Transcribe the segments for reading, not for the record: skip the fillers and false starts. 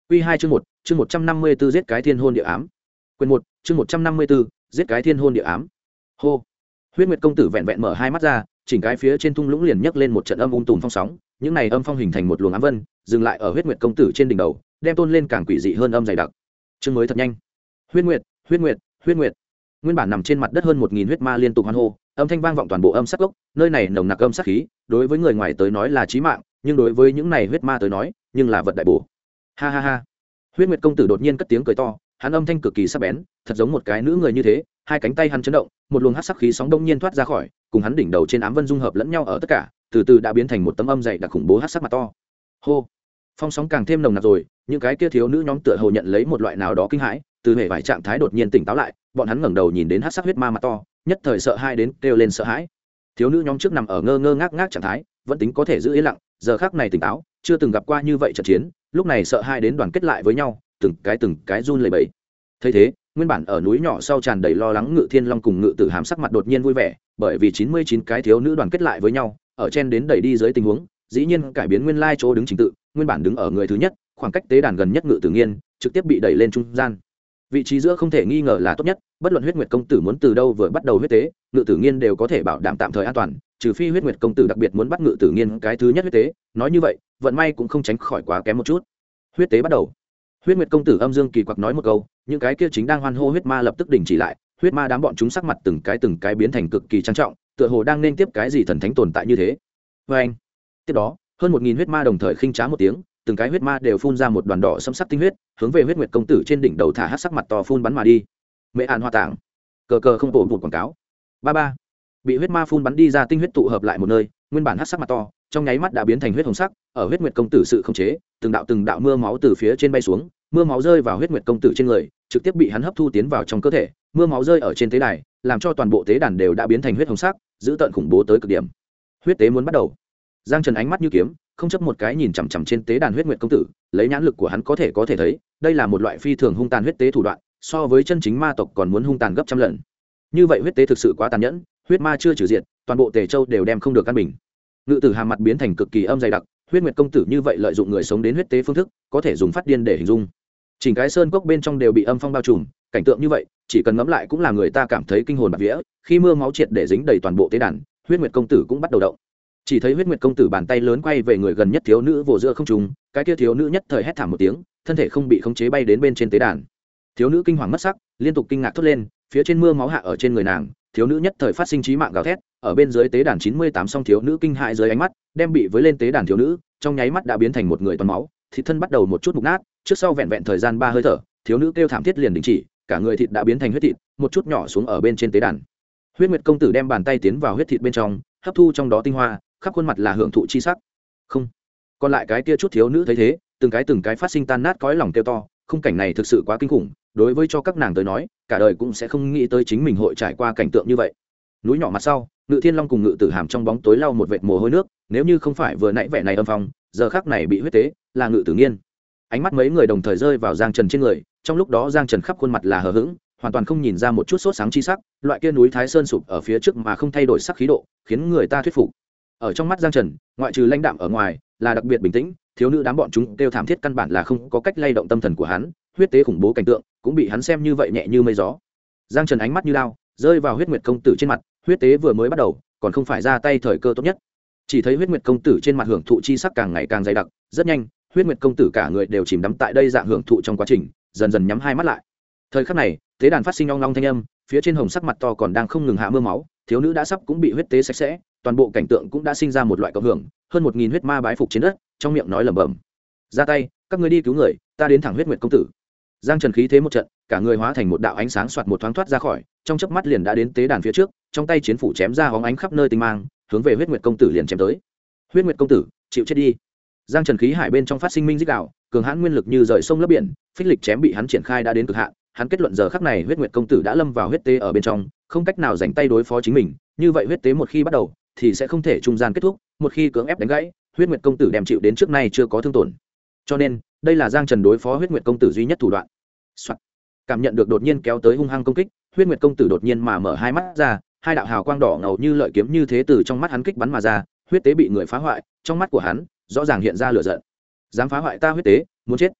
Quy 2 chương 1, chương 154 giết cái thiên hôn địa ám. Quyền 1, chương 154, giết cái thiên hôn địa ám. Hô. Huyết Nguyệt công tử vẹn vẹn mở hai mắt ra, chỉnh cái phía trên thung lũng liền nhấc lên một trận âm tùm phong sóng, những này âm phong hình thành một luồng ám vân, dừng lại ở Huyết Nguyệt công tử trên đỉnh đầu, đem tôn lên càng quỷ dị hơn âm dày đặc. Chương mới thật nhanh. Huyết Nguyệt, Huyết Nguyệt, Huyết Nguyệt. Nguyên bản nằm trên mặt đất hơn 1000 huyết ma liên tục hoan hô, âm thanh vang vọng toàn bộ âm sát gốc, nơi này nồng nặc âm sát khí, đối với người ngoài tới nói là chí mạng, nhưng đối với những này huyết ma tới nói, nhưng là vật đại bổ. Ha ha ha. Huyết Nguyệt công tử đột nhiên cất tiếng cười to, hắn âm thanh cực kỳ sắc bén, thật giống một cái nữ người như thế, hai cánh tay hắn chấn động, một luồng hắc sắc khí sóng đông nhiên thoát ra khỏi, cùng hắn đỉnh đầu trên ám vân dung hợp lẫn nhau ở tất cả, từ từ đã biến thành một tấm âm dày đặc khủng bố hắc sắc mặt to. Hô. Phong sóng càng thêm nồng nặc rồi, những cái kia thiếu nữ nhóm tựa hồ nhận lấy một loại nào đó kinh hãi, từ hệ vải trạng thái đột nhiên tỉnh táo lại, bọn hắn ngẩng đầu nhìn đến hắc sắc huyết ma mặt to, nhất thời sợ hãi đến kêu lên sợ hãi. Thiếu nữ nhóm trước nằm ở ngơ ngác ngác trạng thái, vẫn tính có thể giữ yên lặng, giờ khắc này tỉnh táo, chưa từng gặp qua như vậy trận chiến, lúc này sợ hãi đến đoàn kết lại với nhau, từng cái run lẩy bẩy. Thấy thế, nguyên bản ở núi nhỏ sau tràn đầy lo lắng Ngự Thiên Long cùng Ngự Tử Hàm sắc mặt đột nhiên vui vẻ, bởi vì 99 cái thiếu nữ đoàn kết lại với nhau, ở trên đến đẩy đi dưới tình huống, dĩ nhiên cải biến nguyên lai chỗ đứng trình tự, nguyên bản đứng ở người thứ nhất, khoảng cách tế đàn gần nhất Ngự Tử Nghiên, trực tiếp bị đẩy lên trung gian. Vị trí giữa không thể nghi ngờ là tốt nhất, bất luận Huyết Nguyệt công tử muốn từ đâu vừa bắt đầu huyết tế, Ngự Tử Nghiên đều có thể bảo đảm tạm thời an toàn, trừ phi Huyết Nguyệt công tử đặc biệt muốn bắt Ngự Tử Nghiên cái thứ nhất huyết tế, nói như vậy, vận may cũng không tránh khỏi quá kém một chút. Huyết tế bắt đầu. Huyết Nguyệt công tử âm dương kỳ quặc nói một câu, những cái kia chính đang hoan hô huyết ma lập tức đình chỉ lại, huyết ma đám bọn chúng sắc mặt từng cái biến thành cực kỳ trang trọng, tựa hồ đang nên tiếp cái gì thần thánh tồn tại như thế. Anh. Tiếp đó, hơn 1000 huyết ma đồng thời khinh trá một tiếng, từng cái huyết ma đều phun ra một đoàn đỏ sẫm sắc tinh huyết, hướng về Huyết Nguyệt công tử trên đỉnh đầu thả hắc sắc mặt to phun bắn mà đi. Mễ An Hoa Tạng, cờ không bổ bụt quảng cáo. Ba. Bị huyết ma phun bắn đi ra tinh huyết tụ hợp lại một nơi, nguyên bản hắc sắc mặt to, trong nháy mắt đã biến thành huyết hồng sắc, ở Huyết Nguyệt công tử sự khống chế, từng đạo mưa máu từ phía trên bay xuống, mưa máu rơi vào Huyết Nguyệt công tử trên người, trực tiếp bị hắn hấp thu tiến vào trong cơ thể, mưa máu rơi ở trên tế đài, làm cho toàn bộ tế đàn đều đã biến thành huyết hồng sắc, dữ tợn khủng bố tới cực điểm. Huyết tế muốn bắt đầu. Giang Trần ánh mắt như kiếm, không chấp một cái nhìn chằm chằm trên tế đàn Huyết Nguyệt công tử, lấy nhãn lực của hắn có thể thấy, đây là một loại phi thường hung tàn huyết tế thủ đoạn, so với chân chính ma tộc còn muốn hung tàn gấp trăm lần. Như vậy huyết tế thực sự quá tàn nhẫn, huyết ma chưa trừ diệt, toàn bộ Tề Châu đều đem không được căn bình. Ngự Tử Hàm mặt biến thành cực kỳ âm dày đặc, Huyết Nguyệt công tử như vậy lợi dụng người sống đến huyết tế phương thức, có thể dùng phát điên để hình dung. Chỉnh cái sơn cốc bên trong đều bị âm phong bao trùm, cảnh tượng như vậy, chỉ cần ngẫm lại cũng là người ta cảm thấy kinh hồn bạt vía. Khi mưa máu triệt để dính đầy toàn bộ tế đàn, Huyết Nguyệt công tử cũng bắt đầu động. Chỉ thấy Huyết Nguyệt công tử bàn tay lớn quay về người gần nhất thiếu nữ vồ giữa không trung, cái kia thiếu nữ nhất thời hét thảm một tiếng, thân thể không bị khống chế bay đến bên trên tế đàn. Thiếu nữ kinh hoàng mất sắc, liên tục kinh ngạc thốt lên, phía trên mưa máu hạ ở trên người nàng, thiếu nữ nhất thời phát sinh chí mạng gào thét, ở bên dưới tế đàn 98 song thiếu nữ kinh hãi dưới ánh mắt, đem bị với lên tế đàn thiếu nữ, trong nháy mắt đã biến thành một người toàn máu, thịt thân bắt đầu một chút mục nát, trước sau vẹn vẹn thời gian 3 hơi thở, thiếu nữ kêu thảm thiết liền đình chỉ, cả người thịt đã biến thành huyết thịt, một chút nhỏ xuống ở bên trên tế đàn. Huyết Nguyệt công tử đem bàn tay tiến vào huyết thịt bên trong, hấp thu trong đó tinh hoa, khắp khuôn mặt là hưởng thụ chi sắc. Không, còn lại cái kia chút thiếu nữ thấy thế, từng cái phát sinh tan nát cõi lòng kêu to, khung cảnh này thực sự quá kinh khủng, đối với cho các nàng tới nói, cả đời cũng sẽ không nghĩ tới chính mình hội trải qua cảnh tượng như vậy. Núi nhỏ mặt sau, Ngự Thiên Long cùng Ngự Tử Hàm trong bóng tối lau một vệt mồ hôi nước, nếu như không phải vừa nãy vẻ này âm phong, giờ khắc này bị huyết tế, là Ngự Tử Nghiên. Ánh mắt mấy người đồng thời rơi vào Giang Trần trên người, trong lúc đó Giang Trần khắp khuôn mặt là hờ hững, hoàn toàn không nhìn ra một chút sốt sáng chi sắc, loại kia núi Thái Sơn sụp ở phía trước mà không thay đổi sắc khí độ, khiến người ta thuyết phục. Ở trong mắt Giang Trần, ngoại trừ lãnh đạm ở ngoài, là đặc biệt bình tĩnh, thiếu nữ đám bọn chúng kêu thảm thiết căn bản là không có cách lay động tâm thần của hắn, huyết tế khủng bố cảnh tượng, cũng bị hắn xem như vậy nhẹ như mây gió. Giang Trần ánh mắt như lao, rơi vào Huyết Nguyệt công tử trên mặt, huyết tế vừa mới bắt đầu, còn không phải ra tay thời cơ tốt nhất. Chỉ thấy Huyết Nguyệt công tử trên mặt hưởng thụ chi sắc càng ngày càng dày đặc, rất nhanh, Huyết Nguyệt công tử cả người đều chìm đắm tại đây dạng hưởng thụ trong quá trình, dần dần nhắm hai mắt lại. Thời khắc này, tế đàn phát sinh ong long thanh âm, phía trên hồng sắc mặt to còn đang không ngừng hạ mưa máu, thiếu nữ đã sắp cũng bị huyết tế sạch sẽ, toàn bộ cảnh tượng cũng đã sinh ra một loại cộng hưởng, hơn 1000 huyết ma bái phục trên đất, trong miệng nói lẩm bẩm: "Ra tay, các ngươi đi cứu người, ta đến thẳng Huyết Nguyệt công tử." Giang Trần khí thế một trận, cả người hóa thành một đạo ánh sáng xoạt một thoáng thoát ra khỏi, trong chớp mắt liền đã đến tế đàn phía trước, trong tay chiến phủ chém ra hóng ánh khắp nơi tinh mang, hướng về Huyết Nguyệt công tử liền chém tới. "Huyết Nguyệt công tử, chịu chết đi." Giang Trần khí hải bên trong phát sinh minh rít gào, cường hãn nguyên lực như rời sông lấp biển, phích lịch chém bị hắn triển khai đã đến cực hạn, hắn kết luận giờ khắc này Huyết Nguyệt công tử đã lâm vào huyết tế ở bên trong, không cách nào giành tay đối phó chính mình, như vậy huyết tế một khi bắt đầu thì sẽ không thể trung gian kết thúc, một khi cưỡng ép đánh gãy, Huyết Nguyệt công tử đem chịu đến trước nay chưa có thương tổn. Cho nên, đây là Giang Trần đối phó Huyết Nguyệt công tử duy nhất thủ đoạn. Soạn. Cảm nhận được đột nhiên kéo tới hung hăng công kích, Huyết Nguyệt công tử đột nhiên mà mở hai mắt ra, hai đạo hào quang đỏ ngầu như lợi kiếm như thế từ trong mắt hắn kích bắn mà ra, huyết tế bị người phá hoại, trong mắt của hắn rõ ràng hiện ra lửa giận. Dám phá hoại ta huyết tế, muốn chết.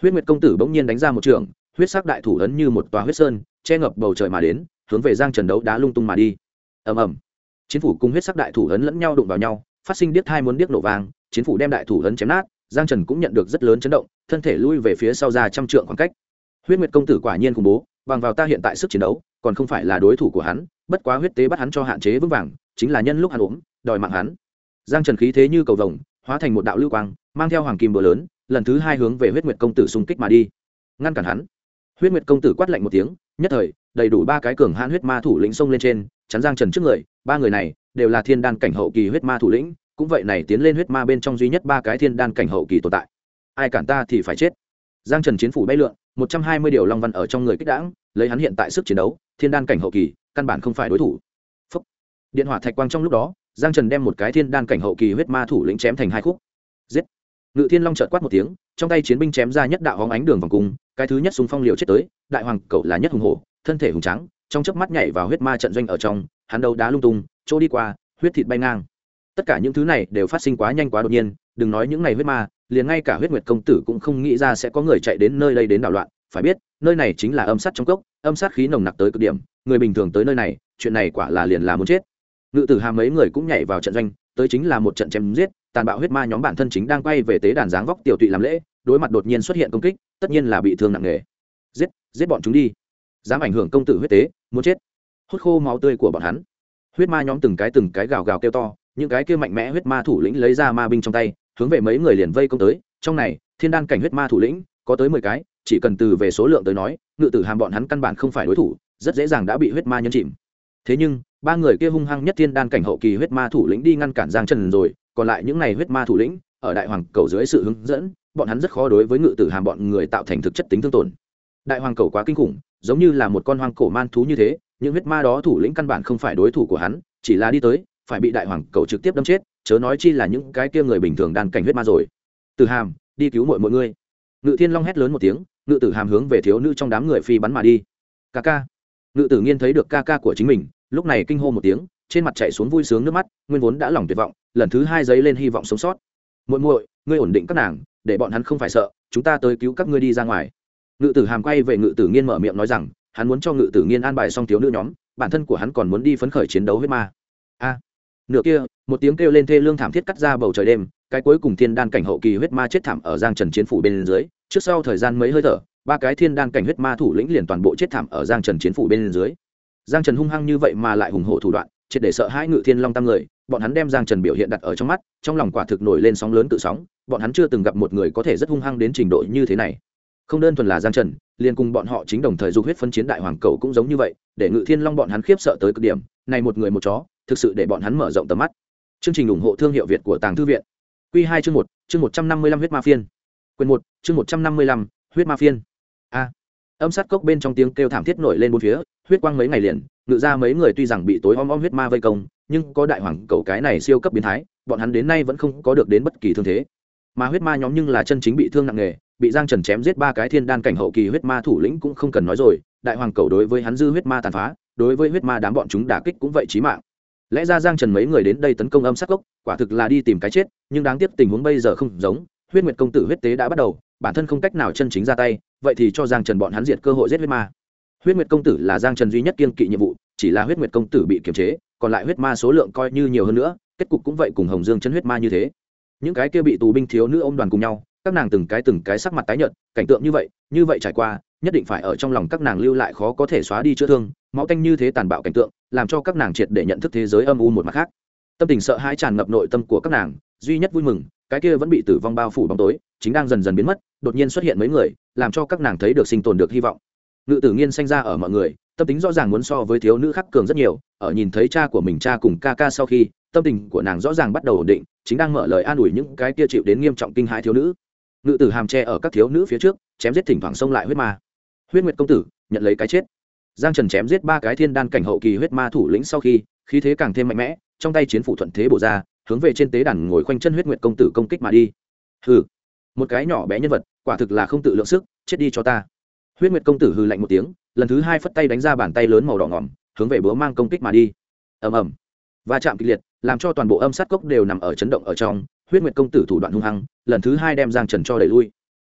Huyết Nguyệt công tử bỗng nhiên đánh ra một trường, huyết sắc đại thủ ấn như một tòa huyết sơn, che ngập bầu trời mà đến, hướng về Giang Trần đấu đá lung tung mà đi. Ầm ầm. Chiến phủ cùng huyết sắc đại thủ ấn lẫn nhau đụng vào nhau, phát sinh điếc hai muốn điếc nổ vang, chiến phủ đem đại thủ ấn chém nát, Giang Trần cũng nhận được rất lớn chấn động, thân thể lui về phía sau ra trăm trượng khoảng cách. Huyết Nguyệt công tử quả nhiên khủng bố, bằng vào ta hiện tại sức chiến đấu, còn không phải là đối thủ của hắn, bất quá huyết tế bắt hắn cho hạn chế vững vàng, chính là nhân lúc hắn ốm, đòi mạng hắn. Giang Trần khí thế như cầu vồng, hóa thành một đạo lưu quang, mang theo hoàng kim búa lớn, lần thứ hai hướng về Huyết Nguyệt công tử xung kích mà đi. Ngăn cản hắn. Huyết Nguyệt công tử quát lạnh một tiếng, nhất thời, đầy đủ ba cái cường hãn huyết ma thủ lĩnh xông lên trên, chắn Giang Trần trước người, ba người này đều là thiên đan cảnh hậu kỳ huyết ma thủ lĩnh, cũng vậy này tiến lên huyết ma bên trong duy nhất ba cái thiên đan cảnh hậu kỳ tồn tại. Ai cản ta thì phải chết. Giang Trần chiến phủ bay lượn, 120 điều long văn ở trong người kích đãng, lấy hắn hiện tại sức chiến đấu, thiên đan cảnh hậu kỳ, căn bản không phải đối thủ. Phúc. Điện hỏa thạch quang trong lúc đó, Giang Trần đem một cái thiên đan cảnh hậu kỳ huyết ma thủ lĩnh chém thành hai khúc. Giết. Ngự Thiên Long chợt quát một tiếng, trong tay chiến binh chém ra nhất đạo hóng ánh đường vòng cung, cái thứ nhất xung phong liều chết tới, đại hoàng cẩu là nhất hùng hổ, thân thể hùng trắng, trong chớp mắt nhảy vào huyết ma trận doanh ở trong, hắn đầu đá lung tung, chỗ đi qua, huyết thịt bay ngang. Tất cả những thứ này đều phát sinh quá nhanh quá đột nhiên, đừng nói những này huyết ma, liền ngay cả Huyết Nguyệt công tử cũng không nghĩ ra sẽ có người chạy đến nơi đây đến đảo loạn, phải biết, nơi này chính là âm sát trong cốc, âm sát khí nồng nặc tới cực điểm, người bình thường tới nơi này, chuyện này quả là liền là muốn chết. Ngự Tử Hàm mấy người cũng nhảy vào trận doanh, tới chính là một trận chém giết, tàn bạo huyết ma nhóm bản thân chính đang quay về tế đàn dáng vóc tiểu tụy làm lễ, đối mặt đột nhiên xuất hiện công kích, tất nhiên là bị thương nặng nề. Giết, giết bọn chúng đi. Dám ảnh hưởng công tử huyết tế, muốn chết. Hút khô máu tươi của bọn hắn. Huyết ma nhóm từng cái gào gào kêu to, những cái kia mạnh mẽ huyết ma thủ lĩnh lấy ra ma binh trong tay, hướng về mấy người liền vây công tới, trong này, thiên đan cảnh huyết ma thủ lĩnh có tới 10 cái, chỉ cần từ về số lượng tới nói, Ngự Tử Hàm bọn hắn căn bản không phải đối thủ, rất dễ dàng đã bị huyết ma nhấn chìm. Thế nhưng, ba người kia hung hăng nhất thiên đan cảnh hậu kỳ huyết ma thủ lĩnh đi ngăn cản Giang Trần rồi, còn lại những này huyết ma thủ lĩnh, ở đại hoàng cầu dưới sự hướng dẫn, bọn hắn rất khó đối với Ngự Tử Hàm bọn người tạo thành thực chất tính thương tổn. Đại hoàng cầu quá kinh khủng, giống như là một con hoang cổ man thú như thế, những huyết ma đó thủ lĩnh căn bản không phải đối thủ của hắn, chỉ là đi tới, phải bị đại hoàng cầu trực tiếp đâm chết, chớ nói chi là những cái kia người bình thường đan cảnh huyết ma rồi. Tử Hàm, đi cứu mọi người. Ngự Thiên Long hét lớn một tiếng, Ngự Tử Hàm hướng về thiếu nữ trong đám người phi bắn mà đi. Ca ca. Ngự Tử Nghiên thấy được ca ca của chính mình, lúc này kinh hô một tiếng, trên mặt chảy xuống vui sướng nước mắt, nguyên vốn đã lòng tuyệt vọng, lần thứ hai dấy lên hy vọng sống sót. Muội, ngươi ổn định các nàng, để bọn hắn không phải sợ, chúng ta tới cứu các ngươi đi ra ngoài. Ngự Tử Hàm quay về Ngự Tử Nghiên mở miệng nói rằng, hắn muốn cho Ngự Tử Nghiên an bài xong thiếu nữ nhóm, bản thân của hắn còn muốn đi phấn khởi chiến đấu huyết ma. A. Nửa kia, một tiếng kêu lên thê lương thảm thiết cắt ra bầu trời đêm, cái cuối cùng thiên đan cảnh hậu kỳ huyết ma chết thảm ở Giang Trần chiến phủ bên dưới, trước sau thời gian mấy hơi thở, ba cái thiên đan cảnh huyết ma thủ lĩnh liền toàn bộ chết thảm ở Giang Trần chiến phủ bên dưới. Giang Trần hung hăng như vậy mà lại hùng hổ thủ đoạn, triệt để sợ hãi Ngự Thiên Long tam người, bọn hắn đem Giang Trần biểu hiện đặt ở trong mắt, trong lòng quả thực nổi lên sóng lớn tự sóng, bọn hắn chưa từng gặp một người có thể rất hung hăng đến trình độ như thế này. Không đơn thuần là Giang Trần, liền cùng bọn họ chính đồng thời dục huyết phân chiến đại hoàng cầu cũng giống như vậy, để Ngự Thiên Long bọn hắn khiếp sợ tới cực điểm, này một người một chó, thực sự để bọn hắn mở rộng tầm mắt. Chương trình ủng hộ thương hiệu Việt của Tàng Thư viện. Quy 2 chương 1, chương 155 huyết ma phiên. Quyền 1, chương 155, huyết ma phiên. A. Âm sát cốc bên trong tiếng kêu thảm thiết nổi lên bốn phía, huyết quang mấy ngày liền, Ngự ra mấy người tuy rằng bị tối om huyết ma vây công, nhưng có đại hoàng cầu cái này siêu cấp biến thái, bọn hắn đến nay vẫn không có được đến bất kỳ thương thế. Mà huyết ma nhóm nhưng là chân chính bị thương nặng nề, bị Giang Trần chém giết ba cái thiên đan cảnh hậu kỳ huyết ma thủ lĩnh cũng không cần nói rồi, đại hoàng cầu đối với hắn dư huyết ma tàn phá, đối với huyết ma đám bọn chúng đả kích cũng vậy chí mạng. Lẽ ra Giang Trần mấy người đến đây tấn công âm sát cốc, quả thực là đi tìm cái chết, nhưng đáng tiếc tình huống bây giờ không giống, Huyết Nguyệt công tử huyết tế đã bắt đầu, bản thân không cách nào chân chính ra tay, vậy thì cho Giang Trần bọn hắn diệt cơ hội giết huyết ma. Huyết Nguyệt công tử là Giang Trần duy nhất kiêng kỵ nhiệm vụ, chỉ là Huyết Nguyệt công tử bị kiềm chế, còn lại huyết ma số lượng coi như nhiều hơn nữa, kết cục cũng vậy cùng Hồng Dương chân huyết ma như thế. Những cái kia bị tù binh thiếu nữ ôm đoàn cùng nhau, các nàng từng cái sắc mặt tái nhợt, cảnh tượng như vậy trải qua, nhất định phải ở trong lòng các nàng lưu lại khó có thể xóa đi chữa thương, máu tanh như thế tàn bạo cảnh tượng, làm cho các nàng triệt để nhận thức thế giới âm u một mặt khác. Tâm tình sợ hãi tràn ngập nội tâm của các nàng, duy nhất vui mừng, cái kia vẫn bị tử vong bao phủ bóng tối, chính đang dần dần biến mất, đột nhiên xuất hiện mấy người, làm cho các nàng thấy được sinh tồn được hy vọng. Ngự Tử Nghiên sinh ra ở mọi người, tâm tính rõ ràng muốn so với thiếu nữ khác cường rất nhiều, ở nhìn thấy cha của mình cha cùng ca ca sau khi, tâm tình của nàng rõ ràng bắt đầu ổn định, chính đang mở lời an ủi những cái kia chịu đến nghiêm trọng kinh hãi thiếu nữ. Ngự Tử Hàm che ở các thiếu nữ phía trước, chém giết thỉnh thoảng xông lại huyết ma. Huyết Nguyệt công tử nhận lấy cái chết. Giang Trần chém giết ba cái thiên đan cảnh hậu kỳ huyết ma thủ lĩnh sau khi, khí thế càng thêm mạnh mẽ, trong tay chiến phủ thuận thế bổ ra, hướng về trên tế đàn ngồi khoanh chân Huyết Nguyệt công tử công kích mà đi. Hừ, một cái nhỏ bé nhân vật, quả thực là không tự lượng sức, chết đi cho ta. Huyết Nguyệt công tử hừ lạnh một tiếng, lần thứ hai phất tay đánh ra bàn tay lớn màu đỏ ngòm, hướng về búa mang công kích mà đi. Ầm ầm, va chạm kịch liệt, làm cho toàn bộ âm sát cốc đều nằm ở chấn động ở trong. Huyết Nguyệt công tử thủ đoạn hung hăng, lần thứ hai đem Giang Trần cho đẩy lui.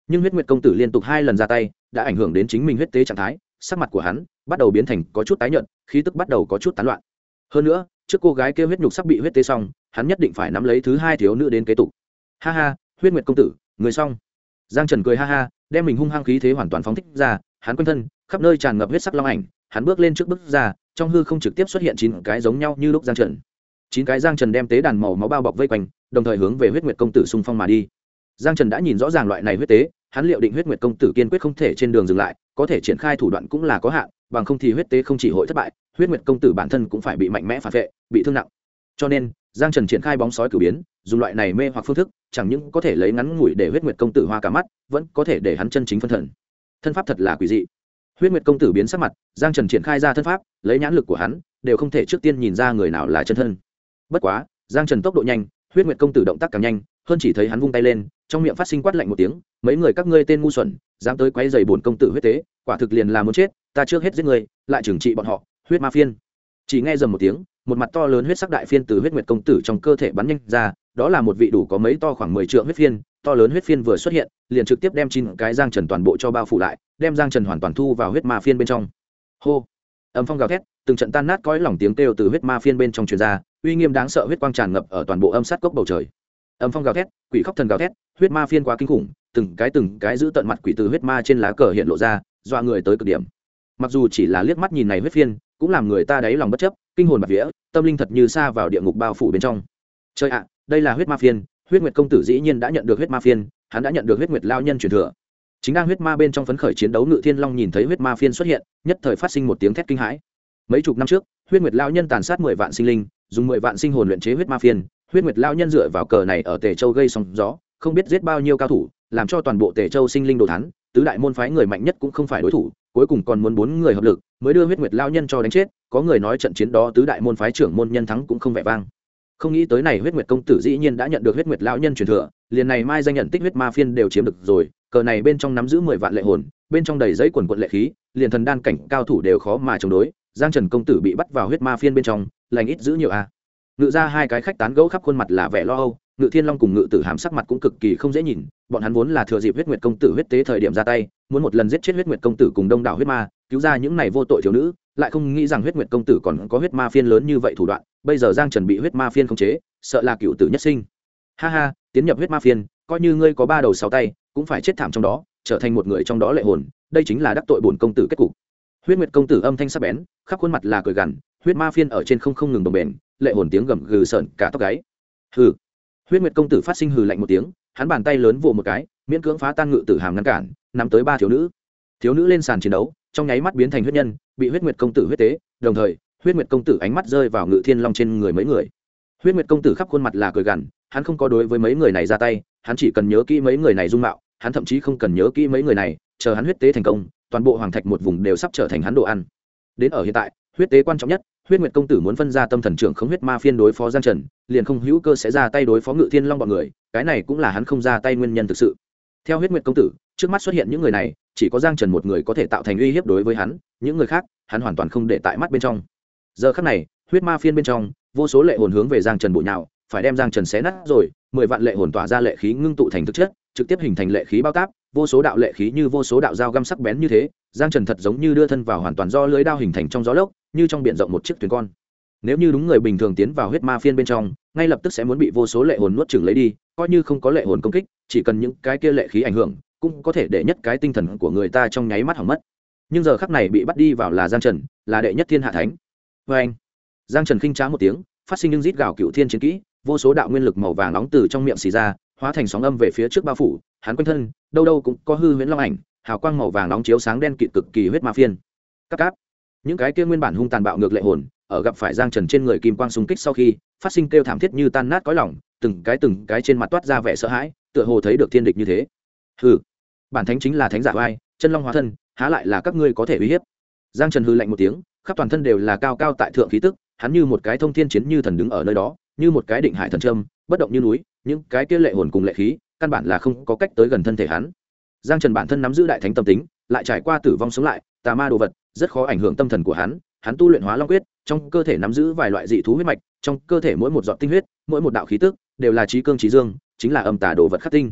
nhưng huyết nguyệt công tử liên tục 2 lần ra tay đã ảnh hưởng đến chính mình huyết tế trạng thái, sắc mặt của hắn bắt đầu biến thành có chút tái nhợt, khí tức bắt đầu có chút tán loạn. Hơn nữa, trước cô gái kia huyết nhục sắp bị huyết tế xong, hắn nhất định phải nắm lấy thứ 2 thiếu nữ đến kế tục. Ha ha, huyết nguyệt công tử, người xong. Giang Trần cười ha ha, đem mình hung hăng khí thế hoàn toàn phóng thích ra, hắn quanh thân khắp nơi tràn ngập huyết sắc long ảnh, hắn bước lên trước bước ra, trong hư không trực tiếp xuất hiện 9 cái giống nhau như lúc Giang Trần. 9 cái Giang Trần đem tế đàn màu máu bao bọc vây quanh, đồng thời hướng về huyết nguyệt công tử xung phong mà đi. Giang Trần đã nhìn rõ ràng loại này huyết tế, hắn liệu định huyết nguyệt công tử kiên quyết không thể trên đường dừng lại, có thể triển khai thủ đoạn cũng là có hạn, bằng không thì huyết tế không chỉ hội thất bại, huyết nguyệt công tử bản thân cũng phải bị mạnh mẽ phản vệ, bị thương nặng. Cho nên, Giang Trần triển khai bóng sói cửu biến, dùng loại này mê hoặc phương thức, chẳng những có thể lấy ngắn ngủi để huyết nguyệt công tử hoa cả mắt, vẫn có thể để hắn chân chính phân thần. Thân pháp thật là quỷ dị. Huyết nguyệt công tử biến sắc mặt, Giang Trần triển khai ra thân pháp, lấy nhãn lực của hắn, đều không thể trước tiên nhìn ra người nào là chân thân. Bất quá, Giang Trần tốc độ nhanh, huyết nguyệt công tử động tác càng nhanh, hơn chỉ thấy hắn vung tay lên, trong miệng phát sinh quát lạnh một tiếng, mấy người các ngươi tên ngu xuẩn, dám tới quấy rầy bổn công tử huyết tế, quả thực liền là muốn chết, ta trước hết giết người, lại trừng trị bọn họ. Huyết ma phiên. Chỉ nghe rầm một tiếng, một mặt to lớn huyết sắc đại phiên từ huyết nguyệt công tử trong cơ thể bắn nhanh ra, đó là một vị đủ có mấy to khoảng 10 trượng huyết phiên, to lớn huyết phiên vừa xuất hiện, liền trực tiếp đem 9 cái Giang Trần toàn bộ cho bao phủ lại, đem Giang Trần hoàn toàn thu vào huyết ma phiên bên trong. Hô! Âm phong gào thét, từng trận tan nát cõi lòng tiếng kêu từ huyết ma phiên bên trong truyền ra, uy nghiêm đáng sợ huyết quang tràn ngập ở toàn bộ âm sát cốc bầu trời. Âm phong gào thét, quỷ khóc thần gào thét, huyết ma phiên quá kinh khủng, từng cái giữ tận mặt quỷ từ huyết ma trên lá cờ hiện lộ ra, dọa người tới cực điểm. Mặc dù chỉ là liếc mắt nhìn này huyết phiên, cũng làm người ta đáy lòng bất chấp, kinh hồn bạt vía, tâm linh thật như sa vào địa ngục bao phủ bên trong. Trời ạ, đây là huyết ma phiên, huyết nguyệt công tử dĩ nhiên đã nhận được huyết ma phiên, hắn đã nhận được huyết nguyệt lao nhân truyền thừa. Chính đang huyết ma bên trong phấn khởi chiến đấu Ngự Thiên Long nhìn thấy huyết ma phiên xuất hiện, nhất thời phát sinh một tiếng thét kinh hãi. Mấy chục năm trước, huyết nguyệt lao nhân tàn sát 10 vạn sinh linh, dùng 10 vạn sinh hồn luyện chế huyết ma phiên, huyết nguyệt lao nhân dựa vào cờ này ở Tề Châu gây sóng gió, không biết giết bao nhiêu cao thủ, làm cho toàn bộ Tề Châu sinh linh đồ thán, tứ đại môn phái người mạnh nhất cũng không phải đối thủ, cuối cùng còn muốn 4 người hợp lực mới đưa huyết nguyệt lao nhân cho đánh chết, có người nói trận chiến đó tứ đại môn phái trưởng môn nhân thắng cũng không vẻ vang. Không nghĩ tới này huyết nguyệt công tử dĩ nhiên đã nhận được huyết nguyệt lao nhân truyền thừa, liền này mai danh nhận tích huyết ma phiên đều chiếm được rồi, cờ này bên trong nắm giữ 10 vạn lệ hồn, bên trong đầy giấy quần quật lệ khí, liền thần đan cảnh cao thủ đều khó mà chống đối. Giang Trần công tử bị bắt vào huyết ma phiên bên trong, lành ít giữ nhiều a. Ngự ra 2 cái khách tán gẫu khắp khuôn mặt là vẻ lo âu, Ngự Thiên Long cùng Ngự Tử Hàm sắc mặt cũng cực kỳ không dễ nhìn, bọn hắn vốn là thừa dịp huyết nguyệt công tử huyết tế thời điểm ra tay, muốn một lần giết chết huyết nguyệt công tử cùng đông đảo huyết ma, cứu ra những này vô tội thiếu nữ, lại không nghĩ rằng huyết nguyệt công tử còn có huyết ma phiên lớn như vậy thủ đoạn, bây giờ Giang Trần bị huyết ma phiên khống chế, sợ là cựu tử nhất sinh. Ha ha, tiến nhập huyết ma phiên, coi như ngươi có 3 đầu 6 tay, cũng phải chết thảm trong đó, trở thành một người trong đó lệ hồn, đây chính là đắc tội bổn công tử kết cục. Huyết nguyệt công tử âm thanh sắc bén, khắp khuôn mặt là cười gằn, huyết ma phiên ở trên không ngừng đồng bền, lệ hồn tiếng gầm gừ sợn cả tóc gáy. Hừ. Huyết nguyệt công tử phát sinh hừ lạnh một tiếng, hắn bàn tay lớn vồ một cái, miễn cưỡng phá tan Ngự Tử Hàm ngăn cản, nắm tới 3 thiếu nữ. Thiếu nữ lên sàn chiến đấu, trong nháy mắt biến thành huyết nhân, bị huyết nguyệt công tử huyết tế, đồng thời, huyết nguyệt công tử ánh mắt rơi vào Ngự Thiên Long trên người mấy người. Huyết nguyệt công tử khắp khuôn mặt là cười gằn, hắn không có đối với mấy người này ra tay, hắn chỉ cần nhớ kỹ mấy người này dung mạo, hắn thậm chí không cần nhớ kỹ mấy người này, chờ hắn huyết tế thành công, toàn bộ hoàng thạch một vùng đều sắp trở thành hắn đồ ăn. Đến ở hiện tại, huyết tế quan trọng nhất, huyết nguyệt công tử muốn phân ra tâm thần trưởng khống huyết ma phiên đối phó Giang Trần, liền không hữu cơ sẽ ra tay đối phó Ngự Thiên Long bọn người, cái này cũng là hắn không ra tay nguyên nhân thực sự. Theo huyết nguyệt công tử, trước mắt xuất hiện những người này, chỉ có Giang Trần một người có thể tạo thành uy hiếp đối với hắn, những người khác, hắn hoàn toàn không để tại mắt bên trong. Giờ khắc này, huyết ma phiên bên trong, vô số lệ hồn hướng về Giang Trần bổ nhào, phải đem Giang Trần xé nát rồi, 10 vạn lệ hồn tỏa ra lệ khí ngưng tụ thành thực chất, trực tiếp hình thành lệ khí bao táp, vô số đạo lệ khí như vô số đạo dao găm sắc bén như thế, Giang Trần thật giống như đưa thân vào hoàn toàn do lưới đao hình thành trong gió lốc, như trong biển rộng một chiếc thuyền con. Nếu như đúng người bình thường tiến vào huyết ma phiên bên trong, ngay lập tức sẽ muốn bị vô số lệ hồn nuốt chửng lấy đi, coi như không có lệ hồn công kích, chỉ cần những cái kia lệ khí ảnh hưởng, cũng có thể để nhất cái tinh thần của người ta trong nháy mắt hỏng mất. Nhưng giờ khắc này bị bắt đi vào là Giang Trần, là đệ nhất thiên hạ thánh. Và anh, Giang Trần khinh trá một tiếng, phát sinh những rít gào cựu thiên chiến kỹ, vô số đạo nguyên lực màu vàng nóng từ trong miệng xì ra, hóa thành sóng âm về phía trước bao phủ, hắn quanh thân, đâu đâu cũng có hư huyễn long ảnh, hào quang màu vàng nóng chiếu sáng đen kịt cực kỳ huyết ma phiên. Các cáp, những cái kia nguyên bản hung tàn bạo ngược lệ hồn, ở gặp phải Giang Trần trên người kim quang xung kích sau khi, phát sinh kêu thảm thiết như tan nát cõi lòng, từng cái trên mặt toát ra vẻ sợ hãi, tựa hồ thấy được thiên địch như thế. Hừ, bản thánh chính là thánh giả oai, chân long hóa thân, há lại là các ngươi có thể uy hiếp. Giang Trần hừ lạnh một tiếng, khắp toàn thân đều là cao cao tại thượng khí tức, hắn như một cái thông thiên chiến như thần đứng ở nơi đó, như một cái định hải thần trâm, bất động như núi, những cái kia lệ hồn cùng lệ khí, căn bản là không có cách tới gần thân thể hắn. Giang Trần bản thân nắm giữ đại thánh tâm tính, lại trải qua tử vong sống lại, tà ma đồ vật, rất khó ảnh hưởng tâm thần của hắn. Hắn tu luyện Hóa Long Quyết, trong cơ thể nắm giữ vài loại dị thú huyết mạch, trong cơ thể mỗi một giọt tinh huyết, mỗi một đạo khí tức, đều là trí cương trí dương, chính là âm tà đồ vật khắc tinh.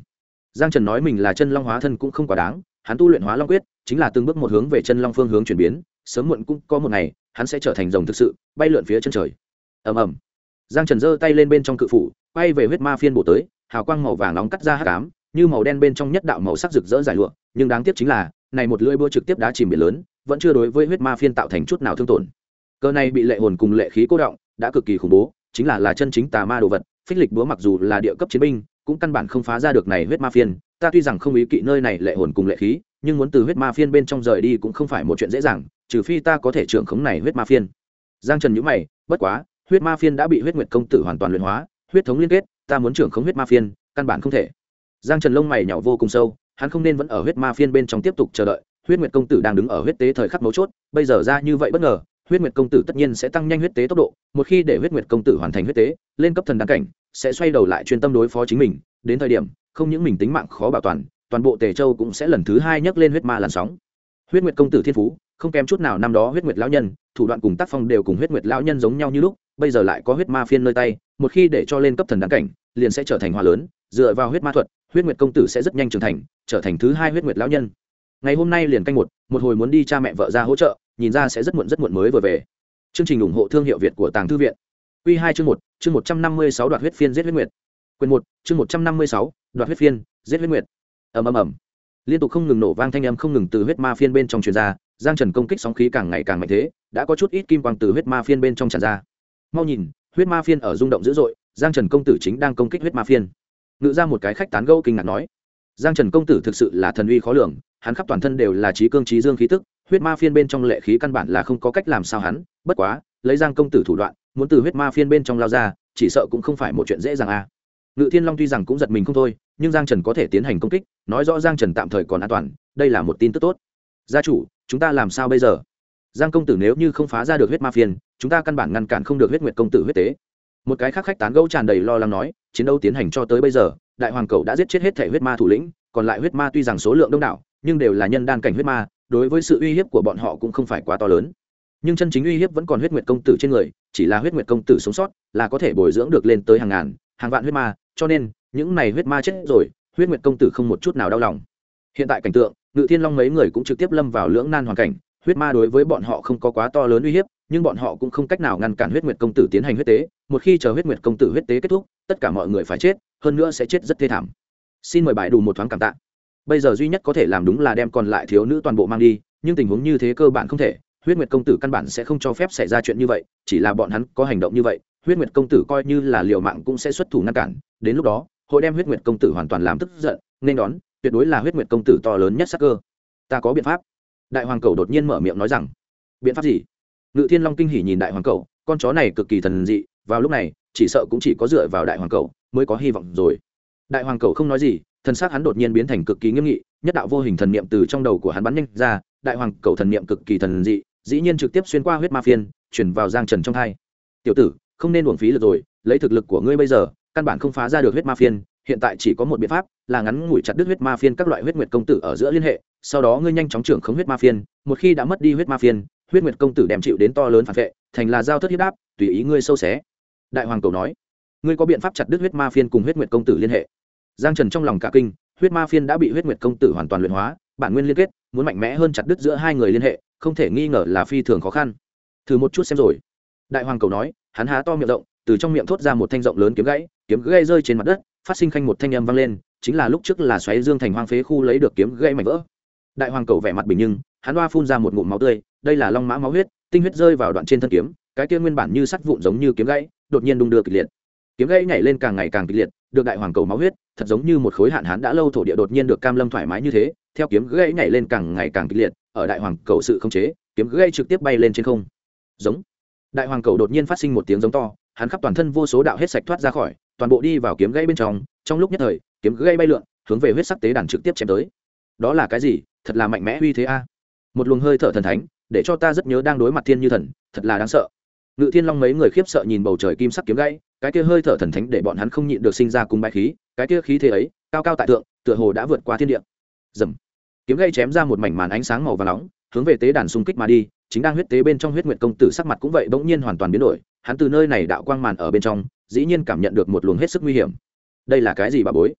Giang Trần nói mình là chân long hóa thân cũng không quá đáng, hắn tu luyện hóa long quyết chính là từng bước một hướng về chân long phương hướng chuyển biến, sớm muộn cũng có một ngày hắn sẽ trở thành rồng thực sự, bay lượn phía chân trời. Ầm ầm. Giang Trần giơ tay lên bên trong cự phủ, quay về huyết ma phiên bổ tới, hào quang màu vàng nóng cắt ra hắc ám, như màu đen bên trong nhất đạo màu sắc rực rỡ giải lụa, nhưng đáng tiếc chính là, này một lưỡi búa trực tiếp đá chìm biển lớn, vẫn chưa đối với huyết ma phiên tạo thành chút nào thương tổn. Cơ này bị lệ hồn cùng lệ khí cô động, đã cực kỳ khủng bố, chính là chân chính tà ma đồ vật, phích lịch búa mặc dù là địa cấp chiến binh, cũng căn bản không phá ra được này huyết ma phiên. Ta tuy rằng không ý kỵ nơi này lệ hồn cùng lệ khí, nhưng muốn từ huyết ma phiên bên trong rời đi cũng không phải một chuyện dễ dàng, trừ phi ta có thể trưởng khống này huyết ma phiên. Giang Trần nhíu mày, bất quá, huyết ma phiên đã bị huyết nguyệt công tử hoàn toàn luyện hóa, huyết thống liên kết, ta muốn trưởng khống huyết ma phiên, căn bản không thể. Giang Trần lông mày nhảy vô cùng sâu, hắn không nên vẫn ở huyết ma phiên bên trong tiếp tục chờ đợi, huyết nguyệt công tử đang đứng ở huyết tế thời khắc mấu chốt, bây giờ ra như vậy bất ngờ, huyết nguyệt công tử tất nhiên sẽ tăng nhanh huyết tế tốc độ, một khi để huyết nguyệt công tử hoàn thành huyết tế, lên cấp thần đăng cảnh, sẽ xoay đầu lại chuyên tâm đối phó chính mình, đến thời điểm, không những mình tính mạng khó bảo toàn, toàn bộ Tề Châu cũng sẽ lần thứ hai nhấc lên huyết ma làn sóng. Huyết nguyệt công tử thiên phú, không kém chút nào năm đó huyết nguyệt lão nhân, thủ đoạn cùng tác phong đều cùng huyết nguyệt lão nhân giống nhau như lúc, bây giờ lại có huyết ma phiên nơi tay, một khi để cho lên cấp thần đăng cảnh, liền sẽ trở thành hoa lớn, dựa vào huyết ma thuật, huyết nguyệt công tử sẽ rất nhanh trưởng thành, trở thành thứ hai huyết nguyệt lão nhân. Ngày hôm nay liền canh một hồi muốn đi cha mẹ vợ ra hỗ trợ, nhìn ra sẽ rất muộn mới vừa về. Chương trình ủng hộ thương hiệu Việt của Tàng Thư viện. Quy 2 chương 1, chương 156 đoạt huyết phiên giết huyết nguyệt. Quyền 1, chương 156, đoạt huyết phiên, giết huyết nguyệt. Ầm ầm ầm. Liên tục không ngừng nổ vang thanh âm không ngừng từ huyết ma phiên bên trong truyền ra, Giang Trần công kích sóng khí càng ngày càng mạnh thế, đã có chút ít kim quang từ huyết ma phiên bên trong tràn ra. Mau nhìn, huyết ma phiên ở rung động dữ dội, Giang Trần công tử chính đang công kích huyết ma phiên. Ngự ra một cái khách tán gẫu kinh ngạc nói, Giang Trần công tử thực sự là thần uy khó lường, hắn khắp toàn thân đều là trí cương trí dương khí tức, huyết ma phiên bên trong lệ khí căn bản là không có cách làm sao hắn, bất quá, lấy Giang công tử thủ đoạn, muốn từ huyết ma phiên bên trong lao ra, chỉ sợ cũng không phải một chuyện dễ dàng a. Ngự Thiên Long tuy rằng cũng giật mình không thôi, nhưng Giang Trần có thể tiến hành công kích, nói rõ Giang Trần tạm thời còn an toàn, đây là một tin tức tốt. Gia chủ, chúng ta làm sao bây giờ? Giang công tử nếu như không phá ra được huyết ma phiên, chúng ta căn bản ngăn cản không được huyết nguyệt công tử huyết tế. Một cái khác khách tán gẫu tràn đầy lo lắng nói, chiến đấu tiến hành cho tới bây giờ, đại hoàng cẩu đã giết chết hết thể huyết ma thủ lĩnh, còn lại huyết ma tuy rằng số lượng đông đảo, nhưng đều là nhân đan cảnh huyết ma, đối với sự uy hiếp của bọn họ cũng không phải quá to lớn. Nhưng chân chính uy hiếp vẫn còn huyết nguyệt công tử trên người, chỉ là huyết nguyệt công tử sống sót, là có thể bồi dưỡng được lên tới hàng ngàn, hàng vạn huyết ma, cho nên những này huyết ma chết rồi, huyết nguyệt công tử không một chút nào đau lòng. Hiện tại cảnh tượng, Ngự Thiên Long mấy người cũng trực tiếp lâm vào lưỡng nan hoàn cảnh, huyết ma đối với bọn họ không có quá to lớn uy hiếp, nhưng bọn họ cũng không cách nào ngăn cản huyết nguyệt công tử tiến hành huyết tế, một khi chờ huyết nguyệt công tử huyết tế kết thúc, tất cả mọi người phải chết, hơn nữa sẽ chết rất thê thảm. Xin mời bãi đủ một thoáng cảm tạ. Bây giờ duy nhất có thể làm đúng là đem còn lại thiếu nữ toàn bộ mang đi, nhưng tình huống như thế cơ bản không thể, huyết nguyệt công tử căn bản sẽ không cho phép xảy ra chuyện như vậy, chỉ là bọn hắn có hành động như vậy, huyết nguyệt công tử coi như là liều mạng cũng sẽ xuất thủ ngăn cản, đến lúc đó hội đem huyết nguyệt công tử hoàn toàn làm tức giận, nên đón tuyệt đối là huyết nguyệt công tử to lớn nhất sắc cơ. Ta có biện pháp. Đại hoàng cẩu đột nhiên mở miệng nói rằng. Biện pháp gì? Ngự Thiên Long kinh hỉ nhìn đại hoàng cẩu, con chó này cực kỳ thần dị, vào lúc này chỉ sợ cũng chỉ có dựa vào đại hoàng cẩu mới có hy vọng rồi. Đại hoàng cẩu không nói gì, thần sắc hắn đột nhiên biến thành cực kỳ nghiêm nghị, nhất đạo vô hình thần niệm từ trong đầu của hắn bắn nhanh ra, đại hoàng cẩu thần niệm cực kỳ thần dị, dĩ nhiên trực tiếp xuyên qua huyết ma phiên, chuyển vào Giang Trần trong thai. Tiểu tử, không nên uổng phí lực rồi, lấy thực lực của ngươi bây giờ, căn bản không phá ra được huyết ma phiên, hiện tại chỉ có một biện pháp, là ngắn ngủi chặt đứt huyết ma phiên các loại huyết nguyệt công tử ở giữa liên hệ, sau đó ngươi nhanh chóng trưởng khống huyết ma phiên, một khi đã mất đi huyết ma phiên, huyết nguyệt công tử đem chịu đến to lớn phản vệ, thành là giao thất hiếp đáp, tùy ý ngươi sâu xé. Đại hoàng cẩu nói, ngươi có biện pháp chặt đứt huyết ma phiên cùng huyết nguyệt công tử liên hệ? Giang Trần trong lòng cả kinh, huyết ma phiên đã bị huyết nguyệt công tử hoàn toàn luyện hóa, bản nguyên liên kết, muốn mạnh mẽ hơn chặt đứt giữa hai người liên hệ, không thể nghi ngờ là phi thường khó khăn. Thử một chút xem rồi. Đại hoàng cẩu nói, hắn há to miệng rộng, từ trong miệng thốt ra một thanh rộng lớn kiếm gãy rơi trên mặt đất, phát sinh khanh một thanh âm vang lên, chính là lúc trước là xoáy dương thành hoang phế khu lấy được kiếm gãy mảnh vỡ. Đại hoàng cẩu vẻ mặt bình nhưng, hắn oa phun ra một ngụm máu tươi, đây là long mã máu huyết, tinh huyết rơi vào đoạn trên thân kiếm, cái kia nguyên bản như sắt vụn giống như kiếm gãy, đột nhiên đung đưa kịch liệt. Kiếm gãy nhảy lên càng ngày càng kịch liệt, được đại hoàng cẩu máu huyết, thật giống như một khối hạn hán đã lâu thổ địa đột nhiên được cam lâm thoải mái như thế, theo kiếm gãy nhảy lên càng ngày càng kịch liệt, ở đại hoàng cẩu sự khống chế, kiếm gãy trực tiếp bay lên trên không. Giống. Đại hoàng cẩu đột nhiên phát sinh một tiếng giống to, hắn khắp toàn thân vô số đạo hết sạch thoát ra khỏi, toàn bộ đi vào kiếm gãy bên trong lúc nhất thời, kiếm gãy bay lượn, hướng về huyết sắc tế đàn trực tiếp chém tới. Đó là cái gì? Thật là mạnh mẽ uy thế a. Một luồng hơi thở thần thánh, để cho ta rất nhớ đang đối mặt thiên như thần, thật là đáng sợ. Ngự Thiên Long mấy người khiếp sợ nhìn bầu trời kim sắc kiếm gãy, cái kia hơi thở thần thánh để bọn hắn không nhịn được sinh ra cùng bái khí, cái kia khí thế ấy, cao cao tại thượng, tựa hồ đã vượt qua thiên địa. Rầm. Kiếm gãy chém ra một mảnh màn ánh sáng màu vàng nóng, hướng về tế đàn xung kích mà đi, chính đang huyết tế bên trong huyết nguyệt công tử sắc mặt cũng vậy bỗng nhiên hoàn toàn biến đổi, hắn từ nơi này đạo quang màn ở bên trong, dĩ nhiên cảm nhận được một luồng hết sức nguy hiểm. Đây là cái gì bà bối?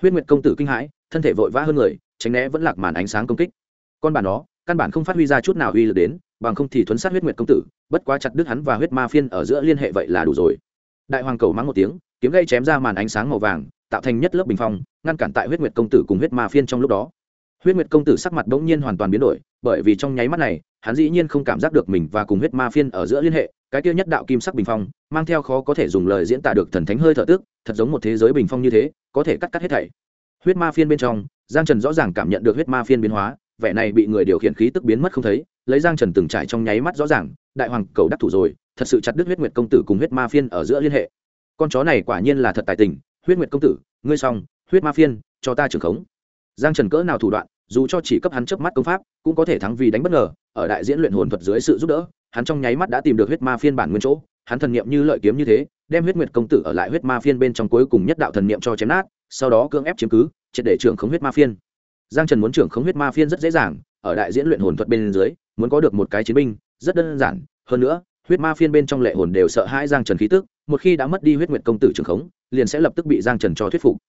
Huyết Nguyệt công tử kinh hãi, thân thể vội vã hơn người, tránh né vẫn lạc màn ánh sáng công kích. Con bản đó căn bản không phát huy ra chút nào uy lực đến, bằng không thì thuấn sát Huyết Nguyệt công tử, bất quá chặt đứt hắn và huyết ma phiên ở giữa liên hệ vậy là đủ rồi. Đại hoàng cầu mắng một tiếng, kiếm gây chém ra màn ánh sáng màu vàng, tạo thành nhất lớp bình phong, ngăn cản tại Huyết Nguyệt công tử cùng huyết ma phiên trong lúc đó. Huyết Nguyệt công tử sắc mặt bỗng nhiên hoàn toàn biến đổi, bởi vì trong nháy mắt này, hắn dĩ nhiên không cảm giác được mình và cùng huyết ma phiên ở giữa liên hệ, cái kia nhất đạo kim sắc bình phong, mang theo khó có thể dùng lời diễn tả được thần thánh hơi thở tức, thật giống một thế giới bình phong như thế, có thể cắt hết thảy. Huyết ma phiên bên trong, Giang Trần rõ ràng cảm nhận được huyết ma phiên biến hóa, vẻ này bị người điều khiển khí tức biến mất không thấy, lấy Giang Trần từng trải trong nháy mắt rõ ràng, đại hoàng cầu đắc thủ rồi, thật sự chặt đứt Huyết Nguyệt công tử cùng huyết ma phiên ở giữa liên hệ. Con chó này quả nhiên là thật tài tình, Huyết Nguyệt công tử, ngươi xong, huyết ma phiên, cho ta trưởng khống. Giang Trần cỡ nào thủ đoạn, dù cho chỉ cấp hắn chớp mắt công pháp, cũng có thể thắng vì đánh bất ngờ, ở đại diễn luyện hồn thuật dưới sự giúp đỡ, hắn trong nháy mắt đã tìm được huyết ma phiên bản nguyên chỗ, hắn thần niệm như lợi kiếm như thế, đem Huyết Nguyệt công tử ở lại huyết ma phiên bên trong cuối cùng nhất đạo thần niệm cho chém nát, sau đó cưỡng ép chiếm cứ, triệt để trưởng khống huyết ma phiên. Giang Trần muốn trưởng khống huyết ma phiên rất dễ dàng, ở đại diễn luyện hồn thuật bên dưới, muốn có được một cái chiến binh, rất đơn giản, hơn nữa, huyết ma phiên bên trong lệ hồn đều sợ hãi Giang Trần khí tức, một khi đã mất đi Huyết Nguyệt công tử trưởng khống, liền sẽ lập tức bị Giang Trần cho thuyết phục.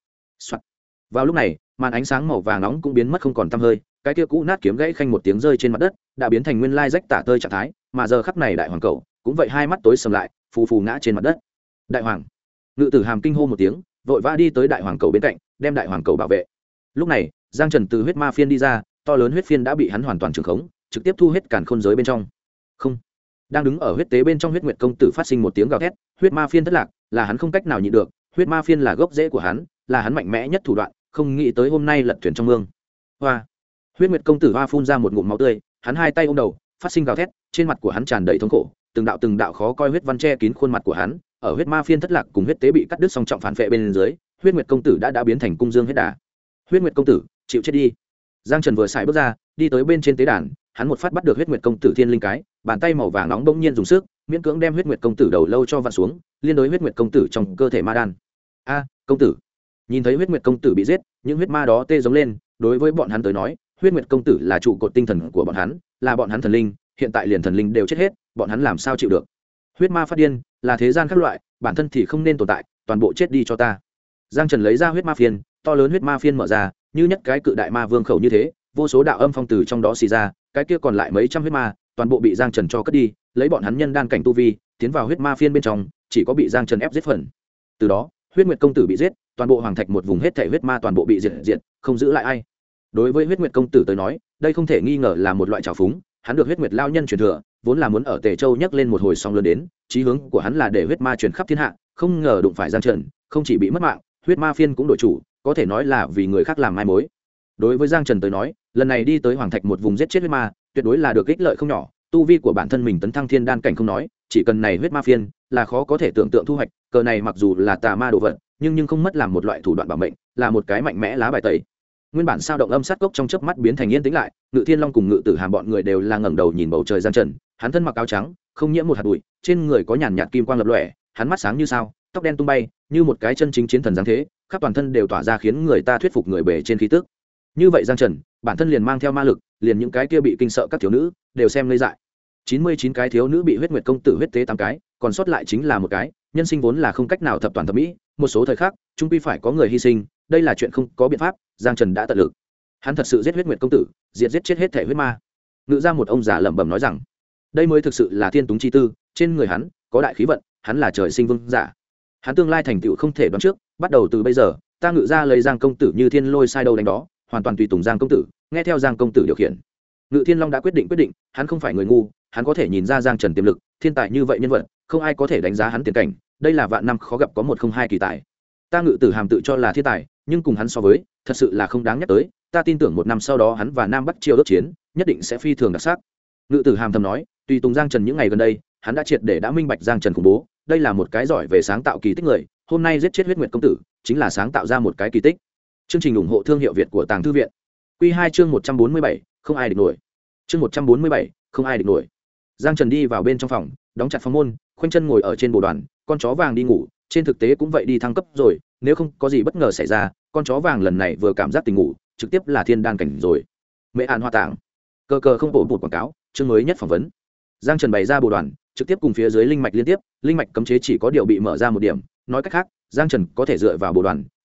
Vào lúc này, màn ánh sáng màu vàng nóng cũng biến mất không còn tăm hơi, cái kia cũ nát kiếm gãy khanh một tiếng rơi trên mặt đất, đã biến thành nguyên lai rách tả tơi trạng thái, mà giờ khắc này đại hoàng cẩu cũng vậy hai mắt tối sầm lại, phù phù ngã trên mặt đất. Đại hoàng, Ngự Tử Hàm kinh hô một tiếng, vội vã đi tới đại hoàng cẩu bên cạnh, đem đại hoàng cẩu bảo vệ. Lúc này, Giang Trần từ huyết ma phiên đi ra, to lớn huyết phiên đã bị hắn hoàn toàn trưởng khống, trực tiếp thu hết càn khôn giới bên trong. Không, đang đứng ở huyết tế bên trong Huyết Nguyệt công tử phát sinh một tiếng gào thét, huyết ma phiên thất lạc, là hắn không cách nào nhịn được, huyết ma phiên là gốc rễ của hắn, là hắn mạnh mẽ nhất thủ đoạn, không nghĩ tới hôm nay lật thuyền trong mương. Hoa! Huyết Nguyệt công tử hoa phun ra một ngụm máu tươi, hắn hai tay ôm đầu, phát sinh gào thét, trên mặt của hắn tràn đầy thống khổ, từng đạo khó coi huyết văn che kín khuôn mặt của hắn, ở huyết ma phiên thất lạc cùng huyết tế bị cắt đứt song trọng phản phệ bên dưới, Huyết Nguyệt công tử đã biến thành cung dương hết đà. Huyết Nguyệt công tử, chịu chết đi. Giang Trần vừa xài bước ra, đi tới bên trên tế đàn, hắn một phát bắt được Huyết Nguyệt công tử thiên linh cái, bàn tay màu vàng nóng bỗng nhiên dùng sức, miễn cưỡng đem Huyết Nguyệt công tử đầu lâu cho vặn xuống, liên đối Huyết Nguyệt công tử trong cơ thể ma đan. A, công tử. Nhìn thấy Huyết Nguyệt công tử bị giết, những huyết ma đó tê giống lên, đối với bọn hắn tới nói, Huyết Nguyệt công tử là trụ cột tinh thần của bọn hắn, là bọn hắn thần linh, hiện tại liền thần linh đều chết hết, bọn hắn làm sao chịu được. Huyết ma phát điên, là thế gian các loại, bản thân thì không nên tồn tại, toàn bộ chết đi cho ta. Giang Trần lấy ra huyết ma phiên, to lớn huyết ma phiên mở ra, như nhất cái cự đại ma vương khẩu như thế, vô số đạo âm phong từ trong đó xì ra, cái kia còn lại mấy trăm huyết ma, toàn bộ bị Giang Trần cho cất đi, lấy bọn hắn nhân đan cảnh tu vi, tiến vào huyết ma phiên bên trong, chỉ có bị Giang Trần ép giết phần. Từ đó, Huyết Nguyệt công tử bị giết, toàn bộ hoàng thạch một vùng hết thảy huyết ma toàn bộ bị diệt, không giữ lại ai. Đối với Huyết Nguyệt công tử tới nói, đây không thể nghi ngờ là một loại trào phúng, hắn được Huyết Nguyệt lao nhân truyền thừa, vốn là muốn ở Tề Châu nhấc lên một hồi sóng lớn đến, chí hướng của hắn là để huyết ma truyền khắp thiên hạ, không ngờ đụng phải Giang Trần, không chỉ bị mất mạng, huyết ma phiên cũng đổi chủ, có thể nói là vì người khác làm mai mối. Đối với Giang Trần tới nói, lần này đi tới hoàng thạch một vùng giết chết huyết ma, tuyệt đối là được ích lợi không nhỏ, tu vi của bản thân mình tấn thăng thiên đan cảnh không nói, chỉ cần này huyết ma phiên là khó có thể tưởng tượng thu hoạch, cờ này mặc dù là tà ma đồ vật, nhưng không mất làm một loại thủ đoạn bảo mệnh, là một cái mạnh mẽ lá bài tẩy. Nguyên bản sao động âm sát cốc trong chớp mắt biến thành yên tĩnh lại, Ngự Thiên Long cùng Ngự Tử Hàm bọn người đều là ngẩng đầu nhìn bầu trời Giang Trần, hắn thân mặc áo trắng, không nhiễm một hạt bụi, trên người có nhàn nhạt kim quang lập lòe, hắn mắt sáng như sao, tóc đen tung bay, như một cái chân chính chiến thần dáng thế, khắp toàn thân đều tỏa ra khiến người ta thuyết phục người bề trên khí tức. Như vậy Giang Trần, bản thân liền mang theo ma lực, liền những cái kia bị kinh sợ các thiếu nữ, đều xem ngây dại. 99 cái thiếu nữ bị Huyết Nguyệt công tử huyết tế 8 cái, còn sót lại chính là một cái, nhân sinh vốn là không cách nào thập toàn thập mỹ, một số thời khắc, chung quy phải có người hy sinh, đây là chuyện không có biện pháp, Giang Trần đã tận lực. Hắn thật sự giết Huyết Nguyệt công tử, giết chết hết thể huyết ma. Ngự ra một ông già lẩm bẩm nói rằng, đây mới thực sự là thiên túng chi tư, trên người hắn có đại khí vận, hắn là trời sinh vương giả. Hắn tương lai thành tựu không thể đoán trước, bắt đầu từ bây giờ, ta Ngự ra lấy Giang công tử như thiên lôi sai đâu đánh đó, hoàn toàn tùy tùng Giang công tử, nghe theo Giang công tử điều khiển. Ngự Thiên Long đã quyết định, hắn không phải người ngu, hắn có thể nhìn ra Giang Trần tiềm lực, thiên tài như vậy nhân vật, không ai có thể đánh giá hắn tiền cảnh, đây là vạn năm khó gặp có một không hai kỳ tài. Ta Ngự Tử Hàm tự cho là thiên tài, nhưng cùng hắn so với, thật sự là không đáng nhắc tới, ta tin tưởng một năm sau đó hắn và Nam Bắc Triều đốc chiến, nhất định sẽ phi thường đặc sắc. Ngự Tử Hàm thầm nói, tùy tùng Giang Trần những ngày gần đây, hắn đã triệt để đã minh bạch Giang Trần khủng bố, đây là một cái giỏi về sáng tạo kỳ tích người, hôm nay giết chết Huyết Nguyệt công tử, chính là sáng tạo ra một cái kỳ tích. Chương trình ủng hộ thương hiệu Việt của Tàng Thư viện. Quy 2 chương 147, không ai địch nổi. Chương 147, không ai địch nổi. Giang Trần đi vào bên trong phòng, đóng chặt phòng môn, khoanh chân ngồi ở trên bồ đoàn, con chó vàng đi ngủ, trên thực tế cũng vậy đi thăng cấp rồi, nếu không có gì bất ngờ xảy ra, con chó vàng lần này vừa cảm giác tỉnh ngủ, trực tiếp là thiên đan cảnh rồi. Mẹ An Hoa Tạng, cờ không bổ bụt quảng cáo, chương mới nhất phỏng vấn. Giang Trần bày ra bồ đoàn, trực tiếp cùng phía dưới linh mạch liên tiếp, linh mạch cấm chế chỉ có điều bị mở ra một điểm, nói cách khác, Giang Trần có thể dựa vào bồ đoàn,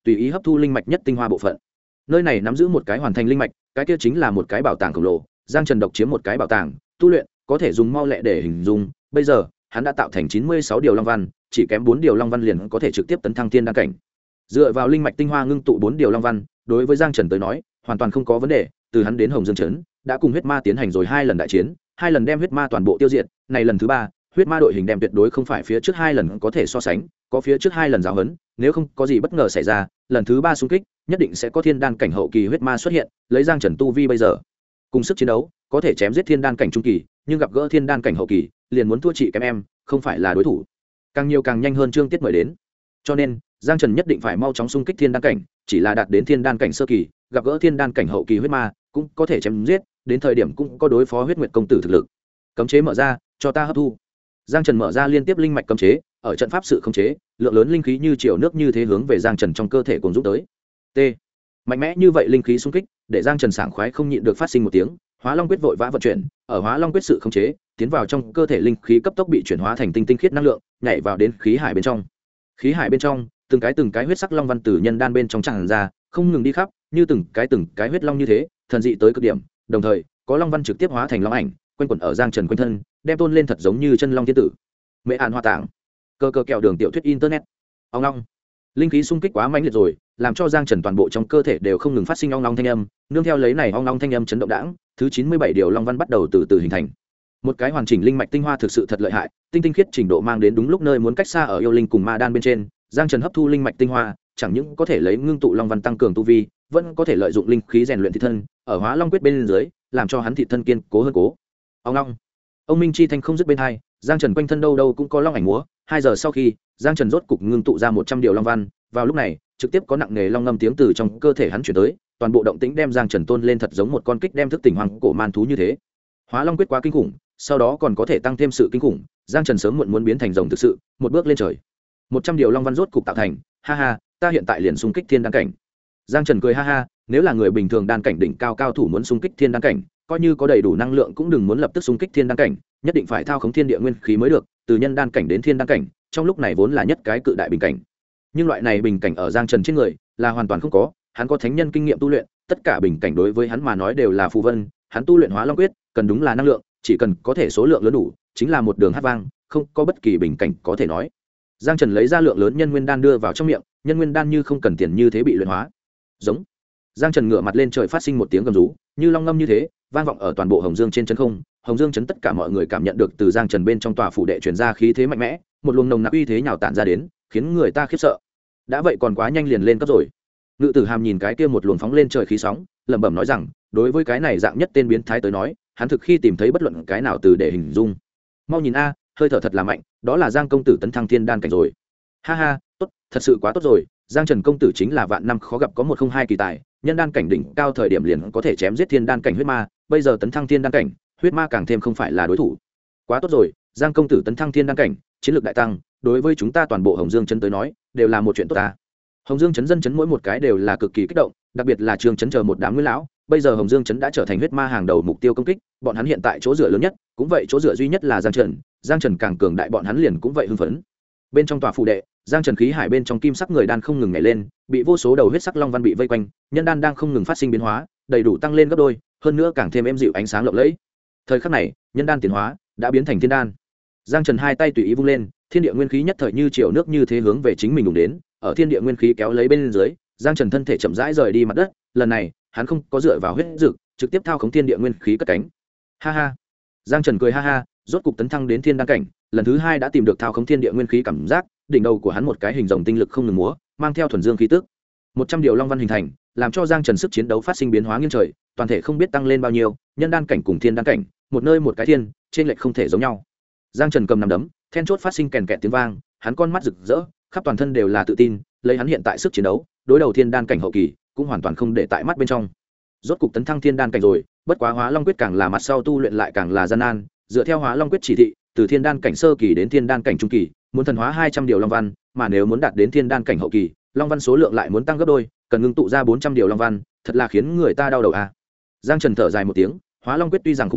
tùy ý hấp thu linh mạch nhất tinh hoa bộ phận. Nơi này nắm giữ một cái hoàn thành linh mạch, cái kia chính là một cái bảo tàng khổng lồ. Giang Trần độc chiếm một cái bảo tàng, tu luyện có thể dùng mau lẹ để hình dung. Bây giờ hắn đã tạo thành 96 điều long văn, chỉ kém 4 điều long văn liền có thể trực tiếp tấn thăng thiên đan cảnh. Dựa vào linh mạch tinh hoa ngưng tụ 4 điều long văn, đối với Giang Trần tới nói, hoàn toàn không có vấn đề. Từ hắn đến Hồng Dương trấn, đã cùng huyết ma tiến hành rồi 2 lần đại chiến, 2 lần đem huyết ma toàn bộ tiêu diệt, này lần thứ 3, huyết ma đội hình đem tuyệt đối không phải phía trước 2 lần có thể so sánh, có phía trước 2 lần giáo huấn, nếu không có gì bất ngờ xảy ra, lần thứ 3 xung kích, nhất định sẽ có thiên đan cảnh hậu kỳ huyết ma xuất hiện, lấy Giang Trần tu vi bây giờ, cùng sức chiến đấu, có thể chém giết thiên đan cảnh trung kỳ, nhưng gặp gỡ thiên đan cảnh hậu kỳ, liền muốn thua chị kém em, không phải là đối thủ. Càng nhiều càng nhanh hơn chương tiết mời đến. Cho nên, Giang Trần nhất định phải mau chóng xung kích thiên đan cảnh, chỉ là đạt đến thiên đan cảnh sơ kỳ, gặp gỡ thiên đan cảnh hậu kỳ huyết ma, cũng có thể chém giết, đến thời điểm cũng có đối phó huyết nguyệt công tử thực lực. Cấm chế mở ra, cho ta hấp thu. Giang Trần mở ra liên tiếp linh mạch cấm chế, ở trận pháp sự khống chế, lượng lớn linh khí như triều nước như thế hướng về Giang Trần trong cơ thể cuồn dũng tới. T. Mạnh mẽ như vậy linh khí xung kích, để Giang Trần sảng khoái không nhịn được phát sinh một tiếng, Hóa Long quyết vội vã vận chuyển, ở Hóa Long quyết sự khống chế, tiến vào trong cơ thể linh khí cấp tốc bị chuyển hóa thành tinh khiết năng lượng, nhảy vào đến khí hải bên trong. Khí hải bên trong, từng cái huyết sắc long văn từ nhân đan bên trong tràn ra, không ngừng đi khắp, như từng cái huyết long như thế, thần dị tới cực điểm, đồng thời, có long văn trực tiếp hóa thành long ảnh, quanh quẩn ở Giang Trần quanh thân, đem tôn lên thật giống như chân long thiên tử. Mẹ An Hoa Tạng, cơ kẹo đường tiểu thuyết internet. Ong ong. Linh khí xung kích quá mãnh liệt rồi, làm cho Giang Trần toàn bộ trong cơ thể đều không ngừng phát sinh ong ong thanh âm, nương theo lấy này ong ong thanh âm chấn động đãng, thứ 97 điều long văn bắt đầu từ từ hình thành. Một cái hoàn chỉnh linh mạch tinh hoa thực sự thật lợi hại, tinh khiết trình độ mang đến đúng lúc nơi muốn cách xa ở yêu linh cùng ma đan bên trên, Giang Trần hấp thu linh mạch tinh hoa, chẳng những có thể lấy ngưng tụ long văn tăng cường tu vi, vẫn có thể lợi dụng linh khí rèn luyện thị thân, ở Hóa Long quyết bên dưới, làm cho hắn thị thân kiên cố hơn cố. Ong ong. Ông minh chi thanh không dứt bên hai, Giang Trần quanh thân đâu đâu cũng có long ảnh múa. 2 giờ sau khi, Giang Trần rốt cục ngưng tụ ra 100 điều long văn, vào lúc này, trực tiếp có nặng nề long ngâm tiếng từ trong cơ thể hắn chuyển tới, toàn bộ động tĩnh đem Giang Trần tôn lên thật giống một con kích đem thức tỉnh hoàng cổ man thú như thế. Hóa Long quyết quá kinh khủng, sau đó còn có thể tăng thêm sự kinh khủng, Giang Trần sớm muộn muốn biến thành rồng thực sự, một bước lên trời. 100 điều long văn rốt cục tạo thành, ha ha, ta hiện tại liền xung kích thiên đan cảnh. Giang Trần cười ha ha, nếu là người bình thường đan cảnh đỉnh cao cao thủ muốn xung kích thiên đan cảnh, coi như có đầy đủ năng lượng cũng đừng muốn lập tức xung kích thiên đan cảnh, nhất định phải thao khống thiên địa nguyên khí mới được, từ nhân đan cảnh đến thiên đan cảnh, trong lúc này vốn là nhất cái cự đại bình cảnh. Nhưng loại này bình cảnh ở Giang Trần trên người là hoàn toàn không có, hắn có thánh nhân kinh nghiệm tu luyện, tất cả bình cảnh đối với hắn mà nói đều là phù vân, hắn tu luyện Hóa Long quyết, cần đúng là năng lượng, chỉ cần có thể số lượng lớn đủ, chính là một đường hát vang, không có bất kỳ bình cảnh có thể nói. Giang Trần lấy ra lượng lớn nhân nguyên đan đưa vào trong miệng, nhân nguyên đan như không cần tiền như thế bị luyện hóa. Giống. Giang Trần ngửa mặt lên trời phát sinh một tiếng gầm rú, như long ngâm như thế, vang vọng ở toàn bộ Hồng Dương trên chân không. Hồng Dương trấn tất cả mọi người cảm nhận được từ Giang Trần bên trong tòa phủ đệ truyền ra khí thế mạnh mẽ, một luồng nồng nặc uy thế nhào tản ra đến, khiến người ta khiếp sợ. Đã vậy còn quá nhanh liền lên cấp rồi. Ngự Tử Hàm nhìn cái kia một luồng phóng lên trời khí sóng, lẩm bẩm nói rằng, đối với cái này dạng nhất tên biến thái tới nói, hắn thực khi tìm thấy bất luận cái nào từ để hình dung. Mau nhìn a, hơi thở thật là mạnh, đó là Giang công tử tấn thăng thiên đan cảnh rồi. Ha ha, tốt, thật sự quá tốt rồi, Giang Trần công tử chính là vạn năm khó gặp có 102 kỳ tài, nhân đan cảnh đỉnh cao thời điểm liền có thể chém giết thiên đan cảnh huyết ma, bây giờ tấn thăng thiên đan cảnh, huyết ma càng thêm không phải là đối thủ. Quá tốt rồi, Giang công tử tấn thăng thiên đan cảnh, chiến lược đại tăng, đối với chúng ta toàn bộ Hồng Dương trấn tới nói, đều là một chuyện tốt ta. Hồng Dương trấn dân trấn mỗi một cái đều là cực kỳ kích động, đặc biệt là Trương trấn chờ một đám nguyên lão, bây giờ Hồng Dương trấn đã trở thành huyết ma hàng đầu mục tiêu công kích, bọn hắn hiện tại chỗ dựa lớn nhất, cũng vậy chỗ dựa duy nhất là Giang Trần càng cường đại bọn hắn liền cũng vậy hưng phấn. Bên trong tòa phủ đệ, Giang Trần khí hải bên trong kim sắc người đan không ngừng nhảy lên, bị vô số đầu huyết sắc long văn bị vây quanh, nhân đan đang không ngừng phát sinh biến hóa, đầy đủ tăng lên gấp đôi, hơn nữa càng thêm êm dịu ánh sáng lộng lẫy. Thời khắc này, nhân đan tiến hóa đã biến thành thiên đan. Giang Trần hai tay tùy ý vung lên, thiên địa nguyên khí nhất thời như triều nước như thế hướng về chính mình đụng đến, ở thiên địa nguyên khí kéo lấy bên dưới, Giang Trần thân thể chậm rãi rời đi mặt đất, lần này, hắn không có dựa vào huyết dực, trực tiếp thao khống thiên địa nguyên khí cất cánh. Ha ha. Giang Trần cười ha ha, rốt cục tấn thăng đến thiên đan cảnh, lần thứ 2 đã tìm được thao khống thiên địa nguyên khí cảm giác, đỉnh đầu của hắn một cái hình rồng tinh lực không ngừng múa, mang theo thuần dương khí tức. 100 điều long văn hình thành, làm cho Giang Trần sức chiến đấu phát sinh biến hóa nghiêng trời, toàn thể không biết tăng lên bao nhiêu, nhân đan cảnh cùng thiên đan cảnh, một nơi một cái thiên, trên lệch không thể giống nhau. Giang Trần cầm nắm đấm, then chốt phát sinh kèn kẹt tiếng vang, hắn con mắt rực rỡ, khắp toàn thân đều là tự tin, lấy hắn hiện tại sức chiến đấu, đối đầu thiên đan cảnh hậu kỳ, cũng hoàn toàn không để tại mắt bên trong. Rốt cục tấn thăng thiên đan cảnh rồi, bất quá Hóa Long quyết càng là mặt sau tu luyện lại càng là gian nan, dựa theo Hóa Long quyết chỉ thị, từ thiên đan cảnh sơ kỳ đến thiên đan cảnh trung kỳ, muốn thần hóa 200 điều long văn, mà nếu muốn đạt đến thiên đan cảnh hậu kỳ, long văn số lượng lại muốn tăng gấp đôi, cần ngưng tụ ra 400 điều long văn, thật là khiến người ta đau đầu a. Giang Trần thở dài một tiếng, Hóa Long quyết tuy rằng khủng bố,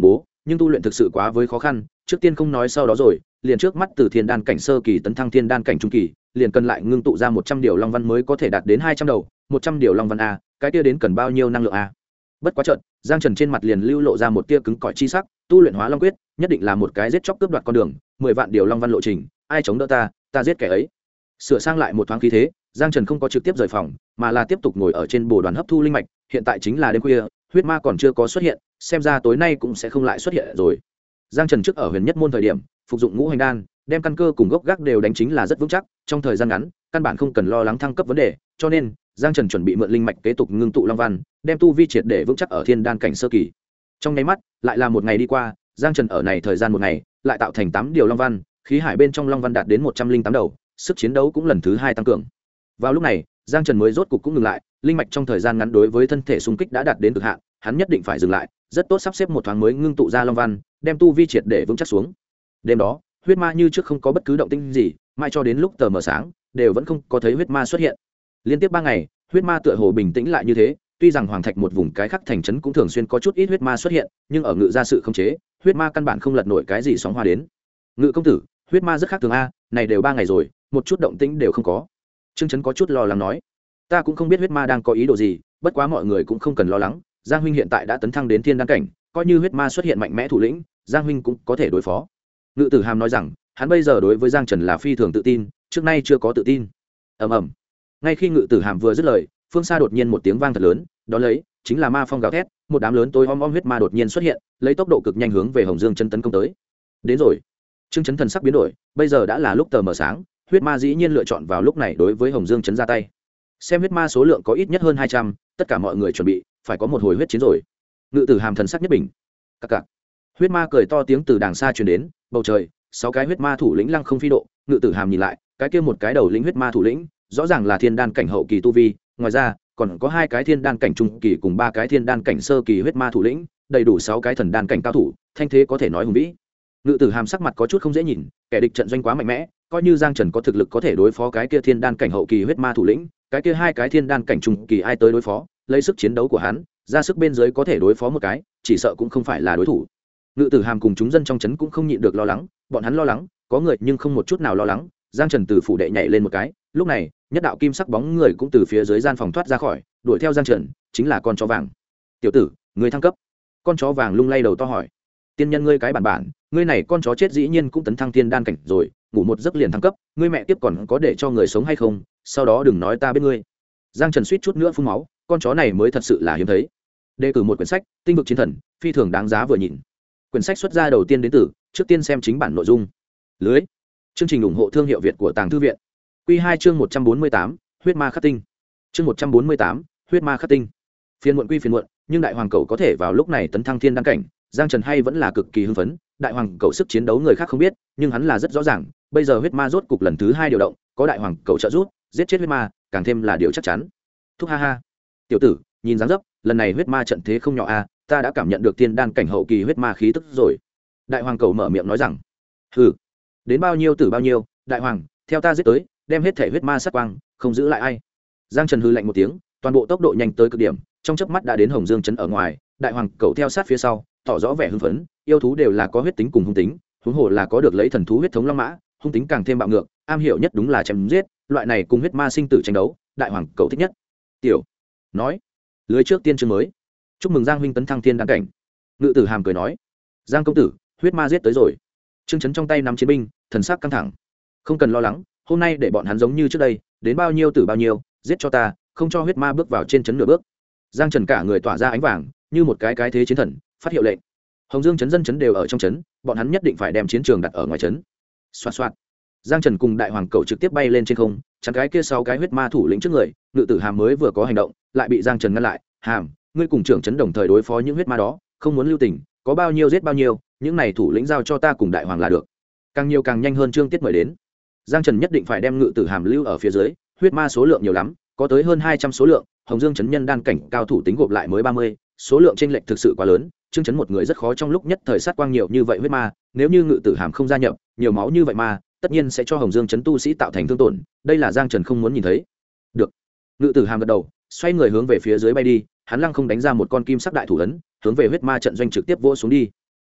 nhưng tu luyện thực sự quá với khó khăn, trước tiên không nói sau đó rồi, liền trước mắt từ thiên đan cảnh sơ kỳ tấn thăng thiên đan cảnh trung kỳ, liền cần lại ngưng tụ ra 100 điều long văn mới có thể đạt đến 200 đầu, 100 điều long văn a, cái kia đến cần bao nhiêu năng lượng a. Bất quá chợt, Giang Trần trên mặt liền lưu lộ ra một tia cứng cỏi chi sắc, tu luyện Hóa Long quyết, nhất định là một cái giết chóc cướp đoạt con đường, 10 vạn điều long văn lộ trình, ai chống đỡ ta giết kẻ ấy. Sửa sang lại một thoáng khí thế, Giang Trần không có trực tiếp rời phòng, mà là tiếp tục ngồi ở trên bồ đoàn hấp thu linh mạch, hiện tại chính là đêm khuya, huyết ma còn chưa có xuất hiện, xem ra tối nay cũng sẽ không lại xuất hiện rồi. Giang Trần trước ở Huyền Nhất môn thời điểm, phục dụng ngũ hành đan, đem căn cơ cùng gốc gác đều đánh chính là rất vững chắc, trong thời gian ngắn, căn bản không cần lo lắng thăng cấp vấn đề, cho nên Giang Trần chuẩn bị mượn linh mạch kế tục ngưng tụ long văn, đem tu vi triệt để vững chắc ở thiên đan cảnh sơ kỳ. Trong nháy mắt, lại là một ngày đi qua, Giang Trần ở này thời gian một ngày, lại tạo thành 8 điều long văn, khí hải bên trong long văn đạt đến 108 đầu, sức chiến đấu cũng lần thứ 2 tăng cường. Vào lúc này, Giang Trần mới rốt cục cũng ngừng lại, linh mạch trong thời gian ngắn đối với thân thể xung kích đã đạt đến cực hạn, hắn nhất định phải dừng lại, rất tốt sắp xếp một thoáng mới ngưng tụ ra long văn, đem tu vi triệt để vững chắc xuống. Đêm đó, huyết ma như trước không có bất cứ động tĩnh gì, mãi cho đến lúc tờ mờ sáng, đều vẫn không có thấy huyết ma xuất hiện. Liên tiếp 3 ngày, huyết ma tựa hồ bình tĩnh lại như thế, tuy rằng hoàng thạch một vùng cái khác thành trấn cũng thường xuyên có chút ít huyết ma xuất hiện, nhưng ở ngự gia sự không chế, huyết ma căn bản không lật nổi cái gì sóng hoa đến. Ngự công tử, huyết ma rất khác thường a, này đều 3 ngày rồi, một chút động tĩnh đều không có. Trương Chấn có chút lo lắng nói, ta cũng không biết huyết ma đang có ý đồ gì, bất quá mọi người cũng không cần lo lắng, Giang huynh hiện tại đã tấn thăng đến thiên đan cảnh, coi như huyết ma xuất hiện mạnh mẽ thủ lĩnh, Giang huynh cũng có thể đối phó. Ngự Tử Hàm nói rằng, hắn bây giờ đối với Giang Trần là phi thường tự tin, trước nay chưa có tự tin. Ầm ầm. Ngay khi Ngự Tử Hàm vừa dứt lời, phương xa đột nhiên một tiếng vang thật lớn, đó lấy chính là ma phong gào thét, một đám lớn tối om om huyết ma đột nhiên xuất hiện, lấy tốc độ cực nhanh hướng về Hồng Dương Trấn tấn công tới. Đến rồi. Trương Chấn thần sắc biến đổi, bây giờ đã là lúc tờ mờ sáng, huyết ma dĩ nhiên lựa chọn vào lúc này đối với Hồng Dương Trấn ra tay. Xem huyết ma số lượng có ít nhất hơn 200, tất cả mọi người chuẩn bị, phải có một hồi huyết chiến rồi. Ngự Tử Hàm thần sắc nhất bình. Cặc cặc. Huyết ma cười to tiếng từ đàng xa truyền đến, bầu trời, 6 cái huyết ma thủ lĩnh lăng không phi độ. Ngự Tử Hàm nhìn lại, cái kia một cái đầu lĩnh huyết ma thủ lĩnh, rõ ràng là thiên đan cảnh hậu kỳ tu vi, ngoài ra còn có 2 cái thiên đan cảnh trung kỳ cùng 3 cái thiên đan cảnh sơ kỳ huyết ma thủ lĩnh, đầy đủ 6 cái thần đan cảnh cao thủ, thanh thế có thể nói hùng vĩ. Ngự Tử Hàm sắc mặt có chút không dễ nhìn, kẻ địch trận doanh quá mạnh mẽ, coi như Giang Trần có thực lực có thể đối phó cái kia thiên đan cảnh hậu kỳ huyết ma thủ lĩnh, cái kia 2 cái thiên đan cảnh trung kỳ ai tới đối phó, lấy sức chiến đấu của hắn, ra sức bên dưới có thể đối phó một cái, chỉ sợ cũng không phải là đối thủ. Ngự Tử Hàm cùng chúng dân trong trấn cũng không nhịn được lo lắng, bọn hắn lo lắng, có người nhưng không một chút nào lo lắng. Giang Trần từ phủ đệ nhảy lên một cái, lúc này, nhất đạo kim sắc bóng người cũng từ phía dưới gian phòng thoát ra khỏi, đuổi theo Giang Trần, chính là con chó vàng. "Tiểu tử, ngươi thăng cấp?" Con chó vàng lung lay đầu to hỏi. "Tiên nhân ngươi cái bản bản, ngươi này con chó chết dĩ nhiên cũng tấn thăng thiên đan cảnh rồi, ngủ một giấc liền thăng cấp, ngươi mẹ tiếp còn có để cho người sống hay không, sau đó đừng nói ta biết ngươi." Giang Trần suýt chút nữa phun máu, con chó này mới thật sự là hiếm thấy. Đề cử một quyển sách, Tinh vực chiến thần, phi thường đáng giá vừa nhìn. Quyển sách xuất ra đầu tiên đến từ, trước tiên xem chính bản nội dung. Lưới. Chương trình ủng hộ thương hiệu Việt của Tàng Thư viện. Quy 2 chương 148, huyết ma khắc tinh. Chương 148, huyết ma khắc tinh. Phiên muộn quy phiên muộn, nhưng đại hoàng cẩu có thể vào lúc này tấn thăng thiên đan cảnh, Giang Trần hay vẫn là cực kỳ hưng phấn, đại hoàng cẩu sức chiến đấu người khác không biết, nhưng hắn là rất rõ ràng, bây giờ huyết ma rốt cục lần thứ 2 điều động, có đại hoàng cẩu trợ giúp, giết chết huyết ma, càng thêm là điều chắc chắn. Thúc ha ha. Tiểu tử, nhìn dáng dấp, lần này huyết ma trận thế không nhỏ a, ta đã cảm nhận được thiên đan cảnh hậu kỳ huyết ma khí tức rồi. Đại hoàng cẩu mở miệng nói rằng, hừ, đến bao nhiêu tử bao nhiêu, đại hoàng, theo ta giết tới, đem hết thể huyết ma sát quang, không giữ lại ai. Giang Trần hừ lạnh một tiếng, toàn bộ tốc độ nhanh tới cực điểm, trong chớp mắt đã đến Hồng Dương trấn ở ngoài, đại hoàng cẩu theo sát phía sau, tỏ rõ vẻ hưng phấn, yêu thú đều là có huyết tính cùng hung tính, huống hồ là có được lấy thần thú huyết thống long mã, hung tính càng thêm bạo ngược, am hiểu nhất đúng là chém giết, loại này cùng huyết ma sinh tử tranh đấu, đại hoàng cẩu thích nhất. Tiểu nói, lưới trước tiên chương mới, chúc mừng Giang huynh tấn thăng thiên đan cảnh. Ngự Tử Hàm cười nói, Giang công tử, huyết ma giết tới rồi. Trương Chấn trong tay nắm chiến binh, thần sắc căng thẳng. Không cần lo lắng, hôm nay để bọn hắn giống như trước đây, đến bao nhiêu tử bao nhiêu, giết cho ta, không cho huyết ma bước vào trên trấn nửa bước. Giang Trần cả người tỏa ra ánh vàng, như một cái thế chiến thần, phát hiệu lệnh. Hồng Dương trấn dân trấn đều ở trong trấn, bọn hắn nhất định phải đem chiến trường đặt ở ngoài trấn. Xoạt xoạt. Giang Trần cùng đại hoàng cẩu trực tiếp bay lên trên không, chắn cái kia 6 cái huyết ma thủ lĩnh trước người. Ngự Tử Hàm mới vừa có hành động, lại bị Giang Trần ngăn lại. Hàm, ngươi cùng trưởng trấn đồng thời đối phó những huyết ma đó, không muốn lưu tình, có bao nhiêu giết bao nhiêu, những này thủ lĩnh giao cho ta cùng đại hoàng là được. Càng nhiều càng nhanh hơn, chương tiết mời đến. Giang Trần nhất định phải đem Ngự Tử Hàm lưu ở phía dưới, huyết ma số lượng nhiều lắm, có tới hơn 200 số lượng, Hồng Dương trấn nhân đan cảnh cao thủ tính gộp lại mới 30, số lượng chênh lệch thực sự quá lớn, Trương Chấn một người rất khó trong lúc nhất thời sát quang nhiều như vậy huyết ma, nếu như Ngự Tử Hàm không gia nhập, nhiều máu như vậy ma, tất nhiên sẽ cho Hồng Dương trấn tu sĩ tạo thành thương tổn, đây là Giang Trần không muốn nhìn thấy. Được. Ngự Tử Hàm gật đầu, xoay người hướng về phía dưới bay đi, hắn lăng không đánh ra một con kim sắc đại thủ ấn, hướng về huyết ma trận doanh trực tiếp vỗ xuống đi.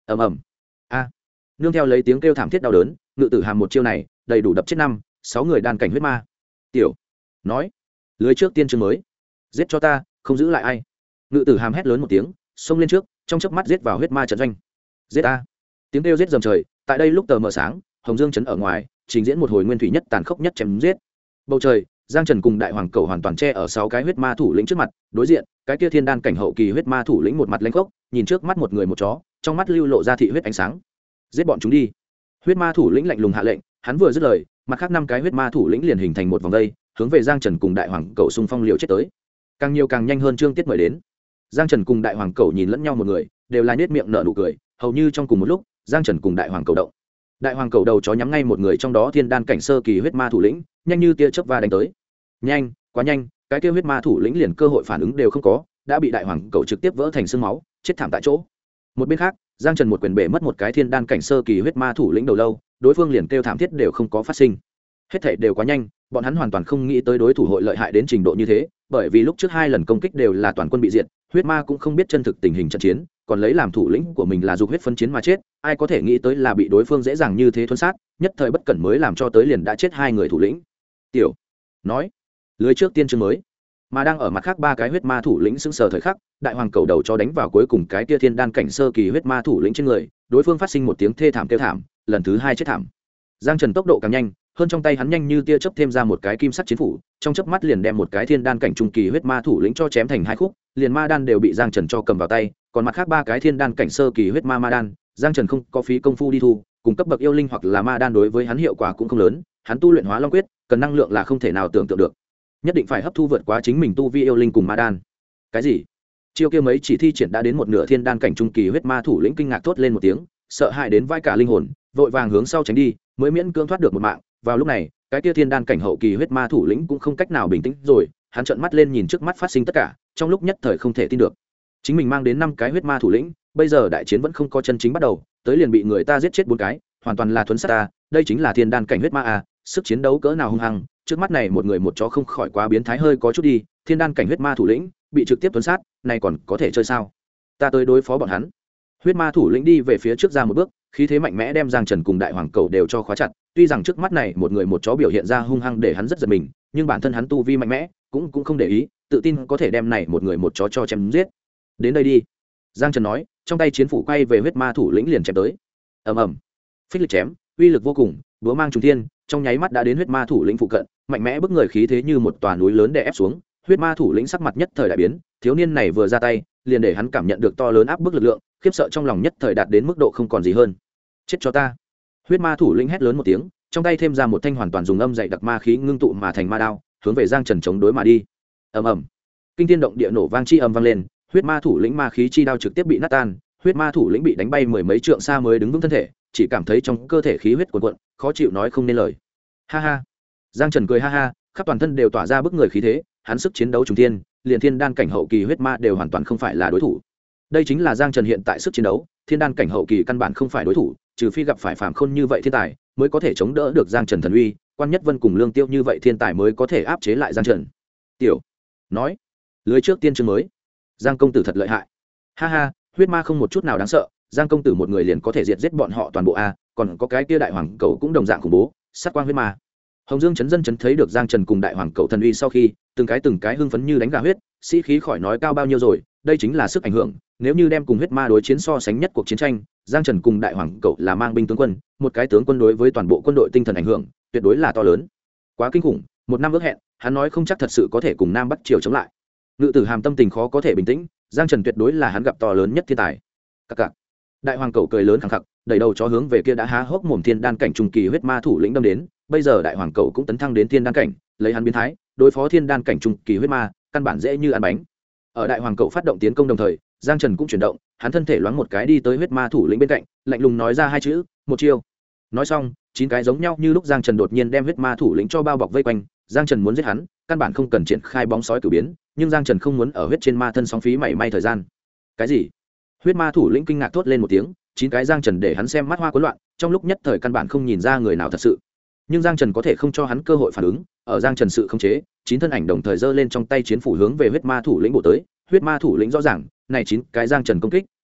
ầm ầm. A. Nương theo lấy tiếng kêu thảm thiết đau đớn, Ngự Tử Hàm một chiêu này đầy đủ đập chết 5-6 người đan cảnh huyết ma. Tiểu nói, lưới trước tiên chương mới, giết cho ta, không giữ lại ai. Ngự Tử Hàm hét lớn một tiếng, xông lên trước, trong chớp mắt giết vào huyết ma trận doanh. Giết a. Tiếng kêu giết dầm trời, tại đây lúc tờ mờ sáng, Hồng Dương trấn ở ngoài trình diễn một hồi nguyên thủy nhất tàn khốc nhất chém giết. Bầu trời, Giang Trần cùng Đại Hoàng Cẩu hoàn toàn che ở 6 cái huyết ma thủ lĩnh trước mặt, đối diện, cái kia thiên đan cảnh hậu kỳ huyết ma thủ lĩnh một mặt lênh khốc, nhìn trước mắt một người một chó, trong mắt lưu lộ ra thị huyết ánh sáng. Giết bọn chúng đi. Huyết ma thủ lĩnh lạnh lùng hạ lệnh, hắn vừa dứt lời, mặt khác 5 cái huyết ma thủ lĩnh liền hình thành một vòng dây, hướng về Giang Trần cùng Đại Hoàng Cẩu xung phong liều chết tới. Càng nhiều càng nhanh hơn chương tiết mời đến. Giang Trần cùng Đại Hoàng Cẩu nhìn lẫn nhau một người, đều là nhếch miệng nở nụ cười, hầu như trong cùng một lúc, Giang Trần cùng Đại Hoàng Cẩu động. Đại Hoàng Cẩu đầu chó nhắm ngay một người trong đó thiên đan cảnh sơ kỳ huyết ma thủ lĩnh, nhanh như tia chớp va đánh tới. Nhanh, quá nhanh, cái kia huyết ma thủ lĩnh liền cơ hội phản ứng đều không có, đã bị Đại Hoàng Cẩu trực tiếp vỡ thành xương máu, chết thảm tại chỗ. Một bên khác, Giang Trần một quyền bể mất một cái thiên đan cảnh sơ kỳ huyết ma thủ lĩnh đầu lâu, đối phương liền kêu thảm thiết đều không có phát sinh. Hết thảy đều quá nhanh, bọn hắn hoàn toàn không nghĩ tới đối thủ hội lợi hại đến trình độ như thế, bởi vì lúc trước 2 lần công kích đều là toàn quân bị diệt, huyết ma cũng không biết chân thực tình hình trận chiến, còn lấy làm thủ lĩnh của mình là dục huyết phân chiến mà chết, ai có thể nghĩ tới là bị đối phương dễ dàng như thế thuần sát, nhất thời bất cẩn mới làm cho tới liền đã chết 2 người thủ lĩnh. Tiểu nói, lưới trước tiên chương mới, mà đang ở mặt khác 3 cái huyết ma thủ lĩnh sững sờ thời khắc, Đại Hoàng Cẩu đầu cho đánh vào cuối cùng cái kia thiên đan cảnh sơ kỳ huyết ma thủ lĩnh trên người, đối phương phát sinh một tiếng thê thảm kêu thảm, lần thứ 2 chết thảm. Giang Trần tốc độ càng nhanh, hơn trong tay hắn nhanh như tia chớp thêm ra một cái kim sắc chiến phủ, trong chớp mắt liền đem một cái thiên đan cảnh trung kỳ huyết ma thủ lĩnh cho chém thành 2 khúc, liền ma đan đều bị Giang Trần cho cầm vào tay, còn mặt khác 3 cái thiên đan cảnh sơ kỳ huyết ma ma đan, Giang Trần không có phí công phu đi thu, cùng cấp bậc yêu linh hoặc là ma đan đối với hắn hiệu quả cũng không lớn, hắn tu luyện Hóa Long quyết, cần năng lượng là không thể nào tưởng tượng được. Nhất định phải hấp thu vượt quá chính mình tu vi yêu linh cùng ma đan. Cái gì? Chiêu kia mấy chỉ thi triển đã đến một nửa thiên đan cảnh trung kỳ huyết ma thủ lĩnh kinh ngạc thốt lên một tiếng, sợ hãi đến vai cả linh hồn, vội vàng hướng sau tránh đi, mới miễn cưỡng thoát được một mạng. Vào lúc này, cái kia thiên đan cảnh hậu kỳ huyết ma thủ lĩnh cũng không cách nào bình tĩnh rồi, hắn trợn mắt lên nhìn trước mắt phát sinh tất cả, trong lúc nhất thời không thể tin được. Chính mình mang đến 5 cái huyết ma thủ lĩnh, bây giờ đại chiến vẫn không có chân chính bắt đầu, tới liền bị người ta giết chết 4 cái, hoàn toàn là thuần sát ta, đây chính là thiên đan cảnh huyết ma à, sức chiến đấu cỡ nào hung hăng, trước mắt này một người một chó không khỏi quá biến thái hơi có chút đi, thiên đan cảnh huyết ma thủ lĩnh bị trực tiếp tuấn sát, này còn có thể chơi sao? Ta tới đối phó bọn hắn. Huyết ma thủ lĩnh đi về phía trước ra một bước, khí thế mạnh mẽ đem Giang Trần cùng Đại Hoàng Cẩu đều cho khóa chặt, tuy rằng trước mắt này một người một chó biểu hiện ra hung hăng để hắn rất giật mình, nhưng bản thân hắn tu vi mạnh mẽ, cũng không để ý, tự tin có thể đem này một người một chó cho chém giết. Đến đây đi, Giang Trần nói, trong tay chiến phủ quay về huyết ma thủ lĩnh liền chém tới. Ầm ầm, phích lực chém, uy lực vô cùng, búa mang trùng thiên, trong nháy mắt đã đến huyết ma thủ lĩnh phụ cận, mạnh mẽ bức người khí thế như một tòa núi lớn đè ép xuống. Huyết ma thủ lĩnh sắc mặt nhất thời đại biến, thiếu niên này vừa ra tay, liền để hắn cảm nhận được to lớn áp bức lực lượng, khiếp sợ trong lòng nhất thời đạt đến mức độ không còn gì hơn. Chết cho ta! Huyết ma thủ lĩnh hét lớn một tiếng, trong tay thêm ra một thanh hoàn toàn dùng âm dày đặc ma khí ngưng tụ mà thành ma đao, hướng về Giang Trần chống đối mà đi. Ầm ầm, kinh thiên động địa nổ vang chi âm vang lên, huyết ma thủ lĩnh ma khí chi đao trực tiếp bị nát tan, huyết ma thủ lĩnh bị đánh bay mười mấy trượng xa mới đứng vững thân thể, chỉ cảm thấy trong cơ thể khí huyết cuồn cuộn, khó chịu nói không nên lời. Ha ha! Giang Trần cười ha ha, khắp toàn thân đều tỏa ra bức người khí thế, hắn sức chiến đấu trùng thiên, liền thiên đan cảnh hậu kỳ huyết ma đều hoàn toàn không phải là đối thủ. Đây chính là Giang Trần hiện tại sức chiến đấu, thiên đan cảnh hậu kỳ căn bản không phải đối thủ, trừ phi gặp phải phàm khôn như vậy thiên tài, mới có thể chống đỡ được Giang Trần thần uy, Quan Nhất Vân cùng Lương Tiêu như vậy thiên tài mới có thể áp chế lại Giang Trần. Tiểu nói, lưới trước tiên chương mới, Giang công tử thật lợi hại. Ha ha, huyết ma không một chút nào đáng sợ, Giang công tử một người liền có thể diệt giết bọn họ toàn bộ a, còn có cái kia Đại Hoàng Cẩu cũng đồng dạng khủng bố, sát quang huyết ma. Hồng Dương chấn dân chấn thấy được Giang Trần cùng Đại Hoàng Cẩu thần uy sau khi, từng cái hưng phấn như đánh gà huyết, sĩ khí khỏi nói cao bao nhiêu rồi, đây chính là sức ảnh hưởng, nếu như đem cùng huyết ma đối chiến so sánh nhất cuộc chiến tranh, Giang Trần cùng Đại Hoàng Cẩu là mang binh tướng quân, một cái tướng quân đối với toàn bộ quân đội tinh thần ảnh hưởng, tuyệt đối là to lớn. Quá kinh khủng, một năm ước hẹn, hắn nói không chắc thật sự có thể cùng Nam Bắc Triều chống lại. Ngự Tử Hàm tâm tình khó có thể bình tĩnh, Giang Trần tuyệt đối là hắn gặp to lớn nhất thiên tài. Cặc cặc. Đại Hoàng Cẩu cười lớn khẳng khặc, đẩy đầu chó hướng về kia đã há hốc mồm thiên đan cảnh trung kỳ huyết ma thủ lĩnh đâm đến, bây giờ Đại Hoàng Cẩu cũng tấn thăng đến thiên đan cảnh, lấy hắn biến thái, đối phó thiên đan cảnh trung kỳ huyết ma, căn bản dễ như ăn bánh. Ở Đại Hoàng Cẩu phát động tiến công đồng thời, Giang Trần cũng chuyển động, hắn thân thể loáng một cái đi tới huyết ma thủ lĩnh bên cạnh, lạnh lùng nói ra 2 chữ, một chiêu. Nói xong, 9 cái giống nhau như lúc Giang Trần đột nhiên đem huyết ma thủ lĩnh cho bao bọc vây quanh, Giang Trần muốn giết hắn, căn bản không cần triển khai bóng sói cửu biến, nhưng Giang Trần không muốn ở huyết trên ma thân sóng phí mảy may thời gian. Cái gì? Huyết ma thủ lĩnh kinh ngạc thốt lên một tiếng, 9 cái Giang Trần để hắn xem mắt hoa cuốn loạn, trong lúc nhất thời căn bản không nhìn ra người nào thật sự. Nhưng Giang Trần có thể không cho hắn cơ hội phản ứng, ở Giang Trần sự khống chế, 9 thân ảnh đồng thời giơ lên trong tay chiến phủ hướng về huyết ma thủ lĩnh bổ tới. Huyết ma thủ lĩnh rõ ràng, này 9 cái Giang Trần công kích,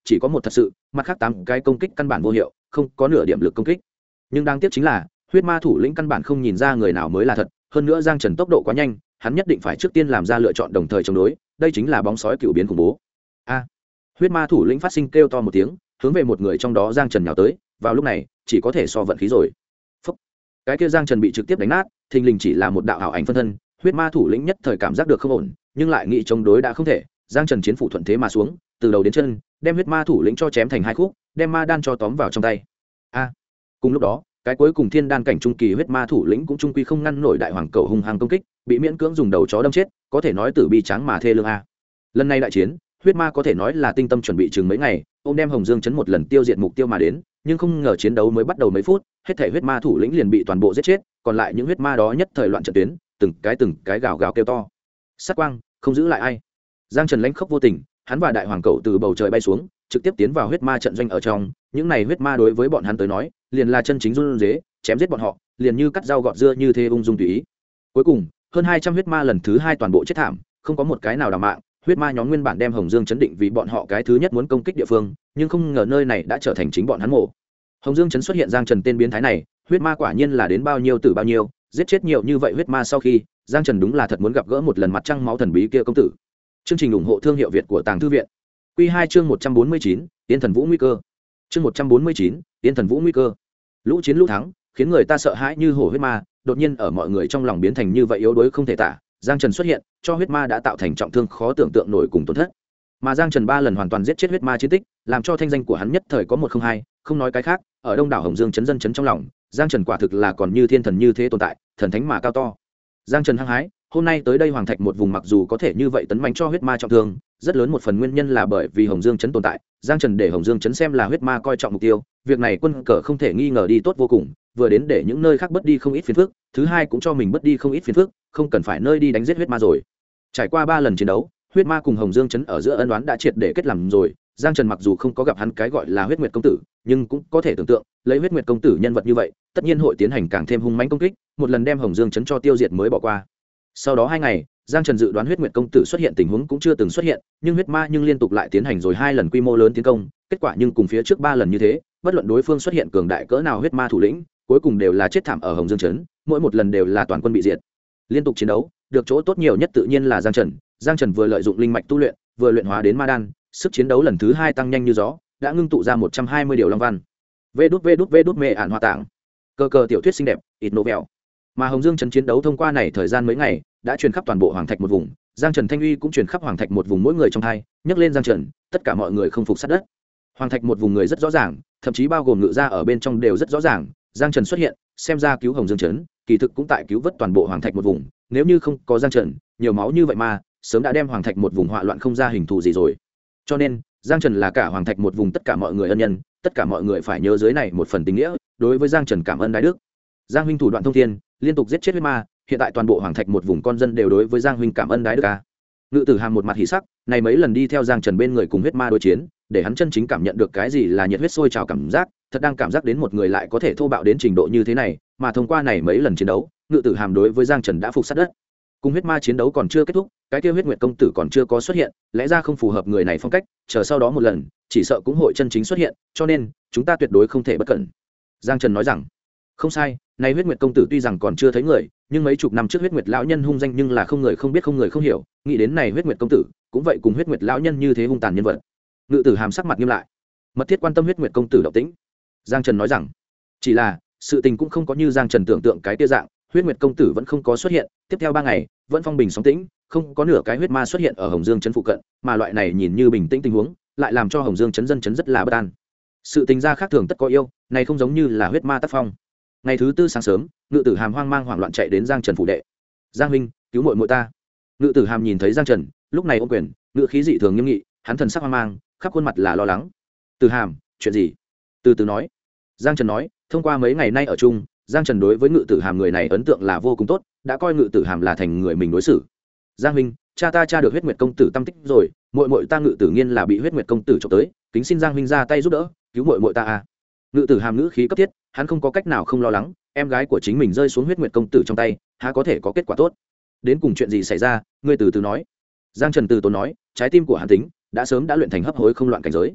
chỉ có một thật sự, mặt khác 8 cái công kích căn bản vô hiệu, không có nửa điểm lực công kích. Nhưng đáng tiếc chính là huyết ma thủ lĩnh căn bản không nhìn ra người nào mới là thật, hơn nữa Giang Trần tốc độ quá nhanh, hắn nhất định phải trước tiên làm ra lựa chọn đồng thời chống đối, đây chính là bóng sói cựu biến khủng bố. A! Huyết ma thủ lĩnh phát sinh kêu to một tiếng, hướng về một người trong đó Giang Trần nhào tới, vào lúc này, chỉ có thể so vận khí rồi. Phốc. Cái kia Giang Trần bị trực tiếp đánh nát, thình lình chỉ là một đạo ảo ảnh phân thân, huyết ma thủ lĩnh nhất thời cảm giác được không ổn, nhưng lại nghĩ chống đối đã không thể, Giang Trần chiến phủ thuận thế mà xuống, từ đầu đến chân, đem huyết ma thủ lĩnh cho chém thành hai khúc, đem ma đan cho tóm vào trong tay. A! Cùng lúc đó, cái cuối cùng thiên đan cảnh trung kỳ huyết ma thủ lĩnh cũng trung quy không ngăn nổi đại hoàng cầu hung hăng công kích, bị miễn cưỡng dùng đầu chó đâm chết, có thể nói tử bi tráng mà thê lương a. Lần này đại chiến, huyết ma có thể nói là tinh tâm chuẩn bị chừng mấy ngày, ông đem Hồng Dương chấn một lần tiêu diệt mục tiêu mà đến, nhưng không ngờ chiến đấu mới bắt đầu mấy phút, hết thảy huyết ma thủ lĩnh liền bị toàn bộ giết chết, còn lại những huyết ma đó nhất thời loạn trận tuyến, từng cái gào gào kêu to. Sát quang, không giữ lại ai. Giang Trần lãnh khốc vô tình, hắn và đại hoàng cầu từ bầu trời bay xuống, trực tiếp tiến vào huyết ma trận doanh ở trong, những này huyết ma đối với bọn hắn tới nói, liền là chân chính run rế, chém giết bọn họ, liền như cắt rau gọt dưa như thế ung dung tùy ý. Cuối cùng, hơn 200 huyết ma lần thứ 2 toàn bộ chết thảm, không có một cái nào đảm mạng, huyết ma nhóm nguyên bản đem Hồng Dương chấn định vì bọn họ cái thứ nhất muốn công kích địa phương, nhưng không ngờ nơi này đã trở thành chính bọn hắn mổ. Hồng Dương chấn xuất hiện Giang Trần tên biến thái này, huyết ma quả nhiên là đến bao nhiêu tử bao nhiêu, giết chết nhiều như vậy huyết ma sau khi, Giang Trần đúng là thật muốn gặp gỡ một lần mặt trăng máu thần bí kia công tử. Chương trình ủng hộ thương hiệu Việt của Tàng Thư viện. Quy 2 chương 149, Tiên Thần Vũ nguy cơ. Chương 149, Tiên Thần Vũ nguy cơ. Lũ chiến lũ thắng, khiến người ta sợ hãi như hổ huyết ma, đột nhiên ở mọi người trong lòng biến thành như vậy yếu đuối không thể tả. Giang Trần xuất hiện, cho huyết ma đã tạo thành trọng thương khó tưởng tượng nổi cùng tổn thất. Mà Giang Trần 3 lần hoàn toàn giết chết huyết ma chiến tích, làm cho thanh danh của hắn nhất thời có 102, không nói cái khác, ở đông đảo Hồng Dương chấn dân chấn trong lòng, Giang Trần quả thực là còn như thiên thần như thế tồn tại, thần thánh mà cao to. Giang Trần hăng hái, hôm nay tới đây Hoàng Thạch một vùng mặc dù có thể như vậy tấn mãnh cho huyết ma trọng thương, rất lớn một phần nguyên nhân là bởi vì Hồng Dương chấn tồn tại, Giang Trần để Hồng Dương chấn xem là huyết ma coi trọng mục tiêu, việc này quân cờ không thể nghi ngờ đi tốt vô cùng, vừa đến để những nơi khác bớt đi không ít phiền phức, thứ hai cũng cho mình bớt đi không ít phiền phức, không cần phải nơi đi đánh giết huyết ma rồi. Trải qua 3 lần chiến đấu, huyết ma cùng Hồng Dương chấn ở giữa ân oán đã triệt để kết làm rồi, Giang Trần mặc dù không có gặp hắn cái gọi là Huyết Nguyệt công tử, nhưng cũng có thể tưởng tượng, lấy Huyết Nguyệt công tử nhân vật như vậy, tất nhiên hội tiến hành càng thêm hung mãnh công kích, một lần đem Hồng Dương chấn cho tiêu diệt mới bỏ qua. Sau đó 2 ngày, Giang Trần dự đoán Huyết Nguyệt công tử xuất hiện tình huống cũng chưa từng xuất hiện, nhưng huyết ma liên tục lại tiến hành rồi 2 lần quy mô lớn tiến công, kết quả nhưng cùng phía trước 3 lần như thế, bất luận đối phương xuất hiện cường đại cỡ nào huyết ma thủ lĩnh, cuối cùng đều là chết thảm ở Hồng Dương trấn, mỗi một lần đều là toàn quân bị diệt. Liên tục chiến đấu, được chỗ tốt nhiều nhất tự nhiên là Giang Trần. Giang Trần vừa lợi dụng linh mạch tu luyện, vừa luyện hóa đến ma đan, sức chiến đấu lần thứ 2 tăng nhanh như gió, đã ngưng tụ ra 120 điều long văn. Vê đút mê ản hoa tạng. Cơ tiểu thuyết xinh đẹp, ít nổ bèo. Mà Hồng Dương trấn chiến đấu thông qua này thời gian mấy ngày, đã truyền khắp toàn bộ Hoàng Thạch một vùng, Giang Trần thanh uy cũng truyền khắp Hoàng Thạch một vùng mỗi người trong hai, nhấc lên Giang Trần, tất cả mọi người không phục sát đất. Hoàng Thạch một vùng người rất rõ ràng, thậm chí bao gồm ngự gia ở bên trong đều rất rõ ràng, Giang Trần xuất hiện, xem ra cứu Hồng Dương trấn, kỳ thực cũng tại cứu vớt toàn bộ Hoàng Thạch một vùng, nếu như không có Giang Trần, nhiều máu như vậy mà, sớm đã đem Hoàng Thạch một vùng họa loạn không ra hình thù gì rồi. Cho nên, Giang Trần là cả Hoàng Thạch một vùng tất cả mọi người ân nhân, tất cả mọi người phải nhớ dưới này một phần tình nghĩa, đối với Giang Trần cảm ơn đái đức. Giang huynh thủ đoạn thông thiên, liên tục giết chết huyết ma, hiện tại toàn bộ Hoàng Thạch một vùng con dân đều đối với Giang huynh cảm ơn đái đức ca. Ngự Tử Hàm một mặt hỉ sắc, này mấy lần đi theo Giang Trần bên người cùng huyết ma đối chiến, để hắn chân chính cảm nhận được cái gì là nhiệt huyết sôi trào cảm giác, thật đang cảm giác đến một người lại có thể thô bạo đến trình độ như thế này, mà thông qua này mấy lần chiến đấu, Ngự Tử Hàm đối với Giang Trần đã phục sát đất. Cùng huyết ma chiến đấu còn chưa kết thúc, cái kia Huyết Nguyệt công tử còn chưa có xuất hiện, lẽ ra không phù hợp người này phong cách, chờ sau đó một lần, chỉ sợ cũng hội chân chính xuất hiện, cho nên, chúng ta tuyệt đối không thể bất cẩn. Giang Trần nói rằng, không sai, này Huyết Nguyệt công tử tuy rằng còn chưa thấy người, nhưng mấy chục năm trước Huyết Nguyệt lão nhân hung danh nhưng là không người không biết không người không hiểu, nghĩ đến này Huyết Nguyệt công tử, cũng vậy cùng Huyết Nguyệt lão nhân như thế hung tàn nhân vật. Ngự Tử Hàm sắc mặt nghiêm lại, mật thiết quan tâm Huyết Nguyệt công tử động tĩnh. Giang Trần nói rằng, chỉ là, sự tình cũng không có như Giang Trần tưởng tượng cái tia dạng, Huyết Nguyệt công tử vẫn không có xuất hiện, tiếp theo 3 ngày, vẫn phong bình sóng tĩnh, không có nửa cái huyết ma xuất hiện ở Hồng Dương trấn phụ cận, mà loại này nhìn như bình tĩnh tình huống, lại làm cho Hồng Dương trấn dân trấn rất là bất an. Sự tình ra khác thường tất có yêu, này không giống như là huyết ma tác phong. Ngày thứ 4 sáng sớm, Ngự Tử Hàm hoang mang hoảng loạn chạy đến Giang Trần phủ đệ. Giang huynh, cứu muội muội ta. Ngự Tử Hàm nhìn thấy Giang Trần, lúc này ôm quyền, ngự khí dị thường nghiêm nghị, hắn thần sắc hoang mang, khắp khuôn mặt là lo lắng. Tử Hàm, chuyện gì? Từ từ nói. Giang Trần nói, thông qua mấy ngày nay ở chung, Giang Trần đối với Ngự Tử Hàm người này ấn tượng là vô cùng tốt, đã coi Ngự Tử Hàm là thành người mình đối xử. Giang huynh, cha ta tra được Huyết Nguyệt công tử tâm tích rồi, muội muội ta Ngự Tử Nghiên là bị Huyết Nguyệt công tử chọc tới, kính xin Giang huynh ra tay giúp đỡ, cứu muội muội ta a. Ngự Tử Hàm ngữ khí cấp thiết, hắn không có cách nào không lo lắng, em gái của chính mình rơi xuống Huyết Nguyệt công tử trong tay, há có thể có kết quả tốt. Đến cùng chuyện gì xảy ra, ngươi từ từ nói. Giang Trần từ tốn nói, trái tim của hắn tính đã sớm đã luyện thành hấp hối không loạn cảnh giới.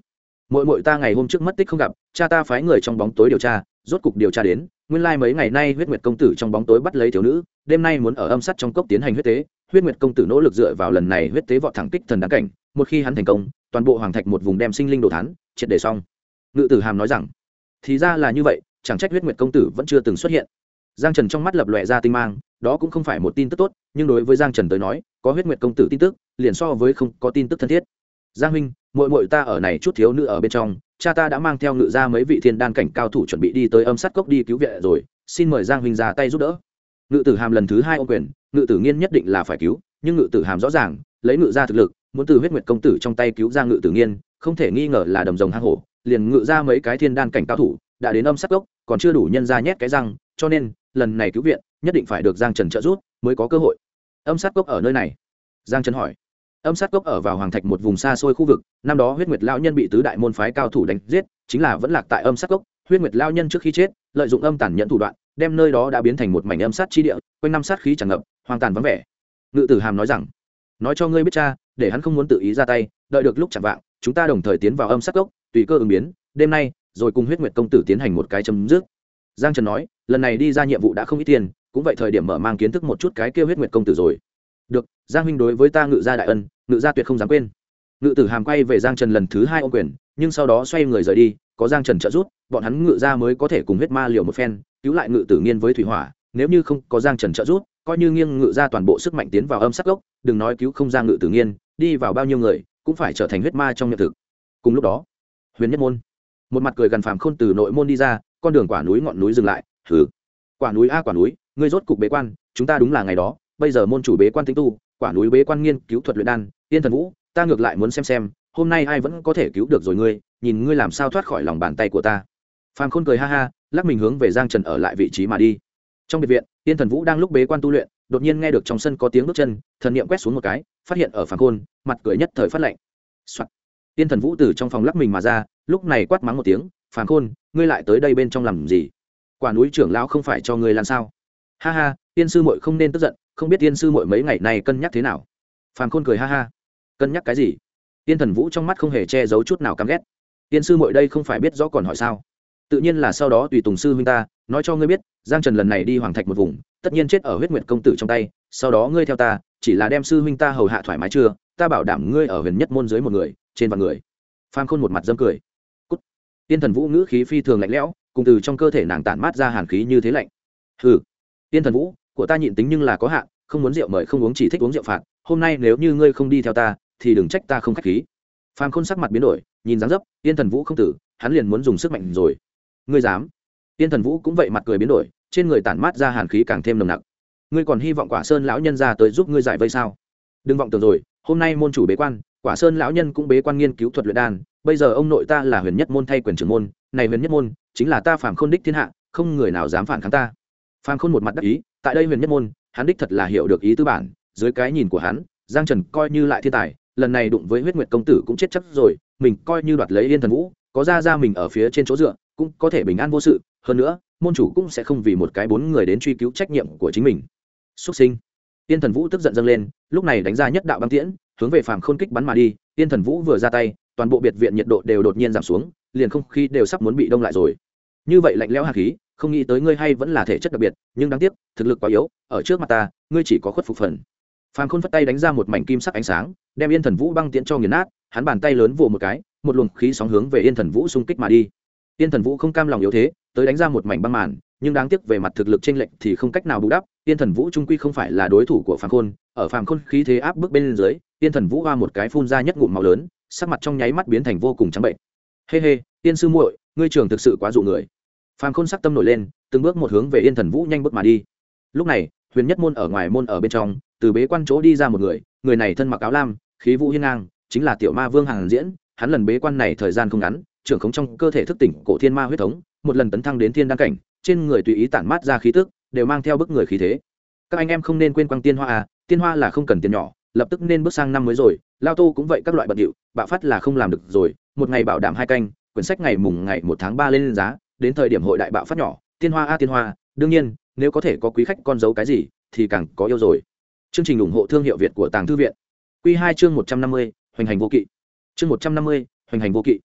muội muội ta ngày hôm trước mất tích không gặp, cha ta phái người trong bóng tối điều tra, rốt cục điều tra đến, nguyên lai mấy ngày nay huyết nguyệt công tử trong bóng tối bắt lấy thiếu nữ, đêm nay muốn ở âm sắt trong cốc tiến hành huyết tế. Huyết nguyệt công tử nỗ lực dựa vào lần này huyết tế vọt thẳng kích thần đáng cảnh, một khi hắn thành công, toàn bộ hoàng thạch một vùng đem sinh linh đồ thán, triệt để xong. Ngự tử hàm nói rằng, thì ra là như vậy, chẳng trách huyết nguyệt công tử vẫn chưa từng xuất hiện. Giang Trần trong mắt lập lòe ra tinh mang, đó cũng không phải một tin tức tốt, nhưng đối với Giang Trần tới nói, có huyết nguyệt công tử tin tức, liền so với không có tin tức thân thiết. Giang huynh, muội muội ta ở này chút thiếu nữ ở bên trong, cha ta đã mang theo ngự ra mấy vị thiên đan cảnh cao thủ chuẩn bị đi tới âm sát cốc đi cứu viện rồi, xin mời Giang huynh ra tay giúp đỡ. Ngự tử hàm lần thứ hai ô quyền, ngự tử nghiên nhất định là phải cứu, nhưng ngự tử hàm rõ ràng lấy ngự ra thực lực, muốn từ huyết nguyệt công tử trong tay cứu ra ngự tử nghiên, không thể nghi ngờ là đầm rồng hang hổ, liền ngự ra mấy cái thiên đan cảnh cao thủ đã đến âm sát cốc, còn chưa đủ nhân ra nhét cái răng, cho nên lần này cứu viện nhất định phải được Giang Trần trợ giúp mới có cơ hội. Âm sát cốc ở nơi này? Giang Trần hỏi. Âm sát cốc ở vào hoàng thạch một vùng xa xôi khu vực, năm đó huyết nguyệt lão nhân bị tứ đại môn phái cao thủ đánh giết, chính là vẫn lạc tại âm sát cốc. Huyết nguyệt lão nhân trước khi chết lợi dụng âm tàn nhẫn thủ đoạn, đem nơi đó đã biến thành một mảnh âm sát chi địa, quanh năm sát khí tràn ngập, hoang tàn vắng vẻ. Ngự tử hàm nói rằng, nói cho ngươi biết cha, để hắn không muốn tự ý ra tay, đợi được lúc chẳng vạng chúng ta đồng thời tiến vào âm sát cốc, tùy cơ ứng biến, đêm nay rồi cùng huyết nguyệt công tử tiến hành một cái chấm dứt. Giang Trần nói, lần này đi ra nhiệm vụ đã không ít tiền, cũng vậy thời điểm mở mang kiến thức một chút cái kia huyết nguyệt công tử rồi. Được, Giang huynh đối với ta ngự gia đại ân, ngự gia tuyệt không dám quên. Ngự tử hàm quay về Giang Trần lần thứ hai ôm quyền, nhưng sau đó xoay người rời đi, có Giang Trần trợ giúp, bọn hắn ngự gia mới có thể cùng huyết ma liều một phen, cứu lại ngự tử nghiên với thủy hỏa. Nếu như không có Giang Trần trợ giúp, coi như nghiêng ngự gia toàn bộ sức mạnh tiến vào âm sát gốc, đừng nói cứu không ra ngự tử nghiên, đi vào bao nhiêu người cũng phải trở thành huyết ma trong nhận thực. Cùng lúc đó, Huyền Nhất môn, một mặt cười gần phàm khôn từ nội môn đi ra, con đường quả núi ngọn núi dừng lại. Hừ, quả núi a quả núi, ngươi rốt cục bế quan, chúng ta đúng là ngày đó, bây giờ môn chủ bế quan tĩnh tu, quả núi bế quan nghiên cứu thuật luyện đan, Tiên Thần Vũ, ta ngược lại muốn xem hôm nay ai vẫn có thể cứu được rồi ngươi, nhìn ngươi làm sao thoát khỏi lòng bàn tay của ta. Phàm Khôn cười ha ha, lắc mình hướng về Giang Trần ở lại vị trí mà đi. Trong biệt viện, Tiên Thần Vũ đang lúc bế quan tu luyện, đột nhiên nghe được trong sân có tiếng bước chân, thần niệm quét xuống một cái, phát hiện ở Phàm Khôn, mặt cười nhất thời phát lạnh. Soạt. Tiên Thần Vũ từ trong phòng lắc mình mà ra, lúc này quát mắng một tiếng, Phàm Khôn, ngươi lại tới đây bên trong làm gì? Quả núi trưởng lão không phải cho ngươi làm sao? Ha ha, Tiên sư muội không nên tức giận, không biết Tiên sư muội mấy ngày này cân nhắc thế nào? Phàm Khôn cười ha ha, cân nhắc cái gì? Tiên Thần Vũ trong mắt không hề che giấu chút nào căm ghét. Tiên sư muội đây không phải biết rõ còn hỏi sao? Tự nhiên là sau đó tùy tùng sư huynh ta nói cho ngươi biết, Giang Trần lần này đi hoàng thạch một vùng, tất nhiên chết ở huyết nguyệt công tử trong tay, sau đó ngươi theo ta, chỉ là đem sư huynh ta hầu hạ thoải mái chưa, ta bảo đảm ngươi ở Huyền Nhất môn dưới một người, trên vạn người. Phàm Khôn một mặt dâm cười. Cút. Tiên Thần Vũ ngữ khí phi thường lạnh lẽo, cùng từ trong cơ thể nàng tản mát ra hàn khí như thế lạnh. Hừ. Tiên Thần Vũ, của ta nhịn tính nhưng là có hạn, không muốn rượu mời không uống, chỉ thích uống rượu phạt, hôm nay nếu như ngươi không đi theo ta thì đừng trách ta không khách khí. Phàm Khôn sắc mặt biến đổi, nhìn dáng dấp Tiên Thần Vũ không tử, hắn liền muốn dùng sức mạnh rồi. Ngươi dám? Tiên Thần Vũ cũng vậy, mặt cười biến đổi, trên người tản mát ra hàn khí càng thêm nồng nặc. Ngươi còn hy vọng Quả Sơn lão nhân ra tới giúp ngươi giải vây sao? Đừng vọng tưởng rồi, hôm nay môn chủ bế quan, Quả Sơn lão nhân cũng bế quan nghiên cứu thuật luyện đan, bây giờ ông nội ta là Huyền Nhất môn thay quyền trưởng môn, này Huyền Nhất môn chính là ta Phàm Khôn đích thiên hạ, không người nào dám phản kháng ta. Phàm Khôn một mặt đắc ý, tại đây Huyền Nhất môn, hắn đích thật là hiểu được ý tư bản, dưới cái nhìn của hắn, Giang Trần coi như lại thiên tài, lần này đụng với huyết nguyệt công tử cũng chết chắc rồi, mình coi như đoạt lấy Yên Thần Vũ, có ra mình ở phía trên chỗ dựa, cũng có thể bình an vô sự, hơn nữa môn chủ cũng sẽ không vì một cái 4 người đến truy cứu trách nhiệm của chính mình. Xuất sinh. Yên Thần Vũ tức giận dâng lên, lúc này đánh ra nhất đạo băng tiễn, hướng về Phàm Khôn kích bắn mà đi. Yên Thần Vũ vừa ra tay, toàn bộ biệt viện nhiệt độ đều đột nhiên giảm xuống, liền không khí đều sắp muốn bị đông lại rồi. Như vậy lạnh lẽo hàn khí, không nghĩ tới ngươi hay vẫn là thể chất đặc biệt, nhưng đáng tiếc, thực lực quá yếu, ở trước mặt ta, ngươi chỉ có khuất phục phần. Phàm Khôn phất tay đánh ra một mảnh kim sắc ánh sáng, đem Yên Thần Vũ băng tiễn cho nghiền nát, hắn bàn tay lớn vồ một cái, một luồng khí sóng hướng về Yên Thần Vũ xung kích mà đi. Yên Thần Vũ không cam lòng yếu thế, tới đánh ra một mảnh băng màn, nhưng đáng tiếc về mặt thực lực chênh lệch thì không cách nào bù đắp, Yên Thần Vũ trung quy không phải là đối thủ của Phàm Khôn, ở Phàm Khôn khí thế áp bức bên dưới, Yên Thần Vũ hoa một cái phun ra nhất ngụm máu lớn, sắc mặt trong nháy mắt biến thành vô cùng trắng bệnh. Hê hê, Tiên sư muội, ngươi trưởng thực sự quá dụ người. Phàm Khôn sắc tâm nổi lên, từng bước một hướng về Yên Thần Vũ nhanh bước mà đi. Lúc này, Huyền Nhất môn ở ngoài môn ở bên trong, từ bế quan chỗ đi ra một người, người này thân mặc áo lam, khí vũ hiên ngang, chính là Tiểu Ma Vương Hàn Diễn, hắn lần bế quan này thời gian không ngắn, trưởng khống trong cơ thể thức tỉnh cổ thiên ma huyết thống, một lần tấn thăng đến thiên đan cảnh, trên người tùy ý tản mát ra khí tức, đều mang theo bức người khí thế. Các anh em không nên quên quang tiên hoa à, tiên hoa là không cần tiền nhỏ, lập tức nên bước sang năm mới rồi, Lao Tô cũng vậy, các loại bận điệu, bạo phát là không làm được rồi, một ngày bảo đảm 2 canh, quyển sách ngày mùng ngày 1 tháng 3 lên giá, đến thời điểm hội đại bạo phát nhỏ, tiên hoa a tiên hoa, đương nhiên, nếu có thể có quý khách con dấu cái gì thì càng có yêu rồi. Chương trình ủng hộ thương hiệu Việt của Tàng Thư viện. Quy 2 chương 150, hoành hành vô kỵ. Chương 150, hoành hành vô kỵ.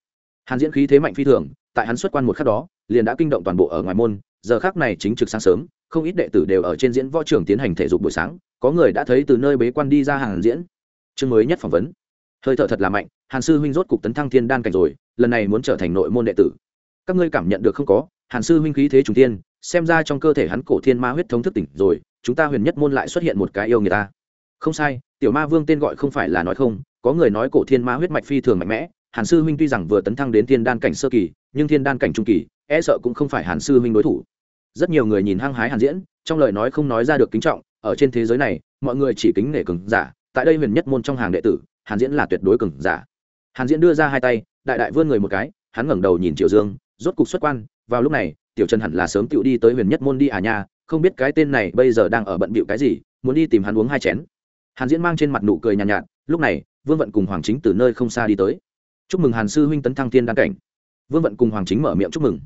Hàn Diễn khí thế mạnh phi thường, tại hắn xuất quan một khắc đó liền đã kinh động toàn bộ ở ngoài môn. Giờ khắc này chính trực sáng sớm, không ít đệ tử đều ở trên diễn võ trường tiến hành thể dục buổi sáng, có người đã thấy từ nơi bế quan đi ra Hàn Diễn. Chương mới nhất phỏng vấn, hơi thở thật là mạnh, Hàn sư huynh rốt cục tấn thăng thiên đan cảnh rồi, lần này muốn trở thành nội môn đệ tử. Các ngươi cảm nhận được không có? Hàn sư huynh khí thế trùng thiên, xem ra trong cơ thể hắn cổ thiên ma huyết thống thức tỉnh rồi, chúng ta huyền nhất môn lại xuất hiện một cái yêu người ta. Không sai, tiểu ma vương tên gọi không phải là nói không, có người nói cổ thiên ma huyết mạch phi thường mạnh mẽ. Hàn sư huynh tuy rằng vừa tấn thăng đến thiên đan cảnh sơ kỳ, nhưng thiên đan cảnh trung kỳ e sợ cũng không phải Hàn sư huynh đối thủ. Rất nhiều người nhìn hăng hái Hàn Diễn, trong lời nói không nói ra được kính trọng. Ở trên thế giới này, mọi người chỉ kính nể cường giả, tại đây huyền nhất môn trong hàng đệ tử, Hàn Diễn là tuyệt đối cường giả. Hàn Diễn đưa ra hai tay, đại đại vươn người một cái, hắn ngẩng đầu nhìn Triệu Dương, rốt cục xuất quan. Vào lúc này, Tiểu Trần hẳn là sớm tựu đi tới huyền nhất môn đi à nha, không biết cái tên này bây giờ đang ở bận bịu cái gì, muốn đi tìm hắn uống hai chén. Hàn Diễn mang trên mặt nụ cười nhàn nhạt, lúc này Vương Vận cùng Hoàng Chính từ nơi không xa đi tới. Chúc mừng Hàn sư huynh tấn thăng thiên đan cảnh. Vương Vận cùng Hoàng Chính mở miệng chúc mừng.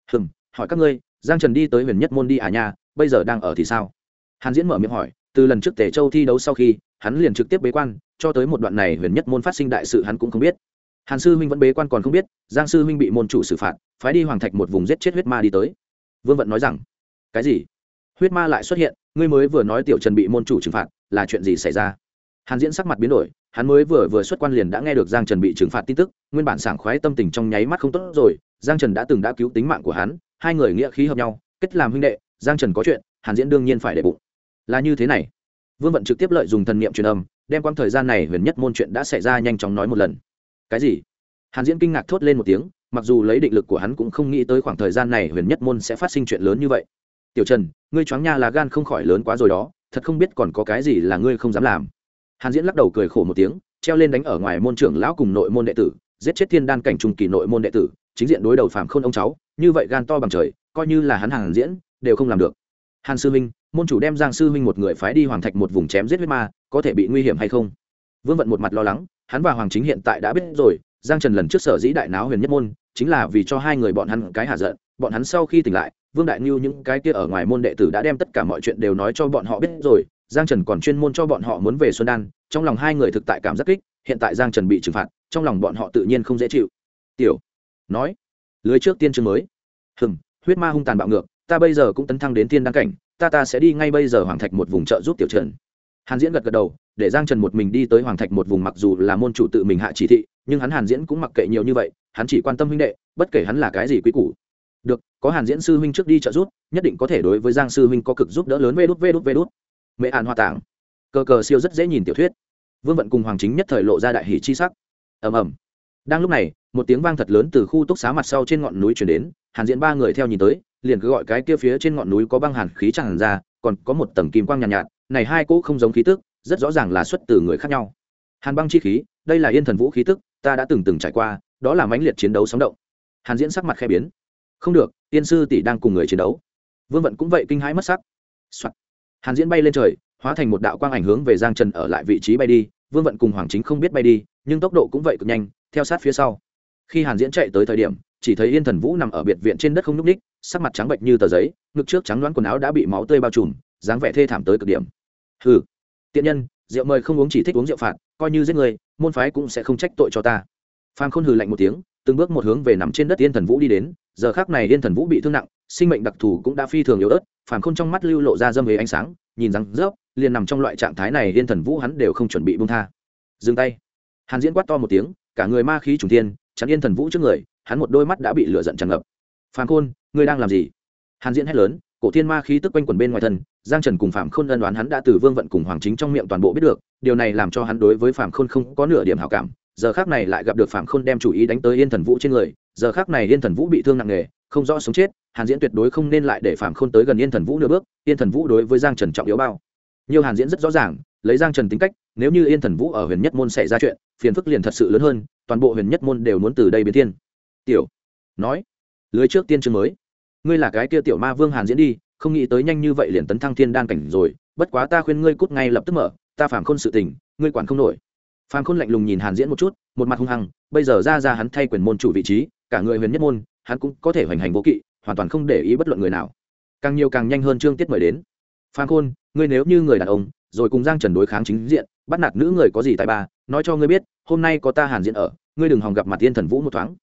Hỏi các ngươi, Giang Trần đi tới huyền nhất môn đi à nha, bây giờ đang ở thì sao? Hàn Diễn mở miệng hỏi, từ lần trước Tề Châu thi đấu sau khi, hắn liền trực tiếp bế quan, cho tới một đoạn này huyền nhất môn phát sinh đại sự hắn cũng không biết. Hàn sư huynh vẫn bế quan còn không biết, Giang sư huynh bị môn chủ xử phạt, phái đi Hoàng Thạch một vùng giết chết huyết ma đi tới. Vương Vận nói rằng, cái gì? Huyết ma lại xuất hiện? Ngươi mới vừa nói Tiểu Trần bị môn chủ trừng phạt, là chuyện gì xảy ra? Hàn Diễn sắc mặt biến đổi, hắn mới vừa xuất quan liền đã nghe được Giang Trần bị trừng phạt tin tức, nguyên bản sảng khoái tâm tình trong nháy mắt không tốt rồi. Giang Trần đã cứu tính mạng của hắn, hai người nghĩa khí hợp nhau, kết làm huynh đệ. Giang Trần có chuyện, Hàn Diễn đương nhiên phải để bụng. Là như thế này. Vương Vận trực tiếp lợi dụng thần niệm truyền âm, đem quãng thời gian này huyền nhất môn chuyện đã xảy ra nhanh chóng nói một lần. Cái gì? Hàn Diễn kinh ngạc thốt lên một tiếng, mặc dù lấy định lực của hắn cũng không nghĩ tới khoảng thời gian này huyền nhất môn sẽ phát sinh chuyện lớn như vậy. Tiểu Trần, ngươi choáng nha là gan không khỏi lớn quá rồi đó, thật không biết còn có cái gì là ngươi không dám làm. Hàn Diễn lắc đầu cười khổ một tiếng, treo lên đánh ở ngoài môn trưởng lão cùng nội môn đệ tử, giết chết thiên đan cảnh trung kỳ nội môn đệ tử, chính diện đối đầu Phạm Khôn ông cháu, như vậy gan to bằng trời, coi như là hắn Hàn Diễn đều không làm được. Hàn sư huynh, môn chủ đem Giang sư huynh một người phái đi Hoàng Thạch một vùng chém giết huyết ma, có thể bị nguy hiểm hay không? Vương Vận một mặt lo lắng, hắn và Hoàng Chính hiện tại đã biết rồi, Giang Trần lần trước sở dĩ đại náo huyền nhất môn, chính là vì cho hai người bọn hắn cái hạ giận. Bọn hắn sau khi tỉnh lại, Vương Đại Nưu những cái kia ở ngoài môn đệ tử đã đem tất cả mọi chuyện đều nói cho bọn họ biết rồi. Giang Trần còn chuyên môn cho bọn họ muốn về Xuân Đan, trong lòng hai người thực tại cảm giác kích. Hiện tại Giang Trần bị trừng phạt, trong lòng bọn họ tự nhiên không dễ chịu. Tiểu nói, lưới trước tiên chương mới. Huyết ma hung tàn bạo ngược, ta bây giờ cũng tấn thăng đến thiên đan cảnh, ta sẽ đi ngay bây giờ Hoàng Thạch một vùng trợ giúp Tiểu Trần. Hàn Diễn gật đầu, để Giang Trần một mình đi tới Hoàng Thạch một vùng, mặc dù là môn chủ tự mình hạ chỉ thị, nhưng hắn Hàn Diễn cũng mặc kệ nhiều như vậy, hắn chỉ quan tâm huynh đệ, bất kể hắn là cái gì quý củ. Được, có Hàn Diễn sư huynh trước đi trợ giúp, nhất định có thể đối với Giang sư huynh có cực giúp đỡ lớn. Vê đút. Mẹ Hàn Hoa Tảng, cờ siêu rất dễ nhìn tiểu thuyết. Vương Vận cùng Hoàng Chính nhất thời lộ ra đại hỉ chi sắc. Ầm. Đang lúc này, một tiếng vang thật lớn từ khu túc xá mặt sau trên ngọn núi truyền đến, Hàn Diễn ba người theo nhìn tới, liền cứ gọi cái kia phía trên ngọn núi có băng hàn khí tràn ra, còn có một tầng kim quang nhàn nhạt, này hai cỗ không giống khí tức, rất rõ ràng là xuất từ người khác nhau. Hàn băng chi khí, đây là Yên Thần Vũ khí tức, ta đã từng trải qua, đó là mãnh liệt chiến đấu sóng động. Hàn Diễn sắc mặt khẽ biến. Không được, Tiên sư tỷ đang cùng người chiến đấu. Vương Vận cũng vậy kinh hãi mất sắc. Soạt. Hàn Diễn bay lên trời, hóa thành một đạo quang ảnh hướng về Giang Trần ở lại vị trí bay đi. Vương Vận cùng Hoàng Chính không biết bay đi, nhưng tốc độ cũng vậy cực nhanh, theo sát phía sau. Khi Hàn Diễn chạy tới thời điểm, chỉ thấy Yên Thần Vũ nằm ở biệt viện trên đất không nhúc nhích, sắc mặt trắng bệch như tờ giấy, ngực trước trắng loáng quần áo đã bị máu tươi bao trùm, dáng vẻ thê thảm tới cực điểm. Hừ, tiện nhân, rượu mời không uống chỉ thích uống rượu phạt, coi như giết người, môn phái cũng sẽ không trách tội cho ta. Phàm Khôn hừ lạnh một tiếng, từng bước một hướng về nằm trên đất Yên Thần Vũ đi đến. Giờ khắc này Yên Thần Vũ bị thương nặng, sinh mệnh đặc thù cũng đã phi thường yếu ớt. Phàm Khôn trong mắt lưu lộ ra dâm hề ánh sáng, nhìn rằng rớp, liền nằm trong loại trạng thái này Yên Thần Vũ hắn đều không chuẩn bị buông tha. Dừng tay. Hàn Diễn quát to một tiếng, cả người ma khí trùng thiên, chắn Yên Thần Vũ trước người, hắn một đôi mắt đã bị lửa giận tràn ngập. Phàm Khôn, ngươi đang làm gì? Hàn Diễn hét lớn, cổ thiên ma khí tức quanh quẩn bên ngoài thân. Giang Trần cùng Phạm Khôn ân đoán hắn đã từ Vương Vận cùng Hoàng Chính trong miệng toàn bộ biết được, điều này làm cho hắn đối với Phạm Khôn không có nửa điểm hảo cảm. Giờ khắc này lại gặp được Phạm Khôn đem chủ ý đánh tới Yên Thần Vũ trên người, giờ khắc này Yên Thần Vũ bị thương nặng nề, không rõ sống chết, Hàn Diễn tuyệt đối không nên lại để Phạm Khôn tới gần Yên Thần Vũ nửa bước. Yên Thần Vũ đối với Giang Trần trọng yếu bao nhiêu Hàn Diễn rất rõ ràng, lấy Giang Trần tính cách, nếu như Yên Thần Vũ ở Huyền Nhất môn xảy ra chuyện, phiền phức liền thật sự lớn hơn, toàn bộ Huyền Nhất môn đều muốn từ đây biến thiên. Tiểu nói, lưới trước tiên chương mới, ngươi là cái kia tiểu ma vương Hàn Diễn đi, không nghĩ tới nhanh như vậy liền tấn thăng thiên đan cảnh rồi, bất quá ta khuyên ngươi cút ngay lập tức mở, ta Phạm Khôn sự tình, ngươi quản không nổi. Phạm Khôn lạnh lùng nhìn Hàn Diễn một chút, một mặt hung hăng, bây giờ ra hắn thay quyền môn chủ vị trí, cả người Huyền Nhất môn, hắn cũng có thể hoành hành vô kỵ, hoàn toàn không để ý bất luận người nào. Càng nhiều càng nhanh hơn chương tiết mời đến. Phạm Khôn, ngươi nếu như người đàn ông, rồi cùng Giang Trần đối kháng chính diện, bắt nạt nữ người có gì tài ba, nói cho ngươi biết, hôm nay có ta Hàn Diễn ở, ngươi đừng hòng gặp mặt Yên Thần Vũ một thoáng.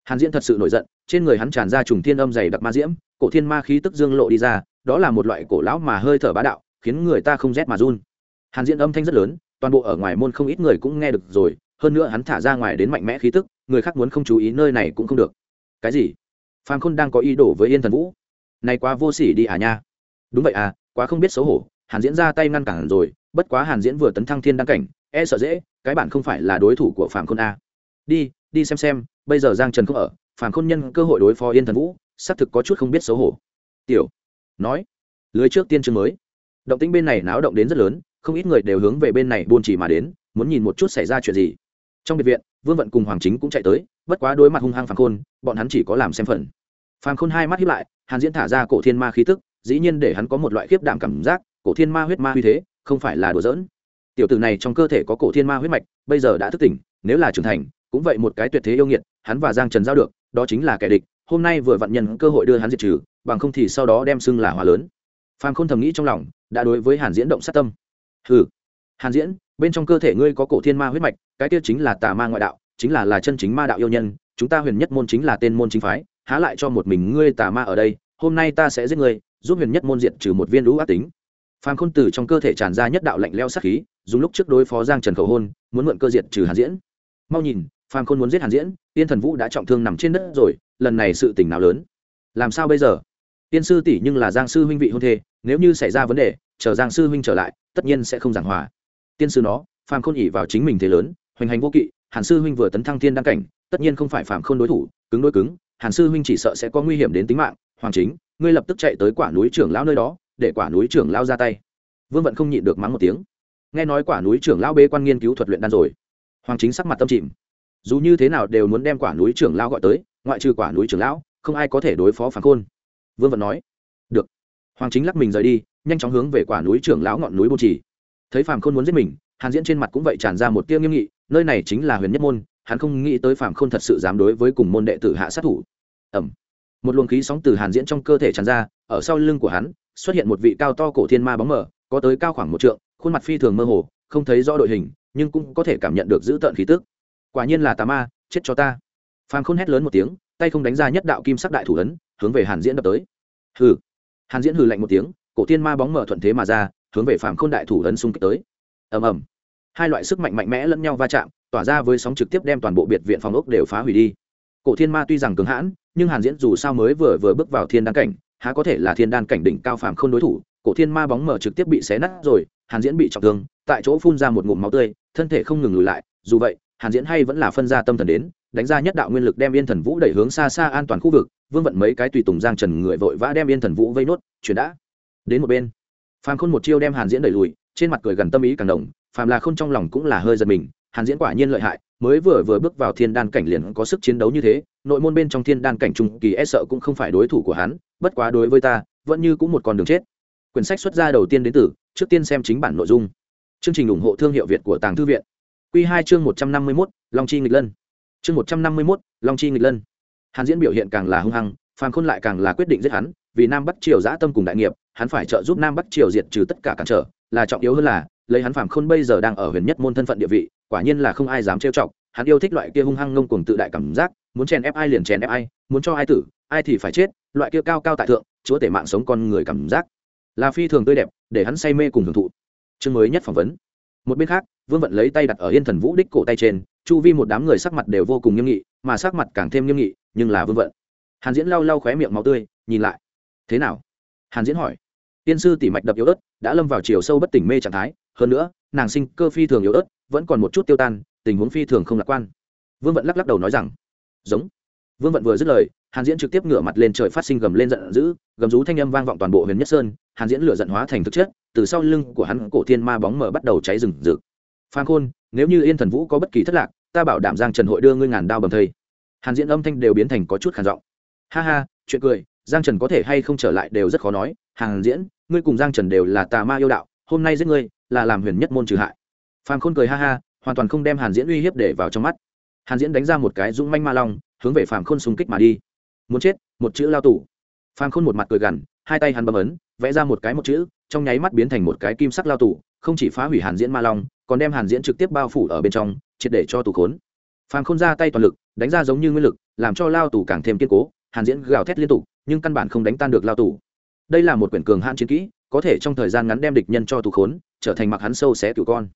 Hàn Diễn thật sự nổi giận, trên người hắn tràn ra trùng thiên âm dày đặc ma diễm, cổ thiên ma khí tức dương lộ đi ra, đó là một loại cổ lão mà hơi thở bá đạo, khiến người ta không rét mà run. Hàn Diễn âm thanh rất lớn, toàn bộ ở ngoài môn không ít người cũng nghe được rồi, hơn nữa hắn thả ra ngoài đến mạnh mẽ khí tức, người khác muốn không chú ý nơi này cũng không được. Cái gì? Phàm Khôn đang có ý đồ với Yên Thần Vũ? Này quá vô sỉ đi à nha. Đúng vậy à, quá không biết xấu hổ. Hàn Diễn ra tay ngăn cản rồi, bất quá Hàn Diễn vừa tấn thăng thiên đăng cảnh, e sợ dễ, cái bản không phải là đối thủ của Phàm Khôn a. Đi xem, bây giờ Giang Trần không ở, Phàm Khôn nhân cơ hội đối phó Yên Thần Vũ, xác thực có chút không biết xấu hổ. Tiểu nói, lưới trước tiên chương mới. Động tĩnh bên này náo động đến rất lớn, không ít người đều hướng về bên này buôn chỉ mà đến, muốn nhìn một chút xảy ra chuyện gì. Trong biệt viện, Vương Vận cùng Hoàng Chính cũng chạy tới, bất quá đối mặt hung hăng Phàm Khôn, bọn hắn chỉ có làm xem phần. Phàm Khôn hai mắt híp lại, Hàn Diễn thả ra cổ thiên ma khí tức, dĩ nhiên để hắn có một loại khiếp đảm cảm giác, cổ thiên ma huyết ma uy thế, không phải là đùa giỡn. Tiểu tử này trong cơ thể có cổ thiên ma huyết mạch, bây giờ đã thức tỉnh, nếu là trưởng thành, cũng vậy một cái tuyệt thế yêu nghiệt, hắn và Giang Trần giao được, đó chính là kẻ địch, hôm nay vừa vặn nhân cơ hội đưa hắn diệt trừ, bằng không thì sau đó đem xưng là hòa lớn. Phàm Khôn thầm nghĩ trong lòng, đã đối với Hàn Diễn động sát tâm. Hừ, Hàn Diễn, bên trong cơ thể ngươi có cổ thiên ma huyết mạch, cái kia chính là tà ma ngoại đạo, chính là chân chính ma đạo yêu nhân, chúng ta Huyền Nhất môn chính là tên môn chính phái, há lại cho một mình ngươi tà ma ở đây, hôm nay ta sẽ giết ngươi, giúp Huyền Nhất môn diệt trừ một viên lũ ác tính. Phàm Khôn từ trong cơ thể tràn ra nhất đạo lạnh lẽo sát khí, dùng lúc trước đối phó Giang Trần khẩu hôn, muốn mượn cơ diệt trừ Hàn Diễn. Mau nhìn, Phàm Khôn muốn giết Hàn Diễn, Tiên Thần Vũ đã trọng thương nằm trên đất rồi, lần này sự tình nào lớn? Làm sao bây giờ? Tiên sư tỷ nhưng là Giang sư huynh vị hôn thê, nếu như xảy ra vấn đề, chờ Giang sư huynh trở lại, tất nhiên sẽ không giảng hòa. Tiên sư nó, Phàm Khôn ỷ vào chính mình thế lớn, hoành hành vô kỵ, Hàn sư huynh vừa tấn thăng thiên đăng cảnh, tất nhiên không phải Phàm Khôn đối thủ, cứng đối cứng, Hàn sư huynh chỉ sợ sẽ có nguy hiểm đến tính mạng. Hoàng Chính, ngươi lập tức chạy tới quả núi trưởng lão nơi đó, để quả núi trưởng lão ra tay. Vương Vận không nhịn được mắng một tiếng. Nghe nói quả núi trưởng lão bế quan nghiên cứu thuật luyện đan rồi. Hoàng Chính sắc mặt tâm trìm. Dù như thế nào đều muốn đem quả núi trưởng lão gọi tới, ngoại trừ quả núi trưởng lão, không ai có thể đối phó Phàm Khôn. Vương Vận nói. Được. Hoàng Chính lắc mình rời đi, nhanh chóng hướng về quả núi trưởng lão ngọn núi Bôn Trì. Thấy Phàm Khôn muốn giết mình, Hàn Diễn trên mặt cũng vậy tràn ra một tia nghiêm nghị, nơi này chính là Huyền Nhất môn, hắn không nghĩ tới Phàm Khôn thật sự dám đối với cùng môn đệ tử hạ sát thủ. Ầm. Một luồng khí sóng từ Hàn Diễn trong cơ thể tràn ra, ở sau lưng của hắn xuất hiện một vị cao to cổ thiên ma bóng mờ, có tới cao khoảng 1 trượng, khuôn mặt phi thường mơ hồ, không thấy rõ đội hình, nhưng cũng có thể cảm nhận được dữ tợn khí tức. Quả nhiên là tà ma, chết cho ta! Phàm Khôn hét lớn một tiếng, tay không đánh ra nhất đạo kim sắc đại thủ ấn, hướng về Hàn Diễn đập tới. Hừ! Hàn Diễn hừ lạnh một tiếng, cổ thiên ma bóng mờ thuận thế mà ra, hướng về Phàm Khôn đại thủ ấn xung kích tới. Ầm ầm! Hai loại sức mạnh mạnh mẽ lẫn nhau va chạm, tỏa ra với sóng trực tiếp đem toàn bộ biệt viện phòng ốc đều phá hủy đi. Cổ thiên ma tuy rằng cứng hãn, nhưng Hàn Diễn dù sao mới vừa bước vào thiên đan cảnh, há có thể là thiên đan cảnh đỉnh cao Phàm Khôn đối thủ. Cổ thiên ma bóng mờ trực tiếp bị xé nát rồi, Hàn Diễn bị trọng thương, tại chỗ phun ra một ngụm máu tươi, thân thể không ngừng lùi lại. Dù vậy, Hàn Diễn hay vẫn là phân ra tâm thần đến, đánh ra nhất đạo nguyên lực đem Yên Thần Vũ đẩy hướng xa xa an toàn khu vực. Vương Vận mấy cái tùy tùng Giang Trần người vội vã đem Yên Thần Vũ vây nốt, chuyển đã đến một bên. Phàm Khôn một chiêu đem Hàn Diễn đẩy lùi, trên mặt cười gần tâm ý càng đồng, phàm là Khôn trong lòng cũng là hơi giật mình. Hàn Diễn quả nhiên lợi hại, mới vừa bước vào thiên đan cảnh liền có sức chiến đấu như thế, nội môn bên trong thiên đan cảnh trung kỳ e sợ cũng không phải đối thủ của hắn, bất quá đối với ta, vẫn như cũng một con đường chết. Quyển sách xuất ra đầu tiên đến từ, trước tiên xem chính bản nội dung. Chương trình ủng hộ thương hiệu Việt của Tàng Thư viện. Quy 2 chương 151, Long Chi nghịch lân. Chương 151, Long Chi nghịch lân. Hàn Diễn biểu hiện càng là hung hăng, Phàm Khôn lại càng là quyết định giết hắn, vì Nam Bắc Triều dã tâm cùng đại nghiệp, hắn phải trợ giúp Nam Bắc Triều diệt trừ tất cả cản trở, là trọng yếu hơn là, lấy hắn Phàm Khôn bây giờ đang ở Huyền Nhất môn thân phận địa vị, quả nhiên là không ai dám trêu chọc, hắn yêu thích loại kia hung hăng ngông cuồng tự đại cảm giác, muốn chèn ép ai liền chèn ép ai, muốn cho ai tử, ai thì phải chết, loại kia cao cao tại thượng, chúa tể mạng sống con người cảm giác, là phi thường tươi đẹp, để hắn say mê cùng hưởng thụ. Chương mới nhất phỏng vấn. Một bên khác, Vương Vận lấy tay đặt ở Yên Thần Vũ đích cổ tay trên, chu vi một đám người sắc mặt đều vô cùng nghiêm nghị, mà sắc mặt càng thêm nghiêm nghị, nhưng là Vương Vận. Hàn Diễn lau lau khóe miệng máu tươi, nhìn lại. Thế nào? Hàn Diễn hỏi. Tiên sư tỷ mạch đập yếu ớt, đã lâm vào chiều sâu bất tỉnh mê trạng thái, hơn nữa, nàng sinh cơ phi thường yếu ớt, vẫn còn một chút tiêu tan, tình huống phi thường không lạc quan. Vương Vận lắc lắc đầu nói rằng, giống. Vương Vận vừa dứt lời, Hàn Diễn trực tiếp ngửa mặt lên trời phát sinh gầm lên giận dữ, gầm rú thanh âm vang vọng toàn bộ Huyền Nhất Sơn. Hàn Diễn lửa giận hóa thành thực chất, từ sau lưng của hắn cổ thiên ma bóng mờ bắt đầu cháy rừng rực. Phàm Khôn, nếu như Yên Thần Vũ có bất kỳ thất lạc, ta bảo đảm Giang Trần hội đưa ngươi ngàn đao bầm thây. Hàn Diễn âm thanh đều biến thành có chút khàn giọng. Ha ha, chuyện cười, Giang Trần có thể hay không trở lại đều rất khó nói. Hàn Diễn, ngươi cùng Giang Trần đều là tà ma yêu đạo, hôm nay giết ngươi là làm Huyền Nhất môn trừ hại. Phàm Khôn cười ha ha, hoàn toàn không đem Hàn Diễn uy hiếp để vào trong mắt. Hàn Diễn đánh ra một cái dũng manh ma long, hướng về Phàm Khôn xung kích mà đi. Muốn chết, một chữ lao tù. Phàm Khôn một mặt cười gằn, hai tay hắn bấm ấn, vẽ ra một cái một chữ, trong nháy mắt biến thành một cái kim sắc lao tù, không chỉ phá hủy Hàn Diễn ma long, còn đem Hàn Diễn trực tiếp bao phủ ở bên trong, triệt để cho tù khốn. Phàm Khôn ra tay toàn lực, đánh ra giống như nguyên lực, làm cho lao tù càng thêm kiên cố. Hàn Diễn gào thét liên tục nhưng căn bản không đánh tan được lao tù. Đây là một quyển cường hãn chiến kỹ, có thể trong thời gian ngắn đem địch nhân cho tù khốn, trở thành mặc hắn sâu xé cửu con.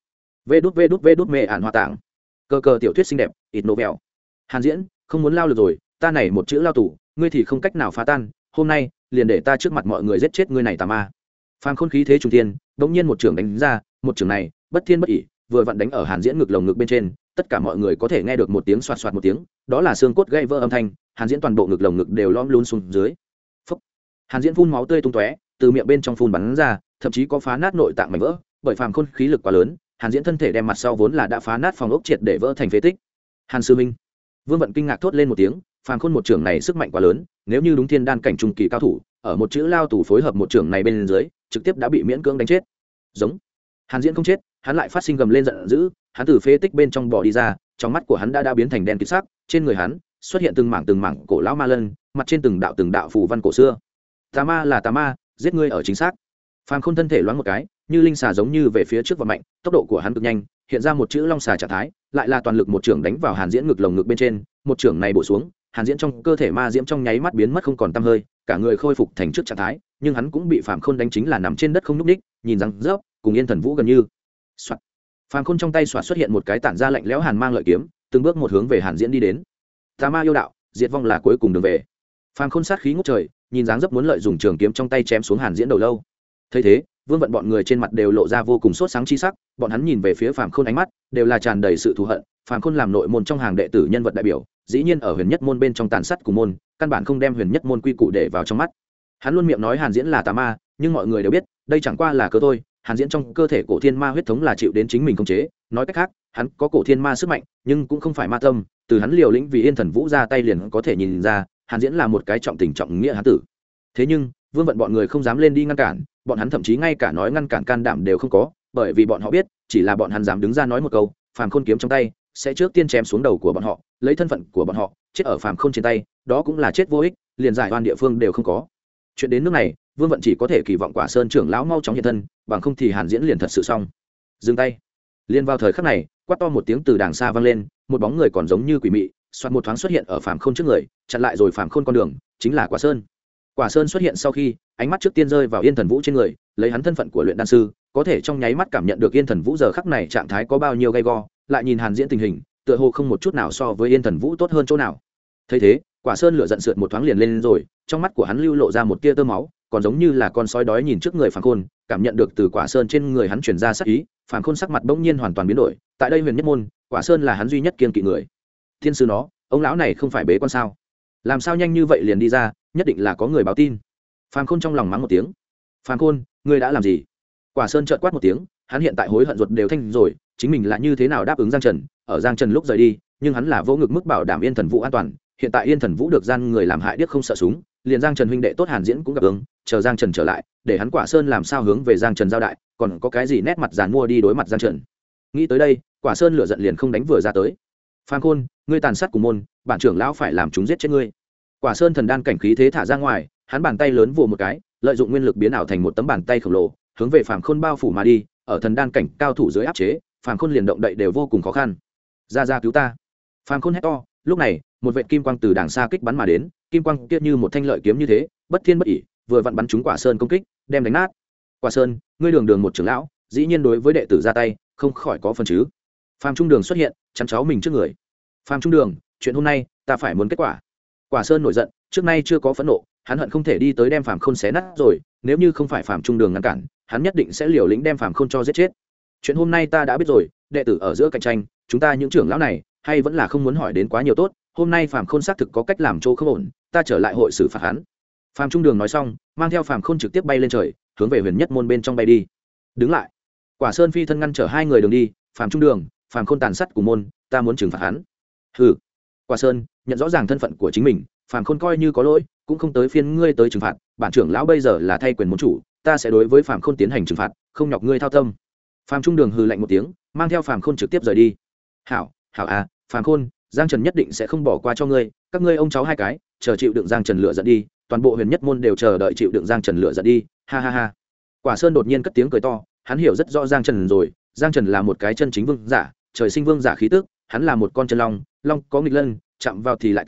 Vê đút mê ản hoa tạng. Cơ tiểu thuyết xinh đẹp, ít nổ vẹo. Hàn Diễn, không muốn lao lực rồi, ta này một chữ lao tù, ngươi thì không cách nào phá tan, hôm nay liền để ta trước mặt mọi người giết chết ngươi này tà ma. Phàm Khôn khí thế trung thiên, đống nhiên một trường đánh ra, một trường này bất thiên bất ỉ, vừa vặn đánh ở Hàn Diễn ngực lồng ngực bên trên, tất cả mọi người có thể nghe được một tiếng xoạt xoạt một tiếng, đó là xương cốt gãy vỡ âm thanh. Hàn Diễn toàn bộ ngực lồng ngực đều lõm lún xuống dưới. Phốc. Hàn Diễn phun máu tươi tung tóe, từ miệng bên trong phun bắn ra, thậm chí có phá nát nội tạng mảnh vỡ, bởi Phàm Khôn khí lực quá lớn, Hàn Diễn thân thể đem mặt sau vốn là đã phá nát phòng ốc triệt để vỡ thành phế tích. Hàn sư minh. Vương Vận kinh ngạc thốt lên một tiếng, Phàm Khôn một trưởng này sức mạnh quá lớn, nếu như đúng thiên đan cảnh trung kỳ cao thủ, ở một chữ lao tù phối hợp một trưởng này bên dưới, trực tiếp đã bị miễn cưỡng đánh chết. Giống. Hàn Diễn không chết, hắn lại phát sinh gầm lên giận dữ, hắn từ phế tích bên trong bò đi ra, trong mắt của hắn đã biến thành đen kịt sắc, trên người hắn xuất hiện từng mảng cổ lão ma lân, mặt trên từng đạo phù văn cổ xưa. Tà ma là tà ma, giết ngươi ở chính xác. Phàm Khôn thân thể loáng một cái, như linh xà giống như về phía trước và mạnh, tốc độ của hắn cực nhanh, hiện ra một chữ long xà trạng thái, lại là toàn lực một trưởng đánh vào Hàn Diễn ngực lồng ngực bên trên, một trưởng này bổ xuống, Hàn Diễn trong cơ thể ma diễm trong nháy mắt biến mất không còn tăm hơi, cả người khôi phục thành trước trạng thái, nhưng hắn cũng bị Phàm Khôn đánh chính là nằm trên đất không nhúc nhích, nhìn rằng rớp, cùng Yên Thần Vũ gần như. Soạt. Phàm Khôn trong tay xoạt xuất hiện một cái tản ra lạnh lẽo hàn mang lợi kiếm, từng bước một hướng về Hàn Diễn đi đến. Tà ma yêu đạo, diệt vong là cuối cùng đường về. Phàm Khôn sát khí ngút trời, nhìn dáng dấp muốn lợi dụng trường kiếm trong tay chém xuống Hàn Diễn đầu lâu. Thấy thế, Vương Vận bọn người trên mặt đều lộ ra vô cùng sốt sáng chi sắc, bọn hắn nhìn về phía Phàm Khôn ánh mắt đều là tràn đầy sự thù hận. Phàm Khôn làm nội môn trong hàng đệ tử nhân vật đại biểu, dĩ nhiên ở Huyền Nhất môn bên trong tàn sát cùng môn, căn bản không đem Huyền Nhất môn quy củ để vào trong mắt. Hắn luôn miệng nói Hàn Diễn là tà ma, nhưng mọi người đều biết, đây chẳng qua là cớ thôi. Hàn Diễn trong cơ thể cổ thiên ma huyết thống là chịu đến chính mình khống chế, nói cách khác, hắn có cổ thiên ma sức mạnh, nhưng cũng không phải ma tâm, từ hắn liều lĩnh vì Yên Thần Vũ ra tay liền có thể nhìn ra, Hàn Diễn là một cái trọng tình trọng nghĩa hán tử. Thế nhưng, Vương Vận bọn người không dám lên đi ngăn cản, bọn hắn thậm chí ngay cả nói ngăn cản can đảm đều không có, bởi vì bọn họ biết, chỉ là bọn hắn dám đứng ra nói một câu, Phàm Khôn kiếm trong tay sẽ trước tiên chém xuống đầu của bọn họ, lấy thân phận của bọn họ, chết ở Phàm Khôn trên tay, đó cũng là chết vô ích, liền giải oan địa phương đều không có. Chuyện đến nước này, Vương Vận chỉ có thể kỳ vọng Quả Sơn trưởng lão mau chóng hiện thân, bằng không thì Hàn Diễn liền thật sự xong. Dừng tay. Liên vào thời khắc này, quát to một tiếng từ đàng xa vang lên, một bóng người còn giống như quỷ mị, xoạt một thoáng xuất hiện ở Phàm Khôn trước người, chặn lại rồi Phàm Khôn con đường, chính là Quả Sơn. Quả Sơn xuất hiện sau khi, ánh mắt trước tiên rơi vào Yên Thần Vũ trên người, lấy hắn thân phận của luyện đan sư, có thể trong nháy mắt cảm nhận được Yên Thần Vũ giờ khắc này trạng thái có bao nhiêu gay go, lại nhìn Hàn Diễn tình hình, tựa hồ không một chút nào so với Yên Thần Vũ tốt hơn chỗ nào. Thấy thế, Quả Sơn lửa giận sượt một thoáng liền lên rồi, trong mắt của hắn lưu lộ ra một tia tơ máu, còn giống như là con sói đói nhìn trước người Phàm Khôn, cảm nhận được từ Quả Sơn trên người hắn truyền ra sát ý, Phàm Khôn sắc mặt bỗng nhiên hoàn toàn biến đổi, tại đây Huyền Nhất môn, Quả Sơn là hắn duy nhất kiêng kỵ người. Thiên sư nó, ông lão này không phải bế quan sao? Làm sao nhanh như vậy liền đi ra, nhất định là có người báo tin. Phàm Khôn trong lòng mắng một tiếng. Phàm Khôn, ngươi đã làm gì? Quả Sơn chợt quát một tiếng, hắn hiện tại hối hận ruột đều thanh rồi, chính mình là như thế nào đáp ứng Giang Trần, ở Giang Trần lúc rời đi, nhưng hắn là vô ngực mức bảo đảm Yên Thần Vũ an toàn, hiện tại Yên Thần Vũ được gian người làm hại điếc không sợ súng, liền Giang Trần huynh đệ tốt Hàn Diễn cũng gặp ứng, chờ Giang Trần trở lại, để hắn Quả Sơn làm sao hướng về Giang Trần giao đại, còn có cái gì nét mặt giàn mua đi đối mặt Giang Trần. Nghĩ tới đây, Quả Sơn lửa giận liền không đánh vừa ra tới. Phàm Khôn, ngươi tàn sát cùng môn, bản trưởng lão phải làm chúng giết chết ngươi. Quả Sơn thần đan cảnh khí thế thả ra ngoài, hắn bàn tay lớn vồ một cái, lợi dụng nguyên lực biến ảo thành một tấm bàn tay khổng lồ, hướng về Phàm Khôn bao phủ mà đi, ở thần đan cảnh cao thủ dưới áp chế, Phàm Khôn liền động đậy đều vô cùng khó khăn. Ra cứu ta! Phàm Khôn hét to, lúc này, một vệt kim quang từ đàng xa kích bắn mà đến, kim quang kia như một thanh lợi kiếm như thế, bất thiên bất ỉ, vừa vặn bắn trúng Quả Sơn công kích, đem đánh nát. Quả Sơn, ngươi đường một trưởng lão, dĩ nhiên đối với đệ tử ra tay, không khỏi có phần chứ? Phàm Trung Đường xuất hiện, chắn cháu mình trước người. Phàm Trung Đường, chuyện hôm nay, ta phải muốn kết quả. Quả Sơn nổi giận, trước nay chưa có phẫn nộ, hắn hận không thể đi tới đem Phàm Khôn xé nát rồi, nếu như không phải Phàm Trung Đường ngăn cản, hắn nhất định sẽ liều lĩnh đem Phàm Khôn cho giết chết. Chuyện hôm nay ta đã biết rồi, đệ tử ở giữa cạnh tranh, chúng ta những trưởng lão này, hay vẫn là không muốn hỏi đến quá nhiều tốt, hôm nay Phàm Khôn xác thực có cách làm chỗ không ổn, ta trở lại hội xử phạt hắn. Phàm Trung Đường nói xong, mang theo Phàm Khôn trực tiếp bay lên trời, hướng về Huyền Nhất môn bên trong bay đi. Đứng lại. Quả Sơn phi thân ngăn trở hai người đường đi, Phàm Trung Đường, Phàm Khôn tàn sát cùng môn, ta muốn trừng phạt hắn. Hừ. Quả Sơn nhận rõ ràng thân phận của chính mình, Phàm Khôn coi như có lỗi, cũng không tới phiên ngươi tới trừng phạt, bản trưởng lão bây giờ là thay quyền môn chủ, ta sẽ đối với Phàm Khôn tiến hành trừng phạt, không nhọc ngươi thao tâm. Phàm Trung Đường hừ lạnh một tiếng, mang theo Phàm Khôn trực tiếp rời đi. Hảo à, Phàm Khôn, Giang Trần nhất định sẽ không bỏ qua cho ngươi, các ngươi ông cháu hai cái, chờ chịu đựng Giang Trần lựa dẫn đi, toàn bộ Huyền Nhất môn đều chờ đợi chịu đựng Giang Trần lựa dẫn đi. Ha ha ha. Quả Sơn đột nhiên cất tiếng cười to, hắn hiểu rất rõ Giang Trần rồi, Giang Trần là một cái chân chính vương giả, trời sinh vương giả khí tức, hắn là một con chân long, long có nghịch lân, chạm vào thì lại tử,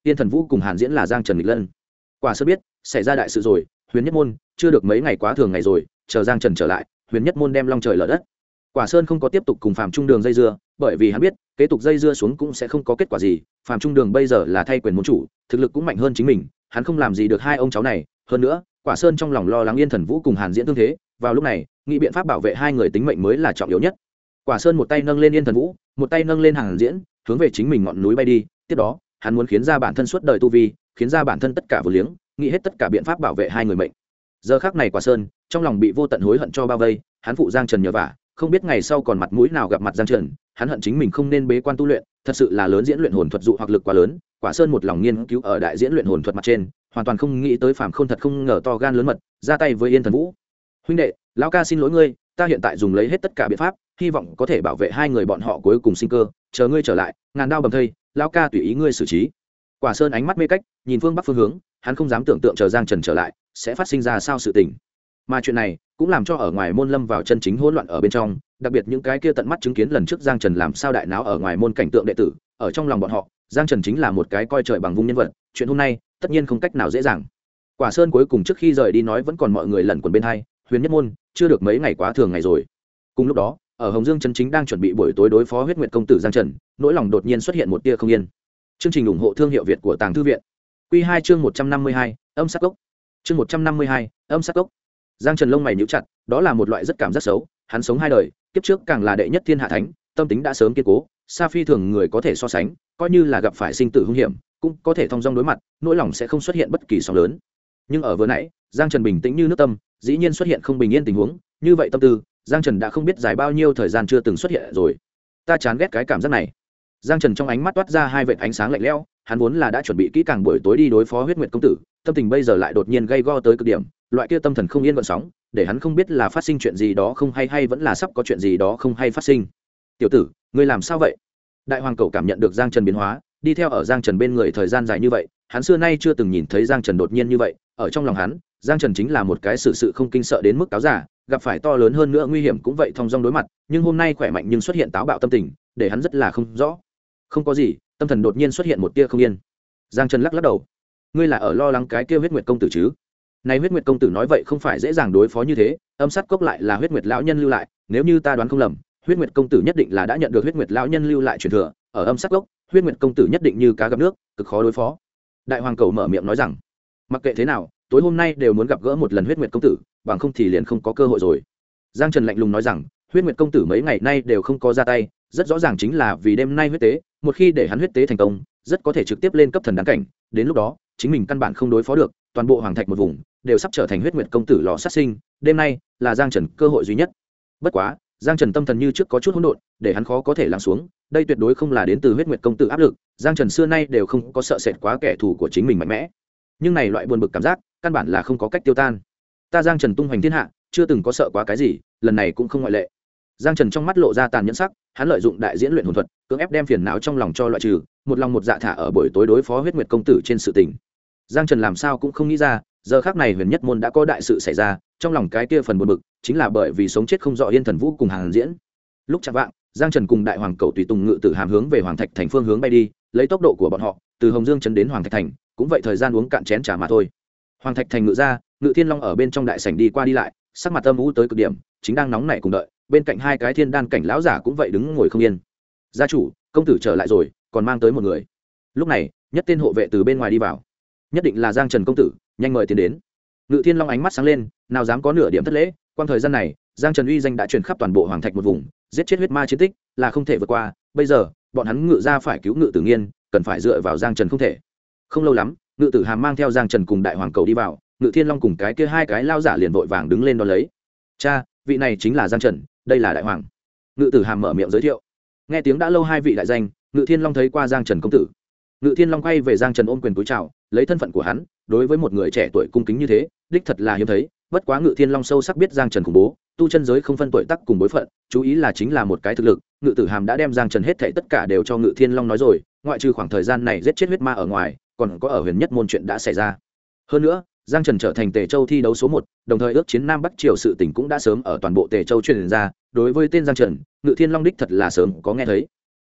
Yên Thần Vũ cùng Hàn Diễn là Giang Trần nghịch lân. Quả Sơn biết xảy ra đại sự rồi, Huyền Nhất Môn chưa được mấy ngày quá thường ngày rồi, chờ Giang Trần trở lại, Huyền Nhất Môn đem long trời lở đất. Quả Sơn không có tiếp tục cùng Phạm Trung Đường dây dưa, bởi vì hắn biết kế tục dây dưa xuống cũng sẽ không có kết quả gì. Phạm Trung Đường bây giờ là thay quyền môn chủ, thực lực cũng mạnh hơn chính mình, hắn không làm gì được hai ông cháu này. Hơn nữa, Quả Sơn trong lòng lo lắng Yên Thần Vũ cùng Hàn Diễn tương thế, vào lúc này nghĩ biện pháp bảo vệ hai người tính mệnh mới là trọng yếu nhất. Quả Sơn một tay nâng lên Yên Thần Vũ, một tay nâng lên Hàn Diễn, hướng về chính mình ngọn núi bay đi. Tiếp đó hắn muốn khiến ra bản thân suốt đời tu vi, khiến ra bản thân tất cả vô liếng, nghĩ hết tất cả biện pháp bảo vệ hai người mệnh. Giờ khắc này Quả Sơn trong lòng bị vô tận hối hận cho bao vây, hắn phụ Giang Trần nhờ vả, không biết ngày sau còn mặt mũi nào gặp mặt Giang Trần, hắn hận chính mình không nên bế quan tu luyện, thật sự là lớn diễn luyện hồn thuật dụ hoặc lực quá lớn. Quả Sơn một lòng nghiên cứu ở đại diễn luyện hồn thuật mặt trên, hoàn toàn không nghĩ tới Phàm Khôn thật không ngờ to gan lớn mật, ra tay với Yên Thần Vũ. Huynh đệ, lão ca xin lỗi ngươi, ta hiện tại dùng lấy hết tất cả biện pháp, hy vọng có thể bảo vệ hai người bọn họ cuối cùng sinh cơ, chờ ngươi trở lại, ngàn đao bầm thây, lão ca tùy ý ngươi xử trí. Quả Sơn ánh mắt mê cách, nhìn phương bắc phương hướng, hắn không dám tưởng tượng chờ Giang Trần trở lại sẽ phát sinh ra sao sự tình. Mà chuyện này cũng làm cho ở ngoài môn lâm vào chân chính hỗn loạn ở bên trong, đặc biệt những cái kia tận mắt chứng kiến lần trước Giang Trần làm sao đại náo ở ngoài môn cảnh tượng đệ tử, ở trong lòng bọn họ, Giang Trần chính là một cái coi trời bằng vung nhân vật, chuyện hôm nay tất nhiên không cách nào dễ dàng. Quả Sơn cuối cùng trước khi rời đi nói vẫn còn mọi người lẩn quẩn bên hai, Huyền Nhất Môn chưa được mấy ngày quá thường ngày rồi. Cùng lúc đó, ở Hồng Dương Trấn chính đang chuẩn bị buổi tối đối phó Huyết Nguyệt công tử Giang Trần, nỗi lòng đột nhiên xuất hiện một tia không yên. Chương trình ủng hộ thương hiệu Việt của Tàng Thư viện. Quy 2 chương 152, âm sắc cốc. Chương 152, âm sắc cốc. Giang Trần lông mày nhíu chặt, đó là một loại rất cảm giác xấu, hắn sống hai đời, kiếp trước càng là đệ nhất thiên hạ thánh, tâm tính đã sớm kiên cố, xa phi thường người có thể so sánh, coi như là gặp phải sinh tử hung hiểm, cũng có thể thông dong đối mặt, nỗi lòng sẽ không xuất hiện bất kỳ sóng lớn. Nhưng ở vừa nãy, Giang Trần bình tĩnh như nước tâm, dĩ nhiên xuất hiện không bình yên tình huống, như vậy tâm tư, Giang Trần đã không biết dài bao nhiêu thời gian chưa từng xuất hiện rồi. Ta chán ghét cái cảm giác này. Giang Trần trong ánh mắt toát ra hai vệt ánh sáng lạnh lẽo, hắn vốn là đã chuẩn bị kỹ càng buổi tối đi đối phó Huyết Nguyệt công tử, tâm tình bây giờ lại đột nhiên gay go tới cực điểm, loại kia tâm thần không yên gợn sóng, để hắn không biết là phát sinh chuyện gì đó không hay vẫn là sắp có chuyện gì đó không hay phát sinh. Tiểu tử, ngươi làm sao vậy? Đại hoàng cẩu cảm nhận được Giang Trần biến hóa, đi theo ở Giang Trần bên người thời gian dài như vậy, hắn xưa nay chưa từng nhìn thấy Giang Trần đột nhiên như vậy, ở trong lòng hắn, Giang Trần chính là một cái sự không kinh sợ đến mức cáo giả, gặp phải to lớn hơn nữa nguy hiểm cũng vậy thong dong đối mặt, nhưng hôm nay khỏe mạnh nhưng xuất hiện táo bạo tâm tình, để hắn rất là không rõ. Không có gì, tâm thần đột nhiên xuất hiện một tia không yên. Giang Trần lắc lắc đầu. Ngươi là ở lo lắng cái kia Huyết Nguyệt công tử chứ? Này Huyết Nguyệt công tử nói vậy không phải dễ dàng đối phó như thế, âm sát cốc lại là Huyết Nguyệt lão nhân lưu lại, nếu như ta đoán không lầm, Huyết Nguyệt công tử nhất định là đã nhận được Huyết Nguyệt lão nhân lưu lại truyền thừa, ở âm sát cốc, Huyết Nguyệt công tử nhất định như cá gặp nước, cực khó đối phó. Đại hoàng cầu mở miệng nói rằng, mặc kệ thế nào, tối hôm nay đều muốn gặp gỡ một lần Huyết Nguyệt công tử, bằng không thì liền không có cơ hội rồi. Giang Trần lạnh lùng nói rằng, Huyết Nguyệt công tử mấy ngày nay đều không có ra tay, rất rõ ràng chính là vì đêm nay huyết tế, một khi để hắn huyết tế thành công, rất có thể trực tiếp lên cấp thần đáng cảnh, đến lúc đó, chính mình căn bản không đối phó được, toàn bộ hoàng thạch một vùng đều sắp trở thành Huyết Nguyệt công tử lò sát sinh, đêm nay là Giang Trần cơ hội duy nhất. Bất quá, Giang Trần tâm thần như trước có chút hỗn độn, để hắn khó có thể lắng xuống, đây tuyệt đối không là đến từ Huyết Nguyệt công tử áp lực, Giang Trần xưa nay đều không có sợ sệt quá kẻ thù của chính mình mạnh mẽ. Nhưng này loại buồn bực cảm giác, căn bản là không có cách tiêu tan. Ta Giang Trần tung hoành thiên hạ, chưa từng có sợ quá cái gì, lần này cũng không ngoại lệ. Giang Trần trong mắt lộ ra tàn nhẫn sắc, hắn lợi dụng đại diễn luyện hồn thuật, cưỡng ép đem phiền não trong lòng cho loại trừ, một lòng một dạ thả ở buổi tối đối phó Huyết Nguyệt công tử trên sự tình. Giang Trần làm sao cũng không nghĩ ra, giờ khắc này Huyền Nhất môn đã có đại sự xảy ra, trong lòng cái kia phần buồn bực, chính là bởi vì sống chết không rõ Yên Thần Vũ cùng Hàn Diễn. Lúc chạng vạng, Giang Trần cùng Đại Hoàng Cẩu tùy tùng ngự tử hàm hướng về Hoàng Thạch thành phương hướng bay đi, lấy tốc độ của bọn họ, từ Hồng Dương trấn đến Hoàng Thạch thành, cũng vậy thời gian uống cạn chén trà mà thôi. Hoàng Thạch thành ngự ra, Ngự Thiên Long ở bên trong đại sảnh đi qua đi lại, sắc mặt âm u tới cực điểm, chính đang nóng nảy cùng đợi, bên cạnh hai cái thiên đan cảnh lão giả cũng vậy đứng ngồi không yên. Gia chủ, công tử trở lại rồi, còn mang tới một người. Lúc này, nhất tên hộ vệ từ bên ngoài đi vào, nhất định là Giang Trần công tử, nhanh mời tiến đến. Ngự Thiên Long ánh mắt sáng lên, nào dám có nửa điểm thất lễ, quang thời gian này, Giang Trần uy danh đã truyền khắp toàn bộ Hoàng Thạch một vùng, giết chết huyết ma chiến tích là không thể vượt qua, bây giờ, bọn hắn Ngự ra phải cứu Ngự Tử Nghiên, cần phải dựa vào Giang Trần không thể. Không lâu lắm, Ngự Tử Hàm mang theo Giang Trần cùng Đại Hoàng Cầu đi vào, Ngự Thiên Long cùng cái kia hai cái lao giả liền vội vàng đứng lên đón lấy. Cha, vị này chính là Giang Trần, đây là Đại Hoàng. Ngự Tử Hàm mở miệng giới thiệu. Nghe tiếng đã lâu hai vị đại danh, Ngự Thiên Long thấy qua Giang Trần công tử. Ngự Thiên Long quay về Giang Trần ôm quyền cúi chào, lấy thân phận của hắn, đối với một người trẻ tuổi cung kính như thế, đích thật là hiếm thấy. Bất quá Ngự Thiên Long sâu sắc biết Giang Trần khủng bố, tu chân giới không phân tuổi tác cùng bối phận, chú ý là chính là một cái thực lực. Ngự Tử Hàm đã đem Giang Trần hết thảy tất cả đều cho Ngự Thiên Long nói rồi, ngoại trừ khoảng thời gian này giết chết huyết ma ở ngoài, còn có ở Huyền Nhất môn chuyện đã xảy ra. Hơn nữa, Giang Trần trở thành Tề Châu thi đấu số 1, đồng thời ước chiến Nam Bắc Triều sự tình cũng đã sớm ở toàn bộ Tề Châu truyền ra, đối với tên Giang Trần, Ngự Thiên Long đích thật là sớm có nghe thấy.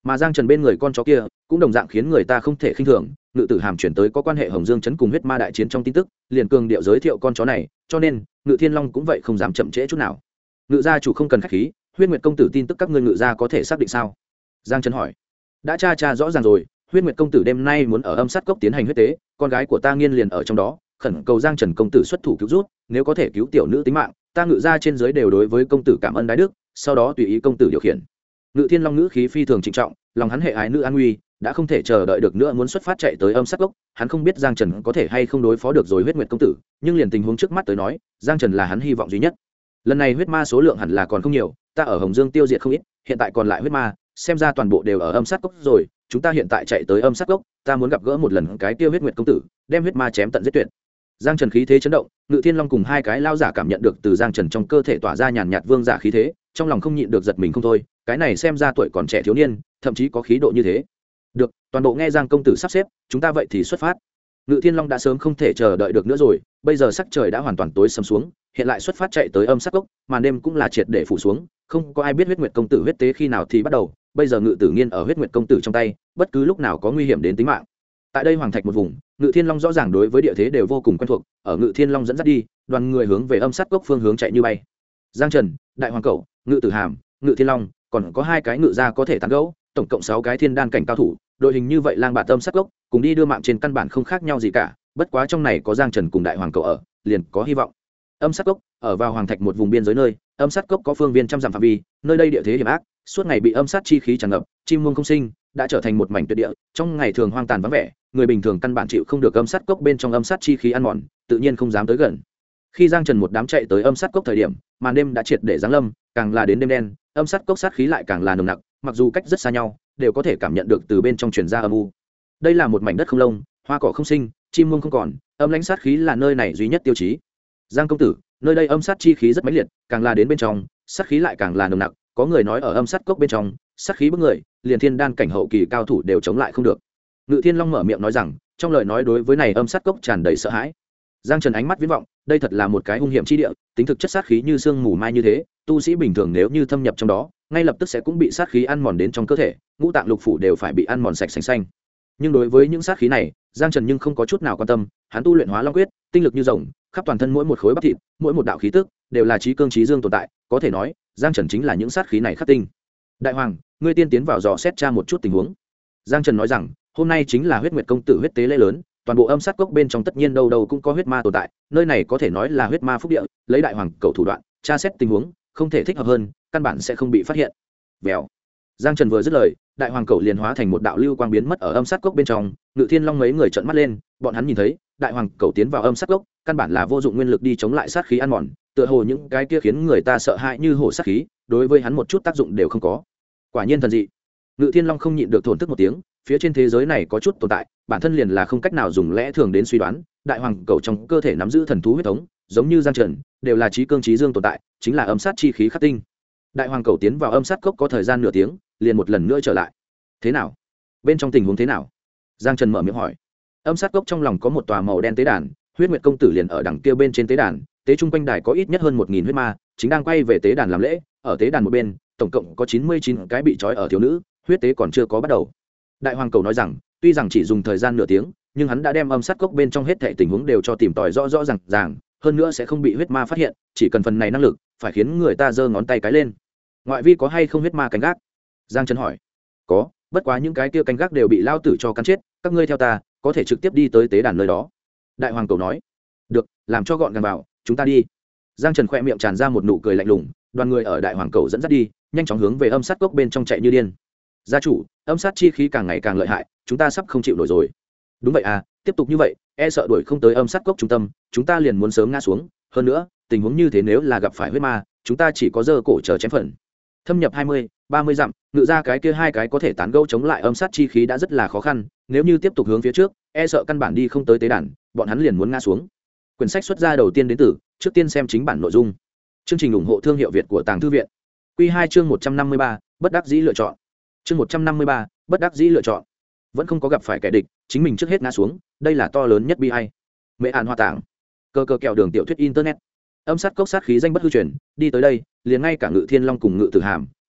mà giang trần bên người con chó kia cũng đồng dạng khiến người ta không thể khinh thường. Ngự tử hàm chuyển tới có quan hệ Hồng Dương trấn cùng huyết ma đại chiến trong tin tức, liền cường điệu giới thiệu con chó này, cho nên Ngự Thiên Long cũng vậy không dám chậm trễ chút nào. Ngự gia chủ không cần khách khí, Huyết Nguyệt công tử tin tức các ngươi Ngự gia có thể xác định sao? Giang Trần hỏi. Đã tra rõ ràng rồi, Huyết Nguyệt công tử đêm nay muốn ở Âm Sát Cốc tiến hành huyết tế, con gái của ta Nghiên liền ở trong đó, khẩn cầu Giang Trần công tử xuất thủ cứu rút, nếu có thể cứu tiểu nữ tính mạng, ta Ngự gia trên dưới đều đối với công tử cảm ơn đái đức, sau đó tùy ý công tử điều khiển. Ngự Thiên Long ngữ khí phi thường trịnh trọng, lòng hắn hệ ái nữ an nguy, đã không thể chờ đợi được nữa muốn xuất phát chạy tới Âm Sát Cốc. Hắn không biết Giang Trần có thể hay không đối phó được rồi Huyết Nguyệt công tử, nhưng liền tình huống trước mắt tới nói, Giang Trần là hắn hy vọng duy nhất. Lần này huyết ma số lượng hẳn là còn không nhiều, ta ở Hồng Dương tiêu diệt không ít, hiện tại còn lại huyết ma, xem ra toàn bộ đều ở Âm Sát Cốc rồi. Chúng ta hiện tại chạy tới Âm Sát Cốc, ta muốn gặp gỡ một lần cái tiêu Huyết Nguyệt công tử, đem huyết ma chém tận giết tuyệt. Giang Trần khí thế chấn động, Ngự Thiên Long cùng hai cái lao giả cảm nhận được từ Giang Trần trong cơ thể tỏa ra nhàn nhạt vương giả khí thế, trong lòng không nhịn được giật mình không thôi. Cái này xem ra tuổi còn trẻ thiếu niên, thậm chí có khí độ như thế. Được, toàn bộ nghe Giang công tử sắp xếp, chúng ta vậy thì xuất phát. Ngự Thiên Long đã sớm không thể chờ đợi được nữa rồi, bây giờ sắc trời đã hoàn toàn tối sầm xuống, hiện lại xuất phát chạy tới Âm Sát Cốc, màn đêm cũng là triệt để phủ xuống, không có ai biết Huyết Nguyệt công tử huyết tế khi nào thì bắt đầu, bây giờ Ngự Tử Nghiên ở Huyết Nguyệt công tử trong tay, bất cứ lúc nào có nguy hiểm đến tính mạng. Tại đây hoàng thạch một vùng, Ngự Thiên Long rõ ràng đối với địa thế đều vô cùng quen thuộc, ở Ngự Thiên Long dẫn dắt đi, đoàn người hướng về Âm Sát Cốc phương hướng chạy như bay. Giang Trần, Đại Hoàng Cẩu, Ngự Tử Hàm, Ngự Thiên Long, còn có hai cái ngự gia có thể tán gẫu, tổng cộng 6 cái thiên đan cảnh cao thủ, đội hình như vậy lang bạt Âm Sát Cốc, cùng đi đưa mạng trên căn bản không khác nhau gì cả, bất quá trong này có Giang Trần cùng Đại Hoàng Cẩu ở, liền có hy vọng. Âm Sát Cốc ở vào hoàng thạch một vùng biên giới nơi, Âm Sát Cốc có phương viên trăm dặm phạm vi, nơi đây địa thế hiểm ác, suốt ngày bị âm sát chi khí tràn ngập, chim muông không sinh, đã trở thành một mảnh tuyệt địa, trong ngày thường hoang tàn vắng vẻ, người bình thường căn bản chịu không được âm sát cốc bên trong âm sát chi khí ăn mòn, tự nhiên không dám tới gần. Khi Giang Trần một đám chạy tới âm sát cốc thời điểm, màn đêm đã triệt để giáng lâm, càng là đến đêm đen, âm sát cốc sát khí lại càng là nồng nặc, mặc dù cách rất xa nhau, đều có thể cảm nhận được từ bên trong truyền ra âm u. Đây là một mảnh đất không lông, hoa cỏ không sinh, chim muông không còn, âm lãnh sát khí là nơi này duy nhất tiêu chí. Giang công tử, nơi đây âm sát chi khí rất mãnh liệt, càng là đến bên trong, sát khí lại càng là nồng nặc, có người nói ở âm sát cốc bên trong, sát khí bức người, liền thiên đan cảnh hậu kỳ cao thủ đều chống lại không được. Ngự Thiên Long mở miệng nói rằng, trong lời nói đối với này âm sát cốc tràn đầy sợ hãi. Giang Trần ánh mắt viễn vọng, đây thật là một cái hung hiểm chi địa, tính thực chất sát khí như sương mù mai như thế, tu sĩ bình thường nếu như thâm nhập trong đó, ngay lập tức sẽ cũng bị sát khí ăn mòn đến trong cơ thể, ngũ tạng lục phủ đều phải bị ăn mòn sạch sành xanh. Nhưng đối với những sát khí này, Giang Trần nhưng không có chút nào quan tâm, hắn tu luyện Hóa Long quyết, tinh lực như rồng, khắp toàn thân mỗi một khối bắp thịt, mỗi một đạo khí tức đều là trí cương trí dương tồn tại, có thể nói, Giang Trần chính là những sát khí này khắc tinh. Đại hoàng, ngươi tiên tiến vào dò xét tra một chút tình huống. Giang Trần nói rằng, hôm nay chính là Huyết Nguyệt công tử huyết tế lễ lớn, toàn bộ âm sát cốc bên trong tất nhiên đâu đâu cũng có huyết ma tồn tại, nơi này có thể nói là huyết ma phúc địa, lấy đại hoàng cầu thủ đoạn, tra xét tình huống, không thể thích hợp hơn, căn bản sẽ không bị phát hiện. Vèo. Giang Trần vừa dứt lời, đại hoàng cầu liền hóa thành một đạo lưu quang biến mất ở âm sát cốc bên trong, Ngự Thiên Long mấy người trợn mắt lên, bọn hắn nhìn thấy, đại hoàng cầu tiến vào âm sát cốc, căn bản là vô dụng nguyên lực đi chống lại sát khí ăn mòn, tựa hồ những cái kia khiến người ta sợ hãi như hổ sát khí, đối với hắn một chút tác dụng đều không có. Quả nhiên thần dị. Ngự Thiên Long không nhịn được thổn thức một tiếng, phía trên thế giới này có chút tồn tại, bản thân liền là không cách nào dùng lẽ thường đến suy đoán, đại hoàng cầu trong cơ thể nắm giữ thần thú huyết thống, giống như Giang Trần, đều là trí cương trí dương tồn tại, chính là âm sát chi khí khắc tinh. Đại hoàng cầu tiến vào âm sát cốc có thời gian nửa tiếng, liền một lần nữa trở lại. Thế nào? Bên trong tình huống thế nào? Giang Trần mở miệng hỏi. Âm sát cốc trong lòng có một tòa màu đen tế đàn, Huyết Nguyệt công tử liền ở đằng kia bên trên tế đàn, tế trung quanh đài có ít nhất hơn 1000 huyết ma, chính đang quay về tế đàn làm lễ, ở tế đàn một bên, tổng cộng có 99 cái bị trói ở thiếu nữ, huyết tế còn chưa có bắt đầu. Đại hoàng cầu nói rằng, tuy rằng chỉ dùng thời gian nửa tiếng, nhưng hắn đã đem âm sát cốc bên trong hết thảy tình huống đều cho tìm tòi rõ ràng, hơn nữa sẽ không bị huyết ma phát hiện, chỉ cần phần này năng lực, phải khiến người ta giơ ngón tay cái lên. Ngoại vi có hay không huyết ma canh gác? Giang Trần hỏi. Có, bất quá những cái kia canh gác đều bị lao tử cho cắn chết, các ngươi theo ta, có thể trực tiếp đi tới tế đàn nơi đó. Đại hoàng cầu nói. Được, làm cho gọn gàng vào, chúng ta đi. Giang Trần khẽ miệng tràn ra một nụ cười lạnh lùng, đoàn người ở đại hoàng cầu dẫn dắt đi, nhanh chóng hướng về âm sát cốc bên trong chạy như điên. Gia chủ, âm sát chi khí càng ngày càng lợi hại, chúng ta sắp không chịu nổi rồi. Đúng vậy à, tiếp tục như vậy, e sợ đuổi không tới âm sát cốc trung tâm, chúng ta liền muốn sớm ngã xuống. Hơn nữa, tình huống như thế nếu là gặp phải huyết ma, chúng ta chỉ có giơ cổ chờ chém phần. Thâm nhập 20-30 dặm, ngự ra cái kia hai cái có thể tán gẫu chống lại âm sát chi khí đã rất là khó khăn, nếu như tiếp tục hướng phía trước, e sợ căn bản đi không tới tế đàn, bọn hắn liền muốn ngã xuống. Quyển sách xuất ra đầu tiên đến từ, trước tiên xem chính bản nội dung. Chương trình ủng hộ thương hiệu Việt của Tàng Thư viện. Quy 2 chương 153, bất đắc dĩ lựa chọn. Chương 153, bất đắc dĩ lựa chọn. Vẫn không có gặp phải kẻ địch, chính mình trước hết ngã xuống, đây là to lớn nhất bi ai. Mẹ An Hoa Tảng. Cơ kẹo đường tiểu thuyết internet. Âm sát cốc sát khí danh bất hư truyền, đi tới đây, liền ngay cả Ngự Thiên Long cùng Ngự Tử Hàm,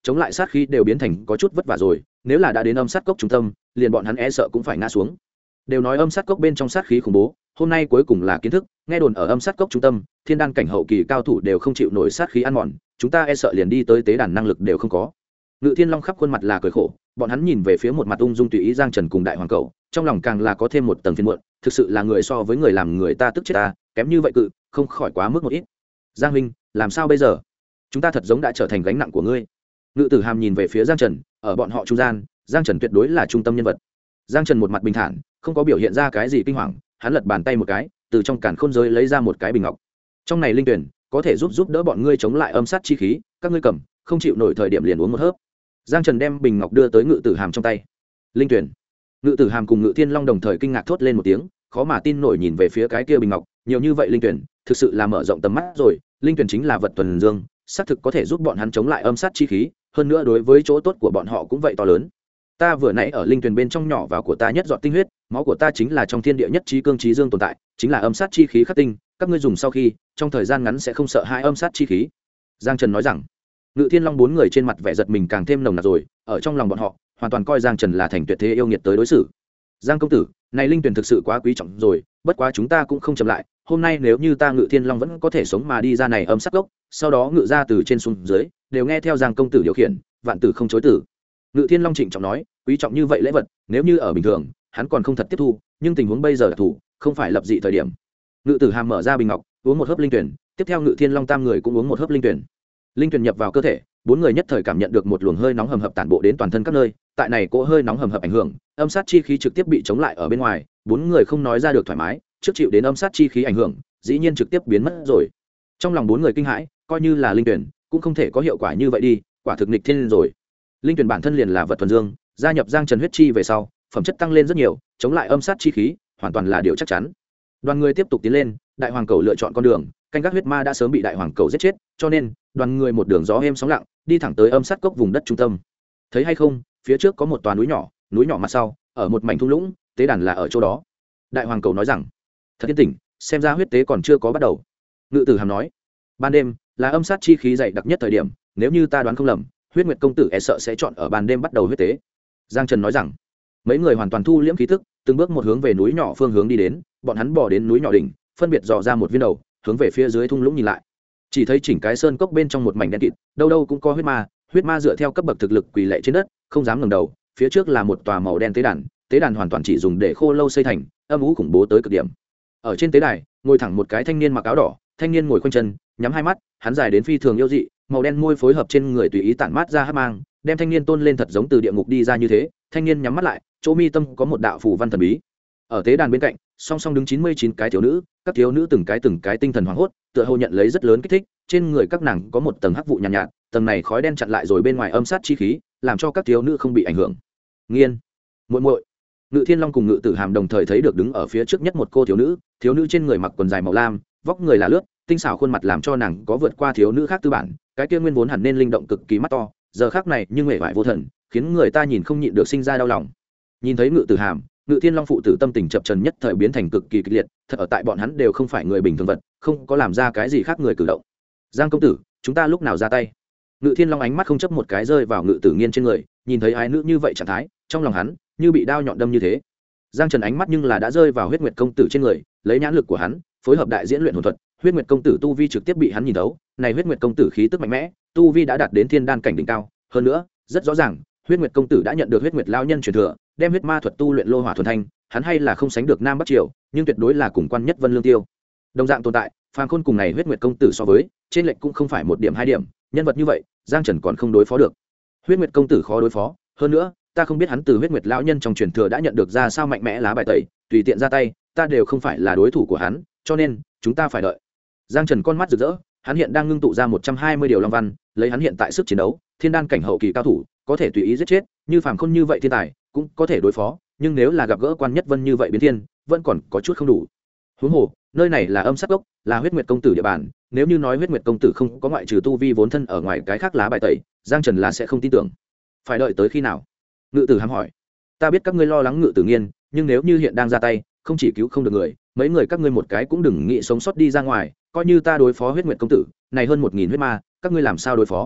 chống lại sát khí đều biến thành có chút vất vả rồi, nếu là đã đến âm sát cốc trung tâm liền bọn hắn e sợ cũng phải ngã xuống. Đều nói âm sát cốc bên trong sát khí khủng bố, hôm nay cuối cùng là kiến thức, nghe đồn ở âm sát cốc trung tâm thiên đan cảnh hậu kỳ cao thủ đều không chịu nổi sát khí ăn mòn, chúng ta e sợ liền đi tới tế đàn năng lực đều không có. Ngự Thiên Long khắp khuôn mặt là cười khổ, bọn hắn nhìn về phía một mặt ung dung tùy ý Giang Trần cùng Đại Hoàng Cẩu, trong lòng càng là có thêm một tầng phiền muộn, thực sự là người so với người làm người ta tức chết ta, kém như vậy cự, không khỏi quá mức một ít. Giang huynh, làm sao bây giờ? Chúng ta thật giống đã trở thành gánh nặng của ngươi. Ngự Tử Hàm nhìn về phía Giang Trần, ở bọn họ trung gian, Giang Trần tuyệt đối là trung tâm nhân vật. Giang Trần một mặt bình thản, không có biểu hiện ra cái gì kinh hoàng, hắn lật bàn tay một cái, từ trong càn khôn giới lấy ra một cái bình ngọc. Trong này linh tuyển, có thể giúp đỡ bọn ngươi chống lại âm sát chi khí, các ngươi cầm, không chịu nổi thời điểm liền uống một hớp. Giang Trần đem bình ngọc đưa tới Ngự Tử Hàm trong tay. Linh tuyển. Ngự Tử Hàm cùng Ngự Thiên Long đồng thời kinh ngạc thốt lên một tiếng, khó mà tin nổi nhìn về phía cái kia bình ngọc, nhiều như vậy linh tuyển, thực sự là mở rộng tầm mắt rồi, linh tuyển chính là vật thuần dương, xác thực có thể giúp bọn hắn chống lại âm sát chi khí, hơn nữa đối với chỗ tốt của bọn họ cũng vậy to lớn. Ta vừa nãy ở linh tuyển bên trong nhỏ vào của ta nhất giọt tinh huyết, máu của ta chính là trong thiên địa nhất trí cương trí dương tồn tại, chính là âm sát chi khí khắc tinh, các ngươi dùng sau khi, trong thời gian ngắn sẽ không sợ hãi âm sát chi khí. Giang Trần nói rằng. Ngự Thiên Long bốn người trên mặt vẻ giật mình càng thêm nồng nặc rồi, ở trong lòng bọn họ, hoàn toàn coi Giang Trần là thành tuyệt thế yêu nghiệt tới đối xử. Giang công tử, này linh tuyển thực sự quá quý trọng rồi, bất quá chúng ta cũng không chậm lại, hôm nay nếu như ta Ngự Thiên Long vẫn có thể sống mà đi ra này âm sắc gốc, sau đó ngự ra từ trên xuống dưới, đều nghe theo Giang công tử điều khiển, vạn tử không chối tử. Ngự Thiên Long trịnh trọng nói, quý trọng như vậy lễ vật, nếu như ở bình thường, hắn còn không thật tiếp thu, nhưng tình huống bây giờ đặc thù, không phải lập dị thời điểm. Ngự Tử Hàm mở ra bình ngọc, uống một hớp linh tuyển, tiếp theo Ngự Thiên Long tam người cũng uống một hớp linh tuyển. Linh tuyển nhập vào cơ thể, bốn người nhất thời cảm nhận được một luồng hơi nóng hầm hập tản bộ đến toàn thân các nơi, tại này cỗ hơi nóng hầm hập ảnh hưởng, âm sát chi khí trực tiếp bị chống lại ở bên ngoài, bốn người không nói ra được thoải mái, trước chịu đến âm sát chi khí ảnh hưởng, dĩ nhiên trực tiếp biến mất rồi. Trong lòng bốn người kinh hãi, coi như là linh tuyển, cũng không thể có hiệu quả như vậy đi, quả thực nghịch thiên rồi. Linh tuyển bản thân liền là vật thuần dương, gia nhập Giang Trần huyết chi về sau, phẩm chất tăng lên rất nhiều, chống lại âm sát chi khí, hoàn toàn là điều chắc chắn. Đoàn người tiếp tục tiến lên, Đại Hoàng Cẩu lựa chọn con đường, canh gác huyết ma đã sớm bị Đại Hoàng Cẩu giết chết, cho nên đoàn người một đường gió êm sóng lặng, đi thẳng tới âm sát cốc vùng đất trung tâm. Thấy hay không, phía trước có một tòa núi nhỏ mặt sau, ở một mảnh thung lũng, tế đàn là ở chỗ đó. Đại Hoàng Cẩu nói rằng, thật yên tĩnh, xem ra huyết tế còn chưa có bắt đầu. Ngự Tử Hàm nói, ban đêm là âm sát chi khí dày đặc nhất thời điểm, nếu như ta đoán không lầm, Huyết Nguyệt công tử e sợ sẽ chọn ở ban đêm bắt đầu huyết tế. Giang Trần nói rằng, mấy người hoàn toàn thu liễm khí tức, từng bước một hướng về núi nhỏ phương hướng đi đến, bọn hắn bò đến núi nhỏ đỉnh, phân biệt dò ra một viên đầu, hướng về phía dưới thung lũng nhìn lại. Chỉ thấy chỉnh cái sơn cốc bên trong một mảnh đen kịt, đâu đâu cũng có huyết ma dựa theo cấp bậc thực lực quỳ lạy trên đất, không dám ngẩng đầu, phía trước là một tòa màu đen tế đàn hoàn toàn chỉ dùng để khô lâu xây thành, âm u khủng bố tới cực điểm. Ở trên tế đài, ngồi thẳng một cái thanh niên mặc áo đỏ, thanh niên ngồi khoanh chân, nhắm hai mắt, hắn dài đến phi thường yêu dị, màu đen môi phối hợp trên người tùy ý tản mát ra hắc mang, đem thanh niên tôn lên thật giống từ địa ngục đi ra như thế. Thanh niên nhắm mắt lại, chỗ mi tâm có một đạo phù văn thần bí. Ở tế đàn bên cạnh, song song đứng 99 cái thiếu nữ, các thiếu nữ từng cái tinh thần hoảng hốt, tựa hồ nhận lấy rất lớn kích thích, trên người các nàng có một tầng hắc vụ nhàn nhạt, tầng này khói đen chặn lại rồi bên ngoài âm sát chi khí, làm cho các thiếu nữ không bị ảnh hưởng. Nghiên, muội muội. Ngự Thiên Long cùng Ngự Tử Hàm đồng thời thấy được đứng ở phía trước nhất một cô thiếu nữ trên người mặc quần dài màu lam, vóc người là lướt, tinh xảo khuôn mặt làm cho nàng có vượt qua thiếu nữ khác tư bản, cái kia nguyên vốn hẳn nên linh động cực kỳ mắt to, giờ khác này nhưng hề vải vô thần, khiến người ta nhìn không nhịn được sinh ra đau lòng. Nhìn thấy Ngự Tử Hàm, Ngự Thiên Long phụ tử tâm tình chập trần nhất thời biến thành cực kỳ kịch liệt, thật ở tại bọn hắn đều không phải người bình thường vật, không có làm ra cái gì khác người cử động. Giang công tử, chúng ta lúc nào ra tay? Ngự Thiên Long ánh mắt không chấp một cái rơi vào Ngự Tử Nghiên trên người, nhìn thấy ái nữ như vậy trạng thái, trong lòng hắn như bị đao nhọn đâm như thế. Giang Trần ánh mắt nhưng là đã rơi vào Huyết Nguyệt công tử trên người, lấy nhãn lực của hắn, phối hợp đại diễn luyện hồn thuật, Huyết Nguyệt công tử tu vi trực tiếp bị hắn nhìn thấu, này Huyết Nguyệt công tử khí tức mạnh mẽ, tu vi đã đạt đến thiên đan cảnh đỉnh cao, hơn nữa, rất rõ ràng, Huyết Nguyệt công tử đã nhận được Huyết Nguyệt lão nhân truyền thừa, đem huyết ma thuật tu luyện lô hỏa thuần thanh, hắn hay là không sánh được Nam Bắc Triều, nhưng tuyệt đối là cùng quan nhất Vân Lương Tiêu. Đồng dạng tồn tại, Phàm Khôn cùng này Huyết Nguyệt công tử so với, trên lệch cũng không phải một điểm hai điểm, nhân vật như vậy, Giang Trần còn không đối phó được. Huyết Nguyệt công tử khó đối phó, hơn nữa, ta không biết hắn từ Huyết Nguyệt lão nhân trong truyền thừa đã nhận được ra sao mạnh mẽ lá bài tẩy, tùy tiện ra tay, ta đều không phải là đối thủ của hắn, cho nên, chúng ta phải đợi. Giang Trần con mắt rực rỡ, hắn hiện đang ngưng tụ ra 120 điều long văn, lấy hắn hiện tại sức chiến đấu, thiên đan cảnh hậu kỳ cao thủ, có thể tùy ý giết chết, như Phàm Khôn như vậy thiên tài, cũng có thể đối phó, nhưng nếu là gặp gỡ quan nhất Vân như vậy biến thiên, vẫn còn có chút không đủ. Huống hồ, nơi này là âm sát gốc, là Huyết Nguyệt công tử địa bàn, nếu như nói Huyết Nguyệt công tử không có ngoại trừ tu vi vốn thân ở ngoài cái khác lá bài tẩy, Giang Trần là sẽ không tin tưởng. Phải đợi tới khi nào? Ngự Tử Hàm hỏi. Ta biết các ngươi lo lắng Ngự Tử Nghiên, nhưng nếu như hiện đang ra tay, không chỉ cứu không được người, mấy người các ngươi một cái cũng đừng nghĩ sống sót đi ra ngoài, coi như ta đối phó Huyết Nguyệt công tử, này hơn 1000 huyết ma, các ngươi làm sao đối phó?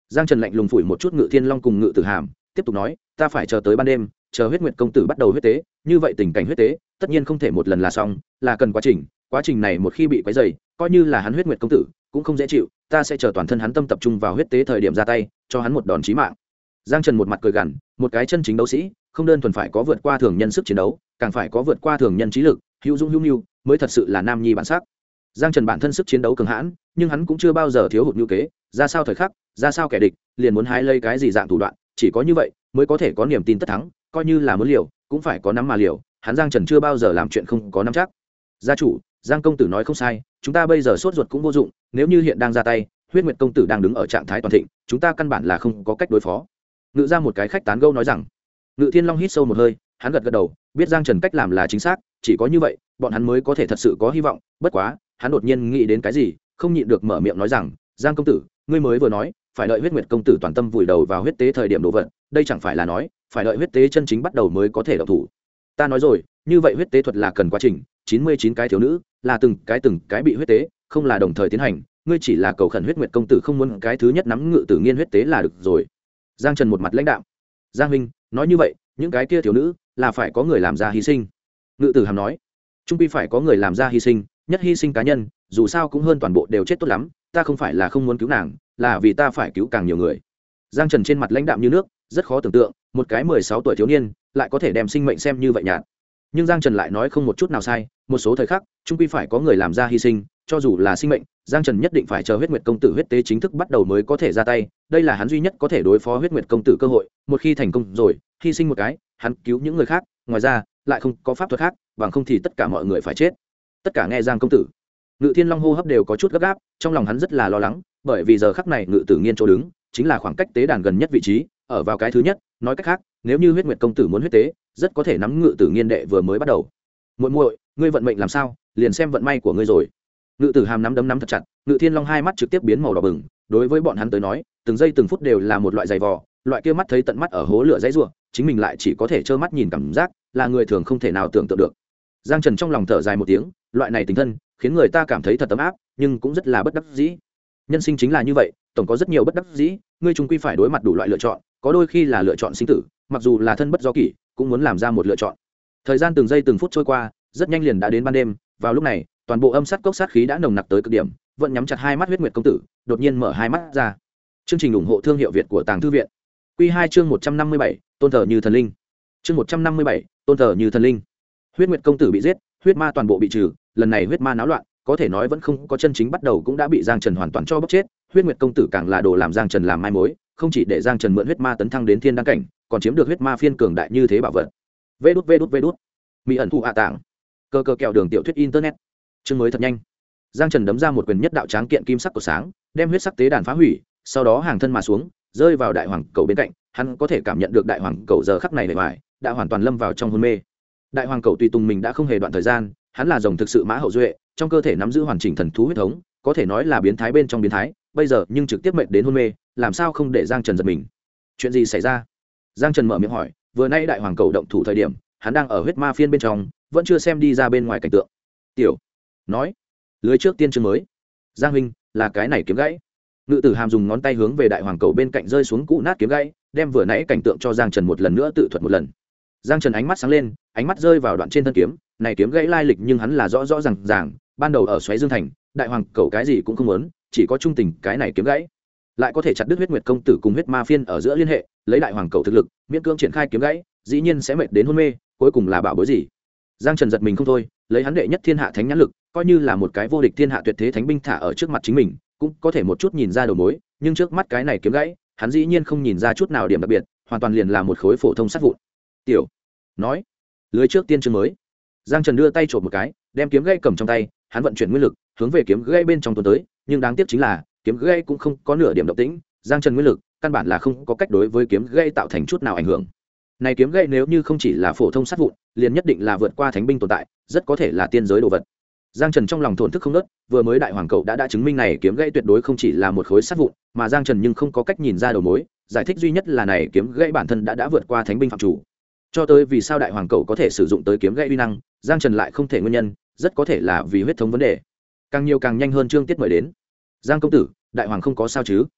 Giang Trần lạnh lùng phủi một chút Ngự Thiên Long cùng Ngự Tử Hàm, tiếp tục nói, ta phải chờ tới ban đêm, chờ huyết nguyệt công tử bắt đầu huyết tế, như vậy tình cảnh huyết tế tất nhiên không thể một lần là xong, là cần quá trình này một khi bị quấy dày, coi như là hắn huyết nguyệt công tử cũng không dễ chịu, ta sẽ chờ toàn thân hắn tâm tập trung vào huyết tế thời điểm ra tay, cho hắn một đòn chí mạng. Giang Trần một mặt cười gằn, một cái chân chính đấu sĩ, không đơn thuần phải có vượt qua thường nhân sức chiến đấu, càng phải có vượt qua thường nhân trí lực, hữu dũng hữu nhu, mới thật sự là nam nhi bản sắc. Giang Trần bản thân sức chiến đấu cường hãn, nhưng hắn cũng chưa bao giờ thiếu hụt nhu kế, ra sao thời khắc, ra sao kẻ địch, liền muốn hái lấy cái gì dạng thủ đoạn, chỉ có như vậy mới có thể có niềm tin tất thắng, coi như là muốn liều, cũng phải có nắm mà liều, hắn Giang Trần chưa bao giờ làm chuyện không có nắm chắc. Gia chủ, Giang công tử nói không sai, chúng ta bây giờ sốt ruột cũng vô dụng, nếu như hiện đang ra tay, huyết nguyệt công tử đang đứng ở trạng thái toàn thịnh, chúng ta căn bản là không có cách đối phó. Ngự ra một cái khách tán gẫu nói rằng. Ngự Thiên Long hít sâu một hơi, hắn gật gật đầu, biết Giang Trần cách làm là chính xác, chỉ có như vậy bọn hắn mới có thể thật sự có hy vọng. Bất quá hắn đột nhiên nghĩ đến cái gì, không nhịn được mở miệng nói rằng, Giang công tử, ngươi mới vừa nói phải đợi huyết nguyệt công tử toàn tâm vùi đầu vào huyết tế thời điểm đổ vận, đây chẳng phải là nói phải đợi huyết tế chân chính bắt đầu mới có thể động thủ. Ta nói rồi, như vậy huyết tế thuật là cần quá trình, 99 cái thiếu nữ là từng cái bị huyết tế, không là đồng thời tiến hành, ngươi chỉ là cầu khẩn huyết nguyệt công tử không muốn cái thứ nhất nắm Ngự Tử Nghiên huyết tế là được rồi. Giang Trần một mặt lãnh đạm. Giang huynh nói như vậy, những cái kia thiếu nữ là phải có người làm ra hy sinh. Ngự Tử Hàm nói, trung quy phải có người làm ra hy sinh, nhất hy sinh cá nhân, dù sao cũng hơn toàn bộ đều chết tốt lắm, ta không phải là không muốn cứu nàng, là vì ta phải cứu càng nhiều người. Giang Trần trên mặt lãnh đạm như nước, rất khó tưởng tượng một cái 16 tuổi thiếu niên lại có thể đem sinh mệnh xem như vậy nhạt. Nhưng Giang Trần lại nói không một chút nào sai, một số thời khắc trung quy phải có người làm ra hy sinh, cho dù là sinh mệnh, Giang Trần nhất định phải chờ huyết nguyệt công tử huyết tế chính thức bắt đầu mới có thể ra tay, đây là hắn duy nhất có thể đối phó huyết nguyệt công tử cơ hội, một khi thành công rồi, hy sinh một cái, hắn cứu những người khác, ngoài ra lại không có pháp thuật khác, bằng không thì tất cả mọi người phải chết. Tất cả nghe Giang công tử. Ngự Thiên Long hô hấp đều có chút gấp gáp, trong lòng hắn rất là lo lắng, bởi vì giờ khắc này Ngự Tử Nghiên chỗ đứng chính là khoảng cách tế đàn gần nhất vị trí, ở vào cái thứ nhất, nói cách khác, nếu như huyết nguyệt công tử muốn huyết tế, rất có thể nắm Ngự Tử Nghiên đệ vừa mới bắt đầu. Muội muội, ngươi vận mệnh làm sao, liền xem vận may của ngươi rồi. Ngự Tử Hàm nắm thật chặt, Ngự Thiên Long hai mắt trực tiếp biến màu đỏ bừng, đối với bọn hắn tới nói, từng giây từng phút đều là một loại dày vò, loại kia mắt thấy tận mắt ở hố lửa dãy rủa, chính mình lại chỉ có thể trơ mắt nhìn cảm giác, là người thường không thể nào tưởng tượng được. Giang Trần trong lòng thở dài một tiếng, loại này tình thân, khiến người ta cảm thấy thật ấm áp, nhưng cũng rất là bất đắc dĩ. Nhân sinh chính là như vậy, tổng có rất nhiều bất đắc dĩ, ngươi chung quy phải đối mặt đủ loại lựa chọn, có đôi khi là lựa chọn sinh tử, mặc dù là thân bất do kỷ, cũng muốn làm ra một lựa chọn. Thời gian từng giây từng phút trôi qua, rất nhanh liền đã đến ban đêm, vào lúc này, toàn bộ âm sát cốc sát khí đã nồng nặc tới cực điểm, vẫn nhắm chặt hai mắt huyết nguyệt công tử, đột nhiên mở hai mắt ra. Chương trình ủng hộ thương hiệu Việt của Tàng Thư viện. Quy 2 chương 157, tôn thờ như thần linh. Chương 157, tôn thờ như thần linh. Huyết nguyệt công tử bị giết, huyết ma toàn bộ bị trừ, lần này huyết ma náo loạn, có thể nói vẫn không có chân chính bắt đầu cũng đã bị Giang Trần hoàn toàn cho bóc chết, huyết nguyệt công tử càng là đồ làm Giang Trần làm mai mối, không chỉ để Giang Trần mượn huyết ma tấn thăng đến thiên đăng cảnh, còn chiếm được huyết ma phiên cường đại như thế bảo vật. Vê đút. Mỹ ẩn thu hạ tạng. Cơ kẹo đường tiểu thuyết internet. Chương mới thật nhanh. Giang Trần đấm ra một quyền nhất đạo tráng kiện kim sắc của sáng, đem huyết sắc tế đàn phá hủy, sau đó hàng thân mà xuống, rơi vào đại hoàng cầu bên cạnh, hắn có thể cảm nhận được đại hoàng cầu giờ khắc này bề ngoài đã hoàn toàn lâm vào trong hôn mê. Đại hoàng cầu tùy tùng mình đã không hề đoạn thời gian, hắn là rồng thực sự mã hậu duệ, trong cơ thể nắm giữ hoàn chỉnh thần thú huyết thống, có thể nói là biến thái bên trong biến thái, bây giờ nhưng trực tiếp mệt đến hôn mê, làm sao không để Giang Trần giật mình. Chuyện gì xảy ra? Giang Trần mở miệng hỏi, vừa nay đại hoàng cầu động thủ thời điểm, hắn đang ở huyết ma phiên bên trong, vẫn chưa xem đi ra bên ngoài cảnh tượng. Tiểu nói, lưới trước tiên chương mới. Giang huynh, là cái này kiếm gãy. Ngự Tử Hàm dùng ngón tay hướng về đại hoàng cầu bên cạnh rơi xuống cũ nát kiếm gãy, đem vừa nãy cảnh tượng cho Giang Trần một lần nữa tự thuật một lần. Giang Trần ánh mắt sáng lên, ánh mắt rơi vào đoạn trên thân kiếm, này kiếm gãy lai lịch nhưng hắn là rõ ràng, ban đầu ở xoáy dương thành, đại hoàng cầu cái gì cũng không muốn, chỉ có trung tình cái này kiếm gãy, lại có thể chặt đứt huyết nguyệt công tử cùng huyết ma phiên ở giữa liên hệ, lấy đại hoàng cầu thực lực, miễn cưỡng triển khai kiếm gãy, dĩ nhiên sẽ mệt đến hôn mê, cuối cùng là bảo bối gì? Giang Trần giật mình không thôi, lấy hắn đệ nhất thiên hạ thánh nhãn lực, coi như là một cái vô địch thiên hạ tuyệt thế thánh binh thả ở trước mặt chính mình, cũng có thể một chút nhìn ra đầu mối, nhưng trước mắt cái này kiếm gãy, hắn dĩ nhiên không nhìn ra chút nào điểm đặc biệt, hoàn toàn liền là một khối phổ thông sắt vụn. Tiểu nói, lưới trước tiên chương mới. Giang Trần đưa tay chộp một cái, đem kiếm gãy cầm trong tay, hắn vận chuyển nguyên lực, hướng về kiếm gãy bên trong tuôn tới, nhưng đáng tiếc chính là, kiếm gãy cũng không có nửa điểm động tĩnh, Giang Trần nguyên lực, căn bản là không có cách đối với kiếm gãy tạo thành chút nào ảnh hưởng. Này kiếm gãy nếu như không chỉ là phổ thông sắt vụn, liền nhất định là vượt qua thánh binh tồn tại, rất có thể là tiên giới đồ vật. Giang Trần trong lòng thổn thức không ngớt, vừa mới đại hoàng cầu đã chứng minh này kiếm gãy tuyệt đối không chỉ là một khối sắt vụn, mà Giang Trần nhưng không có cách nhìn ra đầu mối, giải thích duy nhất là này kiếm gãy bản thân đã vượt qua thánh binh phạm chủ. Cho tới vì sao đại hoàng cầu có thể sử dụng tới kiếm gãy uy năng, Giang Trần lại không thể nguyên nhân, rất có thể là vì huyết thống vấn đề. Càng nhiều càng nhanh hơn chương tiết mời đến. Giang công tử, đại hoàng không có sao chứ?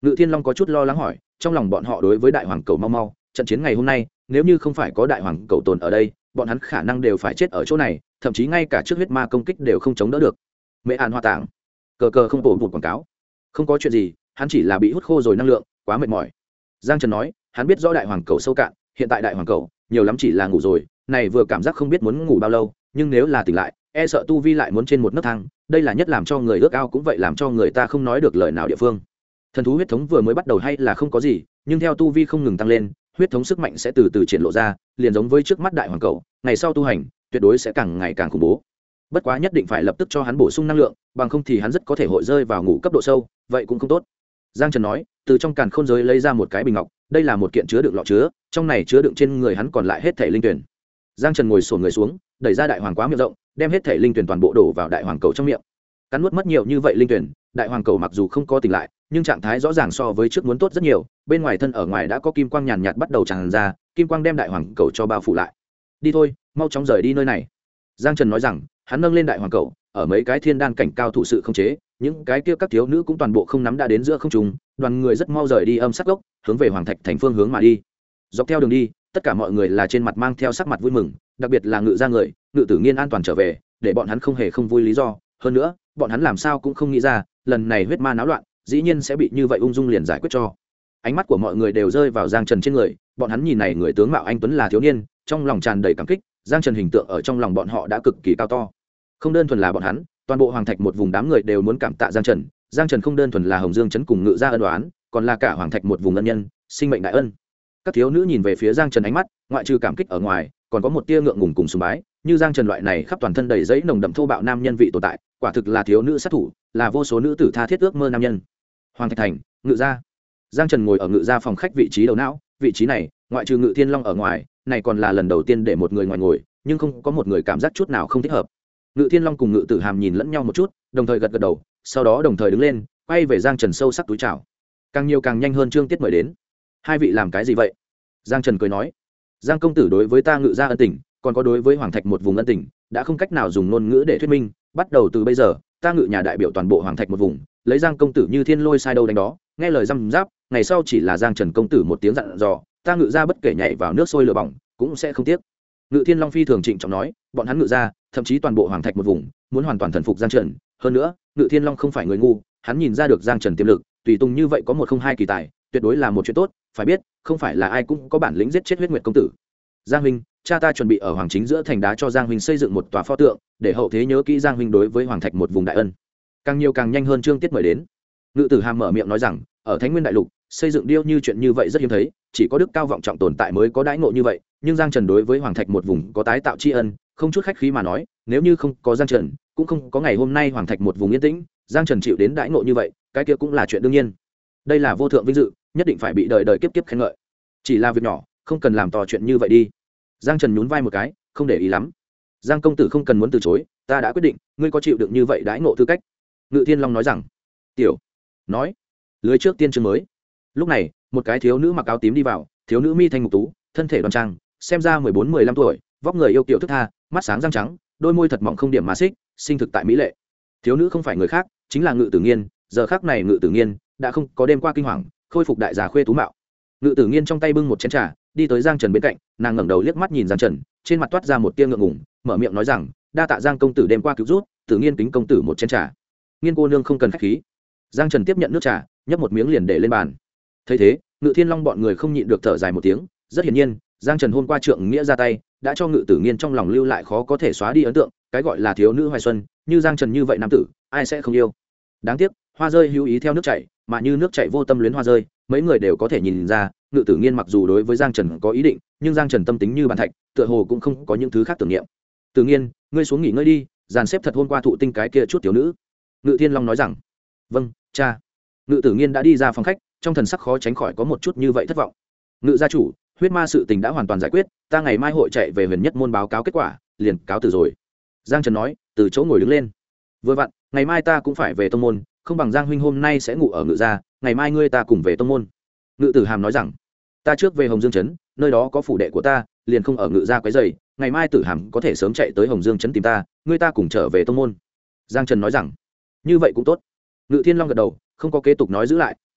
Ngự Thiên Long có chút lo lắng hỏi, trong lòng bọn họ đối với đại hoàng cầu mau mau, trận chiến ngày hôm nay nếu như không phải có đại hoàng cầu tồn ở đây, bọn hắn khả năng đều phải chết ở chỗ này, thậm chí ngay cả trước huyết ma công kích đều không chống đỡ được. Mẹ An Hoa Tạng, cờ cờ không bổ một quảng cáo, không có chuyện gì, hắn chỉ là bị hút khô rồi năng lượng, quá mệt mỏi. Giang Trần nói, hắn biết rõ đại hoàng cầu sâu cạn, hiện tại đại hoàng cầu nhiều lắm chỉ là ngủ rồi, này vừa cảm giác không biết muốn ngủ bao lâu, nhưng nếu là tỉnh lại, e sợ tu vi lại muốn trên một nấc thang, đây là nhất làm cho người ước ao cũng vậy làm cho người ta không nói được lời nào địa phương. Thần thú huyết thống vừa mới bắt đầu hay là không có gì, nhưng theo tu vi không ngừng tăng lên, huyết thống sức mạnh sẽ từ từ triển lộ ra, liền giống với trước mắt đại hoàng cầu, ngày sau tu hành, tuyệt đối sẽ càng ngày càng khủng bố. Bất quá nhất định phải lập tức cho hắn bổ sung năng lượng, bằng không thì hắn rất có thể hội rơi vào ngủ cấp độ sâu, vậy cũng không tốt. Giang Trần nói, từ trong càn khôn giới lấy ra một cái bình ngọc, đây là một kiện chứa đựng lọ chứa, trong này chứa đựng trên người hắn còn lại hết thể linh tuyển. Giang Trần ngồi xổm người xuống, đẩy ra đại hoàng quá miệng rộng, đem hết thể linh tuyển toàn bộ đổ vào đại hoàng cầu trong miệng. Cắn nuốt mất nhiều như vậy linh tuyển, đại hoàng cầu mặc dù không có tỉnh lại, nhưng trạng thái rõ ràng so với trước muốn tốt rất nhiều, bên ngoài thân ở ngoài đã có kim quang nhàn nhạt bắt đầu tràn ra, kim quang đem đại hoàng cầu cho bao phủ lại. Đi thôi, mau chóng rời đi nơi này. Giang Trần nói rằng, hắn nâng lên đại hoàng cầu, ở mấy cái thiên đan cảnh cao thủ sự không chế, những cái kia các thiếu nữ cũng toàn bộ không nắm đã đến giữa không trung, đoàn người rất mau rời đi âm sát gốc, hướng về Hoàng Thạch thành phương hướng mà đi. Dọc theo đường đi, tất cả mọi người là trên mặt mang theo sắc mặt vui mừng, đặc biệt là Ngự gia người, Ngự Tử Nghiên an toàn trở về, để bọn hắn không hề không vui lý do, hơn nữa, bọn hắn làm sao cũng không nghĩ ra, lần này huyết ma náo loạn, dĩ nhiên sẽ bị như vậy ung dung liền giải quyết cho. Ánh mắt của mọi người đều rơi vào Giang Trần trên người, bọn hắn nhìn này người tướng mạo anh tuấn là thiếu niên, trong lòng tràn đầy cảm kích, Giang Trần hình tượng ở trong lòng bọn họ đã cực kỳ cao to. Không đơn thuần là bọn hắn, toàn bộ Hoàng Thạch một vùng đám người đều muốn cảm tạ Giang Trần. Giang Trần không đơn thuần là Hồng Dương trấn cùng Ngự gia ân oán, còn là cả Hoàng Thạch một vùng ân nhân, sinh mệnh đại ân. Các thiếu nữ nhìn về phía Giang Trần ánh mắt, ngoại trừ cảm kích ở ngoài, còn có một tia ngượng ngùng cùng sùng bái, như Giang Trần loại này khắp toàn thân đầy giấy nồng đậm thô bạo nam nhân vị tồn tại, quả thực là thiếu nữ sát thủ, là vô số nữ tử tha thiết ước mơ nam nhân. Hoàng Thạch thành, Ngự gia. Giang Trần ngồi ở Ngự gia phòng khách vị trí đầu não, vị trí này, ngoại trừ Ngự Thiên Long ở ngoài, này còn là lần đầu tiên để một người ngoài ngồi, nhưng không có một người cảm giác chút nào không thích hợp. Ngự Thiên Long cùng Ngự Tử Hàm nhìn lẫn nhau một chút, đồng thời gật gật đầu, sau đó đồng thời đứng lên, quay về Giang Trần sâu sắc túi chào. Càng nhiều càng nhanh hơn chương tiết mời đến. Hai vị làm cái gì vậy? Giang Trần cười nói, Giang công tử đối với ta Ngự gia ân tình, còn có đối với Hoàng Thạch một vùng ân tình, đã không cách nào dùng ngôn ngữ để thuyết minh, bắt đầu từ bây giờ, ta Ngự nhà đại biểu toàn bộ Hoàng Thạch một vùng, lấy Giang công tử như thiên lôi sai đâu đánh đó, nghe lời răm giáp, ngày sau chỉ là Giang Trần công tử một tiếng dặn dò, ta Ngự gia bất kể nhảy vào nước sôi lửa bỏng, cũng sẽ không tiếc. Ngự Thiên Long phi thường trịnh trọng nói, bọn hắn Ngự gia, thậm chí toàn bộ Hoàng Thạch một vùng, muốn hoàn toàn thần phục Giang Trần, hơn nữa, Ngự Thiên Long không phải người ngu, hắn nhìn ra được Giang Trần tiềm lực, tùy tùng như vậy có một không hai kỳ tài, tuyệt đối là một chuyện tốt, phải biết, không phải là ai cũng có bản lĩnh giết chết Huyết Nguyệt công tử. Giang huynh, cha ta chuẩn bị ở Hoàng Chính giữa thành đá cho Giang huynh xây dựng một tòa pho tượng, để hậu thế nhớ kỹ Giang huynh đối với Hoàng Thạch một vùng đại ân. Càng nhiều càng nhanh hơn chương tiết mời đến. Ngự Tử Hàm mở miệng nói rằng, ở Thánh Nguyên đại lục, xây dựng điêu như chuyện như vậy rất hiếm thấy, chỉ có đức cao vọng trọng tồn tại mới có đãi ngộ như vậy, nhưng Giang Trần đối với Hoàng Thạch một vùng có tái tạo tri ân, không chút khách khí mà nói, nếu như không có Giang Trần, cũng không có ngày hôm nay Hoàng Thạch một vùng yên tĩnh, Giang Trần chịu đến đãi ngộ như vậy, cái kia cũng là chuyện đương nhiên. Đây là vô thượng vinh dự, nhất định phải bị đời đời kiếp kiếp khen ngợi. Chỉ là việc nhỏ, không cần làm to chuyện như vậy đi. Giang Trần nhún vai một cái, không để ý lắm. Giang công tử không cần muốn từ chối, ta đã quyết định, ngươi có chịu được như vậy đãi ngộ tư cách. Ngự Thiên Long nói rằng, tiểu nói lưới trước tiên chương mới. Lúc này, một cái thiếu nữ mặc áo tím đi vào, thiếu nữ mi thanh mục tú, thân thể đoan trang, xem ra 14-15 tuổi, vóc người yêu kiều thức tha, mắt sáng răng trắng, đôi môi thật mọng không điểm mà xích, sinh thực tại mỹ lệ. Thiếu nữ không phải người khác, chính là Ngự Tử Nghiên, giờ khắc này Ngự Tử Nghiên đã không có đêm qua kinh hoàng, khôi phục đại già khuê tú mạo. Ngự Tử Nghiên trong tay bưng một chén trà, đi tới Giang Trần bên cạnh, nàng ngẩng đầu liếc mắt nhìn Giang Trần, trên mặt toát ra một tia ngượng ngùng, mở miệng nói rằng, đa tạ Giang công tử đêm qua cứu giúp, Tử Nghiên kính công tử một chén trà. Nghiên cô nương không cần khách khí. Giang Trần tiếp nhận nước trà, nhấp một miếng liền để lên bàn. Thấy thế, Ngự Thiên Long bọn người không nhịn được thở dài một tiếng, rất hiển nhiên, Giang Trần hôm qua trượng nghĩa ra tay, đã cho Ngự Tử Nghiên trong lòng lưu lại khó có thể xóa đi ấn tượng, cái gọi là thiếu nữ hoài xuân, như Giang Trần như vậy nam tử, ai sẽ không yêu. Đáng tiếc, hoa rơi hữu ý theo nước chảy, mà như nước chảy vô tâm luyến hoa rơi, mấy người đều có thể nhìn ra, Ngự Tử Nghiên mặc dù đối với Giang Trần có ý định, nhưng Giang Trần tâm tính như bàn thạch, tựa hồ cũng không có những thứ khác tưởng niệm. Tử Nghiên, ngươi xuống nghỉ ngơi đi, dàn xếp thật hôm qua thụ tinh cái kia chút tiểu nữ. Ngự Thiên Long nói rằng, vâng, cha. Ngự Tử Nghiên đã đi ra phòng khách, trong thần sắc khó tránh khỏi có một chút như vậy thất vọng. Ngự gia chủ, huyết ma sự tình đã hoàn toàn giải quyết, ta ngày mai hội chạy về Huyền Nhất môn báo cáo kết quả, liền cáo từ rồi. Giang Trần nói, từ chỗ ngồi đứng lên. Vừa vặn, ngày mai ta cũng phải về tông môn, không bằng Giang huynh hôm nay sẽ ngủ ở Ngự gia, ngày mai ngươi ta cùng về tông môn. Ngự Tử Hàm nói rằng, ta trước về Hồng Dương trấn, nơi đó có phủ đệ của ta, liền không ở Ngự gia quấy rầy, ngày mai Tử Hàm có thể sớm chạy tới Hồng Dương trấn tìm ta, ngươi ta cùng trở về tông môn. Giang Trần nói rằng, như vậy cũng tốt. Ngự Thiên Long gật đầu, không có kế tục nói giữ lại, hắn biết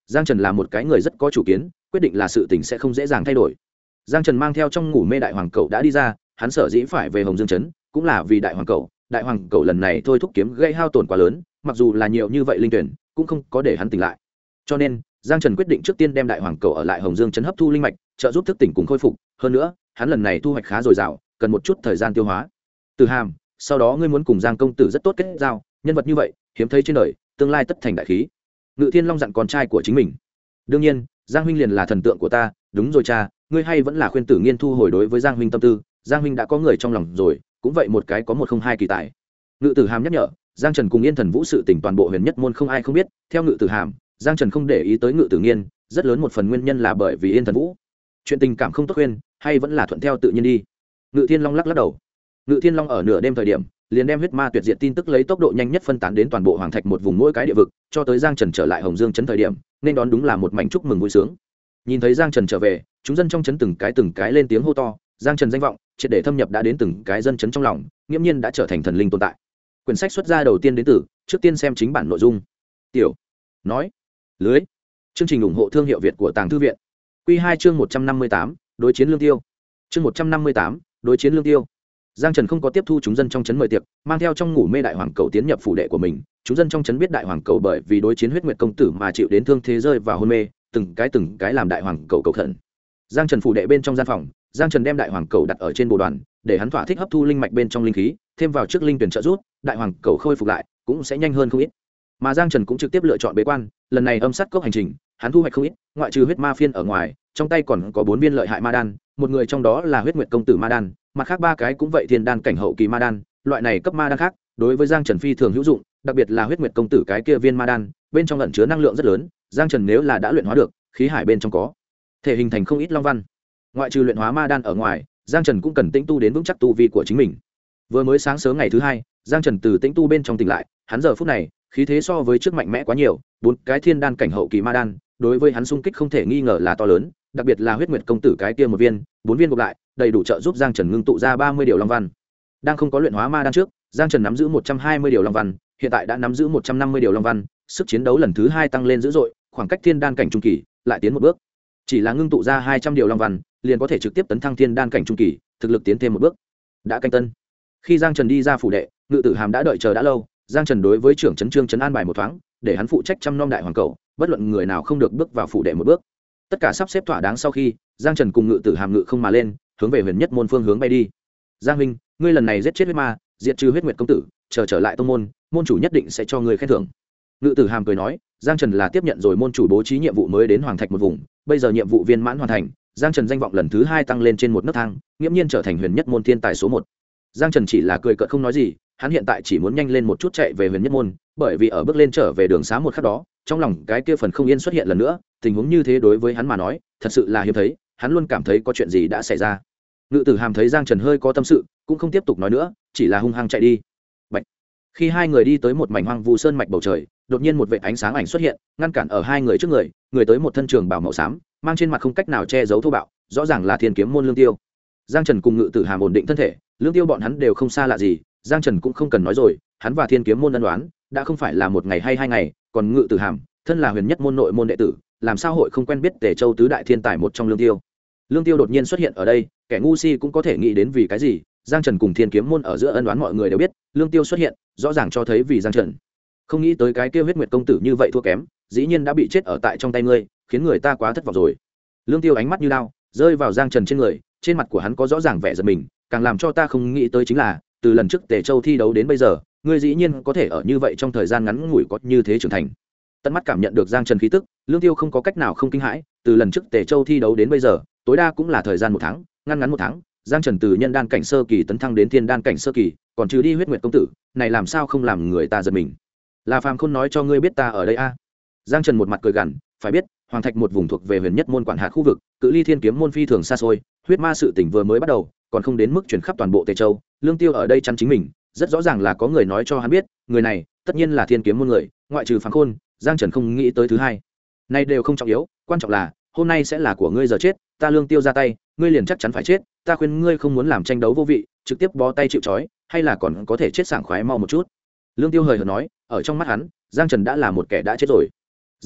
Giang Trần là một cái người rất có chủ kiến, quyết định là sự tình sẽ không dễ dàng thay đổi. Giang Trần mang theo trong ngủ mê đại hoàng cẩu đã đi ra, hắn sở dĩ phải về Hồng Dương trấn, cũng là vì đại hoàng cẩu. Đại hoàng cẩu lần này thôi thúc kiếm gây hao tổn quá lớn, mặc dù là nhiều như vậy linh tuyển, cũng không có để hắn tỉnh lại. Cho nên, Giang Trần quyết định trước tiên đem đại hoàng cẩu ở lại Hồng Dương trấn hấp thu linh mạch, trợ giúp thức tỉnh cùng khôi phục. Hơn nữa, hắn lần này thu hoạch khá dồi dào, cần một chút thời gian tiêu hóa. Từ Hàm, sau đó ngươi muốn cùng Giang công tử rất tốt kết giao, nhân vật như vậy, hiếm thấy trên đời, tương lai tất thành đại khí. Ngự Thiên Long dặn con trai của chính mình. Đương nhiên, Giang huynh liền là thần tượng của ta, đúng rồi cha, ngươi hay vẫn là khuyên Tử Nghiên thu hồi đối với Giang huynh tâm tư, Giang huynh đã có người trong lòng rồi, cũng vậy một cái có một không hai kỳ tài. Ngự Tử Hàm nhắc nhở, Giang Trần cùng Yên Thần Vũ sự tình toàn bộ huyền nhất môn không ai không biết, theo Ngự Tử Hàm, Giang Trần không để ý tới Ngự Tử Nghiên, rất lớn một phần nguyên nhân là bởi vì Yên Thần Vũ. Chuyện tình cảm không tốt khuyên, hay vẫn là thuận theo tự nhiên đi. Ngự Thiên Long lắc lắc đầu. Ngự Thiên Long ở nửa đêm thời điểm, liền đem huyết ma tuyệt diệt tin tức lấy tốc độ nhanh nhất phân tán đến toàn bộ hoàng thạch một vùng mỗi cái địa vực, cho tới Giang Trần trở lại Hồng Dương trấn thời điểm, nên đón đúng là một mảnh chúc mừng vui sướng. Nhìn thấy Giang Trần trở về, chúng dân trong trấn từng cái lên tiếng hô to, Giang Trần danh vọng triệt để thâm nhập đã đến từng cái dân trấn trong lòng, nghiễm nhiên đã trở thành thần linh tồn tại. Quyển sách xuất ra đầu tiên đến từ, trước tiên xem chính bản nội dung. Tiểu nói lưới chương trình ủng hộ thương hiệu Việt của Tàng Thư viện. Quy 2 chương 158, đối chiến lương tiêu. Chương 158, đối chiến lương tiêu. Giang Trần không có tiếp thu chúng dân trong trấn mời tiệc, mang theo trong ngủ mê đại hoàng cầu tiến nhập phủ đệ của mình. Chúng dân trong trấn biết đại hoàng cầu bởi vì đối chiến huyết nguyệt công tử mà chịu đến thương thế rơi vào hôn mê, từng cái làm đại hoàng cầu cầu khẩn. Giang Trần phủ đệ bên trong gian phòng, Giang Trần đem đại hoàng cầu đặt ở trên bồ đoàn, để hắn thỏa thích hấp thu linh mạch bên trong linh khí, thêm vào trước linh tuyển trợ giúp, đại hoàng cầu khôi phục lại cũng sẽ nhanh hơn không ít. Mà Giang Trần cũng trực tiếp lựa chọn bế quan, lần này âm sát cốc hành trình, hắn thu hoạch không ít, ngoại trừ huyết ma phiên ở ngoài, trong tay còn có 4 viên lợi hại ma đan, một người trong đó là huyết nguyệt công tử ma đan, mặt khác 3 cái cũng vậy thiên đan cảnh hậu kỳ ma đan, loại này cấp ma đan khác, đối với Giang Trần phi thường hữu dụng, đặc biệt là huyết nguyệt công tử cái kia viên ma đan, bên trong ẩn chứa năng lượng rất lớn, Giang Trần nếu là đã luyện hóa được, khí hải bên trong có thể hình thành không ít long văn. Ngoại trừ luyện hóa ma đan ở ngoài, Giang Trần cũng cần tĩnh tu đến vững chắc tu vi của chính mình. Vừa mới sáng sớm ngày thứ 2, Giang Trần từ tĩnh tu bên trong tỉnh lại, hắn giờ phút này, khí thế so với trước mạnh mẽ quá nhiều, 4 cái thiên đan cảnh hậu kỳ ma đan, đối với hắn xung kích không thể nghi ngờ là to lớn, đặc biệt là huyết nguyệt công tử cái kia một viên, 4 viên gộp lại, đầy đủ trợ giúp Giang Trần ngưng tụ ra 30 điều long văn. Đang không có luyện hóa ma đan trước, Giang Trần nắm giữ 120 điều long văn, hiện tại đã nắm giữ 150 điều long văn, sức chiến đấu lần thứ 2 tăng lên dữ dội, khoảng cách thiên đan cảnh trung kỳ lại tiến một bước. Chỉ là ngưng tụ ra 200 điều long văn, liền có thể trực tiếp tấn thăng thiên đan cảnh trung kỳ, thực lực tiến thêm một bước. Đã canh tân. Khi Giang Trần đi ra phủ đệ, Ngự Tử Hàm đã đợi chờ đã lâu, Giang Trần đối với trưởng trấn Trương trấn an bài một thoáng, để hắn phụ trách chăm nom đại hoàng cầu, bất luận người nào không được bước vào phủ đệ một bước. Tất cả sắp xếp thỏa đáng sau khi, Giang Trần cùng Ngự Tử Hàm ngự không mà lên, hướng về huyền nhất môn phương hướng bay đi. Giang huynh, ngươi lần này giết chết huyết ma, diệt trừ huyết nguyệt công tử, trở lại tông môn, môn chủ nhất định sẽ cho ngươi khen thưởng. Ngự Tử Hàm cười nói, Giang Trần là tiếp nhận rồi môn chủ bố trí nhiệm vụ mới đến hoàng thạch một vùng, bây giờ nhiệm vụ viên mãn hoàn thành, Giang Trần danh vọng lần thứ 2 tăng lên trên một nấc thang, nghiễm nhiên trở thành huyền nhất môn thiên tài số 1. Giang Trần chỉ là cười cợt không nói gì, hắn hiện tại chỉ muốn nhanh lên một chút chạy về huyền nhất môn, bởi vì ở bước lên trở về đường xá một khắc đó, trong lòng cái kia phần không yên xuất hiện lần nữa, tình huống như thế đối với hắn mà nói, thật sự là hiếm thấy, hắn luôn cảm thấy có chuyện gì đã xảy ra. Ngự Tử Hàm thấy Giang Trần hơi có tâm sự, cũng không tiếp tục nói nữa, chỉ là hung hăng chạy đi. Bạch. Khi hai người đi tới một mảnh hoang vu sơn mạch bầu trời, đột nhiên một vệt ánh sáng ảnh xuất hiện, ngăn cản ở hai người trước người, người tới một thân trường bào màu xám, mang trên mặt không cách nào che giấu thô bạo, rõ ràng là Thiên Kiếm môn Lương Tiêu. Giang Trần cùng Ngự Tử Hàm ổn định thân thể, Lương Tiêu bọn hắn đều không xa lạ gì, Giang Trần cũng không cần nói rồi, hắn và Thiên Kiếm môn ân đoán, đã không phải là một ngày hay 2 ngày, còn Ngự Tử Hàm, thân là huyền nhất môn nội môn đệ tử, làm sao hội không quen biết Tề Châu tứ đại thiên tài một trong Lương Tiêu. Lương Tiêu đột nhiên xuất hiện ở đây, kẻ ngu si cũng có thể nghĩ đến vì cái gì, Giang Trần cùng Thiên Kiếm môn ở giữa ân đoán mọi người đều biết, Lương Tiêu xuất hiện, rõ ràng cho thấy vì Giang Trần. Không nghĩ tới cái kia huyết nguyệt công tử như vậy thua kém, dĩ nhiên đã bị chết ở tại trong tay ngươi, khiến người ta quá thất vọng rồi. Lương Tiêu ánh mắt như đao, rơi vào Giang Trần trên người, trên mặt của hắn có rõ ràng vẻ giận mình, càng làm cho ta không nghĩ tới chính là, từ lần trước Tề Châu thi đấu đến bây giờ, ngươi dĩ nhiên có thể ở như vậy trong thời gian ngắn ngủi có như thế trưởng thành. Tận mắt cảm nhận được Giang Trần khí tức, Lương Tiêu không có cách nào không kinh hãi, từ lần trước Tề Châu thi đấu đến bây giờ, tối đa cũng là thời gian 1 tháng, ngắn 1 tháng, Giang Trần từ nhân đan cảnh sơ kỳ tấn thăng đến thiên đan cảnh sơ kỳ, còn trừ đi huyết nguyệt công tử, này làm sao không làm người ta giật mình. Là Phàm Khôn nói cho ngươi biết ta ở đây a? Giang Trần một mặt cười gằn, phải biết, Hoàng Thạch một vùng thuộc về huyền nhất môn quản hạt khu vực, cự ly Thiên Kiếm môn phi thường xa xôi, huyết ma sự tình vừa mới bắt đầu, còn không đến mức truyền khắp toàn bộ Tề Châu. Lương Tiêu ở đây chắn chính mình, rất rõ ràng là có người nói cho hắn biết, người này tất nhiên là Thiên Kiếm môn người, ngoại trừ Phàm Khôn, Giang Trần không nghĩ tới thứ hai. Này đều không trọng yếu, quan trọng là hôm nay sẽ là của ngươi giờ chết, ta Lương Tiêu ra tay, ngươi liền chắc chắn phải chết, ta khuyên ngươi không muốn làm tranh đấu vô vị, trực tiếp bó tay chịu trói, hay là còn có thể chết sảng khoái mau một chút. Lương Tiêu hời hợt nói, ở trong mắt hắn, Giang Trần đã là một kẻ đã chết rồi. Giang huynh,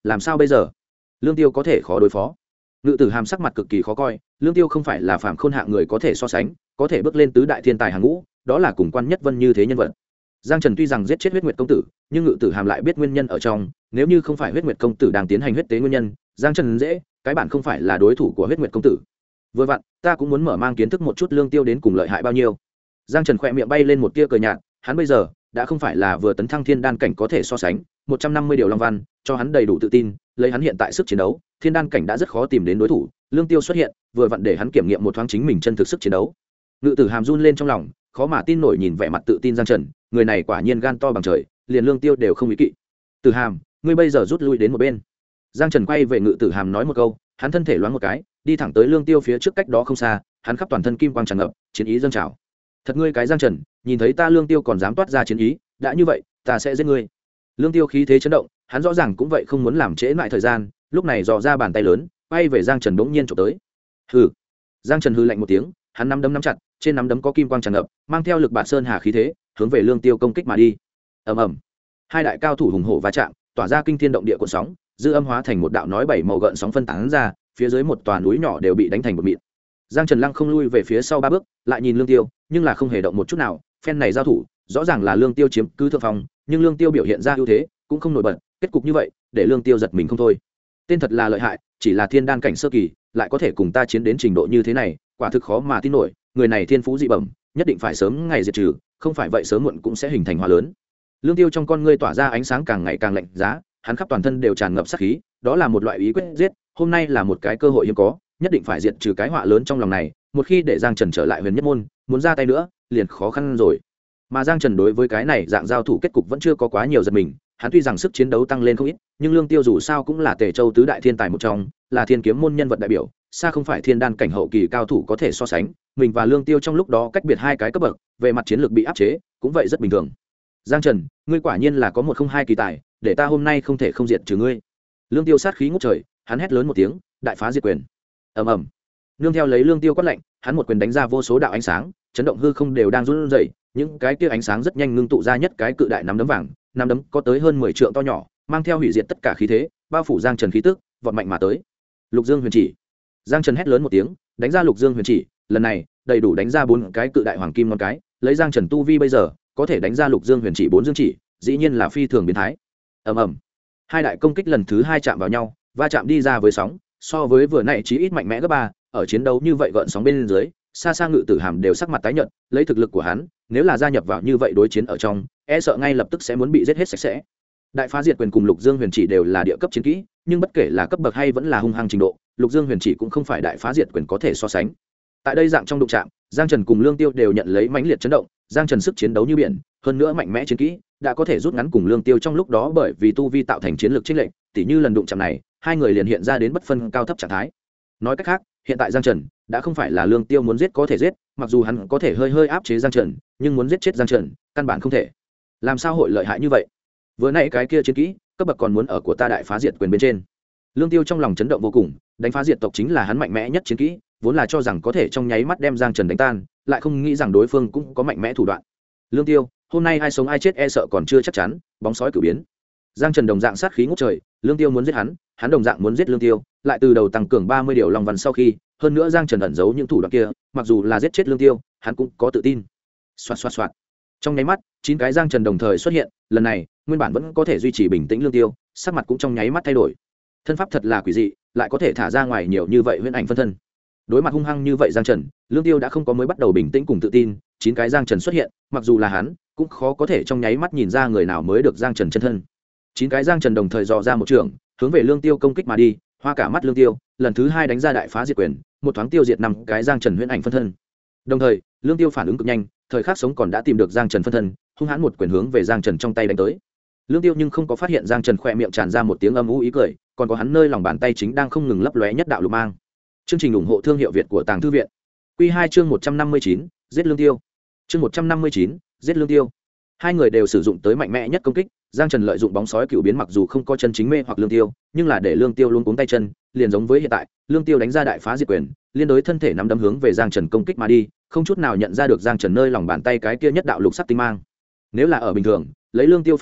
làm sao bây giờ? Lương Tiêu có thể khó đối phó. Ngự Tử Hàm sắc mặt cực kỳ khó coi, Lương Tiêu không phải là phàm khôn hạng người có thể so sánh, có thể bước lên tứ đại thiên tài hàng ngũ, đó là cùng Quan Nhất Vân như thế nhân vật. Giang Trần tuy rằng giết chết Huyết Nguyệt công tử, nhưng Ngự Tử Hàm lại biết nguyên nhân ở trong, nếu như không phải Huyết Nguyệt công tử đang tiến hành huyết tế nguyên nhân, Giang Trần dễ, cái bản không phải là đối thủ của Huyết Nguyệt công tử. Vừa vặn, ta cũng muốn mở mang kiến thức một chút Lương Tiêu đến cùng lợi hại bao nhiêu. Giang Trần khẽ miệng bay lên một tia cười nhạt, hắn bây giờ đã không phải là vừa tấn thăng thiên đan cảnh có thể so sánh, 150 điều long văn, cho hắn đầy đủ tự tin, lấy hắn hiện tại sức chiến đấu, thiên đan cảnh đã rất khó tìm đến đối thủ, Lương Tiêu xuất hiện, vừa vặn để hắn kiểm nghiệm một thoáng chính mình chân thực sức chiến đấu. Ngự Tử Hàm run lên trong lòng, khó mà tin nổi nhìn vẻ mặt tự tin Giang Trần, người này quả nhiên gan to bằng trời, liền Lương Tiêu đều không ý kỵ. Tử Hàm, ngươi bây giờ rút lui đến một bên. Giang Trần quay về Ngự Tử Hàm nói một câu, hắn thân thể loáng một cái, đi thẳng tới Lương Tiêu phía trước cách đó không xa, hắn khắp toàn thân kim quang tràn ngập, chiến ý dâng trào. Thật ngươi cái Giang Trần, nhìn thấy ta Lương Tiêu còn dám toát ra chiến ý, đã như vậy, ta sẽ giết ngươi. Lương Tiêu khí thế chấn động, hắn rõ ràng cũng vậy không muốn làm trễ lại thời gian, lúc này dò ra bàn tay lớn, quay về Giang Trần bỗng nhiên chụp tới. Hừ. Giang Trần hừ lạnh một tiếng, hắn nắm đấm nắm chặt, trên nắm đấm có kim quang tràn ngập, mang theo lực bạt sơn hà khí thế, hướng về Lương Tiêu công kích mà đi. Ầm ầm. Hai đại cao thủ hùng hổ va chạm, tỏa ra kinh thiên động địa cuộn sóng, dư âm hóa thành một đạo nói bảy màu gợn sóng phân tán ra, phía dưới một tòa núi nhỏ đều bị đánh thành bột mịn. Giang Trần lăng không lui về phía sau 3 bước, lại nhìn Lương Tiêu, nhưng là không hề động một chút nào, phen này giao thủ, rõ ràng là Lương Tiêu chiếm cứ thượng phong, nhưng Lương Tiêu biểu hiện ra ưu thế, cũng không nổi bật, kết cục như vậy, để Lương Tiêu giật mình không thôi. Tên thật là lợi hại, chỉ là thiên đan cảnh sơ kỳ, lại có thể cùng ta chiến đến trình độ như thế này, quả thực khó mà tin nổi, người này thiên phú dị bẩm, nhất định phải sớm ngày diệt trừ, không phải vậy sớm muộn cũng sẽ hình thành hỏa lớn. Lương Tiêu trong con ngươi tỏa ra ánh sáng càng ngày càng lạnh giá, hắn khắp toàn thân đều tràn ngập sát khí, đó là một loại ý quyết giết, hôm nay là một cái cơ hội hiếm có, nhất định phải diệt trừ cái họa lớn trong lòng này, một khi để Giang Trần trở lại Huyền Nhất môn, muốn ra tay nữa, liền khó khăn rồi. Mà Giang Trần đối với cái này dạng giao thủ kết cục vẫn chưa có quá nhiều giật mình, hắn tuy rằng sức chiến đấu tăng lên không ít, nhưng Lương Tiêu dù sao cũng là Tề Châu tứ đại thiên tài một trong, là thiên kiếm môn nhân vật đại biểu, xa không phải thiên đan cảnh hậu kỳ cao thủ có thể so sánh, mình và Lương Tiêu trong lúc đó cách biệt hai cái cấp bậc, về mặt chiến lược bị áp chế, cũng vậy rất bình thường. Giang Trần, ngươi quả nhiên là có một không hai kỳ tài, để ta hôm nay không thể không diệt trừ ngươi. Lương Tiêu sát khí ngút trời, hắn hét lớn một tiếng, đại phá diệt quyền. Ầm ầm. Nương theo lấy Lương Tiêu quát lạnh, hắn một quyền đánh ra vô số đạo ánh sáng, chấn động hư không đều đang run rẩy, những cái kia ánh sáng rất nhanh ngưng tụ ra nhất cái cự đại nắm đấm vàng, nắm đấm có tới hơn 10 trượng to nhỏ, mang theo hủy diệt tất cả khí thế, bao phủ Giang Trần khí tức, vọt mạnh mà tới. Lục Dương Huyền Chỉ. Giang Trần hét lớn một tiếng, đánh ra Lục Dương Huyền Chỉ, lần này, đầy đủ đánh ra 4 cái cự đại hoàng kim ngón cái, lấy Giang Trần tu vi bây giờ, có thể đánh ra Lục Dương Huyền Chỉ 4 dương chỉ, dĩ nhiên là phi thường biến thái. Ầm ầm. Hai đại công kích lần thứ 2 chạm vào nhau, va chạm đi ra với sóng, so với vừa nãy chí ít mạnh mẽ gấp 3, ở chiến đấu như vậy gợn sóng bên dưới, xa xa Ngự Tử Hàm đều sắc mặt tái nhợt, lấy thực lực của hắn, nếu là gia nhập vào như vậy đối chiến ở trong, e sợ ngay lập tức sẽ muốn bị giết hết sạch sẽ. Đại phá diệt quyền cùng Lục Dương Huyền Chỉ đều là địa cấp chiến kỹ, nhưng bất kể là cấp bậc hay vẫn là hung hăng trình độ, Lục Dương Huyền Chỉ cũng không phải đại phá diệt quyền có thể so sánh. Tại đây dạng trong đụng chạm, Giang Trần cùng Lương Tiêu đều nhận lấy mãnh liệt chấn động, Giang Trần sức chiến đấu như biển, hơn nữa mạnh mẽ chiến kỹ, đã có thể rút ngắn cùng Lương Tiêu trong lúc đó bởi vì tu vi tạo thành chiến lược chênh lệch, tỉ như lần đụng chạm này, hai người liền hiện ra đến bất phân cao thấp trạng thái. Nói cách khác, hiện tại Giang Trần đã không phải là Lương Tiêu muốn giết có thể giết, mặc dù hắn có thể hơi áp chế Giang Trần, nhưng muốn giết chết Giang Trần, căn bản không thể. Làm sao hội lợi hại như vậy? Vừa nãy cái kia chiến kỹ, cấp bậc còn muốn ở của ta đại phá diệt quyền bên trên. Lương Tiêu trong lòng chấn động vô cùng, đánh phá diệt tộc chính là hắn mạnh mẽ nhất chiến kỹ, vốn là cho rằng có thể trong nháy mắt đem Giang Trần đánh tan, lại không nghĩ rằng đối phương cũng có mạnh mẽ thủ đoạn. Lương Tiêu, hôm nay ai sống ai chết e sợ còn chưa chắc chắn, bóng sói cử biến. Giang Trần đồng dạng sát khí ngút trời, Lương Tiêu muốn giết hắn đồng dạng muốn giết Lương Tiêu, lại từ đầu tăng cường 30 điều long văn sau khi, hơn nữa Giang Trần ẩn giấu những thủ đoạn kia, mặc dù là giết chết Lương Tiêu, hắn cũng có tự tin. Soạt soạt soạt. Trong nháy mắt, 9 cái Giang Trần đồng thời xuất hiện, lần này, nguyên bản vẫn có thể duy trì bình tĩnh Lương Tiêu, sắc mặt cũng trong nháy mắt thay đổi. Thân pháp thật là quỷ dị, lại có thể thả ra ngoài nhiều như vậy huyễn ảnh phân thân. Đối mặt hung hăng như vậy Giang Trần, Lương Tiêu đã không có mới bắt đầu bình tĩnh cùng tự tin, 9 cái Giang Trần xuất hiện, mặc dù là hắn, cũng khó có thể trong nháy mắt nhìn ra người nào mới được Giang Trần chân thân. 9 cái Giang Trần đồng thời dò ra một trường, hướng về Lương Tiêu công kích mà đi, hoa cả mắt Lương Tiêu, lần thứ 2 đánh ra đại phá diệt quyền, một thoáng tiêu diệt 5 cái Giang Trần huyễn ảnh phân thân. Đồng thời, Lương Tiêu phản ứng cực nhanh, thời khắc sống còn đã tìm được Giang Trần phân thân, hung hãn một quyền hướng về Giang Trần trong tay đánh tới. Lương Tiêu nhưng không có phát hiện Giang Trần khỏe miệng tràn ra một tiếng âm u ý cười, còn có hắn nơi lòng bàn tay chính đang không ngừng lấp lóe nhất đạo lục mang. Chương trình ủng hộ thương hiệu Việt của Tàng Thư viện. Quy 2 chương 159, giết Lương Tiêu. Chương 159, giết Lương Tiêu. Hai người đều sử dụng tới mạnh mẽ nhất công kích, Giang Trần lợi dụng bóng sói cựu biến mặc dù không có chân chính mê hoặc Lương Tiêu, nhưng là để Lương Tiêu luôn cuống tay chân, liền giống với hiện tại, Lương Tiêu đánh ra đại phá diệt quyền, liên đối thân thể nắm đấm hướng về Giang Trần công kích mà đi, không chút nào nhận ra được Giang Trần nơi lòng bàn tay cái kia nhất đạo lục sắc tinh mang. Nếu là ở bình thường, lấy Lương Tiêu phản ứng,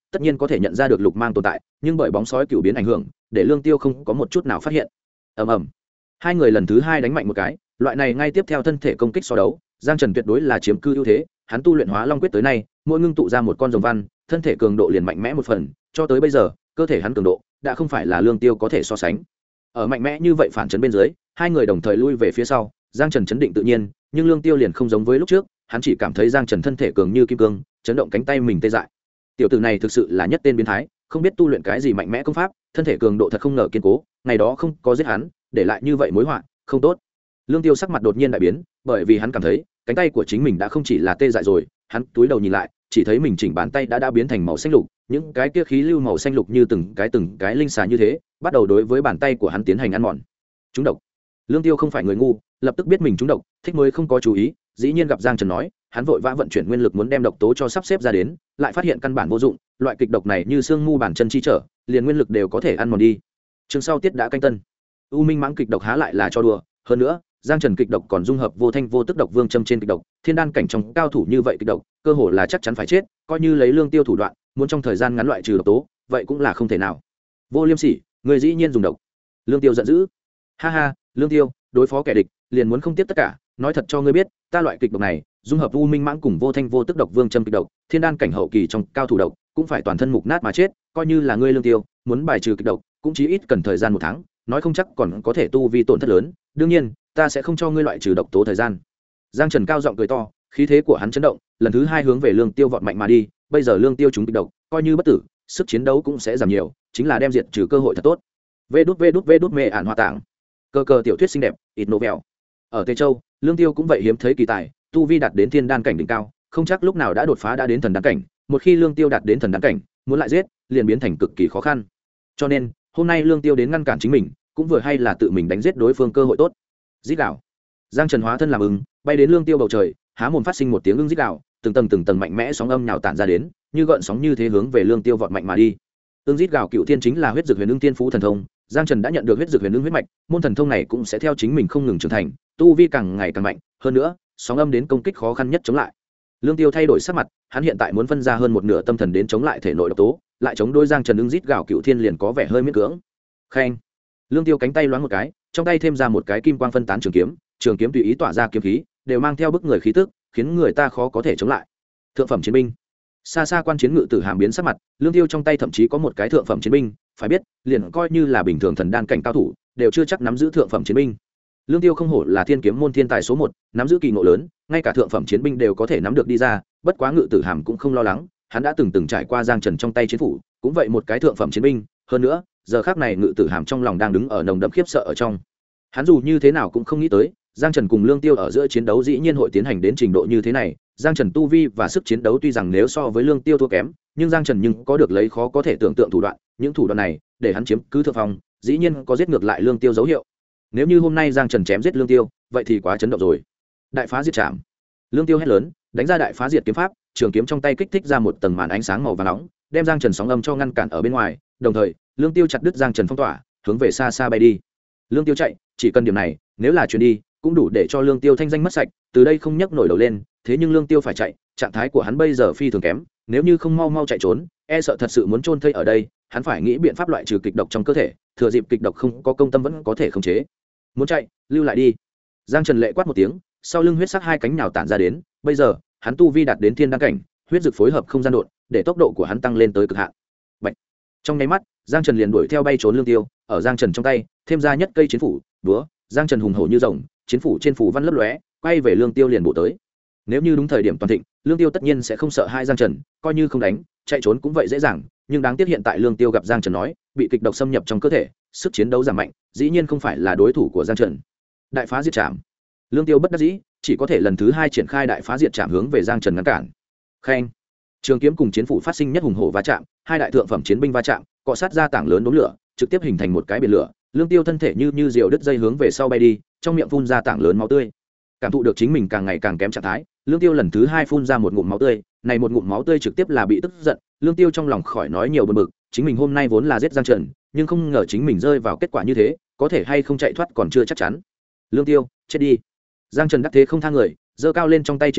tất nhiên có thể nhận ra được lục mang tồn tại, nhưng bởi bóng sói cựu biến ảnh hưởng để lương tiêu không có một chút nào phát hiện. ầm ầm, hai người lần thứ hai đánh mạnh một cái, loại này ngay tiếp theo thân thể công kích so đấu, Giang Trần tuyệt đối là chiếm cư ưu thế, hắn tu luyện Hóa Long quyết tới nay mỗi ngưng tụ ra một con rồng văn, thân thể cường độ liền mạnh mẽ một phần, cho tới bây giờ cơ thể hắn cường độ đã không phải là lương tiêu có thể so sánh. Ở mạnh mẽ như vậy phản chấn bên dưới, hai người đồng thời lui về phía sau. Giang Trần chấn định tự nhiên, nhưng lương tiêu liền không giống với lúc trước, hắn chỉ cảm thấy Giang Trần thân thể cường như kim cương, chấn động cánh tay mình tê dại. Tiểu tử này thực sự là nhất tên biến thái, không biết tu luyện cái gì mạnh mẽ công pháp, thân thể cường độ thật không ngờ kiên cố, ngày đó không có giết hắn, để lại như vậy mối họa không tốt. Lương tiêu sắc mặt đột nhiên đại biến, bởi vì hắn cảm thấy cánh tay của chính mình đã không chỉ là tê dại rồi. Hắn túi đầu nhìn lại, chỉ thấy mình chỉnh bàn tay đã biến thành màu xanh lục, những cái kia khí lưu màu xanh lục như từng cái linh xà như thế, bắt đầu đối với bàn tay của hắn tiến hành ăn mòn. Trúng độc. Lương tiêu không phải người ngu, lập tức biết mình trúng độc, thích mới không có chú ý, dĩ nhiên gặp Giang Trần nói, hắn vội vã vận chuyển nguyên lực muốn đem độc tố cho sắp xếp ra đến, lại phát hiện căn bản vô dụng, loại kịch độc này như xương mu bàn chân chi trở, liền nguyên lực đều có thể ăn mòn đi. Chương sau tiết đã canh tân. U Minh mãng kịch độc há lại là cho đùa, hơn nữa, Giang Trần kịch độc còn dung hợp vô thanh vô tức độc vương châm trên kịch độc, thiên đan cảnh trong cao thủ như vậy kịch độc, cơ hồ là chắc chắn phải chết, coi như lấy lương tiêu thủ đoạn, muốn trong thời gian ngắn loại trừ độc tố, vậy cũng là không thể nào. Vô Liêm Sỉ, người dĩ nhiên dùng độc. Lương tiêu giận dữ. Ha ha, Lương tiêu, đối phó kẻ địch, liền muốn không tiếp tất cả, nói thật cho ngươi biết, ta loại kịch độc này, dung hợp U Minh mãng cùng vô thanh vô tức độc vương châm kịch độc, thiên đan cảnh hậu kỳ trong cao thủ độc, cũng phải toàn thân mục nát mà chết, coi như là ngươi Lương tiêu, muốn bài trừ kịch độc, cũng chí ít cần thời gian 1 tháng, nói không chắc còn có thể tu vi tổn thất lớn, đương nhiên, ta sẽ không cho ngươi loại trừ độc tố thời gian. Giang Trần cao giọng cười to, khí thế của hắn chấn động, lần thứ hai hướng về Lương tiêu vọt mạnh mà đi, bây giờ Lương tiêu chúng kịch độc, coi như bất tử, sức chiến đấu cũng sẽ giảm nhiều, chính là đem diệt trừ cơ hội thật tốt. Vê đút mê ản hoa tạng. Cơ tiểu thuyết xinh đẹp, ít nổ vẹo. Ở Tây Châu, Lương tiêu cũng vậy hiếm thấy kỳ tài, tu vi đạt đến thiên đan cảnh đỉnh cao, không chắc lúc nào đã đột phá đã đến thần đan cảnh, một khi Lương tiêu đạt đến thần đan cảnh, muốn lại giết, liền biến thành cực kỳ khó khăn. Cho nên, hôm nay Lương tiêu đến ngăn cản chính mình, cũng vừa hay là tự mình đánh giết đối phương cơ hội tốt. Rít gào. Giang Trần hóa thân làm ưng, bay đến Lương tiêu bầu trời, há mồm phát sinh một tiếng ưng rít gào, từng tầng mạnh mẽ sóng âm nhào tản ra đến, như gợn sóng như thế hướng về Lương tiêu vọt mạnh mà đi. Ưng rít gào cựu thiên chính là huyết dược huyền ưng tiên phú thần thông, Giang Trần đã nhận được huyết dược huyền ưng huyết mạch, môn thần thông này cũng sẽ theo chính mình không ngừng trưởng thành, tu vi càng ngày càng mạnh, hơn nữa, sóng âm đến công kích khó khăn nhất chống lại. Lương tiêu thay đổi sắc mặt, hắn hiện tại muốn phân ra hơn một nửa tâm thần đến chống lại thể nội độc tố, lại chống đối Giang Trần ưng rít gào cựu thiên liền có vẻ hơi miễn cưỡng. Khen. Lương tiêu cánh tay loáng một cái, trong tay thêm ra một cái kim quang phân tán trường kiếm tùy ý tỏa ra kiếm khí, đều mang theo bức người khí tức, khiến người ta khó có thể chống lại. Thượng phẩm chiến binh. Xa xa quan chiến ngự tử hàm biến sắc mặt, Lương tiêu trong tay thậm chí có một cái thượng phẩm chiến binh, phải biết, liền coi như là bình thường thần đan cảnh cao thủ, đều chưa chắc nắm giữ thượng phẩm chiến binh. Lương tiêu không hổ là thiên kiếm môn thiên tài số 1, nắm giữ kỳ ngộ lớn, ngay cả thượng phẩm chiến binh đều có thể nắm được đi ra, bất quá ngự tử hàm cũng không lo lắng, hắn đã từng trải qua Giang Trần trong tay chiến phủ, cũng vậy một cái thượng phẩm chiến binh, hơn nữa, giờ khắc này ngự tử hàm trong lòng đang đứng ở nồng đậm khiếp sợ ở trong. Hắn dù như thế nào cũng không nghĩ tới, Giang Trần cùng Lương tiêu ở giữa chiến đấu dĩ nhiên hội tiến hành đến trình độ như thế này. Giang Trần tu vi và sức chiến đấu tuy rằng nếu so với Lương tiêu thua kém, nhưng Giang Trần có được lấy khó có thể tưởng tượng thủ đoạn, những thủ đoạn này để hắn chiếm cứ thượng phong, dĩ nhiên có giết ngược lại Lương tiêu dấu hiệu. Nếu như hôm nay Giang Trần chém giết Lương tiêu, vậy thì quá chấn động rồi. Đại phá diệt trảm. Lương tiêu hét lớn, đánh ra đại phá diệt kiếm pháp, trường kiếm trong tay kích thích ra một tầng màn ánh sáng màu vàng nóng, đem Giang Trần sóng âm cho ngăn cản ở bên ngoài, đồng thời, Lương tiêu chặt đứt Giang Trần phong tỏa, hướng về xa xa bay đi. Lương tiêu chạy, chỉ cần điểm này, nếu là truyền đi, cũng đủ để cho Lương tiêu thanh danh mất sạch, từ đây không nhấc nổi đầu lên, thế nhưng Lương tiêu phải chạy, trạng thái của hắn bây giờ phi thường kém, nếu như không mau chạy trốn, e sợ thật sự muốn chôn thây ở đây, hắn phải nghĩ biện pháp loại trừ kịch độc trong cơ thể, thừa dịp kịch độc không có công tâm vẫn có thể khống chế. Muốn chạy, lưu lại đi. Giang Trần lệ quát một tiếng, sau lưng huyết sắc hai cánh nhào tản ra đến, bây giờ, hắn tu vi đạt đến thiên đan cảnh, huyết dược phối hợp không gian độn, để tốc độ của hắn tăng lên tới cực hạn. Bạch. Trong nháy mắt, Giang Trần liền đuổi theo bay trốn Lương tiêu, ở Giang Trần trong tay, thêm ra nhất cây chiến phủ, đúa, Giang Trần hùng hổ như rồng, chiến phủ trên phủ văn lấp lóe, quay về Lương tiêu liền bổ tới. Nếu như đúng thời điểm toàn thịnh, Lương tiêu tất nhiên sẽ không sợ hai Giang Trần, coi như không đánh, chạy trốn cũng vậy dễ dàng, nhưng đáng tiếc hiện tại Lương tiêu gặp Giang Trần nói, bị kịch độc xâm nhập trong cơ thể, sức chiến đấu giảm mạnh, dĩ nhiên không phải là đối thủ của Giang Trần. Đại phá diệt trảm. Lương tiêu bất đắc dĩ, chỉ có thể lần thứ 2 triển khai đại phá diệt trảm hướng về Giang Trần ngăn cản. Khen. Trường kiếm cùng chiến phủ phát sinh nhất hùng hổ va chạm, hai đại thượng phẩm chiến binh va chạm, cọ sát ra tảng lớn đốm lửa, trực tiếp hình thành một cái biển lửa. Lương tiêu thân thể như diều đứt dây hướng về sau bay đi, trong miệng phun ra tảng lớn máu tươi. Cảm thụ được chính mình càng ngày càng kém trạng thái, Lương tiêu lần thứ 2 phun ra một ngụm máu tươi, này một ngụm máu tươi trực tiếp là bị tức giận. Lương tiêu trong lòng khỏi nói nhiều bực bực, chính mình hôm nay vốn là giết Giang Trần, nhưng không ngờ chính mình rơi vào kết quả như thế, có thể hay không chạy thoát còn chưa chắc chắn. Lương tiêu, chết đi. Giang Trần đắc thế không tha người, giơ cao lên trong tay chiến phủ,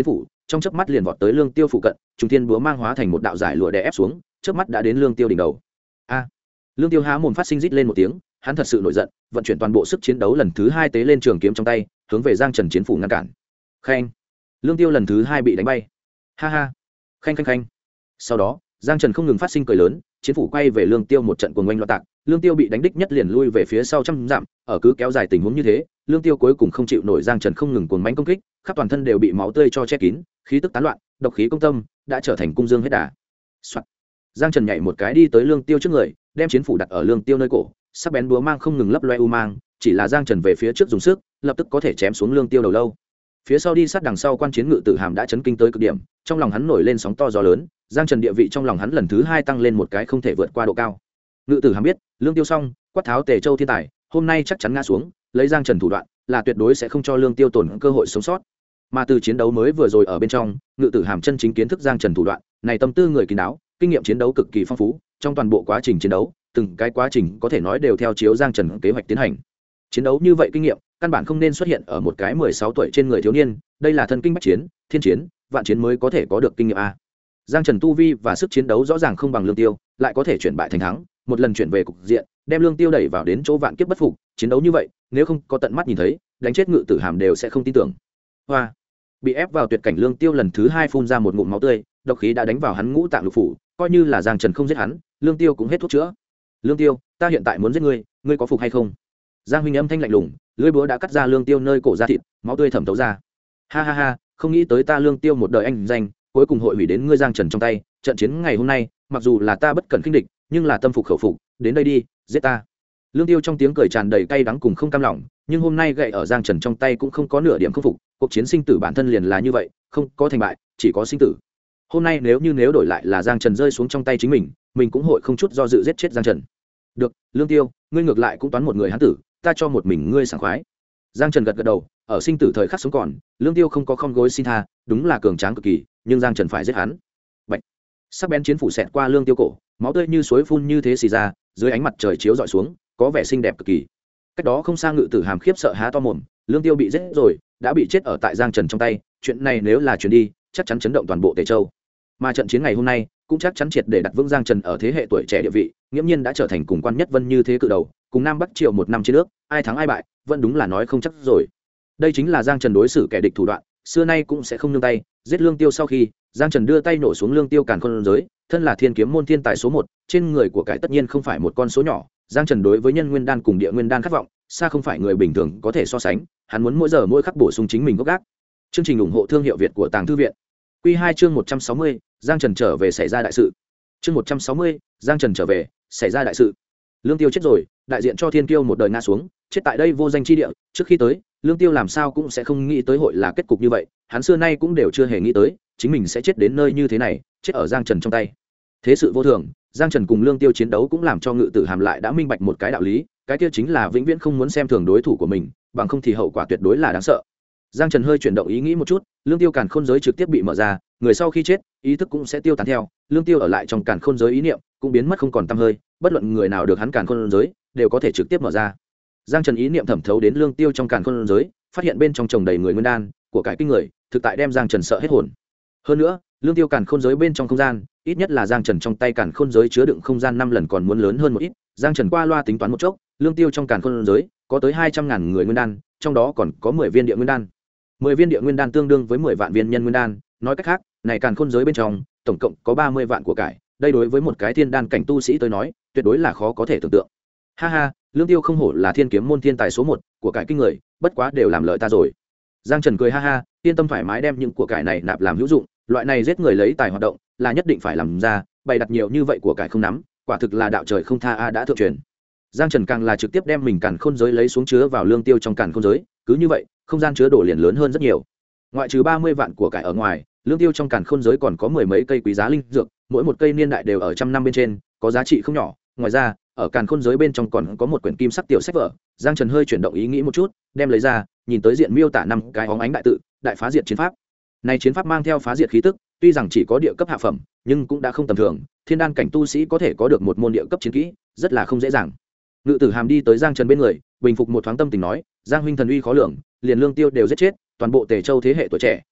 trong chớp mắt liền vọt tới lương tiêu phụ cận, trùng thiên búa mang hóa thành một đạo giải lụa đè ép xuống, chớp mắt đã đến lương tiêu đỉnh đầu. A! Lương tiêu há mồm phát sinh rít lên một tiếng, hắn thật sự nổi giận, vận chuyển toàn bộ sức chiến đấu lần thứ hai tế lên trường kiếm trong tay, hướng về Giang Trần chiến phủ ngăn cản. Khanh! Lương tiêu lần thứ hai bị đánh bay. Ha ha! Khanh khanh khanh! Sau đó, Giang Trần không ngừng phát sinh cười lớn, chiến phủ quay về lương tiêu một trận cuồng oanh loạn tạc, lương tiêu bị đánh đích nhất liền lui về phía sau trăm dặm, ở cứ kéo dài tình huống như thế, lương tiêu cuối cùng không chịu nổi Giang Trần không ngừng cuồng mãnh công kích, khắp toàn thân đều bị máu tươi cho che kín, khí tức tán loạn, độc khí công tâm, đã trở thành cung dương hết đà. Soạn. Giang Trần nhảy một cái đi tới lương tiêu trước người, đem chiến phủ đặt ở lương tiêu nơi cổ, sắc bén búa mang không ngừng lấp loe u mang, chỉ là Giang Trần về phía trước dùng sức, lập tức có thể chém xuống lương tiêu đầu lâu. Phía sau đi sát đằng sau quan chiến Ngự Tử Hàm đã chấn kinh tới cực điểm, trong lòng hắn nổi lên sóng to gió lớn, Giang Trần địa vị trong lòng hắn lần thứ hai tăng lên một cái không thể vượt qua độ cao. Ngự Tử Hàm biết, lương tiêu xong, quát tháo Tề Châu thiên tài, hôm nay chắc chắn ngã xuống, lấy Giang Trần thủ đoạn, là tuyệt đối sẽ không cho lương tiêu tổn cơ hội sống sót. Mà từ chiến đấu mới vừa rồi ở bên trong, Ngự Tử Hàm chân chính kiến thức Giang Trần thủ đoạn, này tâm tư người kín đáo, kinh nghiệm chiến đấu cực kỳ phong phú, trong toàn bộ quá trình chiến đấu, từng cái quá trình có thể nói đều theo chiếu Giang Trần kế hoạch tiến hành. Chiến đấu như vậy kinh nghiệm, căn bản không nên xuất hiện ở một cái 16 tuổi trên người thiếu niên, đây là thân kinh bách chiến, thiên chiến, vạn chiến mới có thể có được kinh nghiệm a. Giang Trần tu vi và sức chiến đấu rõ ràng không bằng Lương Tiêu, lại có thể chuyển bại thành thắng, một lần chuyển về cục diện, đem Lương Tiêu đẩy vào đến chỗ vạn kiếp bất phục, chiến đấu như vậy, nếu không có tận mắt nhìn thấy, đánh chết Ngự Tử Hàm đều sẽ không tin tưởng. Hoa, bị ép vào tuyệt cảnh Lương Tiêu lần thứ hai phun ra một ngụm máu tươi, độc khí đã đánh vào hắn ngũ tạng lục phủ, coi như là Giang Trần không giết hắn, Lương Tiêu cũng hết thuốc chữa. Lương Tiêu, ta hiện tại muốn giết ngươi, ngươi có phục hay không? Giang huynh âm thanh lạnh lùng, lưỡi búa đã cắt ra Lương Tiêu nơi cổ da thịt, máu tươi thẩm thấu ra. Ha ha ha, không nghĩ tới ta Lương Tiêu một đời anh danh, cuối cùng hội hủy đến ngươi Giang Trần trong tay. Trận chiến ngày hôm nay, mặc dù là ta bất cẩn khinh địch, nhưng là tâm phục khẩu phục, đến đây đi, giết ta. Lương Tiêu trong tiếng cười tràn đầy cay đắng cùng không cam lòng, nhưng hôm nay gậy ở Giang Trần trong tay cũng không có nửa điểm không phục, cuộc chiến sinh tử bản thân liền là như vậy, không có thành bại, chỉ có sinh tử. Hôm nay nếu đổi lại là Giang Trần rơi xuống trong tay chính mình cũng hội không chút do dự giết chết Giang Trần. Được, Lương Tiêu, ngươi ngược lại cũng toán một người hán tử, ta cho một mình ngươi sảng khoái. Giang Trần gật gật đầu, ở sinh tử thời khắc sống còn, Lương Tiêu không có không gối xin tha, đúng là cường tráng cực kỳ, nhưng Giang Trần phải giết hắn. Bạch. Sắc bén chiến phủ xẹt qua Lương Tiêu cổ, máu tươi như suối phun như thế xì ra, dưới ánh mặt trời chiếu rọi xuống, có vẻ xinh đẹp cực kỳ. Cách đó không xa Ngự Tử Hàm khiếp sợ há to mồm, Lương Tiêu bị giết rồi, đã bị chết ở tại Giang Trần trong tay, chuyện này nếu là truyền đi, chắc chắn chấn động toàn bộ Tề Châu. Mà trận chiến ngày hôm nay cũng chắc chắn triệt để đặt vững Giang Trần ở thế hệ tuổi trẻ địa vị, nghiễm nhiên đã trở thành cùng quan nhất vân như thế cự đầu, cùng Nam Bắc Triều một năm chiến nước, ai thắng ai bại, vẫn đúng là nói không chắc rồi. Đây chính là Giang Trần đối xử kẻ địch thủ đoạn, xưa nay cũng sẽ không nương tay, giết Lương Tiêu sau khi, Giang Trần đưa tay nổ xuống Lương Tiêu càn khôn giới, thân là Thiên Kiếm môn thiên tài số 1, trên người của cải tất nhiên không phải một con số nhỏ, Giang Trần đối với nhân nguyên đan cùng địa nguyên đan khát vọng, xa không phải người bình thường có thể so sánh, hắn muốn mỗi giờ mỗi khắc bổ sung chính mình gốc gác. Chương trình ủng hộ thương hiệu Việt của Tàng Thư viện. Quy 2 chương 160, Giang Trần trở về xảy ra đại sự. Chương 160, Giang Trần trở về, xảy ra đại sự. Lương Tiêu chết rồi, đại diện cho Thiên Kiêu một đời ngã xuống, chết tại đây vô danh chi địa, trước khi tới, Lương Tiêu làm sao cũng sẽ không nghĩ tới hội là kết cục như vậy, hắn xưa nay cũng đều chưa hề nghĩ tới, chính mình sẽ chết đến nơi như thế này, chết ở Giang Trần trong tay. Thế sự vô thường, Giang Trần cùng Lương Tiêu chiến đấu cũng làm cho Ngự Tử Hàm lại đã minh bạch một cái đạo lý, cái kia chính là vĩnh viễn không muốn xem thường đối thủ của mình, bằng không thì hậu quả tuyệt đối là đáng sợ. Giang Trần hơi chuyển động ý nghĩ một chút, Lương Tiêu càn khôn giới trực tiếp bị mở ra, người sau khi chết, ý thức cũng sẽ tiêu tán theo, Lương Tiêu ở lại trong càn khôn giới ý niệm cũng biến mất không còn tăm hơi, bất luận người nào được hắn càn khôn giới, đều có thể trực tiếp mở ra. Giang Trần ý niệm thẩm thấu đến Lương Tiêu trong càn khôn giới, phát hiện bên trong chồng đầy người nguyên đan, của cải kinh người, thực tại đem Giang Trần sợ hết hồn. Hơn nữa, Lương Tiêu càn khôn giới bên trong không gian, ít nhất là Giang Trần trong tay càn khôn giới chứa đựng không gian 5 lần còn muốn lớn hơn một ít. Giang Trần qua loa tính toán một chốc, Lương Tiêu trong càn khôn giới có tới 200.000 người nguyên đan, trong đó còn có 10 viên địa nguyên đan. 10 viên địa nguyên đan tương đương với 10 vạn viên nhân nguyên đan, nói cách khác, này càn khôn giới bên trong, tổng cộng có 30 vạn của cải, đây đối với một cái thiên đan cảnh tu sĩ tới nói, tuyệt đối là khó có thể tưởng tượng. Ha ha, Lương Tiêu không hổ là Thiên Kiếm môn thiên tài số 1, của cải kinh người, bất quá đều làm lợi ta rồi. Giang Trần cười ha ha, yên tâm thoải mái đem những của cải này nạp làm hữu dụng, loại này giết người lấy tài hoạt động, là nhất định phải làm ra, bày đặt nhiều như vậy của cải không nắm, quả thực là đạo trời không tha a đã thượng truyền. Giang Trần càng là trực tiếp đem mình càn khôn giới lấy xuống chứa vào Lương Tiêu trong càn khôn giới, cứ như vậy, không gian chứa đồ liền lớn hơn rất nhiều. Ngoại trừ 30 vạn của cải ở ngoài, Lương Tiêu trong càn khôn giới còn có 10 mấy cây quý giá linh dược, mỗi một cây niên đại đều ở trăm năm bên trên, có giá trị không nhỏ. Ngoài ra, ở càn khôn giới bên trong còn có một quyển kim sắc tiểu sách vở. Giang Trần hơi chuyển động ý nghĩ một chút, đem lấy ra, nhìn tới diện miêu tả 5 cái óng ánh đại tự, đại phá diệt chiến pháp. Này chiến pháp mang theo phá diệt khí tức, tuy rằng chỉ có địa cấp hạ phẩm, nhưng cũng đã không tầm thường, thiên đan cảnh tu sĩ có thể có được một môn địa cấp chiến kỹ, rất là không dễ dàng. Ngự Tử Hàm đi tới Giang Trần bên người, bình phục một thoáng tâm tình nói, Giang huynh thần uy khó lường, liền Lương Tiêu đều giết chết, toàn bộ Tề Châu thế hệ tuổi trẻ,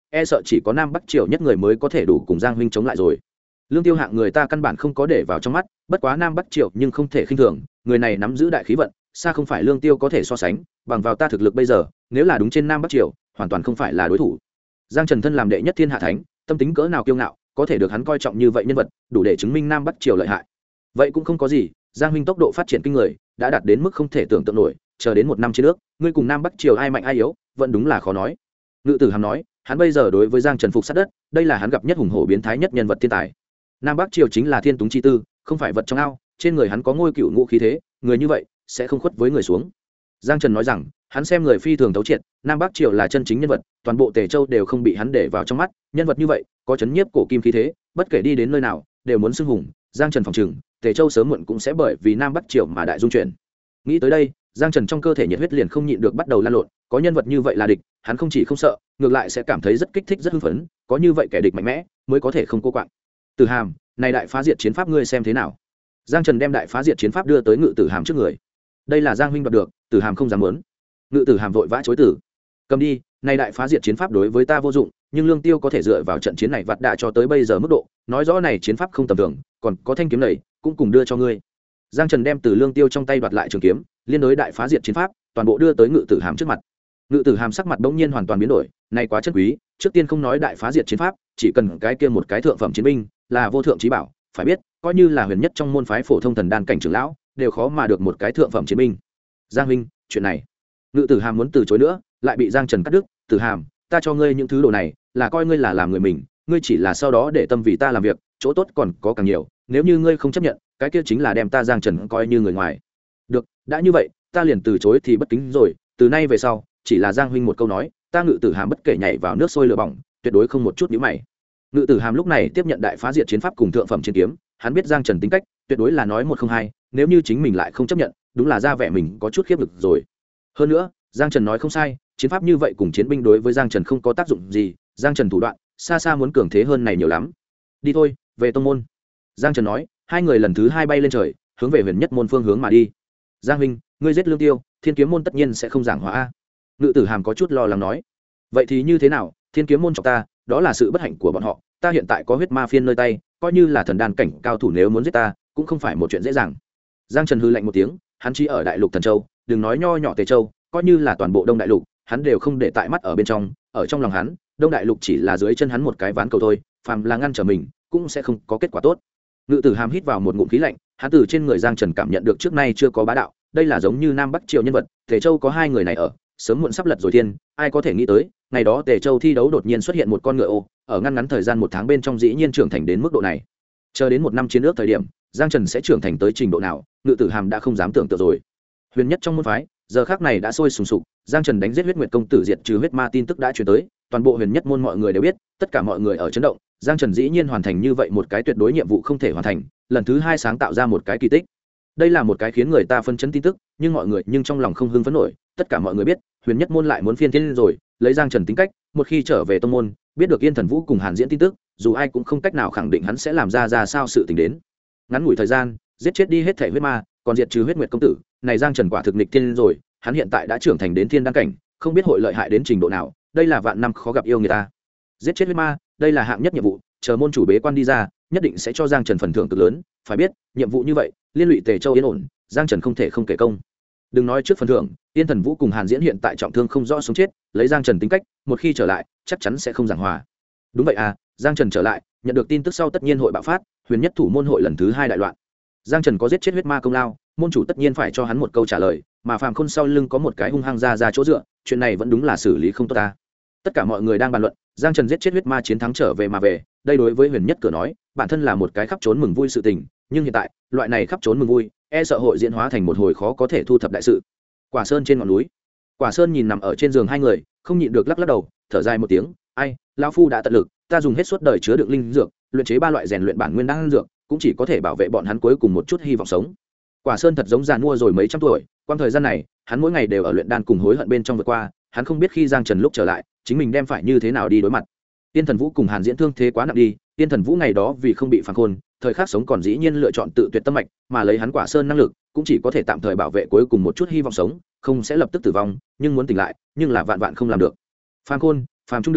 e sợ chỉ có nam bắc triều nhất người mới có thể đủ cùng Giang huynh chống lại rồi. Lương Tiêu hạng người ta căn bản không có để vào trong mắt, bất quá nam bắc triều nhưng không thể khinh thường, người này nắm giữ đại khí vận, xa không phải Lương Tiêu có thể so sánh, bằng vào ta thực lực bây giờ, nếu là đúng trên nam bắc triều, hoàn toàn không phải là đối thủ. Giang Trần thân làm đệ nhất thiên hạ thánh, tâm tính cỡ nào kiêu ngạo, có thể được hắn coi trọng như vậy nhân vật, đủ để chứng minh nam bắc triều lợi hại. Vậy cũng không có gì, Giang huynh tốc độ phát triển kinh người, đã đạt đến mức không thể tưởng tượng nổi, chờ đến một năm chiến nước, ngươi cùng nam bắc triều ai mạnh ai yếu, vẫn đúng là khó nói. Ngự Tử Hàm nói, hắn bây giờ đối với Giang Trần phục sát đất, đây là hắn gặp nhất hùng hổ biến thái nhất nhân vật thiên tài. Nam bắc triều chính là thiên túng chi tư, không phải vật trong ao, trên người hắn có ngôi cựu ngũ khí thế, người như vậy sẽ không khuất với người xuống. Giang Trần nói rằng, hắn xem người phi thường thấu triệt, nam bắc triều là chân chính nhân vật, toàn bộ Tề Châu đều không bị hắn để vào trong mắt, nhân vật như vậy có chấn nhiếp cổ kim khí thế, bất kể đi đến nơi nào đều muốn xưng hùng. Giang Trần phòng trừng Tề Châu sớm muộn cũng sẽ bởi vì nam bắc triều mà đại dung chuyển. Nghĩ tới đây, Giang Trần trong cơ thể nhiệt huyết liền không nhịn được bắt đầu lan lộn, có nhân vật như vậy là địch, hắn không chỉ không sợ, ngược lại sẽ cảm thấy rất kích thích rất hưng phấn, có như vậy kẻ địch mạnh mẽ mới có thể không cô quạng. Tử Hàm, này đại phá diệt chiến pháp ngươi xem thế nào? Giang Trần đem đại phá diệt chiến pháp đưa tới Ngự Tử Hàm trước người. Đây là Giang huynh đoạt được, Tử Hàm không dám muốn. Ngự Tử Hàm vội vã chối từ. Cầm đi, này đại phá diệt chiến pháp đối với ta vô dụng, nhưng Lương Tiêu có thể dựa vào trận chiến này vặt đạ cho tới bây giờ mức độ, nói rõ này chiến pháp không tầm thường, còn có thanh kiếm này cũng cùng đưa cho ngươi. Giang Trần đem từ Lương Tiêu trong tay đoạt lại trường kiếm, liên đối đại phá diệt chiến pháp, toàn bộ đưa tới Ngự Tử Hàm trước mặt. Ngự Tử Hàm sắc mặt bỗng nhiên hoàn toàn biến đổi, này quá chân quý, trước tiên không nói đại phá diệt chiến pháp, chỉ cần cái kia một cái thượng phẩm chiến binh, là vô thượng chí bảo, phải biết, coi như là huyền nhất trong môn phái phổ thông thần đan cảnh trưởng lão, đều khó mà được một cái thượng phẩm chiến binh. Giang huynh, chuyện này, Ngự Tử Hàm muốn từ chối nữa, lại bị Giang Trần cắt đứt. Tử Hàm, ta cho ngươi những thứ đồ này, là coi ngươi là làm người mình, ngươi chỉ là sau đó để tâm vì ta làm việc, chỗ tốt còn có càng nhiều, nếu như ngươi không chấp nhận, cái kia chính là đem ta Giang Trần coi như người ngoài. Được, đã như vậy, ta liền từ chối thì bất kính rồi, từ nay về sau, chỉ là Giang huynh một câu nói, ta Ngự Tử Hàm bất kể nhảy vào nước sôi lửa bỏng, tuyệt đối không một chút nhíu mày. Ngự Tử Hàm lúc này tiếp nhận đại phá diệt chiến pháp cùng thượng phẩm chiến kiếm, hắn biết Giang Trần tính cách, tuyệt đối là nói một không hai, nếu như chính mình lại không chấp nhận, đúng là ra vẻ mình có chút khiếp lực rồi. Hơn nữa, Giang Trần nói không sai, chiến pháp như vậy cùng chiến binh đối với Giang Trần không có tác dụng gì, Giang Trần thủ đoạn xa xa muốn cường thế hơn này nhiều lắm. Đi thôi, về tông môn. Giang Trần nói, hai người lần thứ hai bay lên trời, hướng về huyền nhất môn phương hướng mà đi. Giang huynh, ngươi giết Lương Tiêu, Thiên Kiếm môn tất nhiên sẽ không giảng hòa a. Ngự Tử Hàm có chút lo lắng nói. Vậy thì như thế nào, Thiên Kiếm môn chọc ta, đó là sự bất hạnh của bọn họ, ta hiện tại có huyết ma phiên nơi tay, coi như là thần đan cảnh cao thủ nếu muốn giết ta, cũng không phải một chuyện dễ dàng. Giang Trần hư lạnh một tiếng, hắn chỉ ở đại lục Thần Châu, đừng nói nho nhỏ Tề Châu, coi như là toàn bộ Đông đại lục, hắn đều không để tại mắt ở bên trong, ở trong lòng hắn, Đông đại lục chỉ là dưới chân hắn một cái ván cầu thôi, phàm là ngăn trở mình, cũng sẽ không có kết quả tốt. Ngự Tử Hàm hít vào một ngụm khí lạnh, hắn từ trên người Giang Trần cảm nhận được trước nay chưa có bá đạo, đây là giống như Nam Bắc triều nhân vật, Tề Châu có hai người này ở, sớm muộn sắp lật rồi thiên, ai có thể nghĩ tới, ngày đó Tề Châu thi đấu đột nhiên xuất hiện một con ngựa ô, ở ngăn ngắn thời gian một tháng bên trong dĩ nhiên trưởng thành đến mức độ này. Chờ đến một năm chiến ước thời điểm, Giang Trần sẽ trưởng thành tới trình độ nào, Ngự Tử Hàm đã không dám tưởng tượng rồi. Huyền nhất trong môn phái, giờ khắc này đã sôi sùng sục, Giang Trần đánh giết Huyết Nguyệt công tử diệt trừ huyết ma tin tức đã truyền tới, toàn bộ huyền nhất môn mọi người đều biết, tất cả mọi người ở chấn động, Giang Trần dĩ nhiên hoàn thành như vậy một cái tuyệt đối nhiệm vụ không thể hoàn thành, lần thứ hai sáng tạo ra một cái kỳ tích. Đây là một cái khiến người ta phân chấn tin tức, nhưng mọi người nhưng trong lòng không hưng phấn nổi, tất cả mọi người biết, huyền nhất môn lại muốn phiên thiên rồi, lấy Giang Trần tính cách, một khi trở về tông môn, biết được Yên Thần Vũ cùng Hàn Diễn tin tức, dù ai cũng không cách nào khẳng định hắn sẽ làm ra sao sự tình đến. Ngắn ngủi thời gian, giết chết đi hết thể huyết ma, còn diệt trừ Huyết Nguyệt công tử, này Giang Trần quả thực nghịch thiên rồi, hắn hiện tại đã trưởng thành đến thiên đăng cảnh, không biết hội lợi hại đến trình độ nào, đây là vạn năm khó gặp yêu người ta. Giết chết huyết ma, đây là hạng nhất nhiệm vụ, chờ môn chủ bế quan đi ra, nhất định sẽ cho Giang Trần phần thưởng cực lớn, phải biết, nhiệm vụ như vậy, liên lụy Tề Châu yên ổn, Giang Trần không thể không kể công. Đừng nói trước phần thưởng, Yên Thần Vũ cùng Hàn Diễn hiện tại trọng thương không rõ sống chết, lấy Giang Trần tính cách, một khi trở lại, chắc chắn sẽ không giảng hòa. Đúng vậy à, Giang Trần trở lại, nhận được tin tức sau tất nhiên hội bạo phát, huyền nhất thủ môn hội lần thứ hai đại loạn. Giang Trần có giết chết huyết ma công lao, môn chủ tất nhiên phải cho hắn một câu trả lời, mà Phàm Khôn sau lưng có một cái hung hăng ra chỗ dựa, chuyện này vẫn đúng là xử lý không tốt ta. Tất cả mọi người đang bàn luận, Giang Trần giết chết huyết ma chiến thắng trở về mà về, đây đối với huyền nhất cửa nói, bản thân là một cái khắp trốn mừng vui sự tình, nhưng hiện tại, loại này khắp trốn mừng vui, e sợ hội diễn hóa thành một hồi khó có thể thu thập đại sự. Quả Sơn trên ngọn núi, Quả Sơn nhìn nằm ở trên giường hai người, không nhịn được lắc lắc đầu, thở dài một tiếng, ai, lão phu đã tận lực, ta dùng hết suốt đời chứa đựng linh dược, luyện chế 3 loại rèn luyện bản nguyên đan dược, cũng chỉ có thể bảo vệ bọn hắn cuối cùng một chút hy vọng sống. Quả Sơn thật giống già mua rồi mấy trăm tuổi, quãng thời gian này, hắn mỗi ngày đều ở luyện đan cùng hối hận bên trong vượt qua, hắn không biết khi Giang Trần lúc trở lại, chính mình đem phải như thế nào đi đối mặt. Tiên Thần Vũ cùng Hàn Diễn thương thế quá nặng đi, Tiên Thần Vũ ngày đó vì không bị phản khôn, thời khắc sống còn dĩ nhiên lựa chọn tự tuyệt tâm mạch, mà lấy hắn Quả Sơn năng lực, cũng chỉ có thể tạm thời bảo vệ cuối cùng một chút hy vọng sống, không sẽ lập tức tử vong, nhưng muốn tỉnh lại, nhưng là vạn vạn không làm được. Phàm Khôn, Phàm Trung Đường,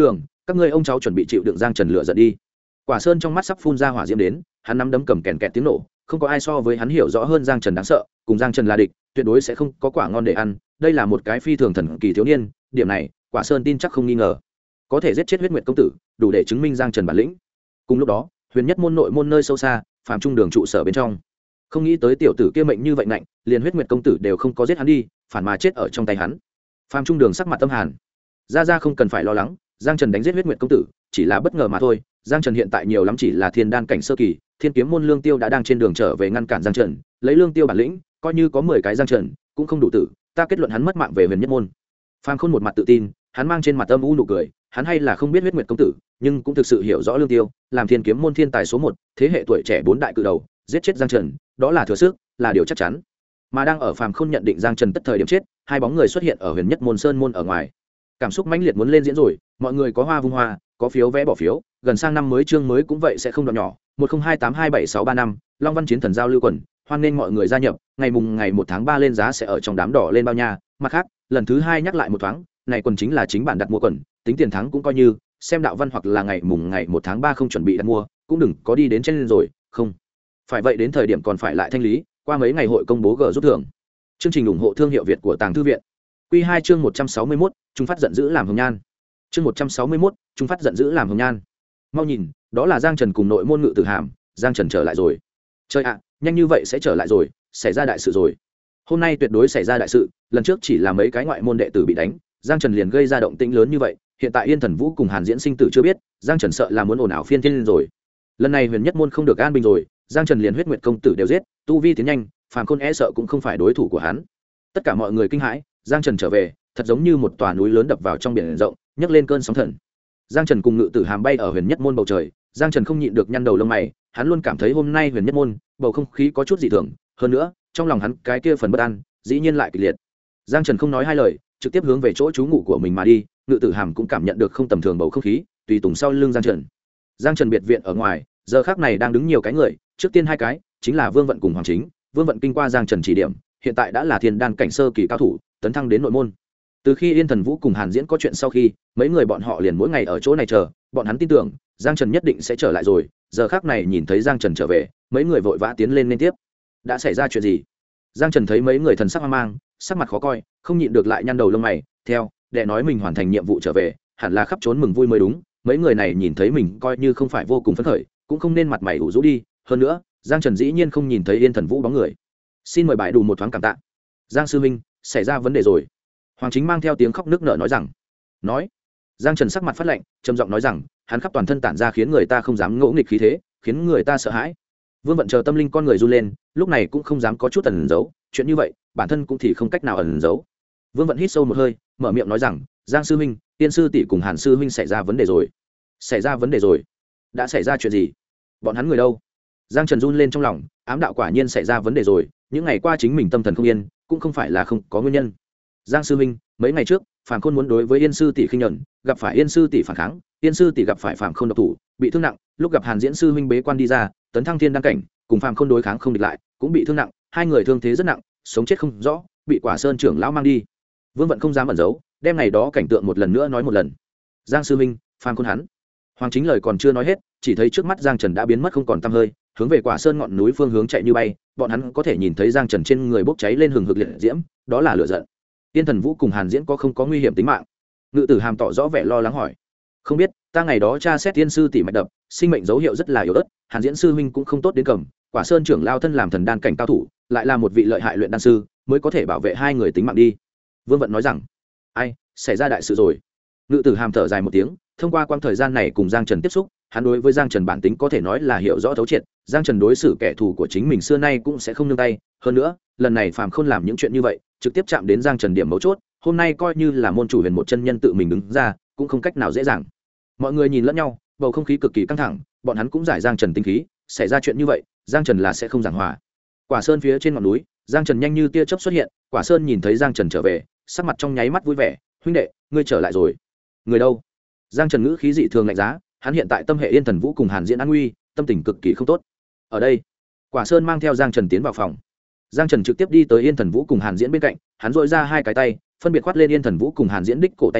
các ngươi ông cháu chuẩn bị chịu đựng giang trần lựa giận đi. Quả Sơn trong mắt sắp phun ra hỏa diễm đến, hắn nắm đấm cầm kèn kẹt tiếng nổ, không có ai so với hắn hiểu rõ hơn giang trần đáng sợ, cùng giang trần là địch tuyệt đối sẽ không có quả ngon để ăn. Đây là một cái phi thường thần kỳ thiếu niên, điểm này Quả Sơn tin chắc không nghi ngờ. Có thể giết chết Huyết Nguyệt công tử, đủ để chứng minh giang trần bản lĩnh. Cùng lúc đó, Huyền Nhất môn nội môn nơi sâu xa, Phạm Trung Đường trụ sở bên trong, không nghĩ tới tiểu tử kia mệnh như vậy nạnh, liền Huyết Nguyệt công tử đều không có giết hắn đi, phản mà chết ở trong tay hắn. Phạm Trung Đường sắc mặt tâm hàn. Ra không cần phải lo lắng, giang trần đánh giết Huyết Nguyệt công tử chỉ là bất ngờ mà thôi. Giang trần hiện tại nhiều lắm chỉ là thiên đan cảnh sơ kỳ, Thiên Kiếm môn Lương Tiêu đã đang trên đường trở về ngăn cản giang trần, lấy Lương Tiêu bản lĩnh coi như có 10 cái giang trần cũng không đủ tử, ta kết luận hắn mất mạng về Huyền Nhất môn. Phạm Khôn một mặt tự tin, hắn mang trên mặt âm u nụ cười, hắn hay là không biết Huyết Nguyệt công tử, nhưng cũng thực sự hiểu rõ Lương Tiêu, làm Thiên Kiếm môn thiên tài số 1, thế hệ tuổi trẻ 4 đại cự đầu, giết chết giang trần đó là thừa sức, là điều chắc chắn. Mà đang ở Phạm Khôn nhận định giang trần tất thời điểm chết, hai bóng người xuất hiện ở Huyền Nhất môn sơn môn ở ngoài. Cảm xúc mãnh liệt muốn lên diễn rồi, mọi người có hoa vung hoa, có phiếu vẽ bỏ phiếu, gần sang năm mới chương mới cũng vậy sẽ không đoạn nhỏ. 10282765 Long Văn Chiến Thần giao lưu quần, hoan nghênh mọi người gia nhập, ngày 1 tháng 3 lên giá sẽ ở trong đám đỏ lên bao nha. Mặt khác, lần thứ 2 nhắc lại một thoáng, này quần chính là chính bản đặt mua quần, tính tiền thắng cũng coi như, xem đạo văn hoặc là ngày 1 tháng 3 không chuẩn bị đặt mua, cũng đừng có đi đến trên lên rồi, không. Phải vậy đến thời điểm còn phải lại thanh lý, qua mấy ngày hội công bố g rút thưởng. Chương trình ủng hộ thương hiệu Việt của Tàng Thư viện. Quy 2 chương 161, Trung phát giận dữ làm hồng nhan. Chương 161, Trung phát giận dữ làm hồng nhan. Mau nhìn, đó là Giang Trần cùng nội môn Ngự Tử Hàm, Giang Trần trở lại rồi. Trời ạ, nhanh như vậy sẽ trở lại rồi, xảy ra đại sự rồi. Hôm nay tuyệt đối xảy ra đại sự, lần trước chỉ là mấy cái ngoại môn đệ tử bị đánh, Giang Trần liền gây ra động tĩnh lớn như vậy, hiện tại Yên Thần Vũ cùng Hàn Diễn sinh tử chưa biết, Giang Trần sợ là muốn ồn ào phiên thiên lên rồi. Lần này Huyền Nhất môn không được an bình rồi, Giang Trần liền Huyết Nguyệt công tử đều giết, tu vi tiến nhanh, Phàm Khôn e sợ cũng không phải đối thủ của hắn. Tất cả mọi người kinh hãi, Giang Trần trở về, thật giống như một tòa núi lớn đập vào trong biển rộng, nhấc lên cơn sóng thần. Giang Trần cùng Ngự Tử Hàm bay ở Huyền Nhất môn bầu trời, Giang Trần không nhịn được nhăn đầu lông mày, hắn luôn cảm thấy hôm nay Huyền Nhất môn bầu không khí có chút dị thường, hơn nữa, trong lòng hắn cái kia phần bất an, dĩ nhiên lại kịch liệt. Giang Trần không nói hai lời, trực tiếp hướng về chỗ trú ngụ của mình mà đi, Ngự Tử Hàm cũng cảm nhận được không tầm thường bầu không khí, tùy tùng sau lưng Giang Trần. Giang Trần biệt viện ở ngoài, giờ khắc này đang đứng nhiều cái người, trước tiên hai cái, chính là Vương Vận cùng Hoàng Chính, Vương Vận kinh qua Giang Trần chỉ điểm, hiện tại đã là thiên đan cảnh sơ kỳ cao thủ, tấn thăng đến nội môn. Từ khi Yên Thần Vũ cùng Hàn Diễn có chuyện sau khi, mấy người bọn họ liền mỗi ngày ở chỗ này chờ, bọn hắn tin tưởng Giang Trần nhất định sẽ trở lại rồi. Giờ khắc này nhìn thấy Giang Trần trở về, mấy người vội vã tiến lên liên tiếp. Đã xảy ra chuyện gì? Giang Trần thấy mấy người thần sắc hoang mang, sắc mặt khó coi, không nhịn được lại nhăn đầu lông mày. Theo, đệ nói mình hoàn thành nhiệm vụ trở về, hẳn là khắp trốn mừng vui mới đúng. Mấy người này nhìn thấy mình coi như không phải vô cùng phấn khởi, cũng không nên mặt mày ủ rũ đi. Hơn nữa, Giang Trần dĩ nhiên không nhìn thấy Yên Thần Vũ bóng người. Xin mời bài đủ một thoáng cảm tạ. Giang sư huynh, xảy ra vấn đề rồi. Hoàng Chính mang theo tiếng khóc nức nở nói rằng. Nói. Giang Trần sắc mặt phát lạnh, trầm giọng nói rằng, hắn khắp toàn thân tản ra khiến người ta không dám ngỗ nghịch khí thế, khiến người ta sợ hãi. Vương Vận chờ tâm linh con người run lên, lúc này cũng không dám có chút ẩn giấu, chuyện như vậy, bản thân cũng thì không cách nào ẩn giấu. Vương Vận hít sâu một hơi, mở miệng nói rằng, Giang sư huynh, Tiên sư tỷ cùng Hàn sư huynh xảy ra vấn đề rồi. Xảy ra vấn đề rồi? Đã xảy ra chuyện gì? Bọn hắn người đâu? Giang Trần run lên trong lòng, ám đạo quả nhiên xảy ra vấn đề rồi, những ngày qua chính mình tâm thần không yên, cũng không phải là không có nguyên nhân. Giang sư huynh, mấy ngày trước, Phàm Khôn muốn đối với Yên sư tỷ khinh nhẫn, gặp phải Yên sư tỷ phản kháng, Yên sư tỷ gặp phải Phàm Khôn độc thủ, bị thương nặng, lúc gặp Hàn Diễn sư huynh bế quan đi ra, tấn thăng thiên đan cảnh, cùng Phàm Khôn đối kháng không địch lại, cũng bị thương nặng, hai người thương thế rất nặng, sống chết không rõ, bị Quả Sơn trưởng lão mang đi. Vương Vận không dám ẩn giấu, đem ngày đó cảnh tượng một lần nữa nói một lần. Giang sư huynh, Phàm Khôn hắn. Hoàng Chính lời còn chưa nói hết, chỉ thấy trước mắt Giang Trần đã biến mất không còn tăm hơi, hướng về Quả Sơn ngọn núi phương hướng chạy như bay, bọn hắn có thể nhìn thấy Giang Trần trên người bốc cháy lên hừng hực liệt diễm, đó là lửa giận. Yên Thần Vũ cùng Hàn Diễn có không có nguy hiểm tính mạng? Ngự Tử Hàm tỏ rõ vẻ lo lắng hỏi. Không biết, ta ngày đó tra xét Tiên sư tỷ mạch đập, sinh mệnh dấu hiệu rất là yếu ớt, Hàn Diễn sư huynh cũng không tốt đến cầm, Quả Sơn trưởng lao thân làm thần đan cảnh cao thủ, lại là một vị lợi hại luyện đan sư, mới có thể bảo vệ hai người tính mạng đi. Vương Vận nói rằng, ai, xảy ra đại sự rồi. Ngự Tử Hàm thở dài một tiếng, thông qua quãng thời gian này cùng Giang Trần tiếp xúc, hắn đối với Giang Trần bản tính có thể nói là hiểu rõ thấu triệt, Giang Trần đối xử kẻ thù của chính mình xưa nay cũng sẽ không nương tay, hơn nữa, lần này Phàm Khôn làm những chuyện như vậy, trực tiếp chạm đến Giang Trần điểm mấu chốt, hôm nay coi như là môn chủ Huyền một chân nhân tự mình đứng ra, cũng không cách nào dễ dàng. Mọi người nhìn lẫn nhau, bầu không khí cực kỳ căng thẳng, bọn hắn cũng giải Giang Trần tinh khí, xảy ra chuyện như vậy, Giang Trần là sẽ không giảng hòa. Quả Sơn phía trên ngọn núi, Giang Trần nhanh như tia chớp xuất hiện, Quả Sơn nhìn thấy Giang Trần trở về, sắc mặt trong nháy mắt vui vẻ, huynh đệ, ngươi trở lại rồi. Người đâu? Giang Trần ngữ khí dị thường lạnh giá, hắn hiện tại tâm hệ Yên Thần Vũ cùng Hàn Diễn an nguy, tâm tình cực kỳ không tốt. Ở đây, Quả Sơn mang theo Giang Trần tiến vào phòng. Giang Trần trực tiếp đi tới Yên Thần Vũ cùng Hàn Diễn bên cạnh, hắn dội ra hai cái tay, phân biệt khoát lên Yên Thần Vũ cùng Hàn Diễn đích cổ tay nơi,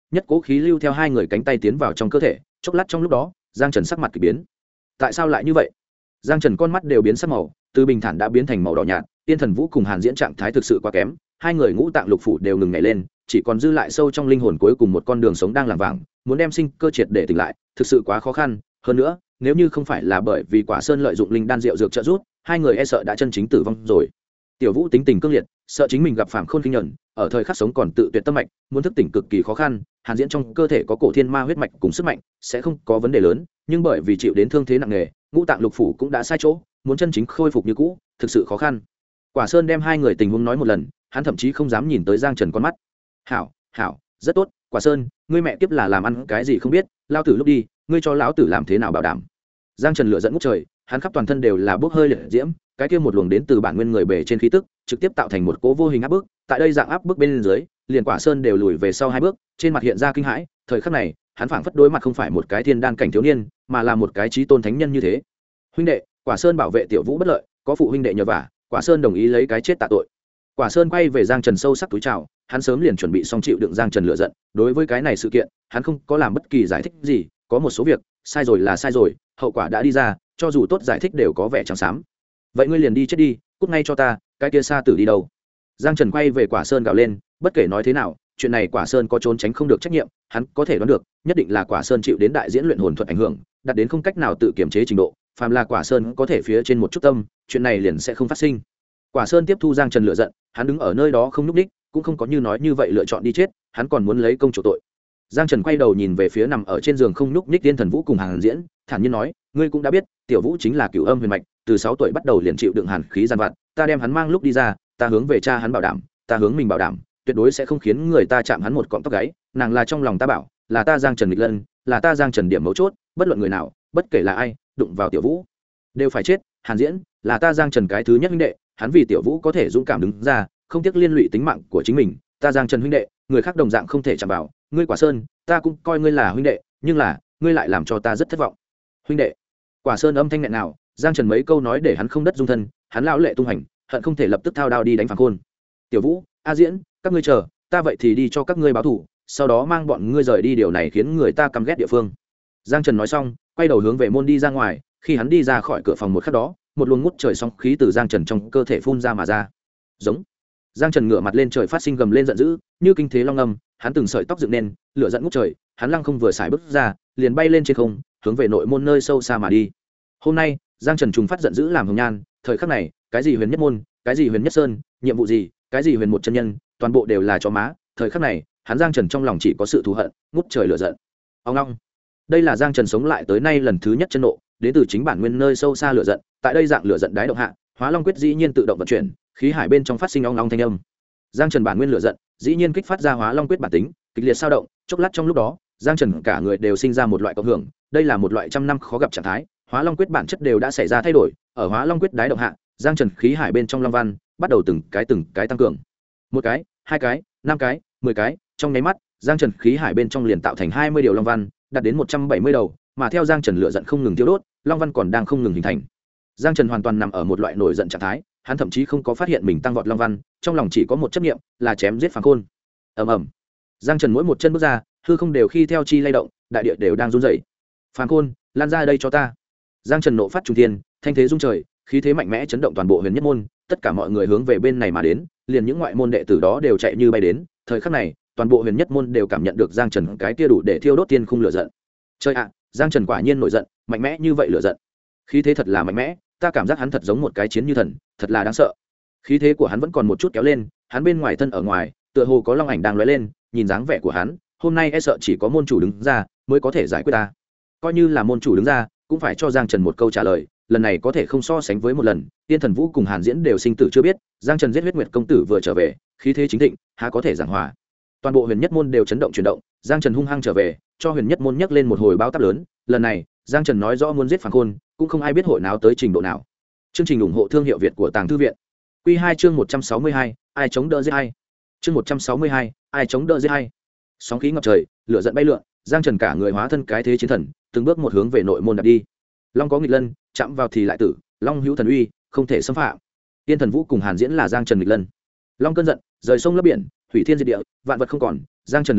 nhất cố khí lưu theo hai người cánh tay tiến vào trong cơ thể, chốc lát trong lúc đó giang trần sắc mặt kỳ biến. Tại sao lại như vậy? Giang trần con mắt đều biến sắc màu, từ bình thản đã biến thành màu đỏ nhạt. Tiên Thần Vũ cùng Hàn Diễn trạng thái thực sự quá kém, hai người ngũ tạng lục phủ đều ngừng nhảy lên, chỉ còn dư lại sâu trong linh hồn cuối cùng một con đường sống đang lảng vảng, muốn đem sinh cơ triệt để tỉnh lại thực sự quá khó khăn. Hơn nữa, nếu như không phải là bởi vì Quả Sơn lợi dụng linh đan rượu dược trợ giúp, hai người e sợ đã chân chính tử vong rồi. Tiểu Vũ tính tình cương liệt, sợ chính mình gặp phàm khôn kinh nhẫn, ở thời khắc sống còn tự tuyệt tâm mạch, muốn thức tỉnh cực kỳ khó khăn. Hàn Diễn trong cơ thể có cổ thiên ma huyết mạch cùng sức mạnh, sẽ không có vấn đề lớn, nhưng bởi vì chịu đến thương thế nặng nề, ngũ tạng lục phủ cũng đã sai chỗ, muốn chân chính khôi phục như cũ, thực sự khó khăn. Quả Sơn đem hai người tình huống nói một lần, hắn thậm chí không dám nhìn tới Giang Trần con mắt. "Hảo, hảo, rất tốt, Quả Sơn, ngươi mẹ kiếp là làm ăn cái gì không biết, lao tử lúc đi, ngươi cho lão tử làm thế nào bảo đảm?" Giang Trần lửa giận ngút trời, hắn khắp toàn thân đều là bốc hơi liệt diễm, cái kia một luồng đến từ bản nguyên người bề trên khí tức, trực tiếp tạo thành một cỗ vô hình áp bức, tại đây dạng áp bức bên dưới, liền Quả Sơn đều lùi về sau hai bước, trên mặt hiện ra kinh hãi, thời khắc này, hắn phảng phất đối mặt không phải một cái thiên đan cảnh thiếu niên, mà là một cái chí tôn thánh nhân như thế. "Huynh đệ, Quả Sơn bảo vệ Tiểu Vũ bất lợi, có phụ huynh đệ nhờ vả." Quả Sơn đồng ý lấy cái chết tạ tội. Quả Sơn quay về Giang Trần sâu sắc túi chào, hắn sớm liền chuẩn bị xong chịu đựng Giang Trần lửa giận, đối với cái này sự kiện, hắn không có làm bất kỳ giải thích gì, có một số việc, sai rồi là sai rồi, hậu quả đã đi ra, cho dù tốt giải thích đều có vẻ trắng xám. "Vậy ngươi liền đi chết đi, cút ngay cho ta, cái kia Sa Tử đi đâu?" Giang Trần quay về Quả Sơn gào lên, bất kể nói thế nào, chuyện này Quả Sơn có trốn tránh không được trách nhiệm, hắn có thể đoán được, nhất định là Quả Sơn chịu đến đại diễn luyện hồn thuật ảnh hưởng, đạt đến không cách nào tự kiểm chế trình độ, phàm là Quả Sơn có thể phía trên một chút tâm, chuyện này liền sẽ không phát sinh. Quả Sơn tiếp thu Giang Trần lựa giận, hắn đứng ở nơi đó không nhúc nhích, cũng không có như nói như vậy lựa chọn đi chết, hắn còn muốn lấy công chủ tội. Giang Trần quay đầu nhìn về phía nằm ở trên giường không nhúc nhích Tiên Thần Vũ cùng Hàn Diễn, thản nhiên nói, ngươi cũng đã biết, Tiểu Vũ chính là Cửu Âm huyền mạch, từ 6 tuổi bắt đầu liền chịu đựng hàn khí giàn vặt, ta đem hắn mang lúc đi ra, ta hướng về cha hắn bảo đảm, ta hướng mình bảo đảm, tuyệt đối sẽ không khiến người ta chạm hắn một cọng tóc gáy, nàng là trong lòng ta bảo, là ta Giang Trần nghịch lân, là ta Giang Trần điểm mấu chốt, bất luận người nào, bất kể là ai, đụng vào Tiểu Vũ đều phải chết. Hàn Diễn là ta Giang Trần cái thứ nhất huynh đệ, hắn vì Tiểu Vũ có thể dũng cảm đứng ra, không tiếc liên lụy tính mạng của chính mình, ta Giang Trần huynh đệ, người khác đồng dạng không thể chạm vào, ngươi Quả Sơn, ta cũng coi ngươi là huynh đệ, nhưng là, ngươi lại làm cho ta rất thất vọng. Huynh đệ. Quả Sơn âm thanh nghẹn nào, Giang Trần mấy câu nói để hắn không đất dung thân, hắn lão lệ tung hành, hận không thể lập tức thao đao đi đánh Phàn Khôn. Tiểu Vũ, A Diễn, các ngươi chờ, ta vậy thì đi cho các ngươi báo thù, sau đó mang bọn ngươi rời đi, điều này khiến người ta căm ghét địa phương. Giang Trần nói xong, quay đầu hướng về môn đi ra ngoài, khi hắn đi ra khỏi cửa phòng một khắc đó, một luồng ngút trời sóng khí từ Giang Trần trong cơ thể phun ra mà ra. Giống. Giang Trần ngửa mặt lên trời phát sinh gầm lên giận dữ, như kinh thế long âm, hắn từng sợi tóc dựng nên, lửa giận ngút trời, hắn lăng không vừa xài bước ra, liền bay lên trên không, hướng về nội môn nơi sâu xa mà đi. Hôm nay, Giang Trần trùng phát giận dữ làm hồng nhan, thời khắc này, cái gì huyền nhất môn, cái gì huyền nhất sơn, nhiệm vụ gì, cái gì huyền một chân nhân, toàn bộ đều là chó má, thời khắc này, hắn Giang Trần trong lòng chỉ có sự thù hận, ngút trời lửa giận. Ông long. Đây là Giang Trần sống lại tới nay lần thứ nhất chân nộ, đến từ chính bản nguyên nơi sâu xa lửa giận, tại đây dạng lửa giận đái động hạ, Hóa Long quyết dĩ nhiên tự động vận chuyển, khí hải bên trong phát sinh ong long thanh âm. Giang Trần bản nguyên lửa giận, dĩ nhiên kích phát ra Hóa Long quyết bản tính, kịch liệt sao động, chốc lát trong lúc đó, Giang Trần cả người đều sinh ra một loại cộng hưởng, đây là một loại trăm năm khó gặp trạng thái, Hóa Long quyết bản chất đều đã xảy ra thay đổi, ở Hóa Long quyết đái động hạ, Giang Trần khí hải bên trong long văn bắt đầu từng cái tăng cường. Một cái, hai cái, 5 cái, 10 cái, trong nháy mắt, Giang Trần khí hải bên trong liền tạo thành 20 điều long văn, đạt đến 170 đầu, mà theo Giang Trần lửa giận không ngừng tiêu đốt, long văn còn đang không ngừng hình thành. Giang Trần hoàn toàn nằm ở một loại nổi giận trạng thái, hắn thậm chí không có phát hiện mình tăng vọt long văn, trong lòng chỉ có một chấp niệm, là chém giết Phàn Khôn. Ầm ầm. Giang Trần mỗi một chân bước ra, hư không đều khi theo chi lay động, đại địa đều đang run rẩy. Phàn Khôn, lan ra đây cho ta. Giang Trần nộ phát trùng thiên, thanh thế rung trời, khí thế mạnh mẽ chấn động toàn bộ huyền nhất môn, tất cả mọi người hướng về bên này mà đến, liền những ngoại môn đệ tử đó đều chạy như bay đến, thời khắc này, toàn bộ huyền nhất môn đều cảm nhận được Giang Trần cái kia đủ để thiêu đốt tiên khung lửa giận. Trời ạ, Giang Trần quả nhiên nổi giận, mạnh mẽ như vậy lửa giận. Khí thế thật là mạnh mẽ, ta cảm giác hắn thật giống một cái chiến như thần, thật là đáng sợ. Khí thế của hắn vẫn còn một chút kéo lên, hắn bên ngoài thân ở ngoài, tựa hồ có long ảnh đang lóe lên, nhìn dáng vẻ của hắn, hôm nay e sợ chỉ có môn chủ đứng ra mới có thể giải quyết ta. Coi như là môn chủ đứng ra, cũng phải cho Giang Trần một câu trả lời, lần này có thể không so sánh với một lần, Tiên Thần Vũ cùng Hàn Diễn đều sinh tử chưa biết, Giang Trần giết Huyết Nguyệt công tử vừa trở về, khí thế chính thịnh, há có thể giảng hòa. Toàn bộ huyền nhất môn đều chấn động chuyển động, Giang Trần hung hăng trở về, cho huyền nhất môn nhấc lên một hồi báo táp lớn, lần này, Giang Trần nói rõ muốn giết Phàn Khôn, cũng không ai biết hội nào tới trình độ nào. Chương trình ủng hộ thương hiệu Việt của Tàng Thư viện. Quy 2 chương 162, ai chống đỡ giết hay. Chương 162, ai chống đỡ giết hay. Sóng khí ngập trời, lửa giận bay lượn, Giang Trần cả người hóa thân cái thế chiến thần, từng bước một hướng về nội môn đạp đi. Long có nghịch lân, chạm vào thì lại tử, Long hữu thần uy, không thể xâm phạm. Tiên Thần Vũ cùng Hàn Diễn là Giang Trần nghịch lân. Long cơn giận, rời sông lấp biển, hủy thiên diệt địa, vạn vật không còn, Giang Trần lửa giận,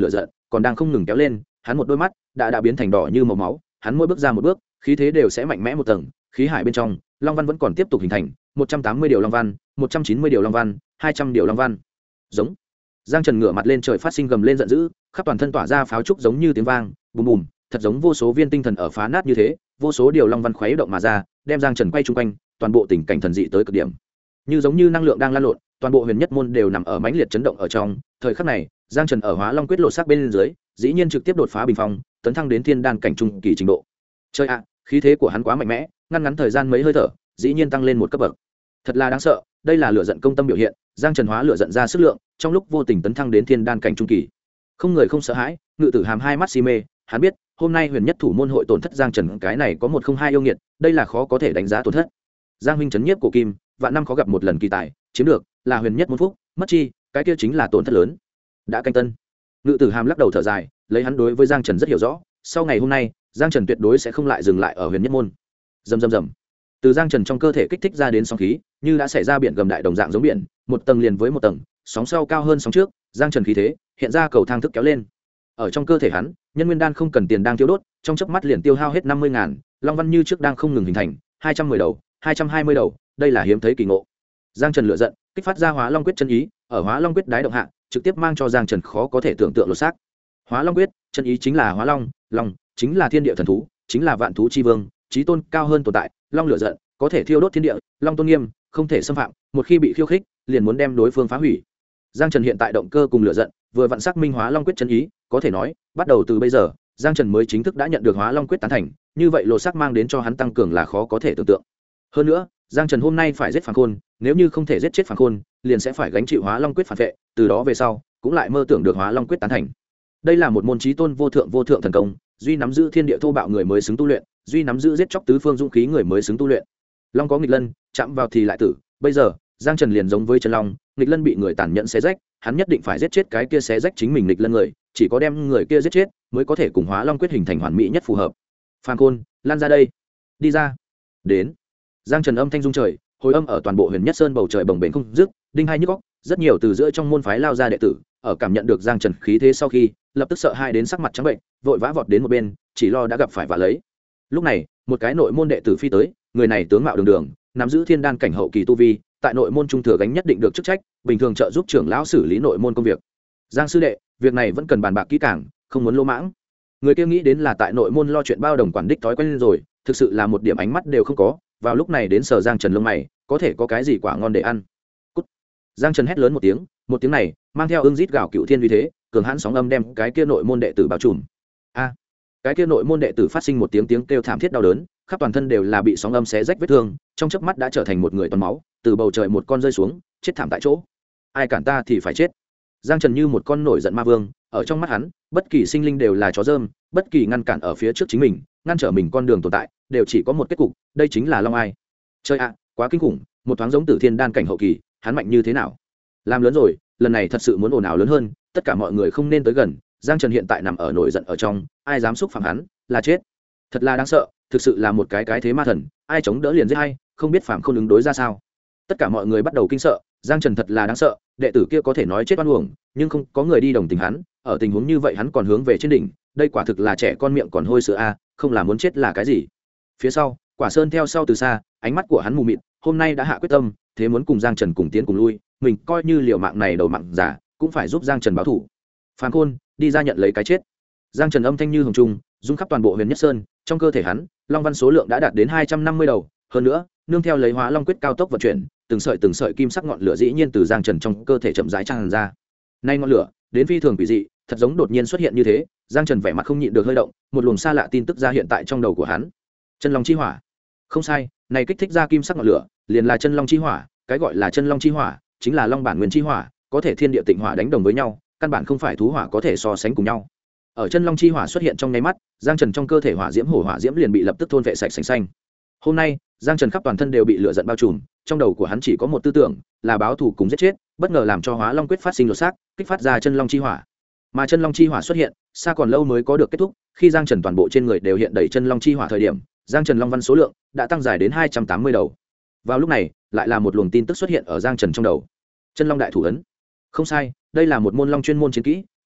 còn đang không ngừng kéo lên, hắn một đôi mắt đã biến thành đỏ như màu máu, hắn mỗi bước ra một bước khí thế đều sẽ mạnh mẽ một tầng, khí hải bên trong long văn vẫn còn tiếp tục hình thành 180 điều long văn, 190 điều long văn, 200 điều long văn. Giống. Giang Trần ngửa mặt lên trời phát sinh gầm lên giận dữ, khắp toàn thân tỏa ra pháo trúc giống như tiếng vang, bùm bùm, thật giống vô số viên tinh thần ở phá nát như thế, vô số điều long văn khuấy động mà ra, đem Giang Trần quay trung quanh, toàn bộ tình cảnh thần dị tới cực điểm. Như giống như năng lượng đang lan lộn, toàn bộ huyền nhất môn đều nằm ở mãnh liệt chấn động ở trong. Thời khắc này, Giang Trần ở Hóa Long quyết lột xác bên dưới, dĩ nhiên trực tiếp đột phá bình phong, tấn thăng đến thiên đan cảnh trung kỳ trình độ. Chơi ạ, khí thế của hắn quá mạnh mẽ, ngắn thời gian mấy hơi thở, dĩ nhiên tăng lên một cấp bậc. Thật là đáng sợ, đây là lửa giận công tâm biểu hiện, Giang Trần hóa lửa giận ra sức lượng, trong lúc vô tình tấn thăng đến thiên đan cảnh trung kỳ. Không người không sợ hãi, Ngự Tử Hàm hai mắt si mê, hắn biết, hôm nay huyền nhất thủ môn hội tổn thất Giang Trần cái này có 102 yêu nghiệt, đây là khó có thể đánh giá tổn thất. Giang huynh trấn nhiếp cổ kim, vạn năm khó gặp một lần kỳ tài, chiếm được là huyền nhất môn phúc, mất chi, cái kia chính là tổn thất lớn. Đã canh tân. Ngự Tử Hàm lắc đầu thở dài, lấy hắn đối với Giang Trần rất hiểu rõ, sau ngày hôm nay, Giang Trần tuyệt đối sẽ không lại dừng lại ở huyền nhất môn. Rầm rầm rầm. Từ Giang Trần trong cơ thể kích thích ra đến sóng khí, như đã xảy ra biển gầm đại đồng dạng giống biển, một tầng liền với một tầng, sóng sau cao hơn sóng trước, Giang Trần khí thế hiện ra cầu thang thức kéo lên. Ở trong cơ thể hắn, nhân nguyên đan không cần tiền đang tiêu đốt, trong chớp mắt liền tiêu hao hết 50.000, long văn như trước đang không ngừng hình thành, 210 đầu, 220 đầu, đây là hiếm thấy kỳ ngộ. Giang Trần lựa giận, kích phát ra Hóa Long quyết chân ý, ở Hóa Long quyết đái động hạ, trực tiếp mang cho Giang Trần khó có thể tưởng tượng lột xác. Hóa Long quyết, chân ý chính là Hóa Long, long chính là thiên địa thần thú, chính là vạn thú chi vương, chí tôn cao hơn tồn tại, long lựa giận, có thể thiêu đốt thiên địa, long tôn nghiêm, không thể xâm phạm, một khi bị khiêu khích, liền muốn đem đối phương phá hủy. Giang Trần hiện tại động cơ cùng lựa giận, vừa vặn xác minh Hóa Long quyết chân ý, có thể nói, bắt đầu từ bây giờ, Giang Trần mới chính thức đã nhận được Hóa Long quyết tán thành, như vậy lột xác mang đến cho hắn tăng cường là khó có thể tưởng tượng. Hơn nữa, Giang Trần hôm nay phải giết Phản Khôn, nếu như không thể giết chết Phản Khôn, liền sẽ phải gánh chịu Hóa Long quyết phản vệ, từ đó về sau, cũng lại mơ tưởng được Hóa Long quyết tán thành. Đây là một môn chí tôn vô thượng thần công, duy nắm giữ thiên địa thô bạo người mới xứng tu luyện, duy nắm giữ giết chóc tứ phương dũng khí người mới xứng tu luyện. Long có nghịch lân, chạm vào thì lại tử, bây giờ, Giang Trần liền giống với Trần Long, nghịch lân bị người tàn nhẫn xé rách, hắn nhất định phải giết chết cái kia xé rách chính mình nghịch lân người, chỉ có đem người kia giết chết, mới có thể cùng Hóa Long quyết hình thành hoàn mỹ nhất phù hợp. Phan Khôn, lan ra đây, đi ra, đến. Giang Trần âm thanh rung trời, hồi âm ở toàn bộ Huyền Nhất Sơn bầu trời bồng bềnh không dứt, đinh hai nhức óc, rất nhiều từ giữa trong môn phái lao ra đệ tử, ở cảm nhận được Giang Trần khí thế sau khi, lập tức sợ hãi đến sắc mặt trắng bệnh, vội vã vọt đến một bên, chỉ lo đã gặp phải vạ lấy. Lúc này, một cái nội môn đệ tử phi tới, người này tướng mạo đường đường, nắm giữ thiên đan cảnh hậu kỳ tu vi, tại nội môn trung thừa gánh nhất định được chức trách, bình thường trợ giúp trưởng lão xử lý nội môn công việc. Giang sư đệ, việc này vẫn cần bàn bạc kỹ càng, không muốn lô mãng. Người kia nghĩ đến là tại nội môn lo chuyện bao đồng quản đích thói quen rồi, thực sự là một điểm ánh mắt đều không có, vào lúc này đến sở Giang Trần lông mày, có thể có cái gì quả ngon để ăn. Cút. Giang Trần hét lớn một tiếng này mang theo ưng rít gào cựu thiên uy thế, cường hãn sóng âm đem cái kia nội môn đệ tử bao trùm. A. Cái kia nội môn đệ tử phát sinh một tiếng kêu thảm thiết đau đớn, khắp toàn thân đều là bị sóng âm xé rách vết thương, trong chớp mắt đã trở thành một người toàn máu, từ bầu trời một con rơi xuống, chết thảm tại chỗ. Ai cản ta thì phải chết. Giang Trần như một con nổi giận ma vương, ở trong mắt hắn, bất kỳ sinh linh đều là chó dơm, bất kỳ ngăn cản ở phía trước chính mình, ngăn trở mình con đường tồn tại, đều chỉ có một kết cục, đây chính là Long Ai. Chơi ạ, quá kinh khủng, một thoáng giống Tử Thiên đan cảnh hậu kỳ, hắn mạnh như thế nào? Làm lớn rồi, lần này thật sự muốn ồn ào lớn hơn, tất cả mọi người không nên tới gần. Giang Trần hiện tại nằm ở nổi giận ở trong, ai dám xúc phạm hắn, là chết. Thật là đáng sợ, thực sự là một cái thế ma thần, ai chống đỡ liền giết hay, không biết phạm không ứng đối ra sao. Tất cả mọi người bắt đầu kinh sợ, Giang Trần thật là đáng sợ, đệ tử kia có thể nói chết oan uổng, nhưng không có người đi đồng tình hắn, ở tình huống như vậy hắn còn hướng về trên đỉnh, đây quả thực là trẻ con miệng còn hôi sữa a, không là muốn chết là cái gì. Phía sau, Quả Sơn theo sau từ xa, ánh mắt của hắn mù mịt, hôm nay đã hạ quyết tâm, thế muốn cùng Giang Trần cùng tiến cùng lui, mình coi như liều mạng này đầu mạng giả, cũng phải giúp Giang Trần báo thù. Phan Khôn, đi ra nhận lấy cái chết. Giang Trần âm thanh như hồng trung, rung khắp toàn bộ Huyền Nhất Sơn, trong cơ thể hắn, long văn số lượng đã đạt đến 250 đầu, hơn nữa, nương theo lấy Hóa Long quyết cao tốc vận chuyển, từng sợi kim sắc ngọn lửa dĩ nhiên từ Giang Trần trong cơ thể chậm rãi tràn ra. Nay ngọn lửa, đến phi thường quỷ dị, thật giống đột nhiên xuất hiện như thế, Giang Trần vẻ mặt không nhịn được hơi động, một luồng xa lạ tin tức ra hiện tại trong đầu của hắn. Chân long chi hỏa. Không sai, này kích thích ra kim sắc ngọn lửa, liền là chân long chi hỏa, cái gọi là chân long chi hỏa, chính là long bản nguyên chi hỏa, có thể thiên địa tịnh hỏa đánh đồng với nhau, căn bản không phải thú hỏa có thể so sánh cùng nhau. Ở chân long chi hỏa xuất hiện trong nháy mắt, Giang Trần trong cơ thể hỏa diễm hỏa diễm liền bị lập tức thôn vệ sạch sành xanh. Hôm nay, Giang Trần khắp toàn thân đều bị lửa giận bao trùm, trong đầu của hắn chỉ có một tư tưởng, là báo thù cùng giết chết, bất ngờ làm cho Hóa Long quyết phát sinh lột xác, kích phát ra chân long chi hỏa. Mà chân long chi hỏa xuất hiện, xa còn lâu mới có được kết thúc, khi Giang Trần toàn bộ trên người đều hiện đầy chân long chi hỏa thời điểm, Giang Trần long văn số lượng đã tăng dài đến 280 đầu. Vào lúc này, lại là một luồng tin tức xuất hiện ở Giang Trần trong đầu. Chân long đại thủ ấn. Không sai, đây là một môn long chuyên môn chiến kỹ,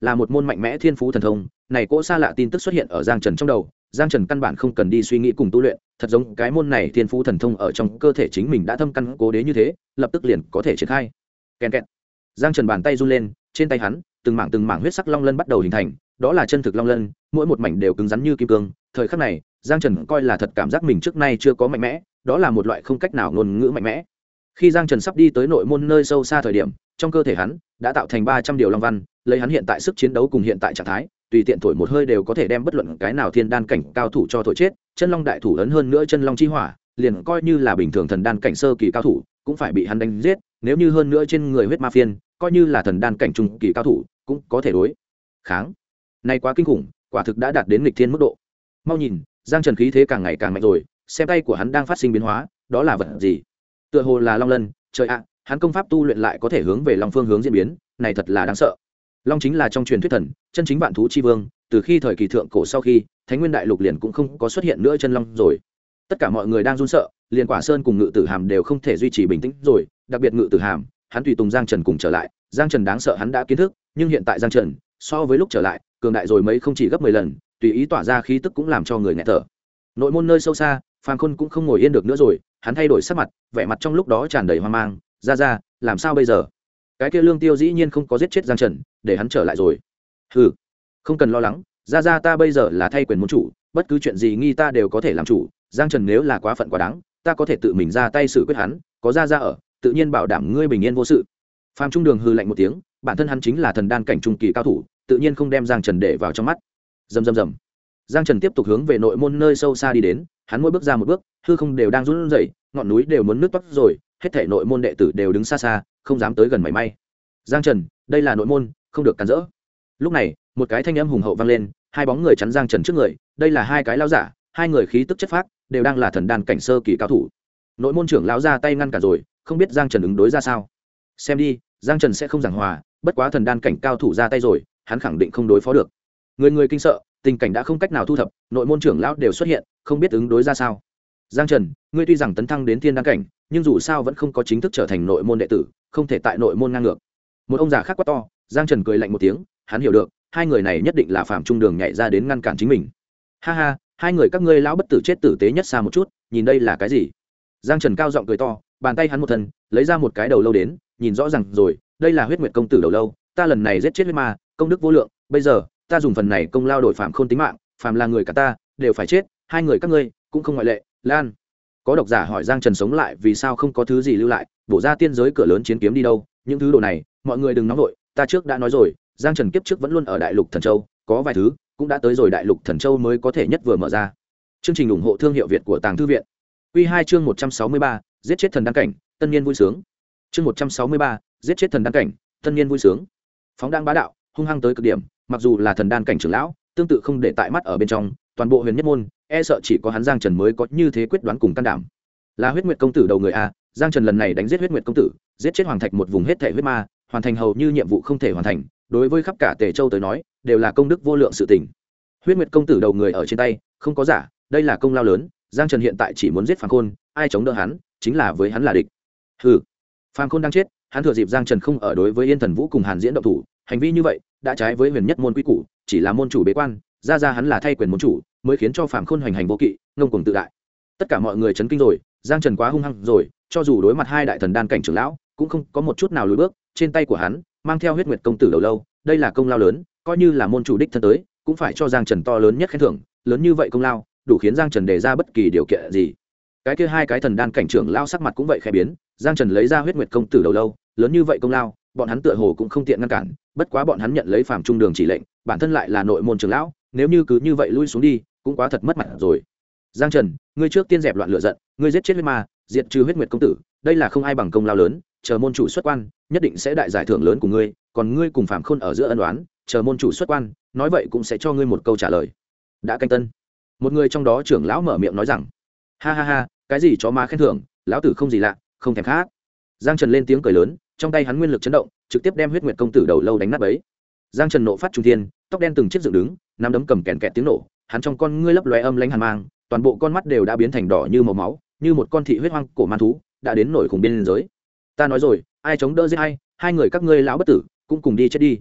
là một môn mạnh mẽ thiên phú thần thông. Này cỗ xa lạ tin tức xuất hiện ở Giang Trần trong đầu, Giang Trần căn bản không cần đi suy nghĩ cùng tu luyện, thật giống cái môn này thiên phú thần thông ở trong cơ thể chính mình đã thâm căn cố đế như thế, lập tức liền có thể triển khai. Kèn kẹt. Giang Trần bàn tay run lên, trên tay hắn, từng mảng huyết sắc long lân bắt đầu hình thành, đó là chân thực long lân, mỗi một mảnh đều cứng rắn như kim cương. Thời khắc này, Giang Trần coi là thật cảm giác mình trước nay chưa có mạnh mẽ, đó là một loại không cách nào ngôn ngữ mạnh mẽ. Khi Giang Trần sắp đi tới nội môn nơi sâu xa thời điểm, trong cơ thể hắn đã tạo thành 300 điều long văn, lấy hắn hiện tại sức chiến đấu cùng hiện tại trạng thái, tùy tiện thổi một hơi đều có thể đem bất luận cái nào thiên đan cảnh cao thủ cho thổi chết. Chân long đại thủ lớn hơn nữa chân long chi hỏa, liền coi như là bình thường thần đan cảnh sơ kỳ cao thủ, cũng phải bị hắn đánh giết, nếu như hơn nữa trên người huyết ma phiên, coi như là thần đan cảnh trung kỳ cao thủ, cũng có thể đối kháng. Này quá kinh khủng, quả thực đã đạt đến nghịch thiên mức độ. Mau nhìn, Giang Trần khí thế càng ngày càng mạnh rồi, xem tay của hắn đang phát sinh biến hóa, đó là vật gì? Tựa hồ là long lân, trời ạ, hắn công pháp tu luyện lại có thể hướng về long phương hướng diễn biến, này thật là đáng sợ. Long chính là trong truyền thuyết thần, chân chính vạn thú chi vương, từ khi thời kỳ thượng cổ sau khi, Thánh Nguyên Đại Lục liền cũng không có xuất hiện nữa chân long rồi. Tất cả mọi người đang run sợ, liền Quả Sơn cùng Ngự Tử Hàm đều không thể duy trì bình tĩnh rồi, đặc biệt Ngự Tử Hàm, hắn tùy tùng Giang Trần cùng trở lại, Giang Trần đáng sợ hắn đã kiến thức, nhưng hiện tại Giang Trần, so với lúc trở lại, cường đại rồi mấy không chỉ gấp 10 lần, tùy ý tỏa ra khí tức cũng làm cho người nghẹt thở. Nội môn nơi sâu xa, Phàm Khôn cũng không ngồi yên được nữa rồi, hắn thay đổi sắc mặt, vẻ mặt trong lúc đó tràn đầy hoang mang, ra, làm sao bây giờ? Cái kia Lương Tiêu dĩ nhiên không có giết chết Giang Trần, để hắn trở lại rồi. Hừ, không cần lo lắng, ra ta bây giờ là thay quyền môn chủ, bất cứ chuyện gì nghi ta đều có thể làm chủ, Giang Trần nếu là quá phận quá đáng, ta có thể tự mình ra tay xử quyết hắn, có ra ở, tự nhiên bảo đảm ngươi bình yên vô sự. Phàm Trung Đường hừ lạnh một tiếng, bản thân hắn chính là thần đan cảnh trung kỳ cao thủ, tự nhiên không đem Giang Trần để vào trong mắt. Rầm. Giang Trần tiếp tục hướng về nội môn nơi sâu xa đi đến, hắn mỗi bước ra một bước, hư không đều đang run rẩy, ngọn núi đều muốn nứt toác rồi, hết thảy nội môn đệ tử đều đứng xa xa, không dám tới gần mảy may. Giang Trần, đây là nội môn, không được cản rỡ. Lúc này, một cái thanh âm hùng hậu vang lên, hai bóng người chắn Giang Trần trước người, đây là hai cái lão giả, hai người khí tức chất phác, đều đang là thần đan cảnh sơ kỳ cao thủ. Nội môn trưởng lão ra tay ngăn cả rồi, không biết Giang Trần ứng đối ra sao. Xem đi, Giang Trần sẽ không giảng hòa, bất quá thần đan cảnh cao thủ ra tay rồi, hắn khẳng định không đối phó được. Người kinh sợ, tình cảnh đã không cách nào thu thập, nội môn trưởng lão đều xuất hiện, không biết ứng đối ra sao. Giang Trần, ngươi tuy rằng tấn thăng đến thiên đan cảnh, nhưng dù sao vẫn không có chính thức trở thành nội môn đệ tử, không thể tại nội môn ngang ngược. Một ông già khác quát to. Giang Trần cười lạnh một tiếng, hắn hiểu được, hai người này nhất định là Phạm Trung Đường nhảy ra đến ngăn cản chính mình. Ha, hai người các ngươi lão bất tử chết tử tế nhất xa một chút, nhìn đây là cái gì? Giang Trần cao giọng cười to, bàn tay hắn một thân, lấy ra một cái đầu lâu đến, nhìn rõ ràng rồi, đây là Huyết Nguyệt công tử đầu lâu, ta lần này giết chết huyết ma, công đức vô lượng, bây giờ, ta dùng phần này công lao đổi Phạm Khôn tính mạng, phàm là người cả ta, đều phải chết, hai người các ngươi cũng không ngoại lệ. Lan. Có độc giả hỏi Giang Trần sống lại vì sao không có thứ gì lưu lại, bổ ra tiên giới cửa lớn chiến kiếm đi đâu? Những thứ đồ này, mọi người đừng nóng vội, ta trước đã nói rồi, Giang Trần kiếp trước vẫn luôn ở Đại Lục Thần Châu, có vài thứ cũng đã tới rồi Đại Lục Thần Châu mới có thể nhất vừa mở ra. Chương trình ủng hộ thương hiệu Việt của Tàng Thư viện. Quy 2 chương 163, giết chết thần đan cảnh, tân niên vui sướng. Chương 163, giết chết thần đan cảnh, tân niên vui sướng. Phóng đang bá đạo, hung hăng tới cực điểm, mặc dù là thần đan cảnh trưởng lão, tương tự không để tại mắt ở bên trong, toàn bộ huyền nhất môn, e sợ chỉ có hắn Giang Trần mới có như thế quyết đoán cùng can đảm. Là Huyết Nguyệt công tử đầu người a, Giang Trần lần này đánh giết Huyết Nguyệt công tử, giết chết Hoàng Thạch một vùng hết thể huyết ma, hoàn thành hầu như nhiệm vụ không thể hoàn thành, đối với khắp cả Tề Châu tới nói, đều là công đức vô lượng sự tình. Huyết Nguyệt công tử đầu người ở trên tay, không có giả, đây là công lao lớn, Giang Trần hiện tại chỉ muốn giết Phàm Khôn, ai chống đỡ hắn, chính là với hắn là địch. Hừ. Phàm Khôn đang chết, hắn thừa dịp Giang Trần không ở đối với Yên Thần Vũ cùng Hàn Diễn động thủ, hành vi như vậy đã trái với huyền nhất môn quy củ, chỉ là môn chủ bế quan, ra hắn là thay quyền môn chủ, mới khiến cho Phàm Khôn hoành hành vô kỵ, ngông cuồng tự đại. Tất cả mọi người chấn kinh rồi, Giang Trần quá hung hăng rồi, cho dù đối mặt hai đại thần đan cảnh trưởng lão, cũng không có một chút nào lùi bước, trên tay của hắn mang theo Huyết Nguyệt công tử đầu lâu, đây là công lao lớn, coi như là môn chủ đích thân tới, cũng phải cho Giang Trần to lớn nhất khen thưởng, lớn như vậy công lao, đủ khiến Giang Trần đề ra bất kỳ điều kiện gì. Cái kia hai cái thần đan cảnh trưởng lão sắc mặt cũng vậy khẽ biến, Giang Trần lấy ra Huyết Nguyệt công tử đầu lâu, lớn như vậy công lao, bọn hắn tựa hồ cũng không tiện ngăn cản, bất quá bọn hắn nhận lấy Phạm Trung Đường chỉ lệnh, bản thân lại là nội môn trưởng lão, nếu như cứ như vậy lui xuống đi, cũng quá thật mất mặt rồi. Giang Trần, ngươi trước tiên dẹp loạn lửa giận, ngươi giết chết huyết ma, diệt trừ Huyết Nguyệt công tử, đây là không ai bằng công lao lớn, chờ môn chủ xuất quan, nhất định sẽ đại giải thưởng lớn của ngươi, còn ngươi cùng Phạm Khôn ở giữa ân oán, chờ môn chủ xuất quan, nói vậy cũng sẽ cho ngươi một câu trả lời. Đã canh tân. Một người trong đó trưởng lão mở miệng nói rằng, ha, cái gì chó ma khen thưởng, lão tử không gì lạ, không thèm khác. Giang Trần lên tiếng cười lớn, trong tay hắn nguyên lực chấn động, trực tiếp đem Huyết Nguyệt công tử đầu lâu đánh nát bấy. Giang Trần nộ phát trung thiên, tóc đen từng chiếc dựng đứng, nắm đấm cầm kèn kẹt tiếng nổ, hắn trong con ngươi lấp lóe âm lãnh hàn mang, toàn bộ con mắt đều đã biến thành đỏ như màu máu, như một con thị huyết hoang cổ man thú, đã đến nổi khủng biên giới. Ta nói rồi, ai chống đỡ giết ai, hai người các ngươi lão bất tử, cũng cùng đi chết đi.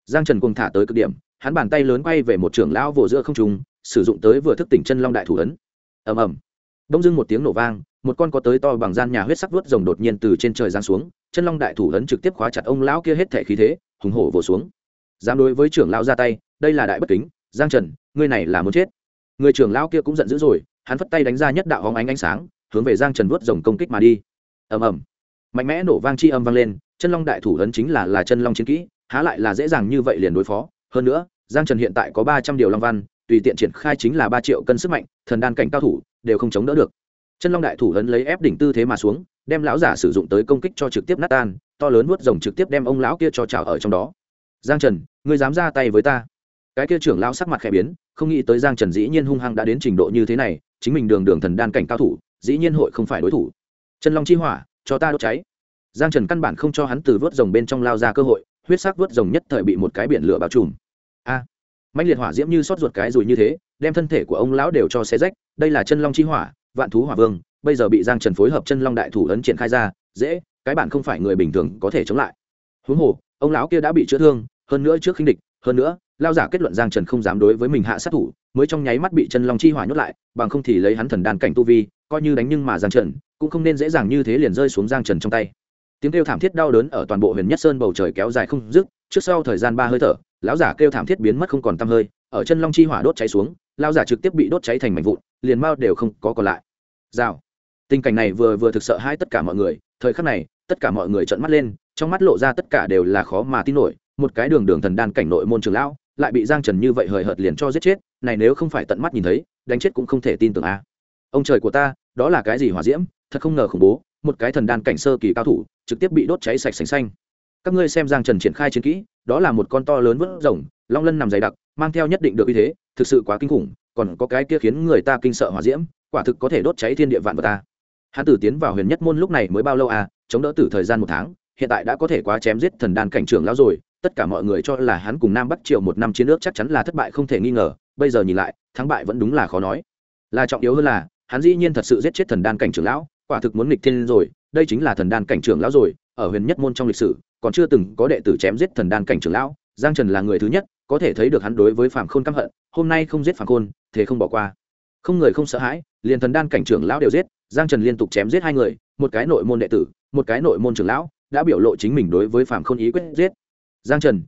Giang Trần cuồng thả tới cực điểm, hắn bàn tay lớn quay về một trưởng lão vồ giữa không trung, sử dụng tới vừa thức tỉnh chân long đại thủ ấn. Ầm ầm. Đông dưng một tiếng nổ vang, một con có tới to bằng gian nhà huyết sắc vuốt rồng đột nhiên từ trên trời giáng xuống, chân long đại thủ ấn trực tiếp khóa chặt ông lão kia hết thể khí thế, hùng hổ vồ xuống. Dám đối với trưởng lão ra tay, đây là đại bất kính, Giang Trần, ngươi này là muốn chết. Người trưởng lão kia cũng giận dữ rồi, hắn phất tay đánh ra nhất đạo hóng ánh sáng, hướng về Giang Trần vuốt rồng công kích mà đi. Ầm ầm. Mạnh mẽ nổ vang chi âm vang lên, chân long đại thủ ấn chính là chân long chiến kỹ, há lại là dễ dàng như vậy liền đối phó. Hơn nữa, Giang Trần hiện tại có 300 điều long văn, tùy tiện triển khai chính là 3 triệu cân sức mạnh, thần đan cảnh cao thủ đều không chống đỡ được. Chân long đại thủ ấn lấy ép đỉnh tư thế mà xuống, đem lão giả sử dụng tới công kích cho trực tiếp nát tan, to lớn vuốt rồng trực tiếp đem ông lão kia cho trảo ở trong đó. Giang Trần, ngươi dám ra tay với ta? Cái kia trưởng lão sắc mặt khẽ biến, không nghĩ tới Giang Trần dĩ nhiên hung hăng đã đến trình độ như thế này, chính mình đường thần đan cảnh cao thủ, dĩ nhiên hội không phải đối thủ. Chân long chi hỏa, cho ta đốt cháy. Giang Trần căn bản không cho hắn từ vớt rồng bên trong lao ra cơ hội, huyết sắc vớt rồng nhất thời bị một cái biển lửa bao trùm. A, mãnh liệt hỏa diễm như sót ruột cái rồi như thế, đem thân thể của ông lão đều cho xé rách. Đây là chân long chi hỏa, vạn thú hỏa vương, bây giờ bị Giang Trần phối hợp chân long đại thủ ấn triển khai ra, dễ, cái bản không phải người bình thường có thể chống lại. Huống hồ, ông lão kia đã bị chữa thương, hơn nữa trước khinh địch, hơn nữa, lao giả kết luận Giang Trần không dám đối với mình hạ sát thủ, mới trong nháy mắt bị chân long chi hỏa nhốt lại, bằng không thì lấy hắn thần đan cảnh tu vi, coi như đánh nhưng mà Giang Trần cũng không nên dễ dàng như thế liền rơi xuống Giang Trần trong tay. Tiếng kêu thảm thiết đau đớn ở toàn bộ Huyền Nhất Sơn bầu trời kéo dài không dứt, trước sau thời gian 3 hơi thở, lão giả kêu thảm thiết biến mất không còn tăm hơi, ở chân long chi hỏa đốt cháy xuống, lão giả trực tiếp bị đốt cháy thành mảnh vụn, liền mao đều không có còn lại. Rào. Tình cảnh này vừa thực sợ hãi tất cả mọi người, thời khắc này, tất cả mọi người trợn mắt lên, trong mắt lộ ra tất cả đều là khó mà tin nổi, một cái đường thần đan cảnh nội môn trưởng lão, lại bị Giang Trần như vậy hời hợt liền cho giết chết, này nếu không phải tận mắt nhìn thấy, đánh chết cũng không thể tin tưởng a. Ông trời của ta, đó là cái gì hỏa diễm, thật không ngờ khủng bố, một cái thần đan cảnh sơ kỳ cao thủ, trực tiếp bị đốt cháy sạch sành xanh. Các ngươi xem Giang Trần triển khai chiến kỹ, đó là một con to lớn vớt rồng, long lân nằm dày đặc, mang theo nhất định được uy thế, thực sự quá kinh khủng, còn có cái kia khiến người ta kinh sợ hỏa diễm, quả thực có thể đốt cháy thiên địa vạn vật ta. Hắn tử tiến vào Huyền Nhất môn lúc này mới bao lâu à, chống đỡ tử thời gian 1 tháng, hiện tại đã có thể quá chém giết thần đan cảnh trưởng lão rồi, tất cả mọi người cho là hắn cùng Nam Bắc Triều 1 năm chiến ước chắc chắn là thất bại không thể nghi ngờ, bây giờ nhìn lại, thắng bại vẫn đúng là khó nói. Là trọng yếu hơn là, hắn dĩ nhiên thật sự giết chết thần đan cảnh trưởng lão, quả thực muốn nghịch thiên rồi, đây chính là thần đan cảnh trưởng lão rồi, ở Huyền Nhất môn trong lịch sử, còn chưa từng có đệ tử chém giết thần đan cảnh trưởng lão, Giang Trần là người thứ nhất, có thể thấy được hắn đối với Phạm Khôn căm hận, hôm nay không giết Phạm Khôn, thế không bỏ qua. Không người không sợ hãi, liền thần đan cảnh trưởng lão đều giết, Giang Trần liên tục chém giết 2 người, một cái nội môn đệ tử, một cái nội môn trưởng lão, đã biểu lộ chính mình đối với Phạm Khôn ý quyết giết. Giang Trần,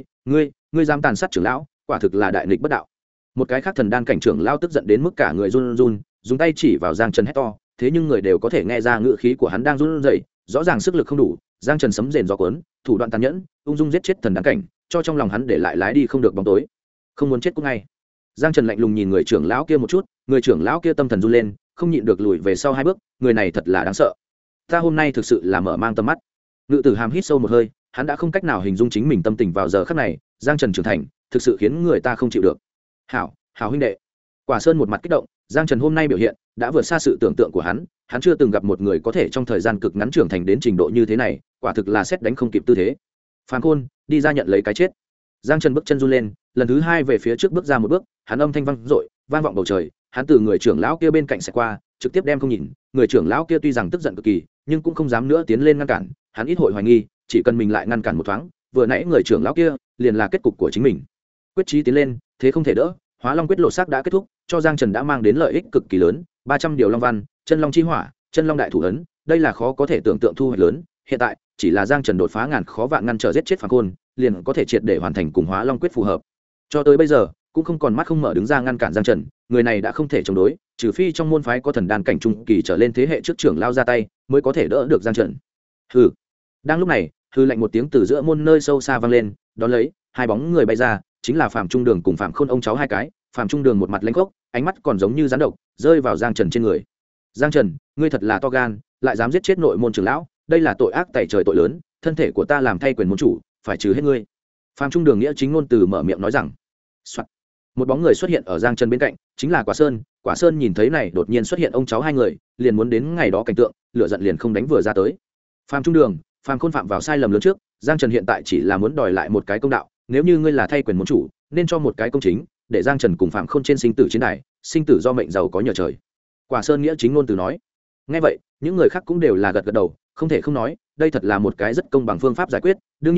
ngươi dám tàn sát trưởng lão, quả thực là đại nghịch bất đạo. Một cái khác thần đan cảnh trưởng lão tức giận đến mức cả người run run, dùng tay chỉ vào Giang Trần hét to, thế nhưng người đều có thể nghe ra ngữ khí của hắn đang run rẩy, rõ ràng sức lực không đủ. Giang Trần sấm rền gió cuốn, thủ đoạn tàn nhẫn, ung dung giết chết thần đan cảnh, cho trong lòng hắn để lại lái đi không được bóng tối. Không muốn chết cũng ngay. Giang Trần lạnh lùng nhìn người trưởng lão kia một chút, người trưởng lão kia tâm thần run lên, không nhịn được lùi về sau 2 bước, người này thật là đáng sợ. Ta hôm nay thực sự là mở mang tầm mắt. Ngự Tử Hàm hít sâu một hơi, hắn đã không cách nào hình dung chính mình tâm tình vào giờ khắc này, Giang Trần trưởng thành, thực sự khiến người ta không chịu được. Hảo huynh đệ. Quả Sơn một mặt kích động, Giang Trần hôm nay biểu hiện đã vượt xa sự tưởng tượng của hắn chưa từng gặp một người có thể trong thời gian cực ngắn trưởng thành đến trình độ như thế này, quả thực là sét đánh không kịp tư thế. Phàn Khôn, đi ra nhận lấy cái chết. Giang Trần bước chân run lên, lần thứ 2 về phía trước bước ra một bước, hắn âm thanh vang dội, vang vọng bầu trời, hắn từ người trưởng lão kia bên cạnh sẽ qua, trực tiếp đem không nhìn, người trưởng lão kia tuy rằng tức giận cực kỳ, nhưng cũng không dám nữa tiến lên ngăn cản, hắn ít hội hoài nghi, chỉ cần mình lại ngăn cản một thoáng, vừa nãy người trưởng lão kia liền là kết cục của chính mình. Quyết chí tiến lên, thế không thể đỡ, Hóa Long quyết lộ xác đã kết thúc, cho Giang Trần đã mang đến lợi ích cực kỳ lớn, 300 điều long văn, chân long chi hỏa, chân long đại thủ ấn, đây là khó có thể tưởng tượng thu hoạch lớn, hiện tại chỉ là Giang Trần đột phá ngàn khó vạn ngăn trở giết chết Phàn Khôn, liền có thể triệt để hoàn thành cùng Hóa Long quyết phù hợp. Cho tới bây giờ, cũng không còn mắt không mở đứng ra ngăn cản Giang Trần, người này đã không thể chống đối, trừ phi trong môn phái có thần đan cảnh trung kỳ trở lên thế hệ trước trưởng lao ra tay, mới có thể đỡ được Giang Trần. Hừ. Đang lúc này, hừ lạnh một tiếng từ giữa môn nơi sâu xa vang lên, đón lấy, 2 bóng người bay ra, chính là Phạm Trung Đường cùng Phạm Khôn ông cháu 2 cái. Phạm Trung Đường một mặt lãnh khốc, ánh mắt còn giống như rắn độc, rơi vào Giang Trần trên người. Giang Trần, ngươi thật là to gan, lại dám giết chết nội môn trưởng lão, đây là tội ác tày trời tội lớn, thân thể của ta làm thay quyền môn chủ, phải trừ hết ngươi. Phạm Trung Đường nghĩa chính ngôn từ mở miệng nói rằng. Soạn. Một bóng người xuất hiện ở Giang Trần bên cạnh, chính là Quả Sơn. Quả Sơn nhìn thấy này đột nhiên xuất hiện ông cháu 2 người, liền muốn đến ngày đó cảnh tượng, lửa giận liền không đánh vừa ra tới. Phạm Trung Đường, Phạm Khôn phạm vào sai lầm lớn trước, Giang Trần hiện tại chỉ là muốn đòi lại một cái công đạo, nếu như ngươi là thay quyền môn chủ, nên cho một cái công chính, để Giang Trần cùng Phạm Khôn trên sinh tử chiến đài, sinh tử do mệnh giàu có nhờ trời. Quả Sơn nghĩa chính ngôn từ nói. Nghe vậy, những người khác cũng đều là gật gật đầu, không thể không nói, đây thật là một cái rất công bằng phương pháp giải quyết, đương nhiên,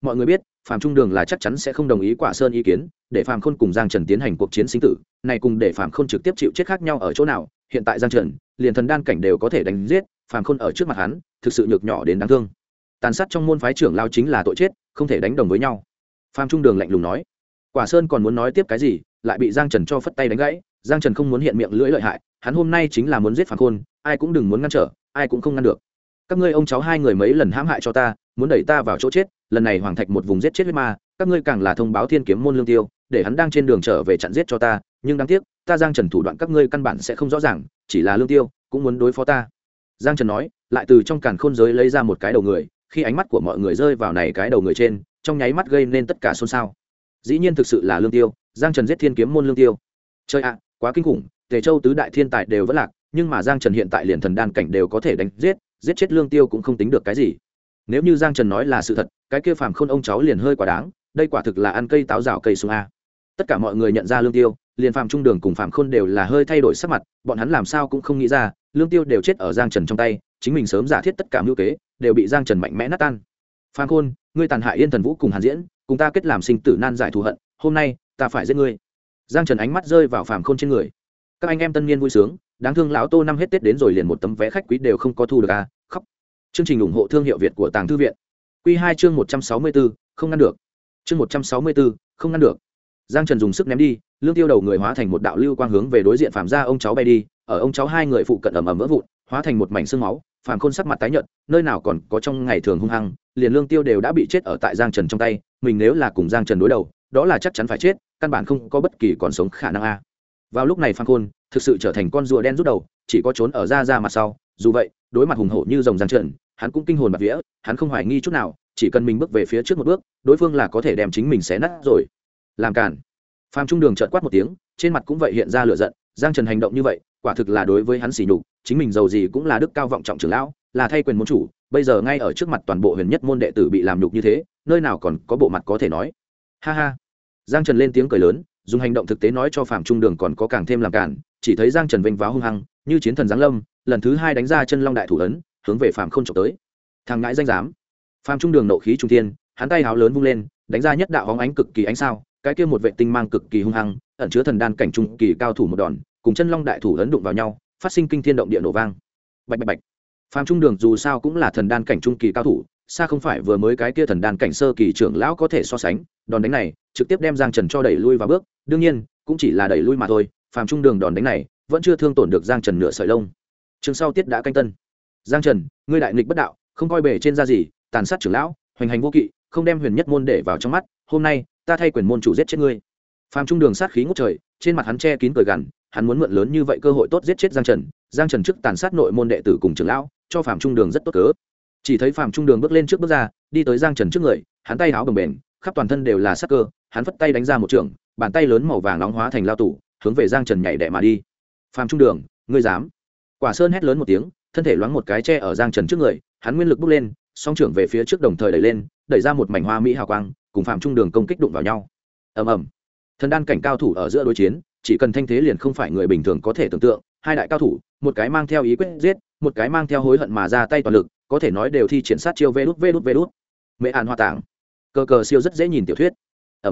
mọi người biết Phạm Trung Đường là chắc chắn sẽ không đồng ý Quả Sơn ý kiến để Phạm Khôn cùng Giang Trần tiến hành cuộc chiến sinh tử, này cùng để Phạm Khôn trực tiếp chịu chết khác nhau ở chỗ nào. Hiện tại Giang Trần liền thần đan cảnh đều có thể đánh giết, Phạm Khôn ở trước mặt hắn thực sự nhược nhỏ đến đáng thương. Tàn sát trong môn phái trưởng lao chính là tội chết, không thể đánh đồng với nhau. Phạm Trung Đường lạnh lùng nói. Quả Sơn còn muốn nói tiếp cái gì, lại bị Giang Trần cho phất tay đánh gãy. Giang Trần không muốn hiện miệng lưỡi lợi hại, hắn hôm nay chính là muốn giết Phạm Khôn, ai cũng đừng muốn ngăn trở, ai cũng không ngăn được. Các ngươi ông cháu hai người mấy lần hãm hại cho ta, muốn đẩy ta vào chỗ chết, lần này Hoàng Thạch một vùng giết chết huyết ma, các ngươi càng là thông báo Thiên Kiếm môn Lương Tiêu, để hắn đang trên đường trở về chặn giết cho ta, nhưng đáng tiếc, ta Giang Trần thủ đoạn các ngươi căn bản sẽ không rõ ràng, chỉ là Lương Tiêu cũng muốn đối phó ta. Giang Trần nói, lại từ trong càn khôn giới lấy ra một cái đầu người, khi ánh mắt của mọi người rơi vào này cái đầu người trên, trong nháy mắt gây nên tất cả xôn xao. Dĩ nhiên thực sự là Lương Tiêu, Giang Trần giết Thiên Kiếm môn Lương Tiêu. Trời ạ, quá kinh khủng, Tề Châu tứ đại thiên tài đều vẫn lạc, nhưng mà Giang Trần hiện tại liền thần đan cảnh đều có thể đánh giết chết Lương Tiêu cũng không tính được cái gì. Nếu như Giang Trần nói là sự thật, cái kia Phạm Khôn ông cháu liền hơi quá đáng, đây quả thực là ăn cây táo rào cây sung a. Tất cả mọi người nhận ra Lương Tiêu, liền Phạm Trung Đường cùng Phạm Khôn đều là hơi thay đổi sắc mặt, bọn hắn làm sao cũng không nghĩ ra, Lương Tiêu đều chết ở Giang Trần trong tay, chính mình sớm giả thiết tất cả mưu kế, đều bị Giang Trần mạnh mẽ nát tan. Phạm Khôn, ngươi tàn hại Yên Thần Vũ cùng Hàn Diễn, cùng ta kết làm sinh tử nan giải thù hận, hôm nay ta phải giết ngươi. Giang Trần ánh mắt rơi vào Phạm Khôn trên người. Các anh em tân niên vui sướng, đáng thương lão Tô năm hết Tết đến rồi liền một tấm vé khách quý đều không có thu được a, khóc. Chương trình ủng hộ thương hiệu Việt của Tàng Thư viện. Quy 2 chương 164, không ngăn được. Chương 164, không ngăn được. Giang Trần dùng sức ném đi, Lương Tiêu đầu người hóa thành một đạo lưu quang hướng về đối diện Phạm gia ông cháu bay đi, ở ông cháu hai người phụ cận ầm ầm vỡ vụn, hóa thành một mảnh xương máu. Phạm Khôn sắc mặt tái nhợt, nơi nào còn có trong ngày thường hung hăng, liền Lương Tiêu đều đã bị chết ở tại Giang Trần trong tay, mình nếu là cùng Giang Trần đối đầu, đó là chắc chắn phải chết, căn bản không có bất kỳ còn sống khả năng a. Vào lúc này Phạm Khôn thực sự trở thành con rùa đen rút đầu, chỉ có trốn ở ra mặt sau, dù vậy, đối mặt hùng hổ như rồng Giang Trần, hắn cũng kinh hồn bạt vía, hắn không hoài nghi chút nào, chỉ cần mình bước về phía trước một bước, đối phương là có thể đem chính mình xé nát rồi. Làm cản. Phạm Trung Đường chợt quát một tiếng, trên mặt cũng vậy hiện ra lửa giận, Giang Trần hành động như vậy, quả thực là đối với hắn sỉ nhục, chính mình giàu gì cũng là đức cao vọng trọng trưởng lão, là thay quyền môn chủ, bây giờ ngay ở trước mặt toàn bộ Huyền Nhất môn đệ tử bị làm nhục như thế, nơi nào còn có bộ mặt có thể nói. Ha ha. Giang Trần lên tiếng cười lớn, dùng hành động thực tế nói cho Phạm Trung Đường còn có càng thêm làm cản, chỉ thấy Giang Trần vênh váo hung hăng, như chiến thần giáng lâm, lần thứ hai đánh ra chân long đại thủ ấn, hướng về Phạm Khôn chụp tới. Thằng ngãi danh dám. Phạm Trung Đường nộ khí trung thiên, hắn tay háo lớn vung lên, đánh ra nhất đạo hóng ánh cực kỳ ánh sao, cái kia một vệ tinh mang cực kỳ hung hăng, ẩn chứa thần đan cảnh trung kỳ cao thủ một đòn, cùng chân long đại thủ ấn đụng vào nhau, phát sinh kinh thiên động địa nổ vang. Bạch bạch bạch. Phạm Trung Đường dù sao cũng là thần đan cảnh trung kỳ cao thủ, xa không phải vừa mới cái kia thần đan cảnh sơ kỳ trưởng lão có thể so sánh, đòn đánh này trực tiếp đem Giang Trần cho đẩy lui vào bước, đương nhiên, cũng chỉ là đẩy lui mà thôi, Phạm Trung Đường đòn đánh này vẫn chưa thương tổn được Giang Trần nửa sợi lông. Chương sau tiết đã canh tân. Giang Trần, ngươi đại nghịch bất đạo, không coi bề trên ra gì, tàn sát trưởng lão, hoành hành vô kỵ, không đem Huyền Nhất môn để vào trong mắt, hôm nay ta thay quyền môn chủ giết chết ngươi. Phạm Trung Đường sát khí ngút trời, trên mặt hắn che kín cười gằn, hắn muốn mượn lớn như vậy cơ hội tốt giết chết Giang Trần. Giang Trần trước tàn sát nội môn đệ tử cùng trưởng lão, cho Phạm Trung Đường rất tốt cớ. Chỉ thấy Phạm Trung Đường bước lên trước bước ra, đi tới Giang Trần trước người, hắn tay áo bồng bềnh, khắp toàn thân đều là sắc cơ, hắn phất tay đánh ra một trường, bàn tay lớn màu vàng nóng hóa thành lao tủ, hướng về Giang Trần nhảy đẻ mà đi. Phạm Trung Đường, ngươi dám? Quả Sơn hét lớn một tiếng, thân thể loáng một cái che ở Giang Trần trước người, hắn nguyên lực bốc lên, song trưởng về phía trước đồng thời đẩy lên, đẩy ra một mảnh hoa mỹ hào quang, cùng Phạm Trung Đường công kích đụng vào nhau. Ầm ầm. Thần đan cảnh cao thủ ở giữa đối chiến, chỉ cần thanh thế liền không phải người bình thường có thể tưởng tượng, hai đại cao thủ, một cái mang theo ý quyết giết, một cái mang theo hối hận mà ra tay toàn lực, có thể nói đều thi triển sát chiêu vê đút. Mễ An Hoa Tảng, cờ siêu rất dễ nhìn tiểu thuyết.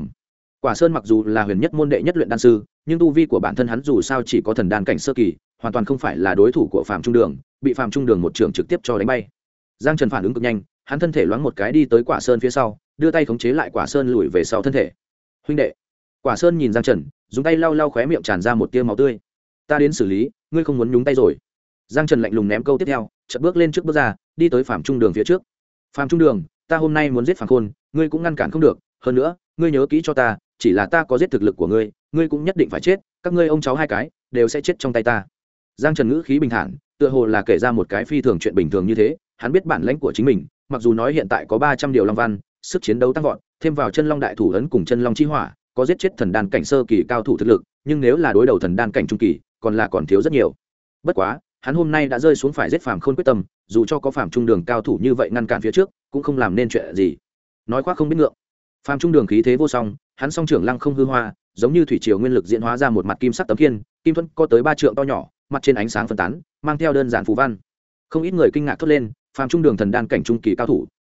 Quả Sơn mặc dù là Huyền Nhất môn đệ nhất luyện đan sư, nhưng tu vi của bản thân hắn dù sao chỉ có thần đan cảnh sơ kỳ, hoàn toàn không phải là đối thủ của Phạm Trung Đường, bị Phạm Trung Đường một trường trực tiếp cho đánh bay. Giang Trần phản ứng cực nhanh, hắn thân thể loáng một cái đi tới Quả Sơn phía sau, đưa tay khống chế lại Quả Sơn lùi về sau thân thể. Huynh đệ. Quả Sơn nhìn Giang Trần, dùng tay lau lau khóe miệng tràn ra một tia máu tươi. Ta đến xử lý, ngươi không muốn nhúng tay rồi. Giang Trần lạnh lùng ném câu tiếp theo, chợt bước lên trước bước ra, đi tới Phạm Trung Đường phía trước. Phạm Trung Đường, ta hôm nay muốn giết Phạm Khôn, ngươi cũng ngăn cản không được, hơn nữa, ngươi nhớ kỹ cho ta, chỉ là ta có giết thực lực của ngươi, ngươi cũng nhất định phải chết, các ngươi ông cháu hai cái đều sẽ chết trong tay ta. Giang Trần ngữ khí bình thản, tựa hồ là kể ra một cái phi thường chuyện bình thường như thế, hắn biết bản lãnh của chính mình, mặc dù nói hiện tại có 300 điều long văn, sức chiến đấu tăng vọt, thêm vào chân long đại thủ ấn cùng chân long chi hỏa, có giết chết thần đan cảnh sơ kỳ cao thủ thực lực, nhưng nếu là đối đầu thần đan cảnh trung kỳ, còn thiếu rất nhiều. Bất quá, hắn hôm nay đã rơi xuống phải giết Phạm Khôn quyết tâm, dù cho có Phạm Trung Đường cao thủ như vậy ngăn cản phía trước, cũng không làm nên chuyện gì. Nói khoác không biết ngượng. Phạm Trung Đường khí thế vô song, hắn song trưởng lăng không hư hoa, giống như thủy triều nguyên lực diễn hóa ra một mặt kim sắc tấm kiên, kim thuẫn có tới 3 trượng to nhỏ, mặt trên ánh sáng phân tán, mang theo đơn giản phù văn. Không ít người kinh ngạc thốt lên, Phạm Trung Đường thần đan cảnh trung kỳ cao thủ,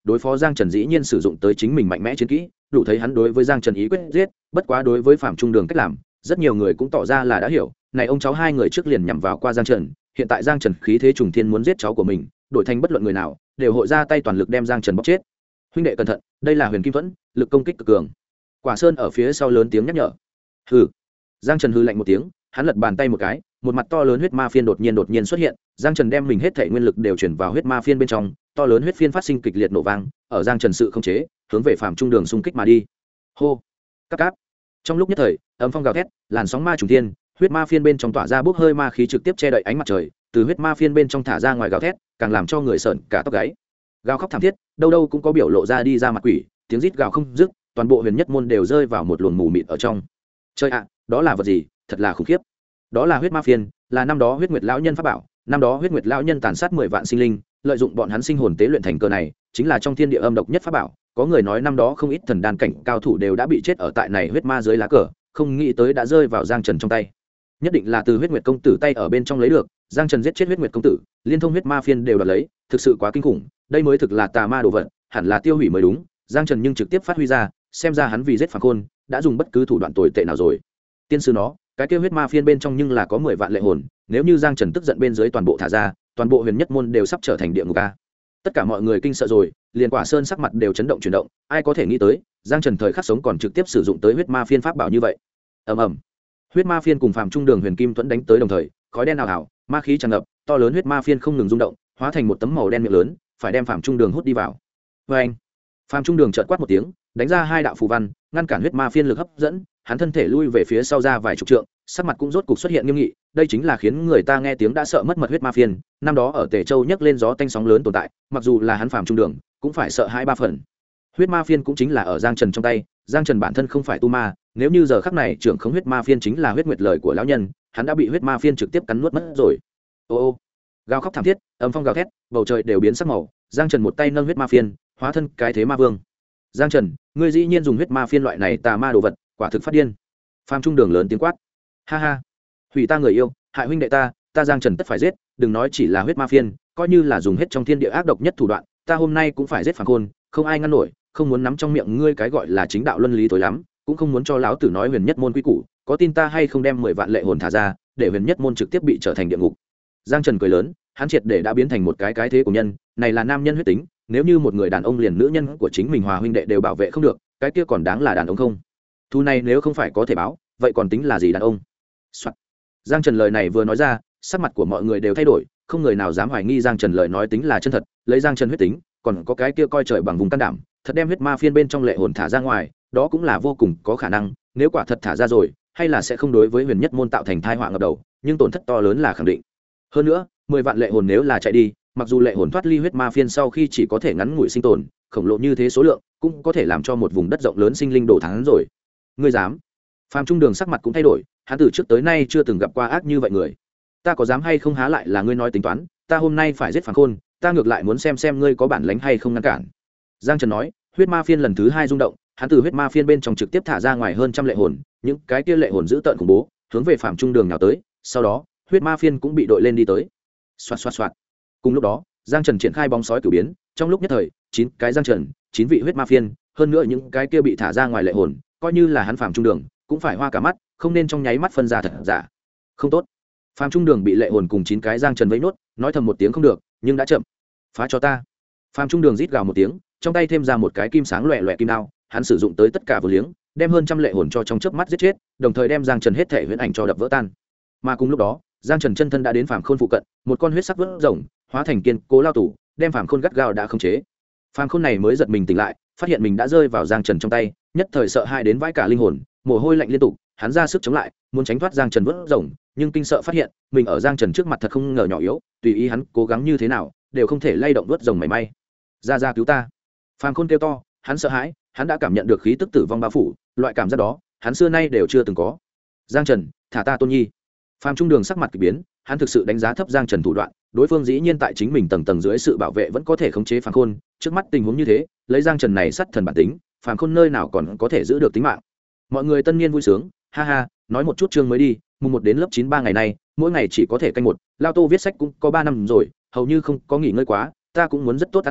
đối phó Giang Trần dĩ nhiên sử dụng tới chính mình mạnh mẽ chiến kỹ, đủ thấy hắn đối với Giang Trần ý quyết giết. Bất quá đối với Phạm Trung Đường cách làm, rất nhiều người cũng tỏ ra là đã hiểu, này ông cháu hai người trước liền nhằm vào qua Giang Trần, hiện tại Giang Trần khí thế trùng thiên muốn giết cháu của mình, đổi thành bất luận người nào đều hội ra tay toàn lực đem Giang Trần bóc chết. Huynh đệ cẩn thận, đây là Huyền Kim Thuẫn, lực công kích cực cường. Quả Sơn ở phía sau lớn tiếng nhắc nhở. Hừ. Giang Trần hừ lạnh một tiếng, hắn lật bàn tay một cái, một mặt to lớn huyết ma phiên đột nhiên xuất hiện. Giang Trần đem mình hết thảy nguyên lực đều chuyển vào huyết ma phiên bên trong, to lớn huyết phiên phát sinh kịch liệt nổ vang, ở Giang Trần sự không chế, hướng về Phạm Trung Đường xung kích mà đi. Hô. Các cáp. Trong lúc nhất thời, âm phong gào thét, làn sóng ma trùng thiên, huyết ma phiên bên trong tỏa ra bốc hơi ma khí trực tiếp che đậy ánh mặt trời, từ huyết ma phiên bên trong thả ra ngoài gào thét, càng làm cho người sởn cả tóc gáy. Gào khóc thảm thiết, đâu đâu cũng có biểu lộ ra đi ra mặt quỷ, tiếng rít gào không dứt, toàn bộ huyền nhất môn đều rơi vào một luồng mù mịt ở trong. Trời ạ, đó là vật gì, thật là khủng khiếp. Đó là huyết ma phiên, là năm đó huyết nguyệt lão nhân pháp bảo, năm đó huyết nguyệt lão nhân tàn sát 10 vạn sinh linh, lợi dụng bọn hắn sinh hồn tế luyện thành cờ này, chính là trong thiên địa âm độc nhất pháp bảo. Có người nói năm đó không ít thần đan cảnh cao thủ đều đã bị chết ở tại này huyết ma dưới lá cờ, không nghĩ tới đã rơi vào Giang Trần trong tay. Nhất định là từ huyết nguyệt công tử tay ở bên trong lấy được. Giang Trần giết chết huyết nguyệt công tử, liên thông huyết ma phiên đều đoạt lấy, thực sự quá kinh khủng. Đây mới thực là tà ma đồ vật, hẳn là tiêu hủy mới đúng. Giang Trần nhưng trực tiếp phát huy ra, xem ra hắn vì giết Phàm Khôn đã dùng bất cứ thủ đoạn tồi tệ nào rồi. Tiên sư nó, cái kia huyết ma phiên bên trong nhưng là có 10 vạn lệ hồn, nếu như Giang Trần tức giận bên dưới toàn bộ thả ra, toàn bộ huyền nhất môn đều sắp trở thành địa ngục a. Tất cả mọi người kinh sợ rồi, liền Quả Sơn sắc mặt đều chấn động chuyển động, ai có thể nghĩ tới, Giang Trần thời khắc sống còn trực tiếp sử dụng tới huyết ma phiên pháp bảo như vậy. Ầm ầm. Huyết ma phiên cùng Phạm Trung Đường Huyền Kim Thuẫn đánh tới đồng thời, khói đen ảo ảo, ma khí tràn ngập, to lớn huyết ma phiên không ngừng rung động, hóa thành một tấm màu đen miệng lớn, phải đem Phạm Trung Đường hút đi vào. Oeng! Phạm Trung Đường chợt quát một tiếng, đánh ra hai đạo phù văn, ngăn cản huyết ma phiên lực hấp dẫn, hắn thân thể lui về phía sau ra vài chục trượng, sắc mặt cũng rốt cục xuất hiện nghiêm nghị, đây chính là khiến người ta nghe tiếng đã sợ mất mật huyết ma phiên, năm đó ở Tề Châu nhấc lên gió tanh sóng lớn tồn tại, mặc dù là hắn Phạm Trung Đường, cũng phải sợ 2-3 phần. Huyết ma phiên cũng chính là ở Giang Trần trong tay, Giang Trần bản thân không phải tu ma, nếu như giờ khắc này trưởng khống huyết ma phiên chính là huyết nguyệt lời của lão nhân, hắn đã bị huyết ma phiên trực tiếp cắn nuốt mất rồi. Ô ô, gào khóc thảm thiết, âm phong gào thét, bầu trời đều biến sắc màu, Giang Trần một tay nâng huyết ma phiên, hóa thân cái thế ma vương. Giang Trần, ngươi dĩ nhiên dùng huyết ma phiên loại này tà ma đồ vật, quả thực phát điên. Phạm Trung Đường lớn tiếng quát. Ha ha, hủy ta người yêu, hại huynh đệ ta Giang Trần tất phải giết, đừng nói chỉ là huyết ma phiên, coi như là dùng hết trong thiên địa ác độc nhất thủ đoạn, ta hôm nay cũng phải giết Phàm Khôn, không ai ngăn nổi, không muốn nắm trong miệng ngươi cái gọi là chính đạo luân lý tối lắm, cũng không muốn cho lão tử nói huyền nhất môn quy củ, có tin ta hay không đem 10 vạn lệ hồn thả ra, để huyền nhất môn trực tiếp bị trở thành địa ngục. Giang Trần cười lớn, hắn triệt để đã biến thành một cái thế của nhân, này là nam nhân huyết tính, nếu như một người đàn ông liền nữ nhân của chính mình hòa huynh đệ đều bảo vệ không được, cái kia còn đáng là đàn ông không? Thu này nếu không phải có thể báo, vậy còn tính là gì đàn ông? Soạn. Giang Trần lời này vừa nói ra, sắc mặt của mọi người đều thay đổi, không người nào dám hoài nghi Giang Trần lời nói tính là chân thật, lấy Giang Trần huyết tính, còn có cái kia coi trời bằng vùng can đảm, thật đem huyết ma phiên bên trong lệ hồn thả ra ngoài, đó cũng là vô cùng có khả năng, nếu quả thật thả ra rồi, hay là sẽ không đối với huyền nhất môn tạo thành tai họa ngập đầu, nhưng tổn thất to lớn là khẳng định. Hơn nữa, 10 vạn lệ hồn nếu là chạy đi, mặc dù lệ hồn thoát ly huyết ma phiên sau khi chỉ có thể ngắn ngủi sinh tồn, khổng lồ như thế số lượng, cũng có thể làm cho một vùng đất rộng lớn sinh linh đổ thắng rồi. Ngươi dám? Phạm Trung Đường sắc mặt cũng thay đổi, hắn từ trước tới nay chưa từng gặp qua ác như vậy người. Ta có dám hay không há lại là ngươi nói tính toán, ta hôm nay phải giết Phàm Khôn, ta ngược lại muốn xem ngươi có bản lĩnh hay không ngăn cản. Giang Trần nói, huyết ma phiên lần thứ 2 rung động, hắn từ huyết ma phiên bên trong trực tiếp thả ra ngoài hơn trăm lệ hồn, những cái kia lệ hồn dữ tợn khủng bố, hướng về Phạm Trung Đường nào tới, sau đó, huyết ma phiên cũng bị đội lên đi tới. Soạt soạt soạt. Cùng lúc đó, Giang Trần triển khai bóng sói cửu biến, trong lúc nhất thời, 9 cái Giang Trần, 9 vị huyết ma phiên, hơn nữa những cái kia bị thả ra ngoài lệ hồn, coi như là hắn Phạm Trung Đường, cũng phải hoa cả mắt, không nên trong nháy mắt phân ra thật giả. Không tốt. Phạm Trung Đường bị lệ hồn cùng 9 cái Giang Trần vây nốt, nói thầm một tiếng không được, nhưng đã chậm. Phá cho ta. Phạm Trung Đường rít gào một tiếng, trong tay thêm ra một cái kim sáng loẹt loẹt kim đao, hắn sử dụng tới tất cả vô liếng, đem hơn trăm lệ hồn cho trong chớp mắt giết chết, đồng thời đem Giang Trần hết thể huyễn ảnh cho đập vỡ tan. Mà cùng lúc đó, Giang Trần chân thân đã đến Phạm Khôn phụ cận, một con huyết sắc vớt rồng, hóa thành kiên cố lao tù, đem Phạm Khôn gắt gao đã khống chế. Phạm Khôn này mới giật mình tỉnh lại, phát hiện mình đã rơi vào Giang Trần trong tay, nhất thời sợ hãi đến vãi cả linh hồn, mồ hôi lạnh liên tục, hắn ra sức chống lại, muốn tránh thoát Giang Trần vớt rồng, nhưng kinh sợ phát hiện, mình ở Giang Trần trước mặt thật không ngờ nhỏ yếu, tùy ý hắn cố gắng như thế nào, đều không thể lay động vớt rồng mảy may. Ra cứu ta. Phạm Khôn kêu to, hắn sợ hãi, hắn đã cảm nhận được khí tức tử vong bao phủ, loại cảm giác đó, hắn xưa nay đều chưa từng có. Giang Trần, thả ta Tôn Nhi. Phạm Trung Đường sắc mặt kỳ biến, hắn thực sự đánh giá thấp Giang Trần thủ đoạn, đối phương dĩ nhiên tại chính mình tầng tầng dưới sự bảo vệ vẫn có thể khống chế Phạm Khôn, trước mắt tình huống như thế, lấy Giang Trần này sát thần bản tính, Phạm Khôn nơi nào còn có thể giữ được tính mạng. Mọi người tân niên vui sướng, ha ha, nói một chút chương mới đi, mùng 1 đến lớp 9 3 ngày nay, mỗi ngày chỉ có thể canh một, Lao Tô viết sách cũng có 3 năm rồi, hầu như không có nghỉ ngơi quá, ta cũng muốn rất tốt ăn Tết,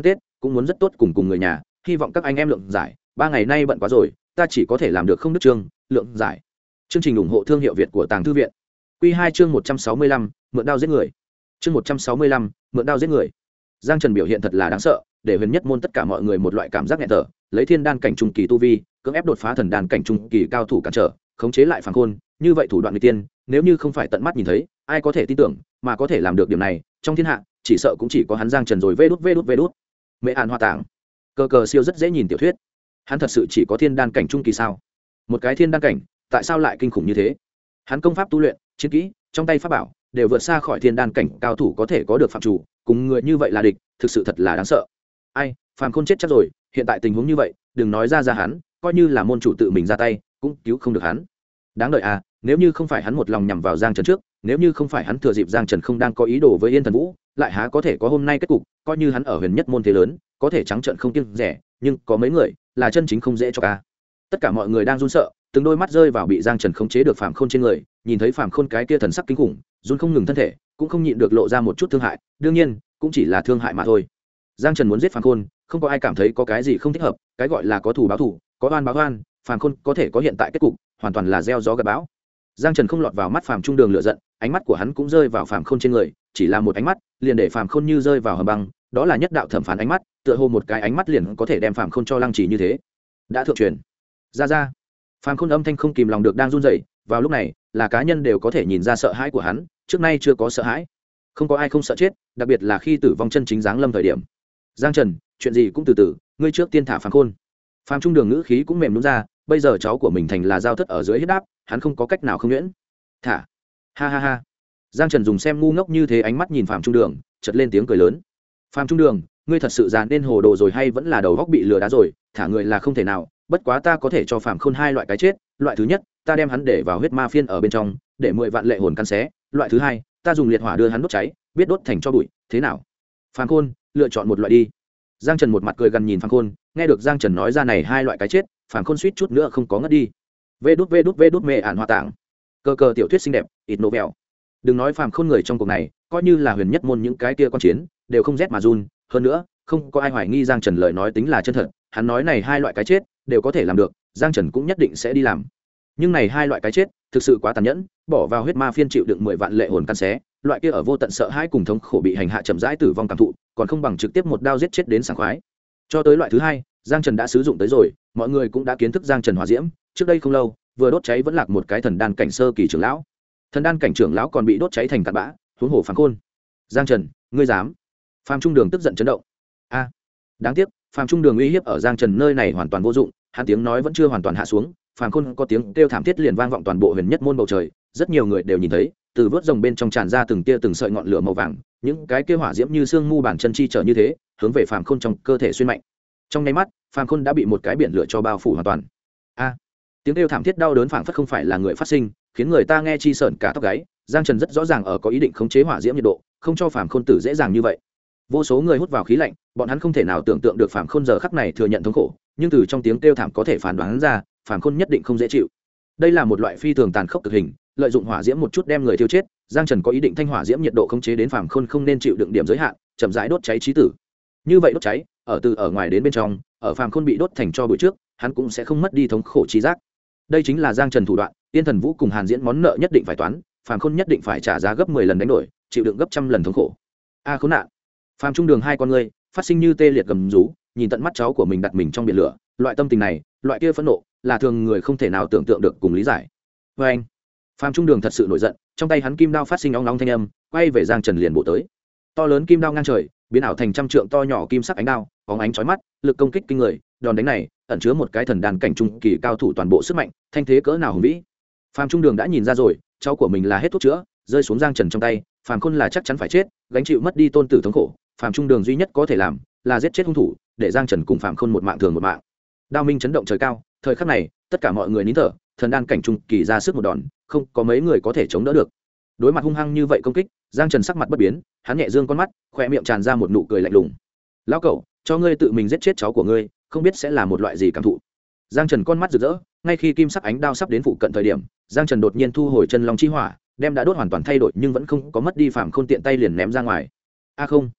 cũng muốn rất tốt cùng người nhà, hy vọng các anh em lượng giải. 3 ngày nay bận quá rồi, ta chỉ có thể làm được không đức chương, lượng giải. Chương trình ủng hộ thương hiệu Việt của Tàng Thư viện. Quy 2 chương 165, mượn đao giết người. Chương 165, mượn đao giết người. Giang Trần biểu hiện thật là đáng sợ, để Huyền Nhất môn tất cả mọi người một loại cảm giác nghẹt thở, lấy thiên đan cảnh trung kỳ tu vi, cưỡng ép đột phá thần đan cảnh trung kỳ cao thủ cản trở, khống chế lại Phàm Khôn, như vậy thủ đoạn người tiên, nếu như không phải tận mắt nhìn thấy, ai có thể tin tưởng, mà có thể làm được điểm này, trong thiên hạ, chỉ sợ cũng chỉ có hắn Giang Trần rồi. Vê đút. Mẹ An Hoa Tạng. Cờ siêu rất dễ nhìn tiểu thuyết. Hắn thật sự chỉ có thiên đan cảnh trung kỳ sao? Một cái thiên đan cảnh, tại sao lại kinh khủng như thế? Hắn công pháp tu luyện, chiến kỹ, trong tay pháp bảo, đều vượt xa khỏi thiên đan cảnh cao thủ có thể có được phạm chủ, cùng người như vậy là địch, thực sự thật là đáng sợ. Ai, Phàm Khôn chết chắc rồi, hiện tại tình huống như vậy, đừng nói ra hắn, coi như là môn chủ tự mình ra tay, cũng cứu không được hắn. Đáng đợi à, nếu như không phải hắn một lòng nhằm vào Giang Trần trước, nếu như không phải hắn thừa dịp Giang Trần không đang có ý đồ với Yên Thần Vũ, lại há có thể có hôm nay kết cục, coi như hắn ở Huyền Nhất môn thế lớn, có thể trắng trợn không kiêng rẻ, nhưng có mấy người là chân chính không dễ cho ca. Tất cả mọi người đang run sợ, từng đôi mắt rơi vào bị Giang Trần khống chế được Phàm Khôn trên người, nhìn thấy Phàm Khôn cái kia thần sắc kinh khủng, run không ngừng thân thể, cũng không nhịn được lộ ra một chút thương hại, đương nhiên, cũng chỉ là thương hại mà thôi. Giang Trần muốn giết Phàm Khôn, không có ai cảm thấy có cái gì không thích hợp, cái gọi là có thù báo thù, có oan báo oan, Phàm Khôn có thể có hiện tại kết cục, hoàn toàn là gieo gió gặt bão. Giang Trần không lọt vào mắt Phàm Trung Đường lửa giận, ánh mắt của hắn cũng rơi vào Phàm Khôn trên người, chỉ là một ánh mắt, liền để Phàm Khôn như rơi vào hầm băng, đó là nhất đạo thẩm phán ánh mắt, tựa hồ một cái ánh mắt liền có thể đem Phàm Khôn cho lăng trì như thế. Đã thượng truyền. Ra. Phàm Khôn âm thanh không kìm lòng được đang run rẩy, vào lúc này, là cá nhân đều có thể nhìn ra sợ hãi của hắn, trước nay chưa có sợ hãi. Không có ai không sợ chết, đặc biệt là khi tử vong chân chính giáng lâm thời điểm. Giang Trần, chuyện gì cũng từ từ, ngươi trước tiên thả Phàm Khôn. Phàm Trung Đường ngữ khí cũng mềm nhũn ra, bây giờ cháu của mình thành là giao thất ở dưới hết đáp, hắn không có cách nào không nhuyễn. Thả. Ha. Giang Trần dùng xem ngu ngốc như thế ánh mắt nhìn Phàm Trung Đường, chợt lên tiếng cười lớn. Phàm Trung Đường, ngươi thật sự già nên hồ đồ rồi hay vẫn là đầu góc bị lừa đá rồi, thả người là không thể nào, bất quá ta có thể cho Phàm Khôn hai loại cái chết, loại thứ nhất, ta đem hắn để vào huyết ma phiên ở bên trong, để 10 vạn lệ hồn căn xé, loại thứ hai, ta dùng liệt hỏa đưa hắn đốt cháy, biết đốt thành cho bụi, thế nào? Phàm Khôn, lựa chọn một loại đi. Giang Trần một mặt cười gần nhìn Phàm Khôn, nghe được Giang Trần nói ra này hai loại cái chết, Phàm Khôn suýt chút nữa không có ngất đi. Vê đút mẹ ản Hoa Tạng. Cờ tiểu thuyết xinh đẹp, ít nổ bèo. Đừng nói Phàm Khôn người trong cuộc này, coi như là Huyền Nhất môn những cái kia quan chiến, đều không rét mà run, hơn nữa, không có ai hoài nghi Giang Trần lời nói tính là chân thật, hắn nói này hai loại cái chết đều có thể làm được, Giang Trần cũng nhất định sẽ đi làm. Nhưng này hai loại cái chết, thực sự quá tàn nhẫn, bỏ vào huyết ma phiên chịu đựng 10 vạn lệ hồn căn xé, loại kia ở vô tận sợ hãi cùng thống khổ bị hành hạ chậm rãi tử vong cảm thụ, còn không bằng trực tiếp một đao giết chết đến sảng khoái. Cho tới loại thứ hai, Giang Trần đã sử dụng tới rồi, mọi người cũng đã kiến thức Giang Trần hỏa diễm, trước đây không lâu, vừa đốt cháy vẫn lạc một cái thần đan cảnh sơ kỳ trưởng lão. Thần đan cảnh trưởng lão còn bị đốt cháy thành cặn bã, huống hồ Phàm Khôn. Giang Trần, ngươi dám? Phàm Trung Đường tức giận chấn động. A, đáng tiếc, Phàm Trung Đường uy hiếp ở Giang Trần nơi này hoàn toàn vô dụng, hắn tiếng nói vẫn chưa hoàn toàn hạ xuống, Phàm Khôn có tiếng kêu thảm thiết liền vang vọng toàn bộ Huyền Nhất môn bầu trời, rất nhiều người đều nhìn thấy, từ vớt rồng bên trong tràn ra từng tia từng sợi ngọn lửa màu vàng, những cái kia hỏa diễm như xương mu bàn chân chi trở như thế, hướng về Phàm Khôn trong cơ thể xuyên mạnh. Trong nháy mắt, Phàm Khôn đã bị một cái biển lửa cho bao phủ hoàn toàn. A, tiếng kêu thảm thiết đau đớn phảng phất không phải là người phát sinh, khiến người ta nghe chi sởn cả tóc gáy. Giang Trần rất rõ ràng ở có ý định khống chế hỏa diễm nhiệt độ, không cho Phàm Khôn tử dễ dàng như vậy. Vô số người hút vào khí lạnh, bọn hắn không thể nào tưởng tượng được Phàm Khôn giờ khắc này thừa nhận thống khổ, nhưng từ trong tiếng kêu thảm có thể phán đoán ra, Phàm Khôn nhất định không dễ chịu. Đây là một loại phi thường tàn khốc cực hình, lợi dụng hỏa diễm một chút đem người thiêu chết. Giang Trần có ý định thanh hỏa diễm nhiệt độ khống chế đến Phàm Khôn không nên chịu đựng điểm giới hạn, chậm rãi đốt cháy chí tử. Như vậy đốt cháy, ở ngoài đến bên trong, ở Phàm Khôn bị đốt thành cho bụi trước, hắn cũng sẽ không mất đi thống khổ trí giác. Đây chính là Giang Trần thủ đoạn, Yên Thần Vũ cùng Hàn Diễn món nợ nhất định phải toán, Phàm Khôn nhất định phải trả giá gấp 10 lần đánh đổi, chịu đựng gấp trăm lần thống khổ. A khốn nạn. Phàm Trung Đường hai con ngươi phát sinh như tê liệt gầm rú, nhìn tận mắt cháu của mình đặt mình trong biển lửa, loại tâm tình này, loại kia phẫn nộ, là thường người không thể nào tưởng tượng được cùng lý giải. Và anh, Phàm Trung Đường thật sự nổi giận, trong tay hắn kim đao phát sinh óng óng thanh âm, quay về Giang Trần liền bổ tới. To lớn kim đao ngang trời, biến ảo thành trăm trượng to nhỏ kim sắc ánh đao, bóng ánh chói mắt, lực công kích kinh người, đòn đánh này ẩn chứa một cái thần đàn cảnh trung kỳ cao thủ toàn bộ sức mạnh, thanh thế cỡ nào hùng vĩ. Phàm Trung Đường đã nhìn ra rồi, cháu của mình là hết thuốc chữa, rơi xuống Giang Trần trong tay, Phàm Khôn là chắc chắn phải chết, gánh chịu mất đi tôn tử thống khổ. Phàm Trung Đường duy nhất có thể làm là giết chết hung thủ, để Giang Trần cùng Phàm Khôn một mạng thường một mạng. Đao minh chấn động trời cao, thời khắc này, tất cả mọi người nín thở, thần đan cảnh trung kỳ ra sức một đòn, không có mấy người có thể chống đỡ được. Đối mặt hung hăng như vậy công kích, Giang Trần sắc mặt bất biến, hắn nhẹ dương con mắt, khóe miệng tràn ra một nụ cười lạnh lùng. "Lão cẩu, cho ngươi tự mình giết chết cháu của ngươi, không biết sẽ là một loại gì cảm thụ." Giang Trần con mắt rực rỡ, ngay khi kim sắc ánh đao sắp đến phụ cận thời điểm, Giang Trần đột nhiên thu hồi chân long chi hỏa, đem đã đốt hoàn toàn thay đổi nhưng vẫn không có mất đi Phàm Khôn tiện tay liền ném ra ngoài. A không.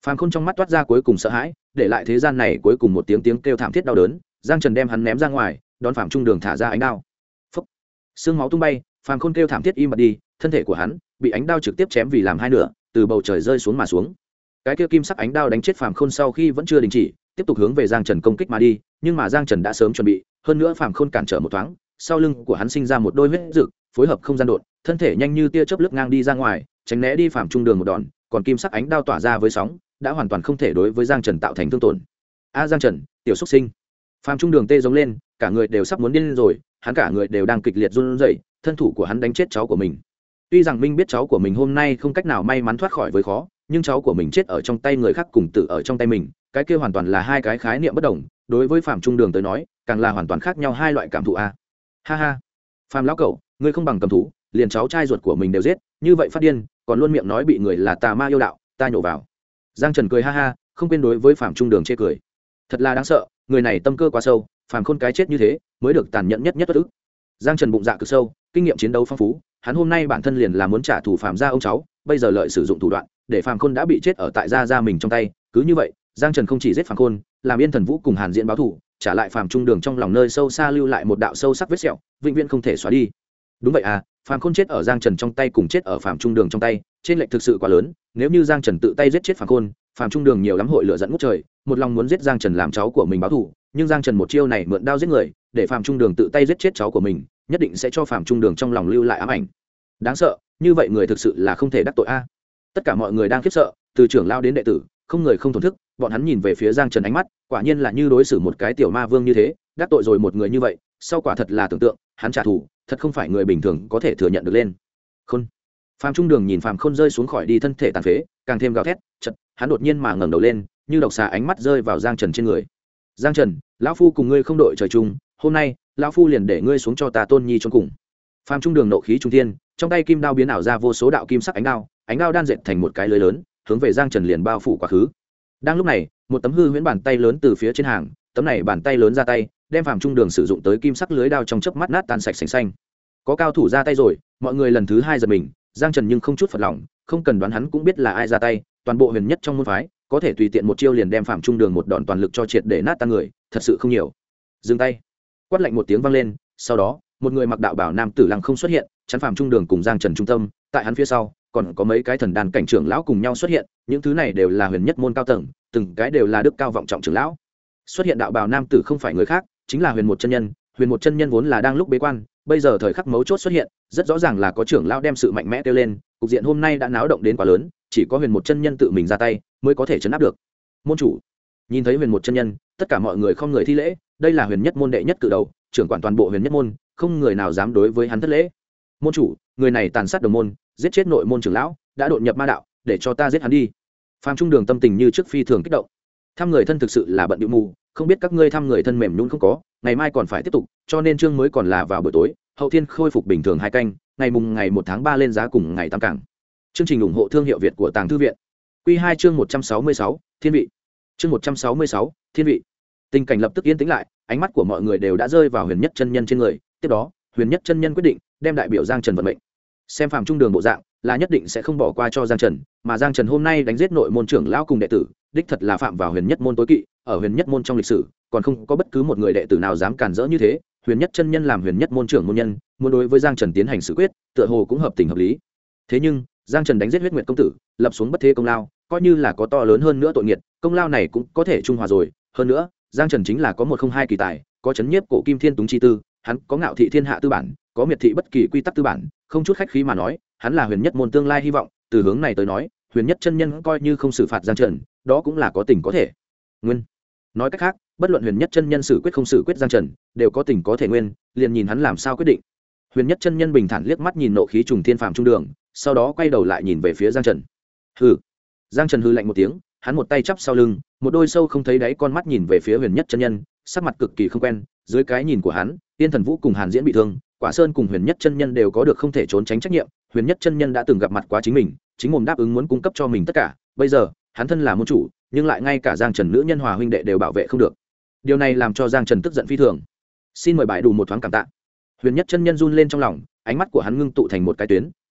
Phàm Khôn trong mắt toát ra cuối cùng sợ hãi, để lại thế gian này cuối cùng một tiếng kêu thảm thiết đau đớn. Giang Trần đem hắn ném ra ngoài, đón Phạm Trung Đường thả ra ánh đao. Phốc, xương máu tung bay, Phàm Khôn kêu thảm thiết im bặt đi, thân thể của hắn bị ánh đao trực tiếp chém vì làm hai nửa, từ bầu trời rơi xuống mà xuống. Cái kia kim sắc ánh đao đánh chết Phàm Khôn sau khi vẫn chưa đình chỉ, tiếp tục hướng về Giang Trần công kích mà đi, nhưng mà Giang Trần đã sớm chuẩn bị, hơn nữa Phàm Khôn cản trở một thoáng, sau lưng của hắn sinh ra một đôi huyết rực, phối hợp không gian đột, thân thể nhanh như tia chớp lướt ngang đi ra ngoài, tránh né đi Phạm Trung Đường một đòn, còn kim sắc ánh đao tỏa ra với sóng, đã hoàn toàn không thể đối với Giang Trần tạo thành thương tổn. A Giang Trần, tiểu xuất sinh. Phạm Trung Đường tê giống lên, cả người đều sắp muốn điên rồi, hắn cả người đều đang kịch liệt run rẩy, thân thủ của hắn đánh chết cháu của mình. Tuy rằng Minh biết cháu của mình hôm nay không cách nào may mắn thoát khỏi với khó, nhưng cháu của mình chết ở trong tay người khác cùng tử ở trong tay mình, cái kia hoàn toàn là hai cái khái niệm bất đồng, đối với Phạm Trung Đường tới nói, càng là hoàn toàn khác nhau hai loại cảm thụ a. Ha ha. Phạm lão cẩu, ngươi không bằng cầm thú, liền cháu trai ruột của mình đều giết, như vậy phát điên, còn luôn miệng nói bị người là tà ma yêu đạo, ta nhổ vào. Giang Trần cười ha ha, không quên đối với Phạm Trung Đường chê cười. Thật là đáng sợ, người này tâm cơ quá sâu, Phạm Khôn cái chết như thế, mới được tàn nhẫn nhất bất ức. Giang Trần bụng dạ cực sâu, kinh nghiệm chiến đấu phong phú, hắn hôm nay bản thân liền là muốn trả thù Phạm gia ông cháu, bây giờ lợi sử dụng thủ đoạn, để Phạm Khôn đã bị chết ở tại gia mình trong tay, cứ như vậy, Giang Trần không chỉ giết Phạm Khôn, làm Yên Thần Vũ cùng Hàn Diễn báo thù, trả lại Phạm Trung Đường trong lòng nơi sâu xa lưu lại một đạo sâu sắc vết sẹo, vĩnh viễn không thể xóa đi. Đúng vậy à, Phạm Khôn chết ở Giang Trần trong tay cùng chết ở Phạm Trung Đường trong tay, trên lệch thực sự quá lớn, nếu như Giang Trần tự tay giết chết Phạm Khôn, Phạm Trung Đường nhiều lắm hội lửa giận ngút trời, một lòng muốn giết Giang Trần làm cháu của mình báo thù, nhưng Giang Trần một chiêu này mượn đao giết người, để Phạm Trung Đường tự tay giết chết cháu của mình, nhất định sẽ cho Phạm Trung Đường trong lòng lưu lại ám ảnh. Đáng sợ, như vậy người thực sự là không thể đắc tội a. Tất cả mọi người đang khiếp sợ, từ trưởng lao đến đệ tử, không người không thổn thức, bọn hắn nhìn về phía Giang Trần ánh mắt, quả nhiên là như đối xử một cái tiểu ma vương như thế, đắc tội rồi một người như vậy, sau quả thật là tưởng tượng, hắn trả thù, thật không phải người bình thường có thể thừa nhận được lên. Khôn. Phạm Trung Đường nhìn Phạm Khôn rơi xuống khỏi đi thân thể tàn phế, càng thêm gào thét, chợt, hắn đột nhiên mà ngẩng đầu lên, như độc xà ánh mắt rơi vào Giang Trần trên người. Giang Trần, lão phu cùng ngươi không đội trời chung, hôm nay, lão phu liền để ngươi xuống cho ta tôn nhi chôn cùng. Phạm Trung Đường nộ khí trung thiên, trong tay kim đao biến ảo ra vô số đạo kim sắc ánh đao đan dệt thành một cái lưới lớn, hướng về Giang Trần liền bao phủ quá khứ. Đang lúc này, một tấm hư huyễn bàn tay lớn từ phía trên hàng, tấm này bàn tay lớn ra tay, đem Phạm Trung Đường sử dụng tới kim sắc lưới đao trong chớp mắt nát tan sạch sành xanh. Có cao thủ ra tay rồi, mọi người lần thứ hai giật mình, Giang Trần nhưng không chút phật lòng, không cần đoán hắn cũng biết là ai ra tay, toàn bộ huyền nhất trong môn phái, có thể tùy tiện một chiêu liền đem Phạm Trung Đường một đòn toàn lực cho triệt để nát tan người, thật sự không nhiều. Dừng tay. Quát lạnh một tiếng vang lên, sau đó, một người mặc đạo bào nam tử lăng không xuất hiện, chắn Phạm Trung Đường cùng Giang Trần trung tâm, tại hắn phía sau, còn có mấy cái thần đàn cảnh trưởng lão cùng nhau xuất hiện, những thứ này đều là huyền nhất môn cao tầng, từng cái đều là đức cao vọng trọng trưởng lão. Xuất hiện đạo bào nam tử không phải người khác, chính là Huyền Một chân nhân. Huyền Một chân nhân vốn là đang lúc bế quan, bây giờ thời khắc mấu chốt xuất hiện, rất rõ ràng là có trưởng lão đem sự mạnh mẽ tiêu lên, cục diện hôm nay đã náo động đến quá lớn, chỉ có Huyền Một chân nhân tự mình ra tay mới có thể trấn áp được. Môn chủ nhìn thấy Huyền Một chân nhân, tất cả mọi người không người thi lễ, đây là huyền nhất môn đệ nhất cự đầu, trưởng quản toàn bộ huyền nhất môn, không người nào dám đối với hắn thất lễ. Môn chủ, người này tàn sát đồng môn, giết chết nội môn trưởng lão, đã đột nhập ma đạo, để cho ta giết hắn đi. Phạm Trung Đường tâm tình như trước phi thường kích động. Thăm người thân thực sự là bận bịu mù, không biết các ngươi thăm người thân mềm nhũn không có, ngày mai còn phải tiếp tục, cho nên chương mới còn là vào buổi tối, hậu thiên khôi phục bình thường 2 canh, ngày mùng ngày 1 tháng 3 lên giá cùng ngày 8 cảng. Chương trình ủng hộ thương hiệu Việt của Tàng Thư viện. Quy 2 chương 166, Thiên vị. Chương 166, Thiên vị. Tình cảnh lập tức yên tĩnh lại, ánh mắt của mọi người đều đã rơi vào Huyền Nhất chân nhân trên người, tiếp đó, Huyền Nhất chân nhân quyết định đem đại biểu Giang Trần vận mệnh. Xem Phạm Trung Đường bộ dạng, là nhất định sẽ không bỏ qua cho Giang Trần, mà Giang Trần hôm nay đánh giết nội môn trưởng lão cùng đệ tử, đích thật là phạm vào huyền nhất môn tối kỵ, ở huyền nhất môn trong lịch sử, còn không có bất cứ một người đệ tử nào dám cản rỡ như thế. Huyền Nhất chân nhân làm huyền nhất môn trưởng môn nhân, muốn đối với Giang Trần tiến hành xử quyết, tựa hồ cũng hợp tình hợp lý. Thế nhưng, Giang Trần đánh giết Huyết Nguyệt công tử, lập xuống bất thế công lao, coi như là có to lớn hơn nữa tội nghiệt, công lao này cũng có thể trung hòa rồi. Hơn nữa, Giang Trần chính là có 102 kỳ tài, có chấn nhiếp cổ kim thiên túng chi tư, hắn có ngạo thị thiên hạ tư bản, có miệt thị bất kỳ quy tắc tư bản, không chút khách khí mà nói, hắn là huyền nhất môn tương lai hy vọng. Từ hướng này tới nói, huyền nhất chân nhân coi như không xử phạt Giang Trần, đó cũng là có tình có thể nguyên. Nói cách khác, bất luận huyền nhất chân nhân xử quyết không xử quyết Giang Trần, đều có tình có thể nguyên, liền nhìn hắn làm sao quyết định. Huyền Nhất chân nhân bình thản liếc mắt nhìn nộ khí trùng thiên Phạm Trung Đường, sau đó quay đầu lại nhìn về phía Giang Trần. Hừ. Giang Trần hừ lạnh một tiếng, hắn một tay chắp sau lưng, một đôi sâu không thấy đáy con mắt nhìn về phía Huyền Nhất chân nhân, sắc mặt cực kỳ không quen. Dưới cái nhìn của hắn, Tiên Thần Vũ cùng Hàn Diễn bị thương, Quả Sơn cùng Huyền Nhất chân nhân đều có được không thể trốn tránh trách nhiệm. Huyền Nhất chân nhân đã từng gặp mặt quá chính mình, chính mồm đáp ứng muốn cung cấp cho mình tất cả. Bây giờ, hắn thân là môn chủ, nhưng lại ngay cả Giang Trần nữ nhân hòa huynh đệ đều bảo vệ không được. Điều này làm cho Giang Trần tức giận phi thường. Xin mời bãi đủ một thoáng cảm tạ. Huyền Nhất chân nhân run lên trong lòng, ánh mắt của hắn ngưng tụ thành một cái tuyến,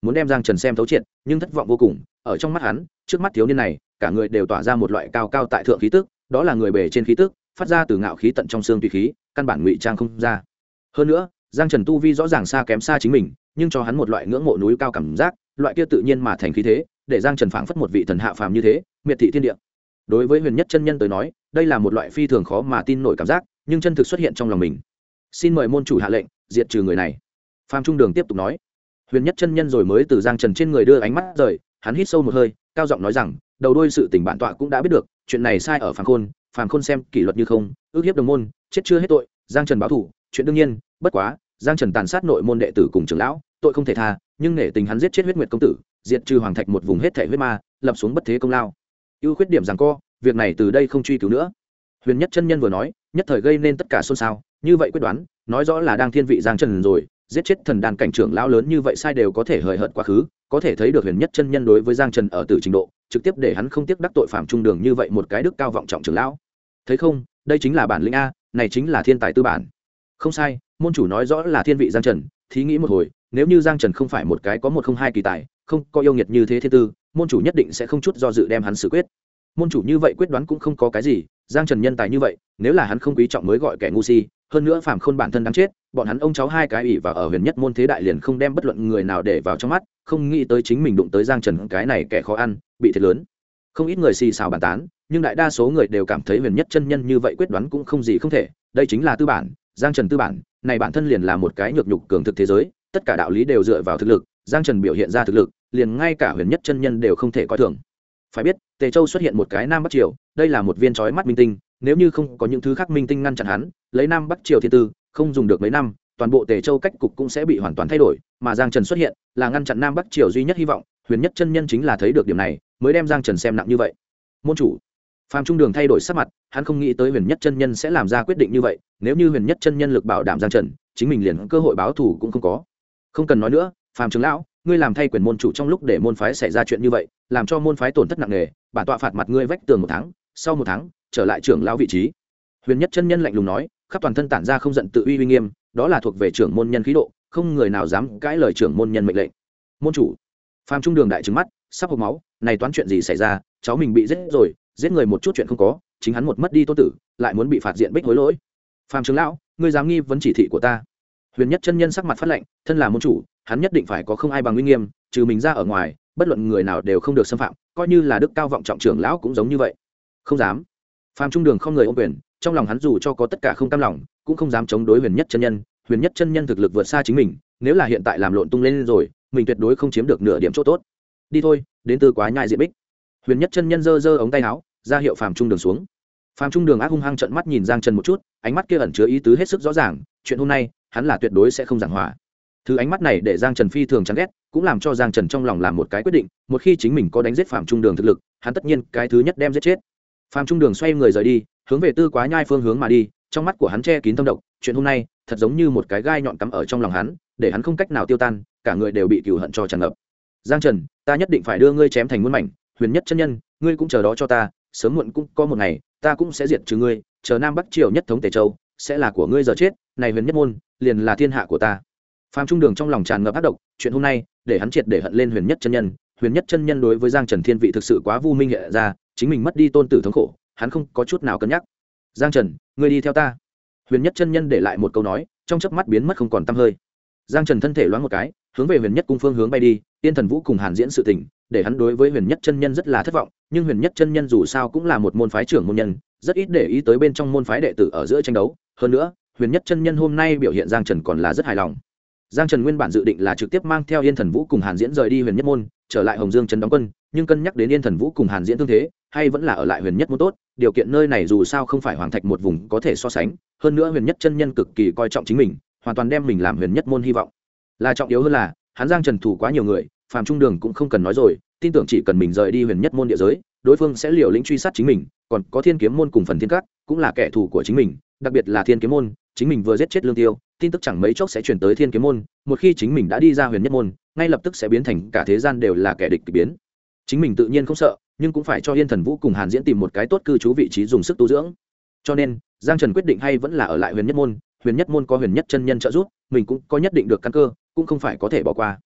muốn đem Giang Trần xem thấu triệt, nhưng thất vọng vô cùng. Ở trong mắt hắn, trước mắt thiếu niên này, cả người đều tỏa ra một loại cao cao tại thượng khí tức, đó là người bề trên khí tức, phát ra từ ngạo khí tận trong xương tùy khí, căn bản ngụy trang không ra. Hơn nữa, Giang Trần tu vi rõ ràng xa kém xa chính mình, nhưng cho hắn một loại ngưỡng mộ núi cao cảm giác, loại kia tự nhiên mà thành khí thế, để Giang Trần phảng phất một vị thần hạ phàm như thế, miệt thị thiên địa. Đối với Huyền Nhất chân nhân tới nói, đây là một loại phi thường khó mà tin nổi cảm giác, nhưng chân thực xuất hiện trong lòng mình. Xin mời môn chủ hạ lệnh, diệt trừ người này. Phàm Trung Đường tiếp tục nói. Huyền Nhất chân nhân rồi mới từ Giang Trần trên người đưa ánh mắt rời, hắn hít sâu một hơi, cao giọng nói rằng, đầu đuôi sự tình bản tọa cũng đã biết được, chuyện này sai ở Phàm Khôn xem kỷ luật như không, ước hiếp đồng môn, chết chưa hết tội, Giang Trần báo thù, chuyện đương nhiên, bất quá, Giang Trần tàn sát nội môn đệ tử cùng trưởng lão, tội không thể tha, nhưng nể tình hắn giết chết Huyết Nguyệt công tử, diệt trừ hoàng thạch một vùng hết thảy huyết ma, lập xuống bất thế công lao. Ưu khuyết điểm rằng co, việc này từ đây không truy cứu nữa. Huyền Nhất chân nhân vừa nói, nhất thời gây nên tất cả xôn xao, như vậy quyết đoán, nói rõ là đang thiên vị Giang Trần rồi, giết chết thần đàn cảnh trưởng lão lớn như vậy sai đều có thể hời hợt quá khứ, có thể thấy được Huyền Nhất chân nhân đối với Giang Trần ở từ trình độ, trực tiếp để hắn không tiếc đắc tội Phạm Trung Đường như vậy một cái đức cao vọng trọng trưởng lão. Thấy không, đây chính là bản lĩnh a, này chính là thiên tài tư bản. Không sai, môn chủ nói rõ là thiên vị Giang Trần, thí nghĩ một hồi, nếu như Giang Trần không phải một cái có một không hai kỳ tài, không có yêu nghiệt như thế thiên tư, môn chủ nhất định sẽ không chút do dự đem hắn xử quyết. Môn chủ như vậy quyết đoán cũng không có cái gì, Giang Trần nhân tài như vậy, nếu là hắn không quý trọng mới gọi kẻ ngu si, hơn nữa Phạm Khôn bản thân đáng chết, bọn hắn ông cháu hai cái ủy và ở Huyền Nhất môn thế đại liền không đem bất luận người nào để vào trong mắt, không nghĩ tới chính mình đụng tới Giang Trần cái này kẻ khó ăn, bị thiệt lớn. Không ít người xì xào bàn tán, nhưng đại đa số người đều cảm thấy Huyền Nhất chân nhân như vậy quyết đoán cũng không gì không thể, đây chính là tư bản, Giang Trần tư bản, này bản thân liền là một cái nhược nhục cường thực thế giới, tất cả đạo lý đều dựa vào thực lực, Giang Trần biểu hiện ra thực lực, liền ngay cả Huyền Nhất chân nhân đều không thể coi thường. Phải biết, Tề Châu xuất hiện một cái Nam Bắc Triều, đây là một viên chói mắt minh tinh, nếu như không có những thứ khác minh tinh ngăn chặn hắn, lấy Nam Bắc Triều thiên tư, không dùng được mấy năm, toàn bộ Tề Châu cách cục cũng sẽ bị hoàn toàn thay đổi, mà Giang Trần xuất hiện, là ngăn chặn Nam Bắc Triều duy nhất hy vọng, Huyền Nhất chân nhân chính là thấy được điểm này, mới đem Giang Trần xem nặng như vậy. Môn chủ, Phạm Trung Đường thay đổi sắc mặt, hắn không nghĩ tới Huyền Nhất chân nhân sẽ làm ra quyết định như vậy, nếu như Huyền Nhất chân nhân lực bảo đảm Giang Trần, chính mình liền cơ hội báo thù cũng không có. Không cần nói nữa, Phạm trưởng lão, ngươi làm thay quyền môn chủ trong lúc để môn phái xảy ra chuyện như vậy, làm cho môn phái tổn thất nặng nề, bản tọa phạt mặt ngươi vách tường 1 tháng, sau 1 tháng, trở lại trưởng lão vị trí. Huyền Nhất chân nhân lạnh lùng nói, khắp toàn thân tản ra không giận tự uy uy nghiêm, đó là thuộc về trưởng môn nhân khí độ, không người nào dám cãi lời trưởng môn nhân mệnh lệnh. Môn chủ, Phạm Trung Đường đại trừng mắt, sắp hộc máu, này toán chuyện gì xảy ra, cháu mình bị giết rồi, giết người một chút chuyện không có, chính hắn một mất đi tôn tử, lại muốn bị phạt diện bích hối lỗi. Phạm trưởng lão, ngươi dám nghi vấn chỉ thị của ta? Huyền Nhất chân nhân sắc mặt phát lạnh, thân là môn chủ, hắn nhất định phải có không ai bằng uy nghiêm, trừ mình ra ở ngoài, bất luận người nào đều không được xâm phạm, coi như là đức cao vọng trọng trưởng lão cũng giống như vậy. Không dám. Phạm Trung Đường không người ôm quyền, trong lòng hắn dù cho có tất cả không cam lòng, cũng không dám chống đối Huyền Nhất chân nhân, Huyền Nhất chân nhân thực lực vượt xa chính mình, nếu là hiện tại làm lộn tung lên rồi, mình tuyệt đối không chiếm được nửa điểm chỗ tốt. Đi thôi, đến từ quá nhại diện bích. Huyền Nhất chân nhân giơ giơ ống tay áo, ra hiệu Phạm Trung Đường xuống. Phạm Trung Đường ác hung hăng trợn mắt nhìn Giang Trần một chút, ánh mắt kia ẩn chứa ý tứ hết sức rõ ràng, chuyện hôm nay, hắn là tuyệt đối sẽ không giảng hòa. Thứ ánh mắt này để Giang Trần phi thường chán ghét, cũng làm cho Giang Trần trong lòng làm một cái quyết định, một khi chính mình có đánh giết Phạm Trung Đường thực lực, hắn tất nhiên cái thứ nhất đem giết chết. Phạm Trung Đường xoay người rời đi, hướng về Tư Quá Nhai phương hướng mà đi, trong mắt của hắn che kín tâm độc, chuyện hôm nay thật giống như một cái gai nhọn cắm ở trong lòng hắn, để hắn không cách nào tiêu tan, cả người đều bị cừu hận cho tràn ngập. Giang Trần, ta nhất định phải đưa ngươi chém thành muôn mảnh, Huyền Nhất chân nhân, ngươi cũng chờ đó cho ta, sớm muộn cũng có một ngày, ta cũng sẽ diệt trừ ngươi, chờ Nam Bắc Triều nhất thống Tề Châu, sẽ là của ngươi giờ chết, này Huyền Nhất môn, liền là thiên hạ của ta. Phạm Trung Đường trong lòng tràn ngập ác độc, chuyện hôm nay, để hắn triệt để hận lên Huyền Nhất chân nhân, Huyền Nhất chân nhân đối với Giang Trần thiên vị thực sự quá vu minh hiện ra, chính mình mất đi tôn tử thống khổ, hắn không có chút nào cân nhắc. Giang Trần, ngươi đi theo ta. Huyền Nhất chân nhân để lại một câu nói, trong chớp mắt biến mất không còn tăm hơi. Giang Trần thân thể loáng một cái, hướng về Huyền Nhất cung phương hướng bay đi, Tiên Thần Vũ cùng Hàn Diễn sự tình, để hắn đối với Huyền Nhất chân nhân rất là thất vọng, nhưng Huyền Nhất chân nhân dù sao cũng là một môn phái trưởng môn nhân, rất ít để ý tới bên trong môn phái đệ tử ở giữa tranh đấu, hơn nữa, Huyền Nhất chân nhân hôm nay biểu hiện Giang Trần còn là rất hài lòng. Giang Trần nguyên bản dự định là trực tiếp mang theo Yên Thần Vũ cùng Hàn Diễn rời đi Huyền Nhất môn, trở lại Hồng Dương trấn đóng quân, nhưng cân nhắc đến Yên Thần Vũ cùng Hàn Diễn thương thế, hay vẫn là ở lại Huyền Nhất môn tốt, điều kiện nơi này dù sao không phải hoàng thạch một vùng có thể so sánh, hơn nữa Huyền Nhất chân nhân cực kỳ coi trọng chính mình, hoàn toàn đem mình làm Huyền Nhất môn hy vọng. Là trọng yếu hơn là, hắn Giang Trần thủ quá nhiều người, Phạm Trung Đường cũng không cần nói rồi, tin tưởng chỉ cần mình rời đi Huyền Nhất môn địa giới, đối phương sẽ liều lĩnh truy sát chính mình, còn có Thiên Kiếm môn cùng Phần Thiên Các, cũng là kẻ thù của chính mình, đặc biệt là Thiên Kiếm môn, chính mình vừa giết chết Lương Tiêu, tin tức chẳng mấy chốc sẽ chuyển tới Thiên Kiếm môn, một khi chính mình đã đi ra Huyền Nhất môn, ngay lập tức sẽ biến thành cả thế gian đều là kẻ địch kỳ biến. Chính mình tự nhiên không sợ, nhưng cũng phải cho Yên Thần Vũ cùng Hàn Diễn tìm một cái tốt cư trú vị trí dùng sức tu dưỡng. Cho nên, Giang Trần quyết định hay vẫn là ở lại Huyền Nhất môn có Huyền Nhất chân nhân trợ giúp, mình cũng có nhất định được căn cơ, cũng không phải có thể bỏ qua.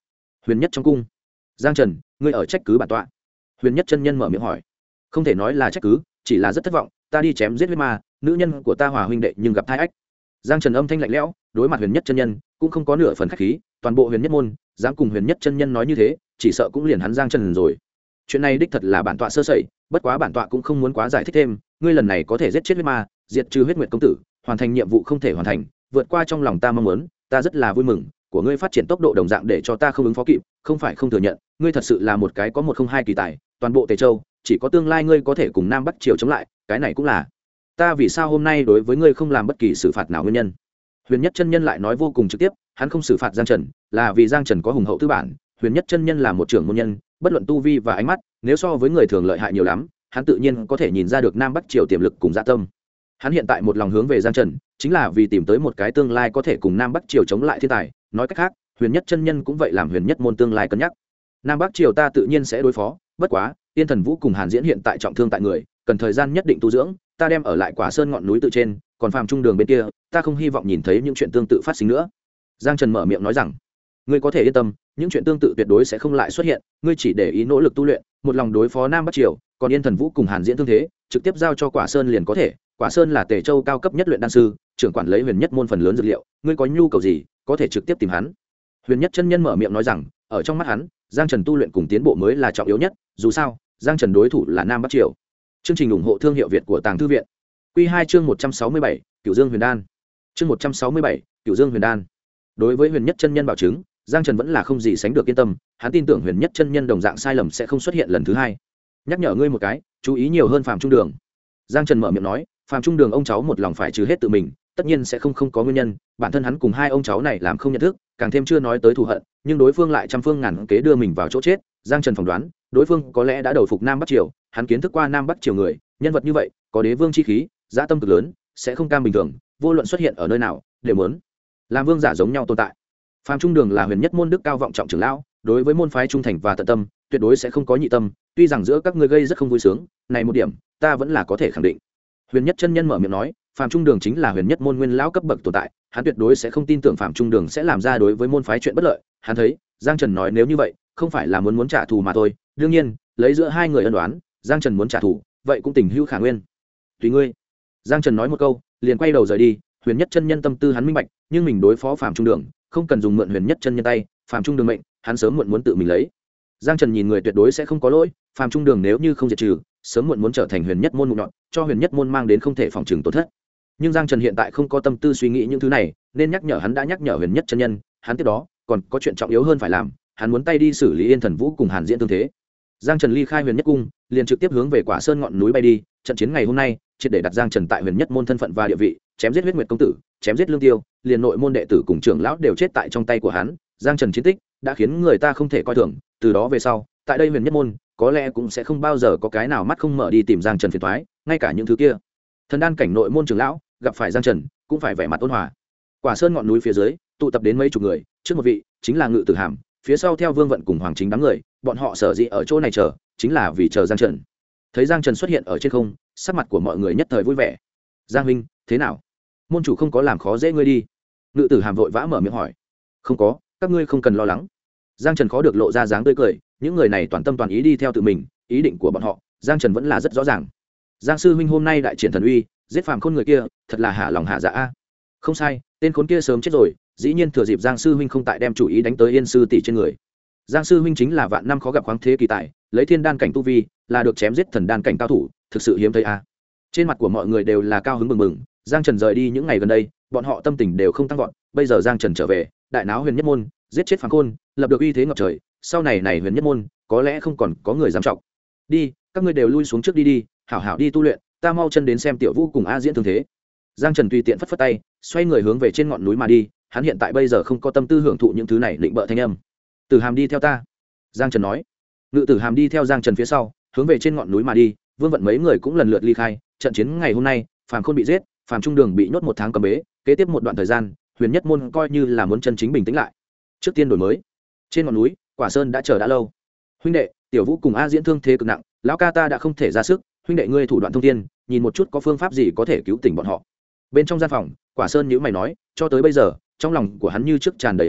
Huyền nhất trong cung. Giang Trần, ngươi ở trách cứ bản tọa? Huyền nhất chân nhân mở miệng hỏi. Không thể nói là trách cứ, chỉ là rất thất vọng, ta đi chém giết huyết ma, nữ nhân của ta Hòa huynh đệ nhưng gặp thai ách. Giang Trần âm thanh lạnh lẽo, đối mặt Huyền nhất chân nhân cũng không có nửa phần khách khí, toàn bộ Huyền nhất môn dám cùng Huyền nhất chân nhân nói như thế, chỉ sợ cũng liền hắn Giang Trần rồi. Chuyện này đích thật là bản tọa sơ sẩy, bất quá bản tọa cũng không muốn quá giải thích thêm, ngươi lần này có thể giết chết huyết ma, diệt trừ huyết nguyệt công tử, hoàn thành nhiệm vụ không thể hoàn thành, vượt qua trong lòng ta mong muốn, ta rất là vui mừng, của ngươi phát triển tốc độ đồng dạng để cho ta không ứng phó kịp, không phải không thừa nhận, ngươi thật sự là một cái có một không hai kỳ tài, toàn bộ Tề Châu, chỉ có tương lai ngươi có thể cùng Nam Bắc Triều chống lại, cái này cũng là ta vì sao hôm nay đối với ngươi không làm bất kỳ xử phạt nào nguyên nhân. Huyền nhất chân nhân lại nói vô cùng trực tiếp, hắn không xử phạt Giang Trần, là vì Giang Trần có hùng hậu tư bản, Huyền nhất chân nhân là một trưởng môn nhân, bất luận tu vi và ánh mắt, nếu so với người thường lợi hại nhiều lắm, hắn tự nhiên có thể nhìn ra được Nam Bắc Triều tiềm lực cùng dạ tâm. Hắn hiện tại một lòng hướng về Giang Trần, chính là vì tìm tới một cái tương lai có thể cùng Nam Bắc Triều chống lại thiên tài, nói cách khác, Huyền nhất chân nhân cũng vậy làm Huyền nhất môn tương lai cân nhắc. Nam Bắc Triều ta tự nhiên sẽ đối phó, bất quá, Tiên Thần Vũ cùng Hàn Diễn hiện tại trọng thương tại người, cần thời gian nhất định tu dưỡng, ta đem ở lại Quả Sơn ngọn núi tự trên, còn Phàm Trung Đường bên kia, ta không hy vọng nhìn thấy những chuyện tương tự phát sinh nữa. Giang Trần mở miệng nói rằng, ngươi có thể yên tâm, những chuyện tương tự tuyệt đối sẽ không lại xuất hiện, ngươi chỉ để ý nỗ lực tu luyện, một lòng đối phó Nam Bắc Triều, còn Yên Thần Vũ cùng Hàn Diễn thương thế, trực tiếp giao cho Quả Sơn liền có thể. Quả Sơn là Tề Châu cao cấp nhất luyện đan sư, trưởng quản lấy Huyền nhất môn phần lớn dược liệu, ngươi có nhu cầu gì, có thể trực tiếp tìm hắn. Huyền nhất chân nhân mở miệng nói rằng, ở trong mắt hắn, Giang Trần tu luyện cùng tiến bộ mới là trọng yếu nhất, dù sao, Giang Trần đối thủ là Nam Bắc Triều. Chương trình ủng hộ thương hiệu Việt của Tàng Thư viện. Quy 2 chương 167, Cửu Dương Huyền Đan. Chương 167, Cửu Dương Huyền Đan. Đối với Huyền nhất chân nhân bảo chứng, Giang Trần vẫn là không gì sánh được yên tâm, hắn tin tưởng Huyền nhất chân nhân đồng dạng sai lầm sẽ không xuất hiện lần thứ hai. Nhắc nhở ngươi một cái, chú ý nhiều hơn Phàm Trung Đường. Giang Trần mở miệng nói, Phàm Trung Đường ông cháu một lòng phải trừ hết tự mình, tất nhiên sẽ không có nguyên nhân, bản thân hắn cùng hai ông cháu này làm không nhận thức, càng thêm chưa nói tới thù hận, nhưng đối phương lại trăm phương ngàn kế đưa mình vào chỗ chết. Giang Trần phỏng đoán, đối phương có lẽ đã đầu phục Nam Bắc Triều, hắn kiến thức qua Nam Bắc Triều người, nhân vật như vậy, có đế vương chi khí, dã tâm cực lớn, sẽ không cam bình thường, vô luận xuất hiện ở nơi nào, đều muốn làm vương giả giống nhau tồn tại. Phàm Trung Đường là Huyền nhất môn đức cao vọng trọng trưởng lão, đối với môn phái trung thành và tận tâm, tuyệt đối sẽ không có nhị tâm, tuy rằng giữa các ngươi gây rất không vui sướng, này một điểm, ta vẫn là có thể khẳng định. Huyền nhất chân nhân mở miệng nói, Phàm Trung Đường chính là Huyền nhất môn nguyên lão cấp bậc tồn tại, hắn tuyệt đối sẽ không tin tưởng Phàm Trung Đường sẽ làm ra đối với môn phái chuyện bất lợi. Hắn thấy, Giang Trần nói nếu như vậy, không phải là muốn trả thù mà thôi, đương nhiên, lấy giữa hai người ân oán, Giang Trần muốn trả thù, vậy cũng tình hữu khả nguyên. Tùy ngươi. Giang Trần nói một câu, liền quay đầu rời đi. Huyền nhất chân nhân tâm tư hắn minh bạch, nhưng mình đối phó Phàm Trung Đường, không cần dùng mượn Huyền nhất chân nhân tay, Phàm Trung Đường mệnh, hắn sớm muộn muốn tự mình lấy. Giang Trần nhìn người tuyệt đối sẽ không có lỗi, Phàm Trung Đường nếu như không diệt trừ, sớm muộn muốn trở thành Huyền nhất môn mục nhọn, cho Huyền nhất môn mang đến không thể phòng trừng tổn thất. Nhưng Giang Trần hiện tại không có tâm tư suy nghĩ những thứ này, nên nhắc nhở hắn đã nhắc nhở Huyền nhất chân nhân, hắn tiếp đó còn có chuyện trọng yếu hơn phải làm, hắn muốn tay đi xử lý Yên Thần Vũ cùng Hàn Diễn tương thế. Giang Trần ly khai Huyền nhất cung, liền trực tiếp hướng về Quả Sơn ngọn núi bay đi. Trận chiến ngày hôm nay, triệt để đặt Giang Trần tại Huyền nhất môn thân phận và địa vị, chém giết Huyết Nguyệt công tử, chém giết Lương Tiêu, liền nội môn đệ tử cùng trưởng lão đều chết tại trong tay của hắn. Giang Trần chiến tích đã khiến người ta không thể coi thường, từ đó về sau, tại đây Huyền nhất môn, có lẽ cũng sẽ không bao giờ có cái nào mắt không mở đi tìm Giang Trần phiền toái, ngay cả những thứ kia thần đan cảnh nội môn trưởng lão gặp phải Giang Trần cũng phải vẻ mặt ôn hòa. Quả Sơn ngọn núi phía dưới tụ tập đến mấy chục người, trước một vị chính là Ngự Tử Hàm, phía sau theo Vương Vận cùng Hoàng Chính đám người, bọn họ sở dĩ ở chỗ này chờ, chính là vì chờ Giang Trần. Thấy Giang Trần xuất hiện ở trên không, sắc mặt của mọi người nhất thời vui vẻ. Giang huynh, thế nào? Môn chủ không có làm khó dễ ngươi đi? Ngự Tử Hàm vội vã mở miệng hỏi. Không có, các ngươi không cần lo lắng. Giang Trần khó được lộ ra dáng tươi cười, những người này toàn tâm toàn ý đi theo tự mình, ý định của bọn họ, Giang Trần vẫn là rất rõ ràng. Giang sư huynh hôm nay đại triển thần uy, giết Phàm Khôn người kia, thật là hạ lòng hạ dạ a. Không sai, tên khốn kia sớm chết rồi, dĩ nhiên thừa dịp Giang sư huynh không tại đem chủ ý đánh tới Yên sư tỷ trên người. Giang sư huynh chính là vạn năm khó gặp khoáng thế kỳ tài, lấy thiên đan cảnh tu vi, là được chém giết thần đan cảnh cao thủ, thực sự hiếm thấy a. Trên mặt của mọi người đều là cao hứng mừng mừng, Giang Trần rời đi những ngày gần đây, bọn họ tâm tình đều không tăng vọt, bây giờ Giang Trần trở về, đại náo Huyền nhất môn, giết chết Phàm Khôn, lập được uy thế ngập trời, sau này Huyền nhất môn, có lẽ không còn có người dám trọng. Đi, các ngươi đều lui xuống trước đi đi, hảo hảo đi tu luyện, ta mau chân đến xem Tiểu Vũ cùng A Diễn thương thế. Giang Trần tùy tiện phất phất tay, xoay người hướng về trên ngọn núi mà đi, hắn hiện tại bây giờ không có tâm tư hưởng thụ những thứ này định bợ thanh âm. Tử Hàm đi theo ta. Giang Trần nói. Ngự Tử Hàm đi theo Giang Trần phía sau, hướng về trên ngọn núi mà đi. Vương Vận mấy người cũng lần lượt ly khai. Trận chiến ngày hôm nay, Phàm Khôn bị giết, Phàm Trung Đường bị nhốt 1 tháng cầm bế, kế tiếp một đoạn thời gian, Huyền nhất môn coi như là muốn chân chính bình tĩnh lại. Trước tiên đổi mới. Trên ngọn núi, Quả Sơn đã chờ đã lâu. Huynh đệ, Tiểu Vũ cùng A Diễn thương thế cực nặng, lão ca ta đã không thể ra sức, huynh đệ ngươi thủ đoạn thông thiên, nhìn một chút có phương pháp gì có thể cứu tỉnh bọn họ. Bên trong gian phòng, Quả Sơn nhíu mày nói, cho tới bây giờ, trong lòng của hắn như trước tràn đầy hổ thẹn,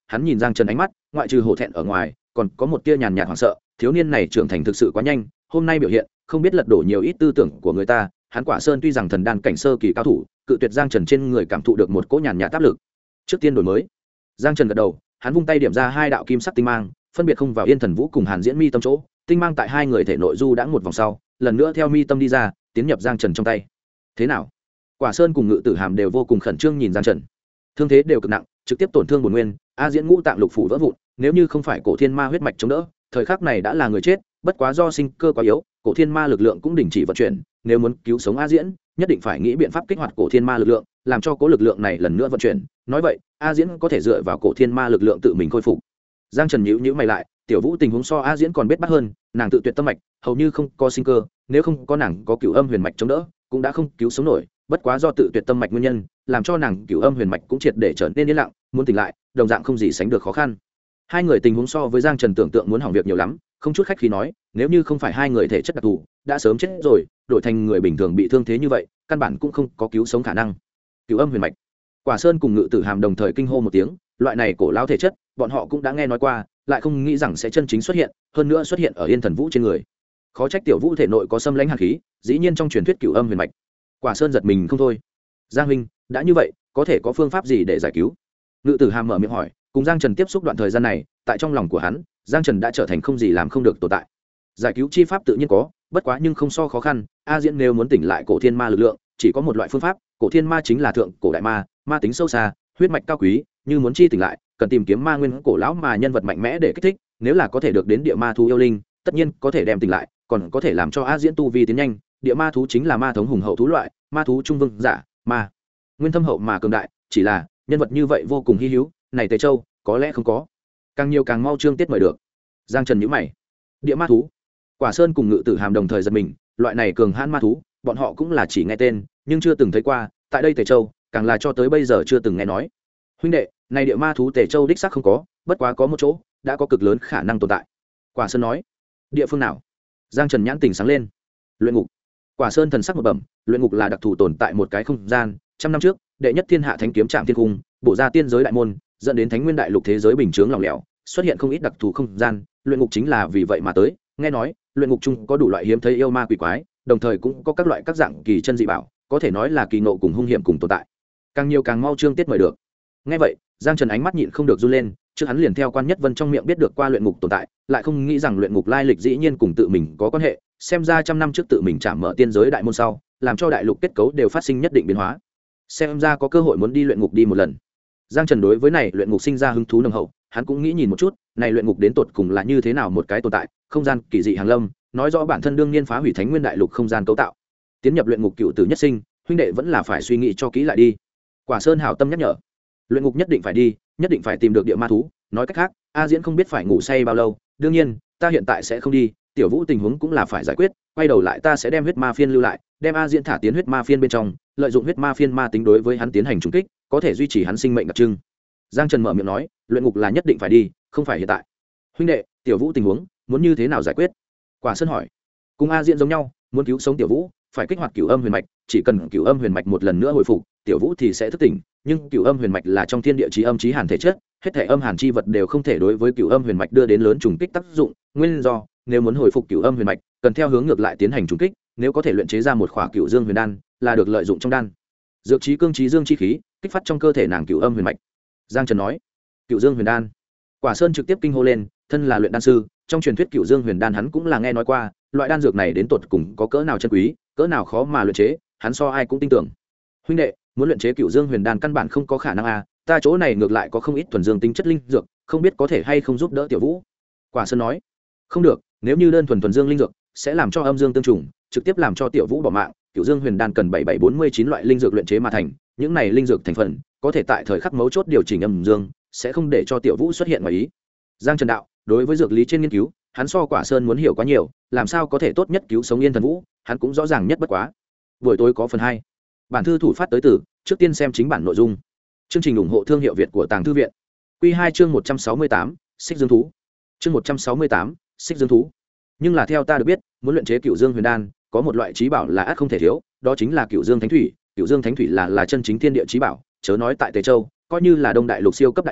hắn nhìn Giang Trần ánh mắt ngoại trừ hổ thẹn ở ngoài còn có một tia nhàn nhạt hoảng sợ. Thiếu niên này trưởng thành thực sự quá nhanh, hôm nay biểu hiện không biết lật đổ nhiều ít tư tưởng của người ta. Hắn Quả Sơn tuy rằng thần đan cảnh sơ kỳ cao thủ, cự tuyệt Giang Trần trên người cảm thụ được một cỗ nhàn nhạt áp lực. Trước tiên đổi mới. Giang Trần gật đầu, hắn vung tay điểm ra hai đạo kim sắc tinh mang, phân biệt không vào Yên Thần Vũ cùng Hàn Diễn mi tâm chỗ. Tinh mang tại hai người thể nội du đãng một vòng sau, lần nữa theo mi tâm đi ra, tiến nhập Giang Trần trong tay. Thế nào? Quả Sơn cùng Ngự Tử Hàm đều vô cùng khẩn trương nhìn Giang Trần. Thương thế đều cực nặng, trực tiếp tổn thương bổn nguyên, A Diễn ngũ tạng lục phủ vỡ vụn, nếu như không phải Cổ Thiên Ma huyết mạch chống đỡ, thời khắc này đã là người chết. Bất quá do sinh cơ quá yếu, Cổ Thiên Ma lực lượng cũng đình chỉ vận chuyển, nếu muốn cứu sống A Diễn, nhất định phải nghĩ biện pháp kích hoạt Cổ Thiên Ma lực lượng, làm cho cố lực lượng này lần nữa vận chuyển. Nói vậy, A Diễn có thể dựa vào Cổ Thiên Ma lực lượng tự mình khôi phục. Giang Trần nhíu mày lại, Tiểu Vũ tình huống so A Diễn còn bết bát hơn, nàng tự tuyệt tâm mạch, hầu như không có sinh cơ, nếu không có nàng có Cửu Âm huyền mạch chống đỡ, cũng đã không cứu sống nổi. Bất quá do tự tuyệt tâm mạch nguyên nhân, làm cho nàng Cửu Âm huyền mạch cũng triệt để trở nên yên lặng, muốn tỉnh lại, đồng dạng không gì sánh được khó khăn. Hai người tình huống so với Giang Trần tưởng tượng muốn hỏng việc nhiều lắm, không chút khách khí nói, nếu như không phải hai người thể chất đặc thù, đã sớm chết rồi, đổi thành người bình thường bị thương thế như vậy, căn bản cũng không có cứu sống khả năng. Cửu Âm huyền mạch. Quả Sơn cùng Ngự Tử Hàm đồng thời kinh hô một tiếng, loại này cổ lão thể chất, bọn họ cũng đã nghe nói qua, lại không nghĩ rằng sẽ chân chính xuất hiện, hơn nữa xuất hiện ở Yên Thần Vũ trên người. Khó trách Tiểu Vũ thể nội có xâm lãnh hàn khí, dĩ nhiên trong truyền thuyết Cửu Âm huyền mạch. Quả Sơn giật mình không thôi. Giang huynh, đã như vậy, có thể có phương pháp gì để giải cứu? Ngự Tử Hàm mở miệng hỏi, cùng Giang Trần tiếp xúc đoạn thời gian này, tại trong lòng của hắn, Giang Trần đã trở thành không gì làm không được tồn tại. Giải cứu chi pháp tự nhiên có, bất quá nhưng không so khó khăn. A Diễn nếu muốn tỉnh lại Cổ Thiên Ma lực lượng, chỉ có một loại phương pháp, Cổ Thiên Ma chính là thượng cổ đại ma, ma tính sâu xa, huyết mạch cao quý, như muốn chi tỉnh lại, cần tìm kiếm ma nguyên cổ lão mà nhân vật mạnh mẽ để kích thích, nếu là có thể được đến địa ma thú yêu linh, tất nhiên có thể đem tỉnh lại, còn có thể làm cho A Diễn tu vi tiến nhanh. Địa ma thú chính là ma thống hùng hậu thú loại, ma thú trung vương giả, ma nguyên thâm hậu mà cường đại, chỉ là nhân vật như vậy vô cùng hy hữu, này Tề Châu có lẽ không có, càng nhiều càng mau chương tiết mời được. Giang Trần nhíu mày, địa ma thú. Quả Sơn cùng Ngự Tử Hàm đồng thời giật mình, loại này cường hãn ma thú, bọn họ cũng là chỉ nghe tên, nhưng chưa từng thấy qua, tại đây Tề Châu, càng là cho tới bây giờ chưa từng nghe nói. Huynh đệ, này địa ma thú Tề Châu đích xác không có, bất quá có một chỗ đã có cực lớn khả năng tồn tại. Quả Sơn nói, địa phương nào? Giang Trần nhãn tình sáng lên. Luyện ngục. Quả Sơn thần sắc một bẩm, luyện ngục là đặc thù tồn tại một cái không gian, trăm năm trước, đệ nhất thiên hạ thánh kiếm trạm thiên cung, bổ ra tiên giới đại môn, dẫn đến thánh nguyên đại lục thế giới bình chướng lỏng lẻo, xuất hiện không ít đặc thù không gian, luyện ngục chính là vì vậy mà tới. Nghe nói, luyện ngục chung có đủ loại hiếm thấy yêu ma quỷ quái, đồng thời cũng có các loại các dạng kỳ chân dị bảo, có thể nói là kỳ ngộ cùng hung hiểm cùng tồn tại. Càng nhiều càng mau chương tiết mời được. Nghe vậy, Giang Trần ánh mắt nhịn không được run lên, trước hắn liền theo Quan Nhất Vân trong miệng biết được qua luyện ngục tồn tại, lại không nghĩ rằng luyện ngục lai lịch dĩ nhiên cùng tự mình có quan hệ, xem ra trăm năm trước tự mình chạm mở tiên giới đại môn sau, làm cho đại lục kết cấu đều phát sinh nhất định biến hóa. Xem ra có cơ hội muốn đi luyện ngục đi một lần. Giang Trần đối với này luyện ngục sinh ra hứng thú nồng hậu, hắn cũng nghĩ nhìn một chút, này luyện ngục đến tột cùng là như thế nào một cái tồn tại, không gian kỳ dị hàng lâm, nói rõ bản thân đương nhiên phá hủy thánh nguyên đại lục không gian cấu tạo. Tiến nhập luyện ngục cựu tử nhất sinh, huynh đệ vẫn là phải suy nghĩ cho kỹ lại đi. Quả Sơn hảo tâm nhắc nhở, luyện ngục nhất định phải đi, nhất định phải tìm được địa ma thú. Nói cách khác, A Diễn không biết phải ngủ say bao lâu, đương nhiên ta hiện tại sẽ không đi, Tiểu Vũ tình huống cũng là phải giải quyết, quay đầu lại ta sẽ đem huyết ma phiên lưu lại, đem A Diễn thả tiến huyết ma phiên bên trong, lợi dụng huyết ma phiên ma tính đối với hắn tiến hành trùng kích, có thể duy trì hắn sinh mệnh đặc trưng. Giang Trần mở miệng nói, luyện ngục là nhất định phải đi, không phải hiện tại. Huynh đệ, Tiểu Vũ tình huống muốn như thế nào giải quyết? Quả Sơn hỏi. Cùng A Diễn giống nhau, muốn cứu sống Tiểu Vũ, phải kích hoạt Cửu Âm huyền mạch, chỉ cần Cửu Âm huyền mạch một lần nữa hồi phục, Tiểu Vũ thì sẽ thức tỉnh, nhưng Cửu Âm huyền mạch là trong thiên địa chí âm chí hàn thể chất, hết thể âm hàn chi vật đều không thể đối với Cửu Âm huyền mạch đưa đến lớn trùng kích tác dụng, nguyên do, nếu muốn hồi phục Cửu Âm huyền mạch, cần theo hướng ngược lại tiến hành trùng kích, nếu có thể luyện chế ra một khỏa Cửu Dương huyền đan, là được lợi dụng trong đan. Dược chí cương chí dương chi khí, kích phát trong cơ thể nàng Cửu Âm huyền mạch. Giang Trần nói, Cửu Dương huyền đan. Quả Sơn trực tiếp kinh hô lên, thân là luyện đan sư, trong truyền thuyết Cửu Dương huyền đan hắn cũng là nghe nói qua, loại đan dược này đến tột cùng có cỡ nào chân quý, cỡ nào khó mà luyện chế, hắn so ai cũng tin tưởng. Huynh đệ, muốn luyện chế Cửu Dương huyền đan căn bản không có khả năng a, ta chỗ này ngược lại có không ít thuần dương tính chất linh dược, không biết có thể hay không giúp đỡ Tiểu Vũ. Quả Sơn nói, không được, nếu như đơn thuần dương linh dược sẽ làm cho âm dương tương trùng, trực tiếp làm cho Tiểu Vũ bỏ mạng. Cửu Dương huyền đan cần 7749 loại linh dược luyện chế mà thành, những này linh dược thành phần có thể tại thời khắc mấu chốt điều chỉnh âm dương, sẽ không để cho Tiểu Vũ xuất hiện ngoài ý. Giang Trần đạo, đối với dược lý trên nghiên cứu, hắn so Quả Sơn muốn hiểu quá nhiều, làm sao có thể tốt nhất cứu sống Yên Thần Vũ, hắn cũng rõ ràng nhất bất quá. Buổi tối có phần 2. Bản thư thủ phát tới từ, trước tiên xem chính bản nội dung. Chương trình ủng hộ thương hiệu Việt của Tàng Thư viện. Quy 2 chương 168, Xích Dương thú. Chương 168, Xích Dương thú. Nhưng là theo ta được biết, muốn luyện chế Cửu Dương huyền đan, có một loại chí bảo là ắt không thể thiếu, đó chính là Cửu Dương Thánh Thủy. Cửu Dương Thánh Thủy là chân chính thiên địa chí bảo, chớ nói tại Tề Châu, coi như là Đông Đại Lục siêu cấp đại phái,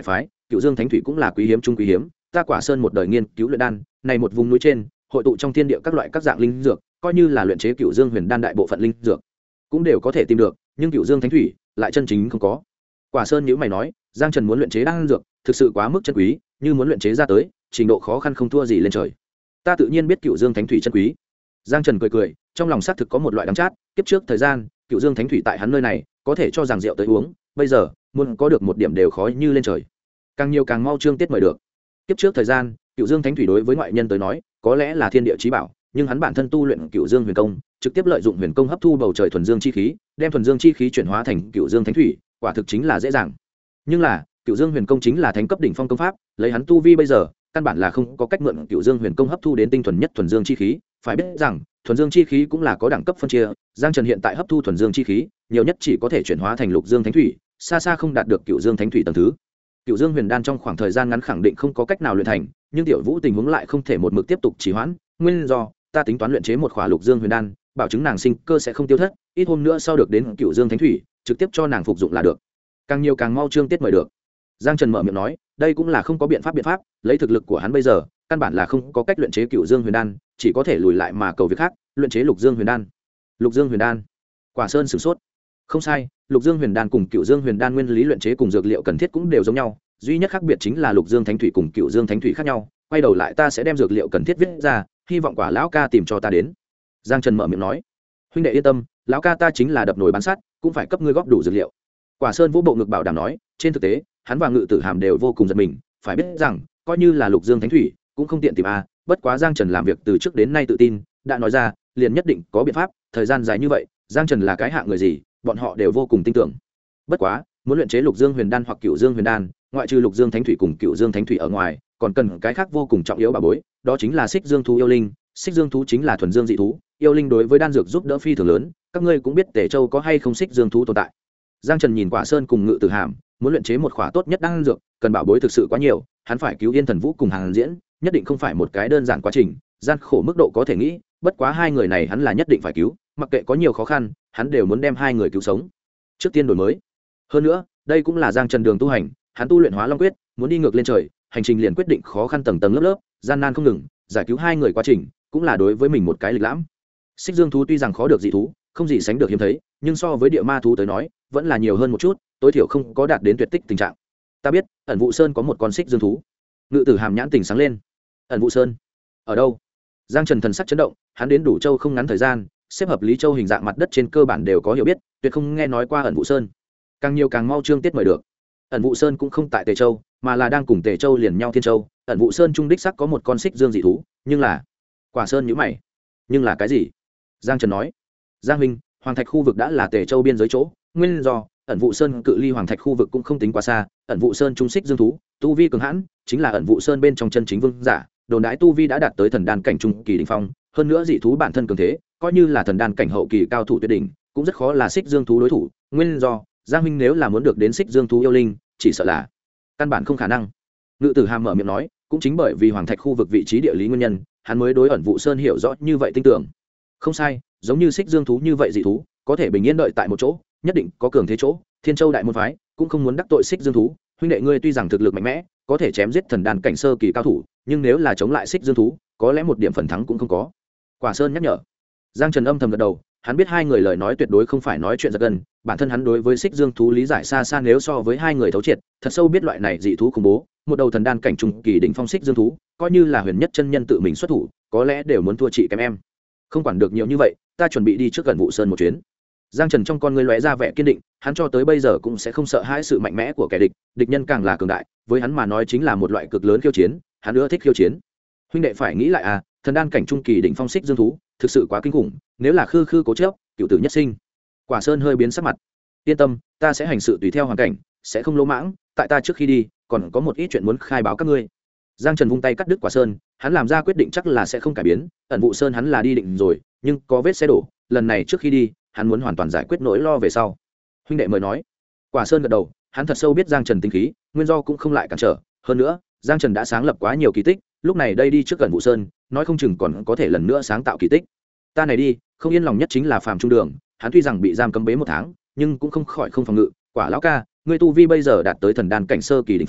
cựu dương thánh thủy cũng là quý hiếm trung quý hiếm. Ta Quả Sơn một đời nghiên cứu luyện đan, này một vùng núi trên hội tụ trong thiên địa các loại các dạng linh dược, coi như là luyện chế cựu dương huyền đan đại bộ phận linh dược cũng đều có thể tìm được, nhưng cựu dương thánh thủy lại chân chính không có. Quả Sơn nhíu mày nói, Giang Trần muốn luyện chế đan dược thực sự quá mức chân quý, như muốn luyện chế ra tới trình độ khó khăn không thua gì lên trời. Ta tự nhiên biết cựu dương thánh thủy chân quý. Giang Trần cười cười, trong lòng xác thực có một loại đắng chát, kiếp trước thời gian cựu dương thánh thủy tại hắn nơi này có thể cho rằng rượu tới uống, bây giờ muốn có được một điểm đều khó như lên trời. Càng nhiều càng mau trương tiết mời được. Kiếp trước thời gian cựu dương thánh thủy đối với ngoại nhân tới nói có lẽ là thiên địa chí bảo, nhưng hắn bản thân tu luyện cựu dương huyền công, trực tiếp lợi dụng huyền công hấp thu bầu trời thuần dương chi khí, đem thuần dương chi khí chuyển hóa thành cựu dương thánh thủy, quả thực chính là dễ dàng. Nhưng là cựu dương huyền công chính là thánh cấp đỉnh phong công pháp, lấy hắn tu vi bây giờ căn bản là không có cách mượn cựu dương huyền công hấp thu đến tinh thuần nhất thuần dương chi khí. Phải biết rằng thuần dương chi khí cũng là có đẳng cấp phân chia, Giang Trần hiện tại hấp thu thuần dương chi khí nhiều nhất chỉ có thể chuyển hóa thành lục dương thánh thủy, xa xa không đạt được cựu dương thánh thủy tầng thứ. Cựu dương huyền đan trong khoảng thời gian ngắn khẳng định không có cách nào luyện thành, nhưng Tiểu Vũ tình huống lại không thể một mực tiếp tục trì hoãn, nguyên do ta tính toán luyện chế một khỏa lục dương huyền đan, bảo chứng nàng sinh cơ sẽ không tiêu thất, ít hôm nữa sau được đến cựu dương thánh thủy trực tiếp cho nàng phục dụng là được. Càng nhiều càng mau trương tiết mời được. Giang Trần mở miệng nói, đây cũng là không có biện pháp, lấy thực lực của hắn bây giờ căn bản là không có cách luyện chế cựu dương huyền đan, chỉ có thể lùi lại mà cầu việc khác, luyện chế lục dương huyền đan. Lục dương huyền đan? Quả Sơn sửng sốt. Không sai, lục dương huyền đan cùng cựu dương huyền đan nguyên lý luyện chế cùng dược liệu cần thiết cũng đều giống nhau, duy nhất khác biệt chính là lục dương thánh thủy cùng cựu dương thánh thủy khác nhau. Quay đầu lại ta sẽ đem dược liệu cần thiết viết ra, hy vọng Quả lão ca tìm cho ta đến. Giang Trần mở miệng nói, huynh đệ yên tâm, lão ca ta chính là đập nồi bán sắt, cũng phải cấp ngươi góp đủ dược liệu. Quả Sơn vũ bộ ngực bảo đảm nói, trên thực tế hắn và Ngự Tử Hàm đều vô cùng giật mình, phải biết rằng coi như là lục dương thánh thủy cũng không tiện tìm a, bất quá Giang Trần làm việc từ trước đến nay tự tin, đã nói ra liền nhất định có biện pháp. Thời gian dài như vậy Giang Trần là cái hạng người gì bọn họ đều vô cùng tin tưởng. Bất quá muốn luyện chế lục dương huyền đan hoặc cựu dương huyền đan, ngoại trừ lục dương thánh thủy cùng cựu dương thánh thủy ở ngoài, còn cần cái khác vô cùng trọng yếu bảo bối, đó chính là xích dương thú yêu linh. Xích dương thú chính là thuần dương dị thú, yêu linh đối với đan dược giúp đỡ phi thường lớn, các ngươi cũng biết Tề Châu có hay không xích dương thú tồn tại. Giang Trần nhìn Quả Sơn cùng Ngự Tử Hàm, muốn luyện chế một khỏa tốt nhất đan dược cần bảo bối thực sự quá nhiều, hắn phải cứu Yên Thần Vũ cùng Hàn Diễn nhất định không phải một cái đơn giản quá trình, gian khổ mức độ có thể nghĩ, bất quá hai người này hắn là nhất định phải cứu, mặc kệ có nhiều khó khăn hắn đều muốn đem hai người cứu sống. Trước tiên đổi mới, hơn nữa đây cũng là Giang Trần đường tu hành, hắn tu luyện Hóa Long Quyết muốn đi ngược lên trời, hành trình liền quyết định khó khăn tầng tầng lớp lớp, gian nan không ngừng, giải cứu hai người quá trình cũng là đối với mình một cái lịch lãm. Xích dương thú tuy rằng khó được dị thú, không gì sánh được hiếm thấy, nhưng so với địa ma thú tới nói vẫn là nhiều hơn một chút, tối thiểu không có đạt đến tuyệt tích tình trạng. Ta biết Ẩn Vụ Sơn có một con xích dương thú. Ngự Tử Hàm nhãn tình sáng lên. Ẩn Vụ Sơn ở đâu? Giang Trần thần sắc chấn động, hắn đến Đủ Châu không ngắn thời gian, xếp hợp Lý Châu hình dạng mặt đất trên cơ bản đều có hiểu biết, tuyệt không nghe nói qua Ẩn Vụ Sơn. Càng nhiều càng mau trương tiết mời được. Ẩn Vụ Sơn cũng không tại Tề Châu, mà là đang cùng Tề Châu liền nhau Thiên Châu. Ẩn Vụ Sơn trung đích sắc có một con xích dương dị thú, nhưng là Quả Sơn nhíu mày. Nhưng là cái gì? Giang Trần nói, Giang huynh, Hoàng Thạch khu vực đã là Tề Châu biên giới chỗ, nguyên do Ẩn Vụ Sơn cự ly Hoàng Thạch khu vực cũng không tính quá xa, Ẩn Vụ Sơn trung xích dương thú tu vi cường hãn, chính là Ẩn Vụ Sơn bên trong chân chính vương giả, đồn đãi tu vi đã đạt tới thần đan cảnh trung kỳ đỉnh phong, hơn nữa dị thú bản thân cường thế, coi như là thần đan cảnh hậu kỳ cao thủ tuyệt đỉnh cũng rất khó là xích dương thú đối thủ, nguyên do Giang huynh nếu là muốn được đến xích dương thú yêu linh chỉ sợ là căn bản không khả năng. Ngự Tử Hàm mở miệng nói, cũng chính bởi vì Hoàng Thạch khu vực vị trí địa lý nguyên nhân, hắn mới đối Ẩn Vụ Sơn hiểu rõ như vậy tin tưởng. Không sai, giống như xích dương thú như vậy dị thú có thể bình yên đợi tại một chỗ, nhất định có cường thế chỗ. Thiên Châu đại môn phái cũng không muốn đắc tội xích dương thú, huynh đệ ngươi tuy rằng thực lực mạnh mẽ, có thể chém giết thần đan cảnh sơ kỳ cao thủ, nhưng nếu là chống lại xích dương thú có lẽ một điểm phần thắng cũng không có. Quả Sơn nhắc nhở. Giang Trần âm thầm gật đầu, hắn biết hai người lời nói tuyệt đối không phải nói chuyện giật gân, bản thân hắn đối với xích dương thú lý giải xa xa nếu so với hai người thấu triệt, thật sâu biết loại này dị thú khủng bố, một đầu thần đan cảnh trung kỳ đỉnh phong xích dương thú coi như là huyền nhất chân nhân tự mình xuất thủ có lẽ đều muốn thua chị kém em. Không quản được nhiều như vậy, ta chuẩn bị đi trước Gần Vụ Sơn một chuyến. Giang Trần trong con ngươi lóe ra vẻ kiên định, hắn cho tới bây giờ cũng sẽ không sợ hãi sự mạnh mẽ của kẻ địch, địch nhân càng là cường đại, với hắn mà nói chính là một loại cực lớn khiêu chiến, hắn ưa thích khiêu chiến. Huynh đệ phải nghĩ lại à, thần đan cảnh trung kỳ đỉnh phong xích dương thú, thực sự quá kinh khủng, nếu là khư khư cố chấp, cựu tử nhất sinh. Quả Sơn hơi biến sắc mặt. Yên tâm, ta sẽ hành sự tùy theo hoàn cảnh, sẽ không lỗ mãng, tại ta trước khi đi, còn có một ít chuyện muốn khai báo các ngươi. Giang Trần vung tay cắt đứt Quả Sơn, hắn làm ra quyết định chắc là sẽ không cải biến, Ẩn Vụ Sơn hắn là đi định rồi, nhưng có vết xe đổ, lần này trước khi đi, hắn muốn hoàn toàn giải quyết nỗi lo về sau. Huynh đệ mời nói. Quả Sơn gật đầu, hắn thật sâu biết Giang Trần tính khí, nguyên do cũng không lại cản trở, hơn nữa, Giang Trần đã sáng lập quá nhiều kỳ tích, lúc này đây đi trước Ẩn Vụ Sơn, nói không chừng còn có thể lần nữa sáng tạo kỳ tích. Ta này đi, không yên lòng nhất chính là Phàm Trung Đường, hắn tuy rằng bị giam cấm bế 1 tháng, nhưng cũng không khỏi không phòng ngự, Quả lão ca, ngươi tu vi bây giờ đạt tới thần đan cảnh sơ kỳ đỉnh phong,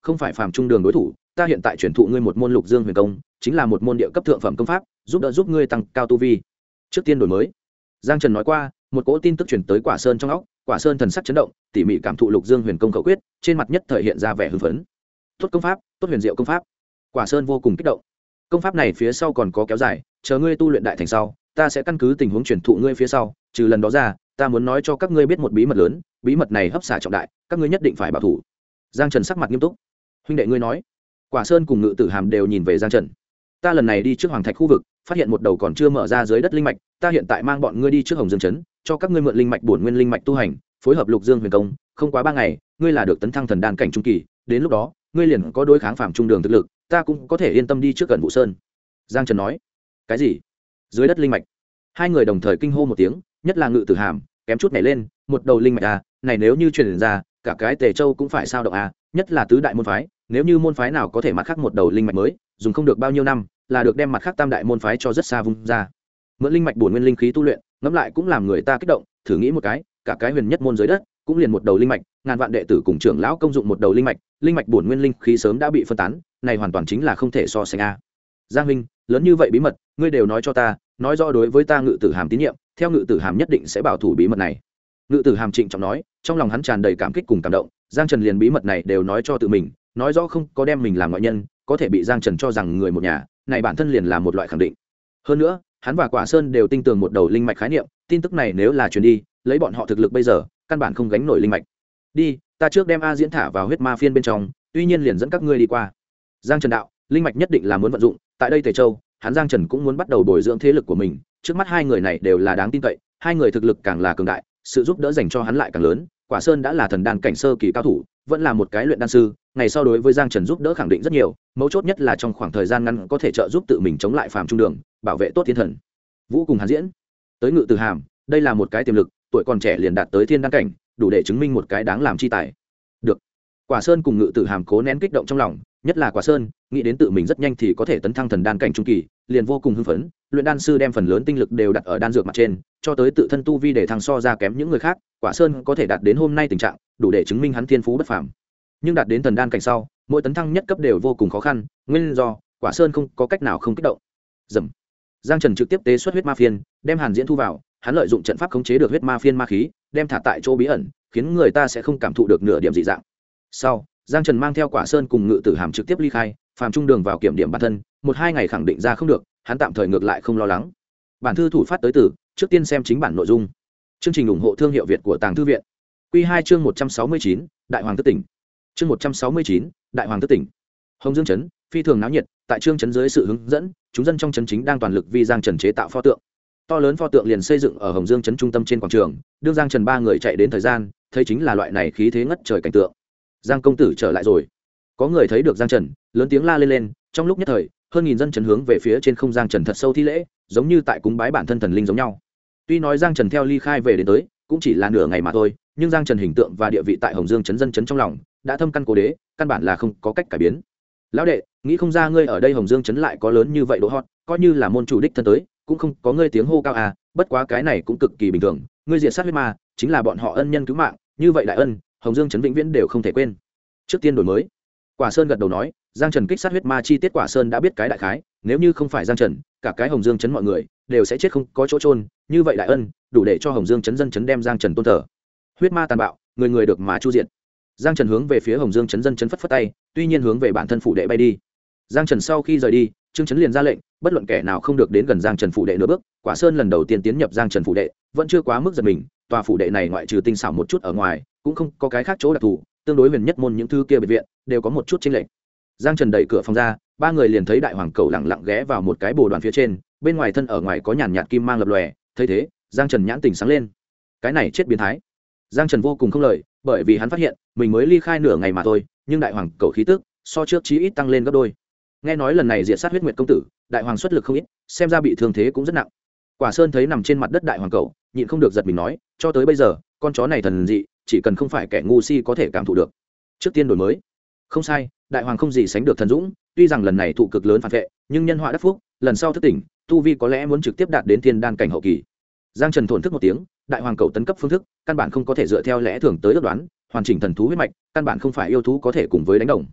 không phải phàm trung đường đối thủ, ta hiện tại chuyển thụ ngươi một môn Lục Dương Huyền Công, chính là một môn địa cấp thượng phẩm công pháp, giúp ngươi tăng cao tu vi. Trước tiên đổi mới. Giang Trần nói qua, một cỗ tin tức truyền tới Quả Sơn trong óc, Quả Sơn thần sắc chấn động, tỉ mỉ cảm thụ Lục Dương Huyền Công khẩu quyết, trên mặt nhất thời hiện ra vẻ hưng phấn. Tốt công pháp, tốt huyền diệu công pháp. Quả Sơn vô cùng kích động. Công pháp này phía sau còn có kéo dài, chờ ngươi tu luyện đại thành sau, ta sẽ căn cứ tình huống truyền thụ ngươi phía sau, trừ lần đó ra, ta muốn nói cho các ngươi biết một bí mật lớn, bí mật này hấp xả trọng đại, các ngươi nhất định phải bảo thủ. Giang Trần sắc mặt nghiêm túc. Huynh đệ ngươi nói. Quả Sơn cùng Ngự Tử Hàm đều nhìn về Giang Trần. Ta lần này đi trước Hoàng Thạch khu vực, phát hiện một đầu còn chưa mở ra dưới đất linh mạch, ta hiện tại mang bọn ngươi đi trước Hồng Dương trấn, cho các ngươi mượn linh mạch bổn nguyên linh mạch tu hành, phối hợp Lục Dương Huyền Công, không quá 3 ngày, ngươi là được tấn thăng thần đan cảnh trung kỳ, đến lúc đó, ngươi liền có đối kháng phàm trung đường thực lực, ta cũng có thể yên tâm đi trước gần Vũ Sơn. Giang Trần nói. Cái gì? Dưới đất linh mạch? Hai người đồng thời kinh hô một tiếng, nhất là Ngự Tử Hàm, kém chút nhảy lên, một đầu linh mạch à, này nếu như truyền ra, cả cái Tề Châu cũng phải sao động à, nhất là tứ đại môn phái, nếu như môn phái nào có thể mặt khác một đầu linh mạch mới, dùng không được bao nhiêu năm, là được đem mặt khác tam đại môn phái cho rất xa vung ra. Mượn linh mạch bổn nguyên linh khí tu luyện, ngẫm lại cũng làm người ta kích động, thử nghĩ một cái, cả cái huyền nhất môn dưới đất, cũng liền một đầu linh mạch, ngàn vạn đệ tử cùng trưởng lão công dụng một đầu linh mạch bổn nguyên linh khí sớm đã bị phân tán, này hoàn toàn chính là không thể so sánh a. Giang huynh, lớn như vậy bí mật, ngươi đều nói cho ta, nói rõ đối với ta Ngự Tử Hàm tín nhiệm, theo Ngự Tử Hàm nhất định sẽ bảo thủ bí mật này. Ngự Tử Hàm trịnh trọng nói, trong lòng hắn tràn đầy cảm kích cùng cảm động, Giang Trần liền bí mật này đều nói cho tự mình, nói rõ không có đem mình làm ngoại nhân, có thể bị Giang Trần cho rằng người một nhà, này bản thân liền là một loại khẳng định. Hơn nữa, hắn và Quả Sơn đều tin tưởng một đầu linh mạch khái niệm, tin tức này nếu là truyền đi, lấy bọn họ thực lực bây giờ, căn bản không gánh nổi linh mạch. Đi, ta trước đem A Diễn thả vào huyết ma phiên bên trong, tuy nhiên liền dẫn các ngươi đi qua. Giang Trần đạo, linh mạch nhất định là muốn vận dụng, tại đây Tề Châu, hắn Giang Trần cũng muốn bắt đầu bồi dưỡng thế lực của mình, trước mắt hai người này đều là đáng tin cậy, hai người thực lực càng là cường đại, sự giúp đỡ dành cho hắn lại càng lớn. Quả Sơn đã là thần đan cảnh sơ kỳ cao thủ, vẫn là một cái luyện đan sư, ngày sau đối với Giang Trần giúp đỡ khẳng định rất nhiều, mấu chốt nhất là trong khoảng thời gian ngắn có thể trợ giúp tự mình chống lại phàm trung đường, bảo vệ tốt thiên thần. Vũ cùng Hàn Diễn, tới Ngự Tử Hàm, đây là một cái tiềm lực, tuổi còn trẻ liền đạt tới thiên đan cảnh, đủ để chứng minh một cái đáng làm chi tài. Được. Quả Sơn cùng Ngự Tử Hàm cố nén kích động trong lòng, nhất là Quả Sơn, nghĩ đến tự mình rất nhanh thì có thể tấn thăng thần đan cảnh trung kỳ, liền vô cùng hưng phấn, luyện đan sư đem phần lớn tinh lực đều đặt ở đan dược mặt trên, cho tới tự thân tu vi để thăng so ra kém những người khác, Quả Sơn có thể đạt đến hôm nay tình trạng, đủ để chứng minh hắn thiên phú bất phàm. Nhưng đạt đến thần đan cảnh sau, mỗi tấn thăng nhất cấp đều vô cùng khó khăn, nguyên do Quả Sơn không có cách nào không kích động. Dầm. Giang Trần trực tiếp tế xuất huyết ma phiên, đem Hàn Diễn thu vào, hắn lợi dụng trận pháp khống chế được huyết ma phiên ma khí, đem thả tại chỗ bí ẩn, khiến người ta sẽ không cảm thụ được nửa điểm dị dạng. Sau, Giang Trần mang theo Quả Sơn cùng Ngự Tử Hàm trực tiếp ly khai, phàm trung đường vào kiểm điểm bản thân, 1-2 ngày khẳng định ra không được, hắn tạm thời ngược lại không lo lắng. Bản thư thủ phát tới từ, trước tiên xem chính bản nội dung. Chương trình ủng hộ thương hiệu Việt của Tàng Thư viện. Quy 2 chương 169, Đại Hoàng Thất Tỉnh. Chương 169, Đại Hoàng Thất Tỉnh. Hồng Dương trấn, phi thường náo nhiệt, tại trương trấn dưới sự hướng dẫn, chúng dân trong trấn chính đang toàn lực vì Giang Trần chế tạo pho tượng. To lớn pho tượng liền xây dựng ở Hồng Dương trấn trung tâm trên quảng trường, đương Giang Trần ba người chạy đến thời gian, thấy chính là loại này khí thế ngất trời cảnh tượng. Giang công tử trở lại rồi. Có người thấy được Giang Trần, lớn tiếng la lên, trong lúc nhất thời, hơn nghìn dân trấn hướng về phía trên không Giang Trần thật sâu thi lễ, giống như tại cúng bái bản thân thần linh giống nhau. Tuy nói Giang Trần theo ly khai về đến tới, cũng chỉ là nửa ngày mà thôi, nhưng Giang Trần hình tượng và địa vị tại Hồng Dương trấn dân trấn trong lòng đã thâm căn cố đế, căn bản là không có cách cải biến. Lão đệ, nghĩ không ra ngươi ở đây Hồng Dương trấn lại có lớn như vậy độ hot, coi như là môn chủ đích thân tới, cũng không có ngươi tiếng hô cao à, bất quá cái này cũng cực kỳ bình thường, ngươi diệt sát huyết ma, chính là bọn họ ân nhân cứu mạng, như vậy đại ân, Hồng Dương trấn vĩnh viễn đều không thể quên. Trước tiên đổi mới. Quả Sơn gật đầu nói, Giang Trần kích sát huyết ma chi tiết Quả Sơn đã biết cái đại khái, nếu như không phải Giang Trần, cả cái Hồng Dương trấn mọi người đều sẽ chết không có chỗ chôn, như vậy đại ân, đủ để cho Hồng Dương trấn dân trấn đem Giang Trần tôn thờ. Huyết ma tàn bạo, người người được mà chu diện. Giang Trần hướng về phía Hồng Dương trấn dân trấn phất phất tay, tuy nhiên hướng về bản thân phủ đệ bay đi. Giang Trần sau khi rời đi, Trương Trấn liền ra lệnh, bất luận kẻ nào không được đến gần Giang Trần phủ đệ nửa bước. Quả Sơn lần đầu tiên tiến nhập Giang Trần phủ đệ, vẫn chưa quá mức giật mình, tòa phủ đệ này ngoại trừ tinh xảo một chút ở ngoài, cũng không có cái khác chỗ đặc thù, tương đối huyền nhất môn những thứ kia biệt viện, đều có một chút chênh lệch. Giang Trần đẩy cửa phòng ra, ba người liền thấy đại hoàng cầu lặng lặng ghé vào một cái bồ đoàn phía trên, bên ngoài thân ở ngoài có nhàn nhạt kim mang lập lòe, thấy thế, Giang Trần nhãn tình sáng lên. Cái này chết biến thái. Giang Trần vô cùng không lời, bởi vì hắn phát hiện, mình mới ly khai nửa ngày mà thôi, nhưng đại hoàng cầu khí tức so trước chí ít tăng lên gấp đôi. Nghe nói lần này diệt sát huyết nguyệt công tử, đại hoàng xuất lực không ít, xem ra bị thương thế cũng rất nặng. Quả Sơn thấy nằm trên mặt đất đại hoàng cầu, nhịn không được giật mình nói, cho tới bây giờ, con chó này thần dị, chỉ cần không phải kẻ ngu si có thể cảm thụ được. Trước tiên đổi mới. Không sai, đại hoàng không gì sánh được thần dũng, tuy rằng lần này thụ cực lớn phản vệ, nhưng nhân họa đắc phúc, lần sau thức tỉnh, tu vi có lẽ muốn trực tiếp đạt đến thiên đan cảnh hậu kỳ. Giang Trần thổn thức một tiếng, đại hoàng cầu tấn cấp phương thức, căn bản không có thể dựa theo lẽ thường tới ước đoán, hoàn chỉnh thần thú huyết mạch, căn bản không phải yêu thú có thể cùng với đánh đồng.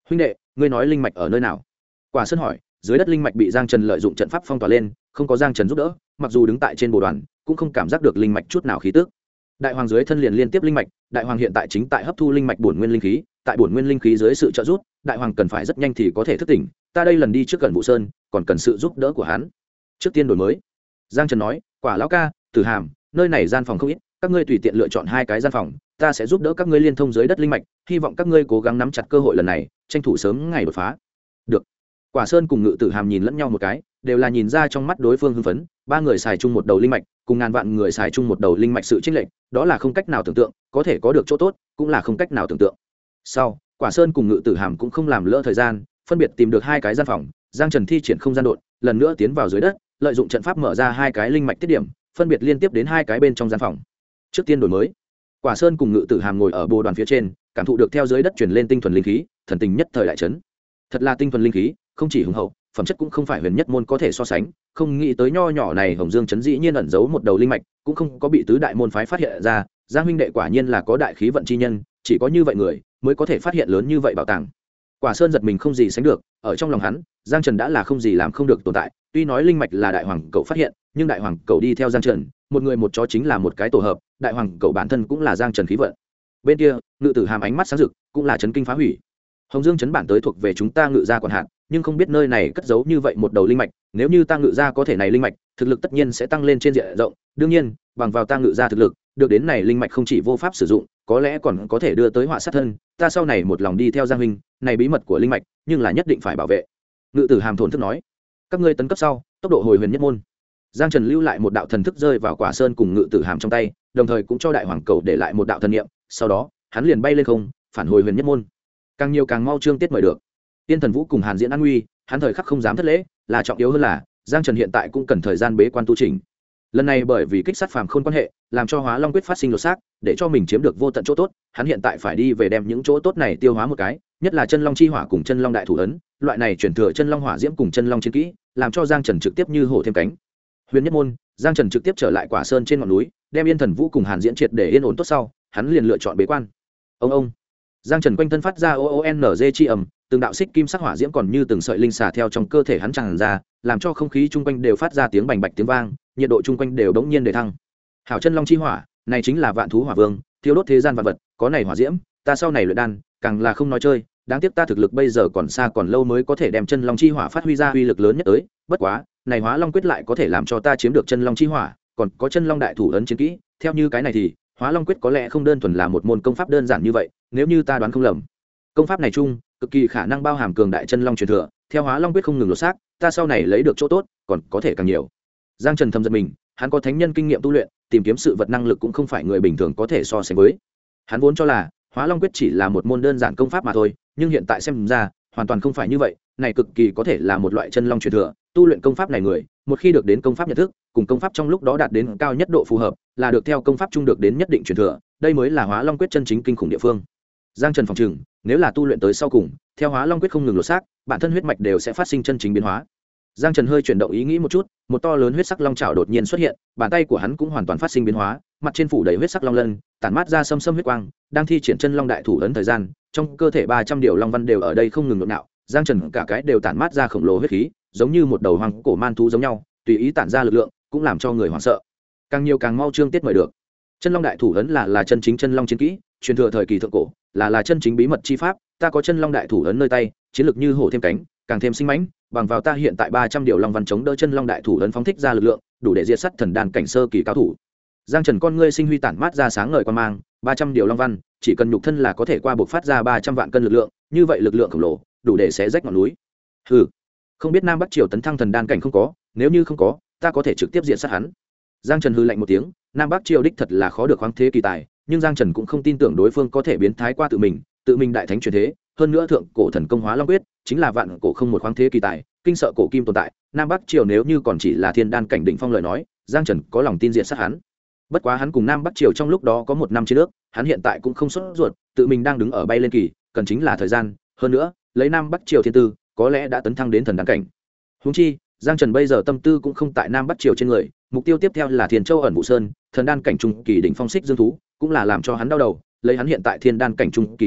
huynh đệ, ngươi nói linh mạch ở nơi nào? Quả Sơn hỏi. Dưới đất linh mạch bị Giang Trần lợi dụng trận pháp phong tỏa lên, không có Giang Trần giúp đỡ, mặc dù đứng tại trên bồ đoàn cũng không cảm giác được linh mạch chút nào khí tức. Đại hoàng dưới thân liền liên tiếp linh mạch, đại hoàng hiện tại chính tại hấp thu linh mạch bổn nguyên linh khí, tại bổn nguyên linh khí dưới sự trợ giúp, đại hoàng cần phải rất nhanh thì có thể thức tỉnh, ta đây lần đi trước gần Vũ Sơn, còn cần sự giúp đỡ của hắn. Trước tiên đổi mới. Giang Trần nói, Quả lão ca, Tử Hàm, nơi này gian phòng không ít, các ngươi tùy tiện lựa chọn 2 cái gian phòng, ta sẽ giúp đỡ các ngươi liên thông dưới đất linh mạch, hy vọng các ngươi cố gắng nắm chặt cơ hội lần này, tranh thủ sớm ngày đột phá. Được. Quả Sơn cùng Ngự Tử Hàm nhìn lẫn nhau một cái, đều là nhìn ra trong mắt đối phương hưng phấn, 3 người xài chung một đầu linh mạch, cùng ngàn vạn người xài chung một đầu linh mạch sự chênh lệch, đó là không cách nào tưởng tượng, có thể có được chỗ tốt, cũng là không cách nào tưởng tượng. Sau, Quả Sơn cùng Ngự Tử Hàm cũng không làm lỡ thời gian, phân biệt tìm được 2 cái gian phòng, Giang Trần thi triển không gian độn, lần nữa tiến vào dưới đất, lợi dụng trận pháp mở ra 2 cái linh mạch tiết điểm, phân biệt liên tiếp đến 2 cái bên trong gian phòng. Trước tiên đổi mới. Quả Sơn cùng Ngự Tử Hàm ngồi ở bồ đoàn phía trên, cảm thụ được theo dưới đất truyền lên tinh thuần linh khí, thần tình nhất thời đại chấn. Thật là tinh thuần linh khí, không chỉ hùng hậu, phẩm chất cũng không phải huyền nhất môn có thể so sánh, không nghĩ tới nho nhỏ này Hồng Dương trấn dĩ nhiên ẩn giấu một đầu linh mạch, cũng không có bị tứ đại môn phái phát hiện ra, Giang huynh đệ quả nhiên là có đại khí vận chi nhân, chỉ có như vậy người mới có thể phát hiện lớn như vậy bảo tàng. Quả Sơn giật mình không gì sánh được, ở trong lòng hắn, Giang Trần đã là không gì làm không được tồn tại, tuy nói linh mạch là đại hoàng cậu phát hiện, nhưng đại hoàng cậu đi theo Giang Trần, một người một chó chính là một cái tổ hợp, đại hoàng cậu bản thân cũng là Giang Trần khí vận. Bên kia, Ngự Tử Hàm ánh mắt sáng rực, cũng là chấn kinh phá hủy. Hồng Dương trấn bản tới thuộc về chúng ta Ngự gia quản hạt, nhưng không biết nơi này cất giấu như vậy một đầu linh mạch, nếu như ta Ngự gia có thể này linh mạch, thực lực tất nhiên sẽ tăng lên trên diện rộng, đương nhiên, bằng vào ta Ngự gia thực lực, được đến này linh mạch không chỉ vô pháp sử dụng, có lẽ còn có thể đưa tới họa sát thân, ta sau này một lòng đi theo Giang huynh, này bí mật của linh mạch, nhưng là nhất định phải bảo vệ. Ngự Tử Hàm thổn thức nói, các ngươi tấn cấp sau, tốc độ hồi huyền nhất môn. Giang Trần lưu lại một đạo thần thức rơi vào Quả Sơn cùng Ngự Tử Hàm trong tay, đồng thời cũng cho đại hoàng cầu để lại một đạo thần niệm, sau đó, hắn liền bay lên không, phản hồi huyền nhất môn. Càng nhiều càng mau chương tiết mời được. Tiên Thần Vũ cùng Hàn Diễn an nguy, hắn thời khắc không dám thất lễ, là trọng yếu hơn là, Giang Trần hiện tại cũng cần thời gian bế quan tu chỉnh. Lần này bởi vì kích sát phàm khôn quan hệ, làm cho Hóa Long quyết phát sinh lột xác, để cho mình chiếm được vô tận chỗ tốt, hắn hiện tại phải đi về đem những chỗ tốt này tiêu hóa một cái, nhất là chân long chi hỏa cùng chân long đại thủ ấn, loại này chuyển thừa chân long hỏa diễm cùng chân long chiến kỹ, làm cho Giang Trần trực tiếp như hổ thêm cánh. Huyền nhất môn, Giang Trần trực tiếp trở lại Quả Sơn trên ngọn núi, đem Yên Thần Vũ cùng Hàn Diễn triệt để yên ổn tốt sau, hắn liền lựa chọn bế quan. Ông Giang Trần quanh thân phát ra OONG chi ầm, từng đạo xích kim sắc hỏa diễm còn như từng sợi linh xà theo trong cơ thể hắn tràn ra, làm cho không khí chung quanh đều phát ra tiếng bành bạch tiếng vang, nhiệt độ chung quanh đều đống nhiên để thăng. Hảo chân long chi hỏa, này chính là vạn thú hỏa vương, thiêu đốt thế gian vạn vật, có này hỏa diễm, ta sau này luyện đan, càng là không nói chơi, đáng tiếc ta thực lực bây giờ còn xa còn lâu mới có thể đem chân long chi hỏa phát huy ra uy lực lớn nhất tới, bất quá, này Hóa Long quyết lại có thể làm cho ta chiếm được chân long chi hỏa, còn có chân long đại thủ ấn chiến kỹ, theo như cái này thì Hóa Long quyết có lẽ không đơn thuần là một môn công pháp đơn giản như vậy, nếu như ta đoán không lầm. Công pháp này chung, cực kỳ khả năng bao hàm cường đại chân long truyền thừa, theo Hóa Long quyết không ngừng lột xác, ta sau này lấy được chỗ tốt, còn có thể càng nhiều. Giang Trần thầm giật mình, hắn có thánh nhân kinh nghiệm tu luyện, tìm kiếm sự vật năng lực cũng không phải người bình thường có thể so sánh với. Hắn vốn cho là Hóa Long quyết chỉ là một môn đơn giản công pháp mà thôi, nhưng hiện tại xem ra, hoàn toàn không phải như vậy, này cực kỳ có thể là một loại chân long truyền thừa, tu luyện công pháp này người, một khi được đến công pháp nhận thức, cùng công pháp trong lúc đó đạt đến cao nhất độ phù hợp, là được theo công pháp chung được đến nhất định truyền thừa, đây mới là Hóa Long quyết chân chính kinh khủng địa phương. Giang Trần phòng trừng, nếu là tu luyện tới sau cùng, theo Hóa Long quyết không ngừng lột xác, bản thân huyết mạch đều sẽ phát sinh chân chính biến hóa. Giang Trần hơi chuyển động ý nghĩ một chút, một to lớn huyết sắc long chảo đột nhiên xuất hiện, bàn tay của hắn cũng hoàn toàn phát sinh biến hóa, mặt trên phủ đầy huyết sắc long lân, tản mát ra xâm huyết quang, đang thi triển chân long đại thủ ấn thời gian, trong cơ thể 300 điều long văn đều ở đây không ngừng nhộn nhạo, Giang Trần cả cái đều tản mát ra khổng lồ huyết khí, giống như một đầu hoang cổ man thú giống nhau, tùy ý tản ra lực lượng, cũng làm cho người hoảng sợ. Càng nhiều càng mau chương tiết mời được. Chân long đại thủ ấn là chân chính chân long chiến kỹ, truyền thừa thời kỳ thượng cổ, là chân chính bí mật chi pháp, ta có chân long đại thủ ấn nơi tay, chiến lực như hổ thêm cánh, càng thêm sinh mãnh, bằng vào ta hiện tại 300 điều long văn chống đỡ chân long đại thủ ấn phóng thích ra lực lượng, đủ để diệt sát thần đàn cảnh sơ kỳ cao thủ. Giang Trần con ngươi sinh huy tản mát ra sáng ngời quan mang, 300 điều long văn, chỉ cần nhục thân là có thể qua buộc phát ra 300 vạn cân lực lượng, như vậy lực lượng khổng lồ, đủ để xé rách ngọn núi. Hừ, không biết Nam Bắc Triều tấn thăng thần đan cảnh không có, nếu như không có, ta có thể trực tiếp diệt sát hắn. Giang Trần hừ lạnh một tiếng, Nam Bắc Triều đích thật là khó được khoáng thế kỳ tài, nhưng Giang Trần cũng không tin tưởng đối phương có thể biến thái qua tự mình đại thánh truyền thế, hơn nữa thượng cổ thần công Hóa Long quyết, chính là vạn cổ không một khoáng thế kỳ tài, kinh sợ cổ kim tồn tại, Nam Bắc Triều nếu như còn chỉ là thiên đan cảnh đỉnh phong lời nói, Giang Trần có lòng tin diệt sát hắn. Bất quá hắn cùng Nam Bắc Triều trong lúc đó có một năm chiến ước, hắn hiện tại cũng không sốt ruột, tự mình đang đứng ở bay lên kỳ, cần chính là thời gian, hơn nữa, lấy Nam Bắc Triều thiên tư, có lẽ đã tấn thăng đến thần đan cảnh. Huống chi, Giang Trần bây giờ tâm tư cũng không tại Nam Bắc Triều trên người, mục tiêu tiếp theo là Thiên Châu ẩn Vũ Sơn, thần đan cảnh trung kỳ đỉnh phong xích dương thú, cũng là làm cho hắn đau đầu, lấy hắn hiện tại thiên đan cảnh trung kỳ thực lực,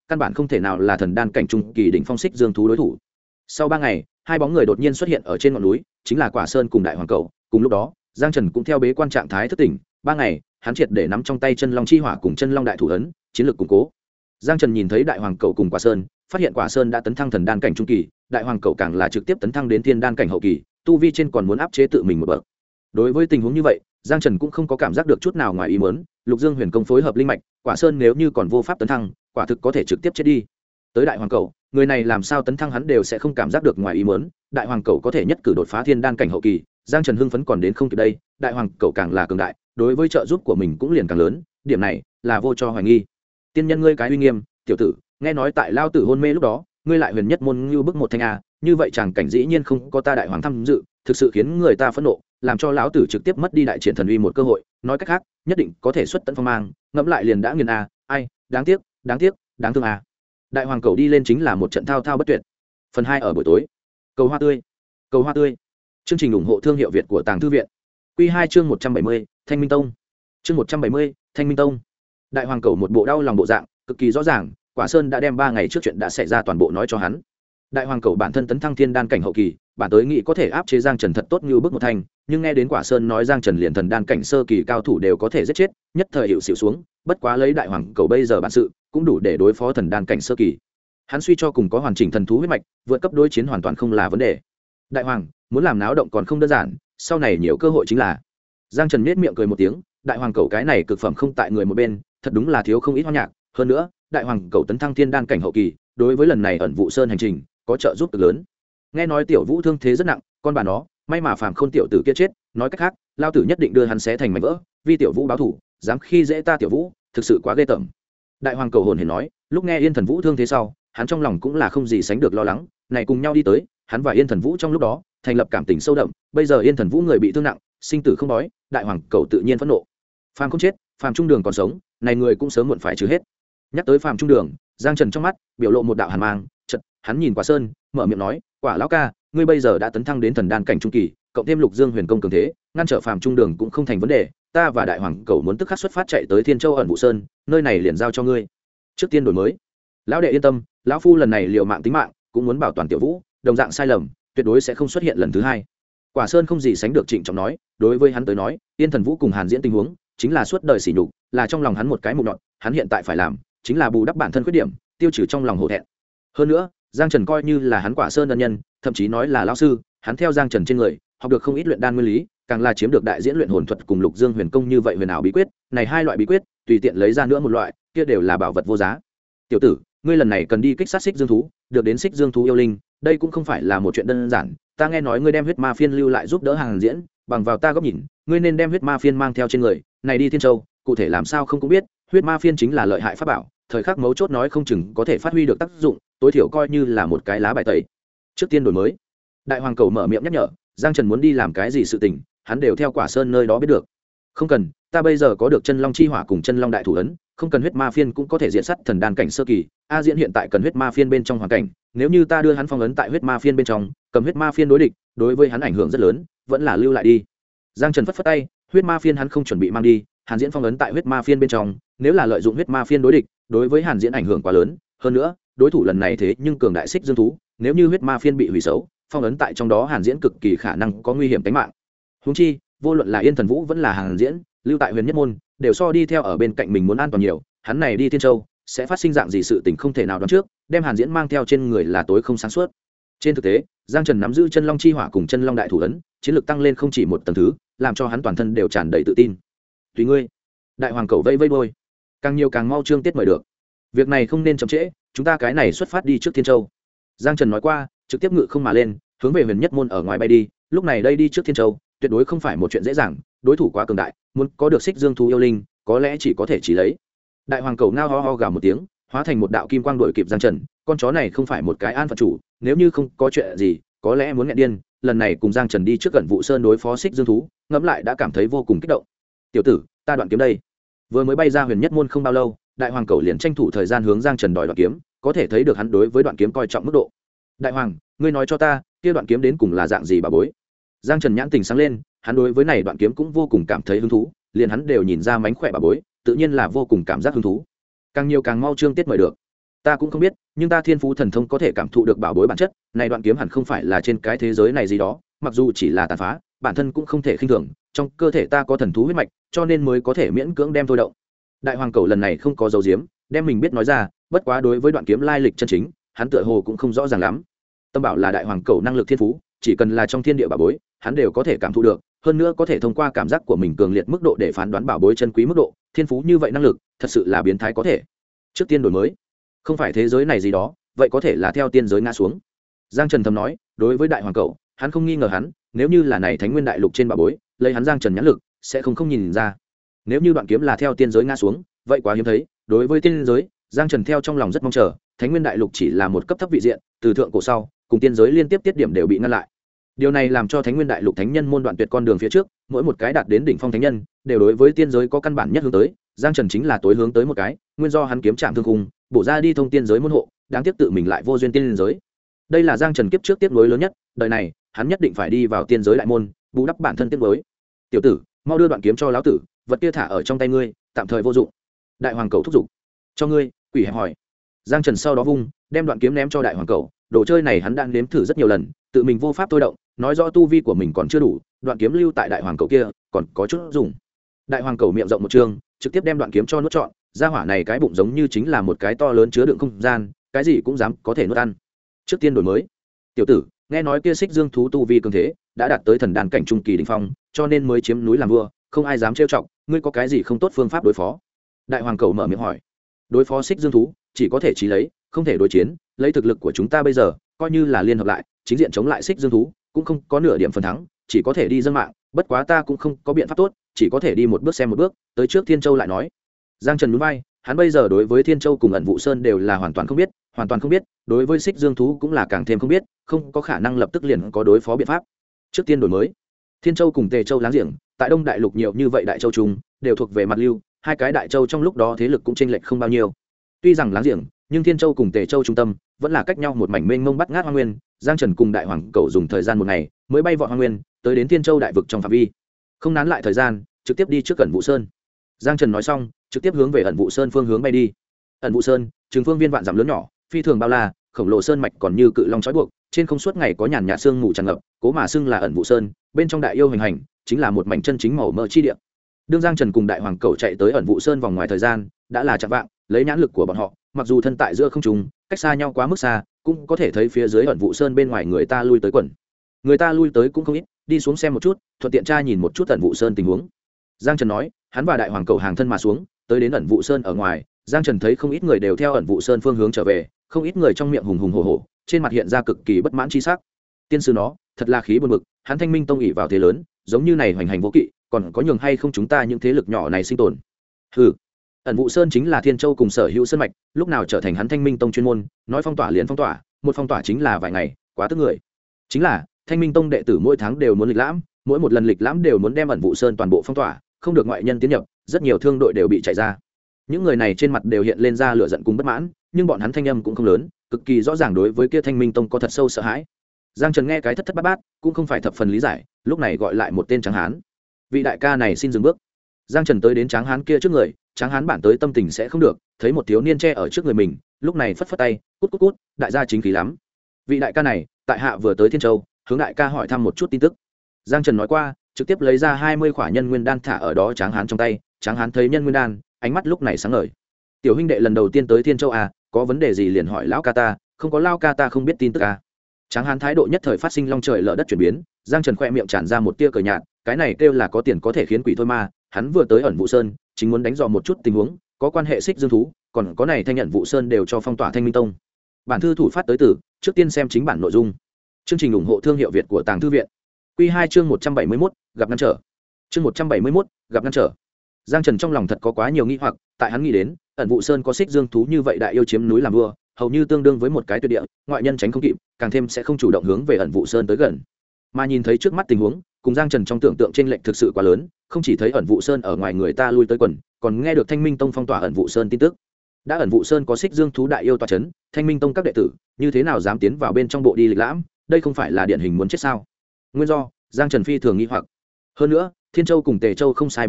căn bản không thể nào là thần đan cảnh trung kỳ đỉnh phong xích dương thú đối thủ. Sau 3 ngày, hai bóng người đột nhiên xuất hiện ở trên ngọn núi, chính là Quả Sơn cùng Đại Hoàng Cẩu. Cùng lúc đó, Giang Trần cũng theo bế quan trạng thái thức tỉnh. 3 ngày, hắn triệt để nắm trong tay chân long chi hỏa cùng chân long đại thủ ấn, chiến lược củng cố. Giang Trần nhìn thấy Đại Hoàng Cẩu cùng Quả Sơn, phát hiện Quả Sơn đã tấn thăng thần đan cảnh trung kỳ, Đại Hoàng Cẩu càng là trực tiếp tấn thăng đến thiên đan cảnh hậu kỳ, tu vi trên còn muốn áp chế tự mình một bậc. Đối với tình huống như vậy, Giang Trần cũng không có cảm giác được chút nào ngoài ý muốn, Lục Dương Huyền Công phối hợp linh mạch, Quả Sơn nếu như còn vô pháp tấn thăng, quả thực có thể trực tiếp chết đi. Tới Đại Hoàng Cẩu, người này làm sao tấn thăng hắn đều sẽ không cảm giác được ngoài ý muốn, Đại Hoàng Cẩu có thể nhất cử đột phá thiên đan cảnh hậu kỳ, Giang Trần hưng phấn còn đến không kịp đây, Đại Hoàng Cẩu càng là cường đại, đối với trợ giúp của mình cũng liền càng lớn, điểm này là vô cho hoài nghi. Tiên nhân ngươi cái uy nghiêm, tiểu tử, nghe nói tại lao tử hôn mê lúc đó, ngươi lại huyền nhất môn như bức một thanh a, như vậy chàng cảnh dĩ nhiên không có ta Đại Hoàng tham dự, thực sự khiến người ta phẫn nộ, làm cho lão tử trực tiếp mất đi đại triển thần uy một cơ hội, nói cách khác, nhất định có thể xuất tận phong mang, ngẫm lại liền đã nghiền a, ai, đáng tiếc, đáng thương a. Đại Hoàng Cẩu đi lên chính là một trận thao thao bất tuyệt. Phần 2 ở buổi tối. Cầu hoa tươi. Cầu hoa tươi. Chương trình ủng hộ thương hiệu Việt của Tàng Thư viện. Quy 2 chương 170, Thanh Minh Tông. Chương 170, Thanh Minh Tông. Đại Hoàng Cẩu một bộ đau lòng bộ dạng, cực kỳ rõ ràng, Quả Sơn đã đem 3 ngày trước chuyện đã xảy ra toàn bộ nói cho hắn. Đại Hoàng Cẩu bản thân tấn thăng thiên đan cảnh hậu kỳ, bản tới nghĩ có thể áp chế Giang Trần thật tốt như bước một thanh, nhưng nghe đến Quả Sơn nói Giang Trần liền thần đan cảnh sơ kỳ cao thủ đều có thể giết chết, nhất thời hiệu xỉu xuống, bất quá lấy Đại Hoàng Cẩu bây giờ bản sự, cũng đủ để đối phó thần đan cảnh sơ kỳ. Hắn suy cho cùng có hoàn chỉnh thần thú huyết mạch, vượt cấp đối chiến hoàn toàn không là vấn đề. Đại Hoàng, muốn làm náo động còn không đơn giản, sau này nhiều cơ hội chính là. Giang Trần nhếch miệng cười một tiếng, Đại Hoàng Cẩu cái này cực phẩm không tại người một bên, thật đúng là thiếu không ít hoa nhạc, hơn nữa, Đại Hoàng Cẩu tấn thăng thiên đan cảnh hậu kỳ, đối với lần này ẩn vụ sơn hành trình, có trợ giúp cực lớn. Nghe nói Tiểu Vũ thương thế rất nặng, con bà nó, may mà phàm khôn tiểu tử kia chết, nói cách khác, lao tử nhất định đưa hắn xé thành mảnh vỡ, vì Tiểu Vũ báo thù, dám khi dễ ta Tiểu Vũ, thực sự quá ghê tởm. Đại Hoàng Cẩu hồn hển nói, lúc nghe Yên Thần Vũ thương thế sau, hắn trong lòng cũng là không gì sánh được lo lắng, này cùng nhau đi tới, hắn và Yên Thần Vũ trong lúc đó thành lập cảm tình sâu đậm, bây giờ Yên Thần Vũ người bị thương nặng, sinh tử không bói, Đại Hoàng Cẩu tự nhiên phẫn nộ. Phàm không chết, Phàm Trung Đường còn sống, này người cũng sớm muộn phải trừ hết. Nhắc tới Phàm Trung Đường, Giang Trần trong mắt biểu lộ một đạo hàn mang, chợt hắn nhìn Quả Sơn, mở miệng nói, Quả lão ca, ngươi bây giờ đã tấn thăng đến thần đan cảnh trung kỳ, cộng thêm Lục Dương Huyền Công cường thế, ngăn trở Phàm Trung Đường cũng không thành vấn đề, ta và Đại Hoàng Cẩu muốn tức khắc xuất phát chạy tới Thiên Châu ẩn vụ sơn, nơi này liền giao cho ngươi. Trước tiên đổi mới. Lão đệ yên tâm, lão phu lần này liều mạng tính mạng, cũng muốn bảo toàn Tiểu Vũ, đồng dạng sai lầm, tuyệt đối sẽ không xuất hiện lần thứ hai. Quả Sơn không gì sánh được trịnh trọng nói, đối với hắn tới nói, Yên Thần Vũ cùng Hàn Diễn tình huống, chính là suốt đời sỉ nhục, là trong lòng hắn một cái mục nhọn, hắn hiện tại phải làm, chính là bù đắp bản thân khuyết điểm, tiêu trừ trong lòng hổ thẹn. Hơn nữa, Giang Trần coi như là hắn Quả Sơn ân nhân, thậm chí nói là lão sư, hắn theo Giang Trần trên người, học được không ít luyện đan nguyên lý, càng là chiếm được đại diễn luyện hồn thuật cùng Lục Dương Huyền Công như vậy huyền ảo bí quyết, này hai loại bí quyết, tùy tiện lấy ra nữa một loại, kia đều là bảo vật vô giá. Tiểu tử, ngươi lần này cần đi kích sát xích dương thú, được đến xích dương thú yêu linh, đây cũng không phải là một chuyện đơn giản, ta nghe nói ngươi đem huyết ma phiên lưu lại giúp đỡ Hàn Diễn, bằng vào ta góc nhìn, ngươi nên đem huyết ma phiên mang theo trên người, này đi Thiên Châu, cụ thể làm sao không cũng biết, huyết ma phiên chính là lợi hại pháp bảo, thời khắc mấu chốt nói không chừng có thể phát huy được tác dụng, tối thiểu coi như là một cái lá bài tẩy. Trước tiên đổi mới. Đại Hoàng Cẩu mở miệng nhắc nhở, Giang Trần muốn đi làm cái gì sự tình, hắn đều theo Quả Sơn nơi đó biết được. Không cần, ta bây giờ có được chân long chi hỏa cùng chân long đại thủ ấn, không cần huyết ma phiên cũng có thể diện sát thần đan cảnh sơ kỳ. A Diễn hiện tại cần huyết ma phiên bên trong hoàn cảnh, nếu như ta đưa hắn phong ấn tại huyết ma phiên bên trong, cầm huyết ma phiên đối địch, đối với hắn ảnh hưởng rất lớn, vẫn là lưu lại đi. Giang Trần phất phất tay, huyết ma phiên hắn không chuẩn bị mang đi, Hàn Diễn phong ấn tại huyết ma phiên bên trong, nếu là lợi dụng huyết ma phiên đối địch, đối với Hàn Diễn ảnh hưởng quá lớn, hơn nữa, đối thủ lần này thế nhưng cường đại xích dương thú, nếu như huyết ma phiên bị hủy xấu, phong ấn tại trong đó Hàn Diễn cực kỳ khả năng có nguy hiểm tính mạng. Huống chi, vô luận là Yên Thần Vũ vẫn là Hàn Diễn, lưu tại Huyền Nhất môn, đều so đi theo ở bên cạnh mình muốn an toàn nhiều, hắn này đi Thiên Châu, sẽ phát sinh dạng gì sự tình không thể nào đoán trước, đem Hàn Diễn mang theo trên người là tối không sáng suốt. Trên thực tế, Giang Trần nắm giữ chân long chi hỏa cùng chân long đại thủ ấn, chiến lược tăng lên không chỉ một tầng thứ, làm cho hắn toàn thân đều tràn đầy tự tin. Tùy ngươi. Đại Hoàng Cẩu vây vây đôi, càng nhiều càng mau trương tiết mời được. Việc này không nên chậm trễ, chúng ta cái này xuất phát đi trước Thiên Châu. Giang Trần nói qua, trực tiếp ngự không mà lên, hướng về Huyền Nhất môn ở ngoài bay đi, lúc này đây đi trước Thiên Châu, tuyệt đối không phải một chuyện dễ dàng, đối thủ quá cường đại, muốn có được xích dương thú yêu linh, có lẽ chỉ có thể chỉ lấy. Đại Hoàng Cẩu ngao ho ho gào một tiếng, hóa thành một đạo kim quang đuổi kịp Giang Trần, con chó này không phải một cái an phận chủ, nếu như không có chuyện gì, có lẽ muốn nghẹn điên, lần này cùng Giang Trần đi trước gần vụ sơn đối phó xích dương thú, ngẫm lại đã cảm thấy vô cùng kích động. Tiểu tử, ta đoạn kiếm đây. Vừa mới bay ra Huyền Nhất môn không bao lâu, Đại Hoàng Cẩu liền tranh thủ thời gian hướng Giang Trần đòi đoạn kiếm, có thể thấy được hắn đối với đoạn kiếm coi trọng mức độ. Đại Hoàng, ngươi nói cho ta, kia đoạn kiếm đến cùng là dạng gì bà bối? Giang Trần nhãn tình sáng lên, hắn đối với này đoạn kiếm cũng vô cùng cảm thấy hứng thú, liền hắn đều nhìn ra mánh khỏe bà bối, tự nhiên là vô cùng cảm giác hứng thú. Càng nhiều càng mau trương tiết mời được. Ta cũng không biết, nhưng ta thiên phú thần thông có thể cảm thụ được bảo bối bản chất này. Đoạn kiếm hẳn không phải là trên cái thế giới này gì đó, mặc dù chỉ là tàn phá, bản thân cũng không thể khinh thường. Trong cơ thể ta có thần thú huyết mạch, cho nên mới có thể miễn cưỡng đem thôi động. Đại hoàng cầu lần này không có dấu diếm, đem mình biết nói ra. Bất quá đối với đoạn kiếm lai lịch chân chính, hắn tựa hồ cũng không rõ ràng lắm. Tâm bảo là đại hoàng cầu năng lực thiên phú, chỉ cần là trong thiên địa bảo bối, hắn đều có thể cảm thụ được. Hơn nữa có thể thông qua cảm giác của mình cường liệt mức độ để phán đoán bảo bối chân quý mức độ. Thiên phú như vậy năng lực, thật sự là biến thái có thể. Trước tiên đổi mới, không phải thế giới này gì đó, vậy có thể là theo tiên giới ngã xuống. Giang Trần thầm nói, đối với đại hoàng cầu, hắn không nghi ngờ hắn, nếu như là này Thánh Nguyên đại lục trên bảo bối, lấy hắn Giang Trần nhãn lực, sẽ không nhìn ra. Nếu như đoạn kiếm là theo tiên giới ngã xuống, vậy quá hiếm thấy. Đối với tiên giới, Giang Trần theo trong lòng rất mong chờ. Thánh Nguyên đại lục chỉ là một cấp thấp vị diện, từ thượng cổ sau, cùng tiên giới liên tiếp tiết điểm đều bị ngăn lại. Điều này làm cho Thánh Nguyên đại lục thánh nhân môn đoạn tuyệt con đường phía trước, mỗi một cái đạt đến đỉnh phong thánh nhân, đều đối với tiên giới có căn bản nhất hướng tới. Giang Trần chính là tối hướng tới một cái, nguyên do hắn kiếm trạm thương khung, bổ ra đi thông tiên giới môn hộ, đáng tiếc tự mình lại vô duyên tiên giới. Đây là Giang Trần kiếp trước tiếp nối lớn nhất, đời này, hắn nhất định phải đi vào tiên giới đại môn, bù đắp bản thân tiếp nối. Tiểu tử, mau đưa đoạn kiếm cho lão tử, vật kia thả ở trong tay ngươi, tạm thời vô dụng. Đại hoàng cầu thúc giục. Cho ngươi, quỷ hẹp hỏi. Giang Trần sau đó vung, đem đoạn kiếm ném cho đại hoàng cầu. Đồ chơi này hắn đang nếm thử rất nhiều lần, tự mình vô pháp thôi động, nói rõ tu vi của mình còn chưa đủ, đoạn kiếm lưu tại đại hoàng cầu kia, còn có chút dùng. Đại hoàng cầu miệng rộng một trường, trực tiếp đem đoạn kiếm cho nuốt trọn. Gia hỏa này cái bụng giống như chính là một cái to lớn chứa đựng không gian, cái gì cũng dám có thể nuốt ăn. Trước tiên đổi mới. Tiểu tử, nghe nói kia xích dương thú tu vi cường thế, đã đạt tới thần đàn cảnh trung kỳ đỉnh phong, cho nên mới chiếm núi làm vua, không ai dám trêu chọc, ngươi có cái gì không tốt phương pháp đối phó? Đại hoàng cầu mở miệng hỏi. Đối phó xích dương thú, chỉ có thể chí lấy, không thể đối chiến, lấy thực lực của chúng ta bây giờ, coi như là liên hợp lại, chính diện chống lại xích dương thú, cũng không có nửa điểm phần thắng, chỉ có thể đi dâng mạng, bất quá ta cũng không có biện pháp tốt, chỉ có thể đi một bước xem một bước, tới trước Thiên Châu lại nói. Giang Trần nhún vai, hắn bây giờ đối với Thiên Châu cùng ẩn vụ sơn đều là hoàn toàn không biết, đối với xích dương thú cũng là càng thêm không biết, không có khả năng lập tức liền có đối phó biện pháp. Trước tiên đổi mới. Thiên Châu cùng Tề Châu láng giềng, tại Đông Đại Lục nhiều như vậy đại châu chung, đều thuộc về mặt lưu, hai cái đại châu trong lúc đó thế lực cũng chênh lệch không bao nhiêu. Tuy rằng láng giềng, nhưng Thiên Châu cùng Tề Châu trung tâm vẫn là cách nhau một mảnh mênh mông bắt ngát hoang nguyên. Giang Trần cùng đại hoàng cầu dùng thời gian một ngày mới bay vọt hoang nguyên, tới đến Thiên Châu đại vực trong phạm vi, không nán lại thời gian, trực tiếp đi trước ẩn vụ sơn. Giang Trần nói xong, trực tiếp hướng về ẩn vụ sơn phương hướng bay đi. Ẩn vụ sơn, trường phương viên vạn dặm lớn nhỏ, phi thường bao la, khổng lồ sơn mạch còn như cự long trói buộc, trên không suốt ngày có nhàn nhạt sương mù tràn ngập, cố mà xưng là ẩn vụ sơn, bên trong đại yêu hành hành, chính là một mảnh chân chính màu mỡ chi địa. Đương Giang Trần cùng đại hoàng cầu chạy tới ẩn vụ sơn vòng ngoài thời gian, đã là chạng vạng, lấy nhãn lực của bọn họ, mặc dù thân tại giữa không trung, cách xa nhau quá mức xa, cũng có thể thấy phía dưới ẩn vụ sơn bên ngoài người ta lui tới quần. Người ta lui tới cũng không ít, đi xuống xem một chút, thuận tiện tra nhìn một chút ẩn vụ sơn tình huống. Giang Trần nói, hắn và đại hoàng cầu hàng thân mà xuống, tới đến ẩn vụ sơn ở ngoài, Giang Trần thấy không ít người đều theo ẩn vụ sơn phương hướng trở về, không ít người trong miệng hùng hùng hổ hổ, trên mặt hiện ra cực kỳ bất mãn chi sắc. Tiên sư nó, thật là khí buồn bực, hắn Thanh Minh tông ỷ vào thế lớn, giống như này hoành hành vô kỵ, còn có nhường hay không chúng ta những thế lực nhỏ này sinh tồn. Hừ. Ẩn vụ sơn chính là Thiên Châu cùng sở hữu sơn mạch, lúc nào trở thành hắn Thanh Minh tông chuyên môn, nói phong tỏa liền phong tỏa, một phong tỏa chính là vài ngày, quá tức người. Chính là, Thanh Minh tông đệ tử mỗi tháng đều muốn lịch lãm, mỗi một lần lịch lãm đều muốn đem ẩn vụ sơn toàn bộ phong tỏa, không được ngoại nhân tiến nhập, rất nhiều thương đội đều bị chạy ra. Những người này trên mặt đều hiện lên ra lửa giận cùng bất mãn, nhưng bọn hắn thanh âm cũng không lớn, cực kỳ rõ ràng đối với kia Thanh Minh tông có thật sâu sợ hãi. Giang Trần nghe cái thất thất bát bát, cũng không phải thập phần lý giải, lúc này gọi lại một tên tráng hán. Vị đại ca này xin dừng bước. Giang Trần tới đến tráng hán kia trước người, tráng hán bản tới tâm tình sẽ không được, thấy một thiếu niên che ở trước người mình, lúc này phất phất tay, cút cút cút, đại gia chính khí lắm. Vị đại ca này, tại hạ vừa tới Thiên Châu, hướng đại ca hỏi thăm một chút tin tức. Giang Trần nói qua, trực tiếp lấy ra 20 khỏa nhân nguyên đan thả ở đó tráng hán trong tay, tráng hán thấy nhân nguyên đan, ánh mắt lúc này sáng ngời. Tiểu huynh đệ lần đầu tiên tới Thiên Châu à, có vấn đề gì liền hỏi lão ca ta, không có lao ca ta không biết tin tức à. Tráng hán thái độ nhất thời phát sinh long trời lở đất chuyển biến, Giang Trần khoe miệng tràn ra một tia cười nhạt, cái này kêu là có tiền có thể khiến quỷ thôi mà, hắn vừa tới ẩn vụ sơn, chính muốn đánh dò một chút tình huống, có quan hệ xích dương thú, còn có này thanh nhận vụ sơn đều cho phong tỏa Thanh Minh tông. Bản thư thủ phát tới từ, trước tiên xem chính bản nội dung. Chương trình ủng hộ thương hiệu Việt của Tàng Thư viện. Quy 2 chương 171, gặp ngăn trở. Chương 171, gặp ngăn trở. Giang Trần trong lòng thật có quá nhiều nghi hoặc, tại hắn nghĩ đến, ẩn vụ sơn có xích dương thú như vậy đại yêu chiếm núi làm vua, hầu như tương đương với một cái tuyệt địa, ngoại nhân tránh không kịp, càng thêm sẽ không chủ động hướng về ẩn vụ sơn tới gần. Mà nhìn thấy trước mắt tình huống, cùng Giang Trần trong tưởng tượng trên lệnh thực sự quá lớn, không chỉ thấy ẩn vụ sơn ở ngoài người ta lui tới quần, còn nghe được Thanh Minh tông phong tỏa ẩn vụ sơn tin tức. Đã ẩn vụ sơn có xích dương thú đại yêu tọa chấn, Thanh Minh tông các đệ tử, như thế nào dám tiến vào bên trong bộ đi lịch lãm, đây không phải là điển hình muốn chết sao? Nguyên do, Giang Trần phi thường nghi hoặc. Hơn nữa, Thiên Châu cùng Tề Châu không sai biệt lắm,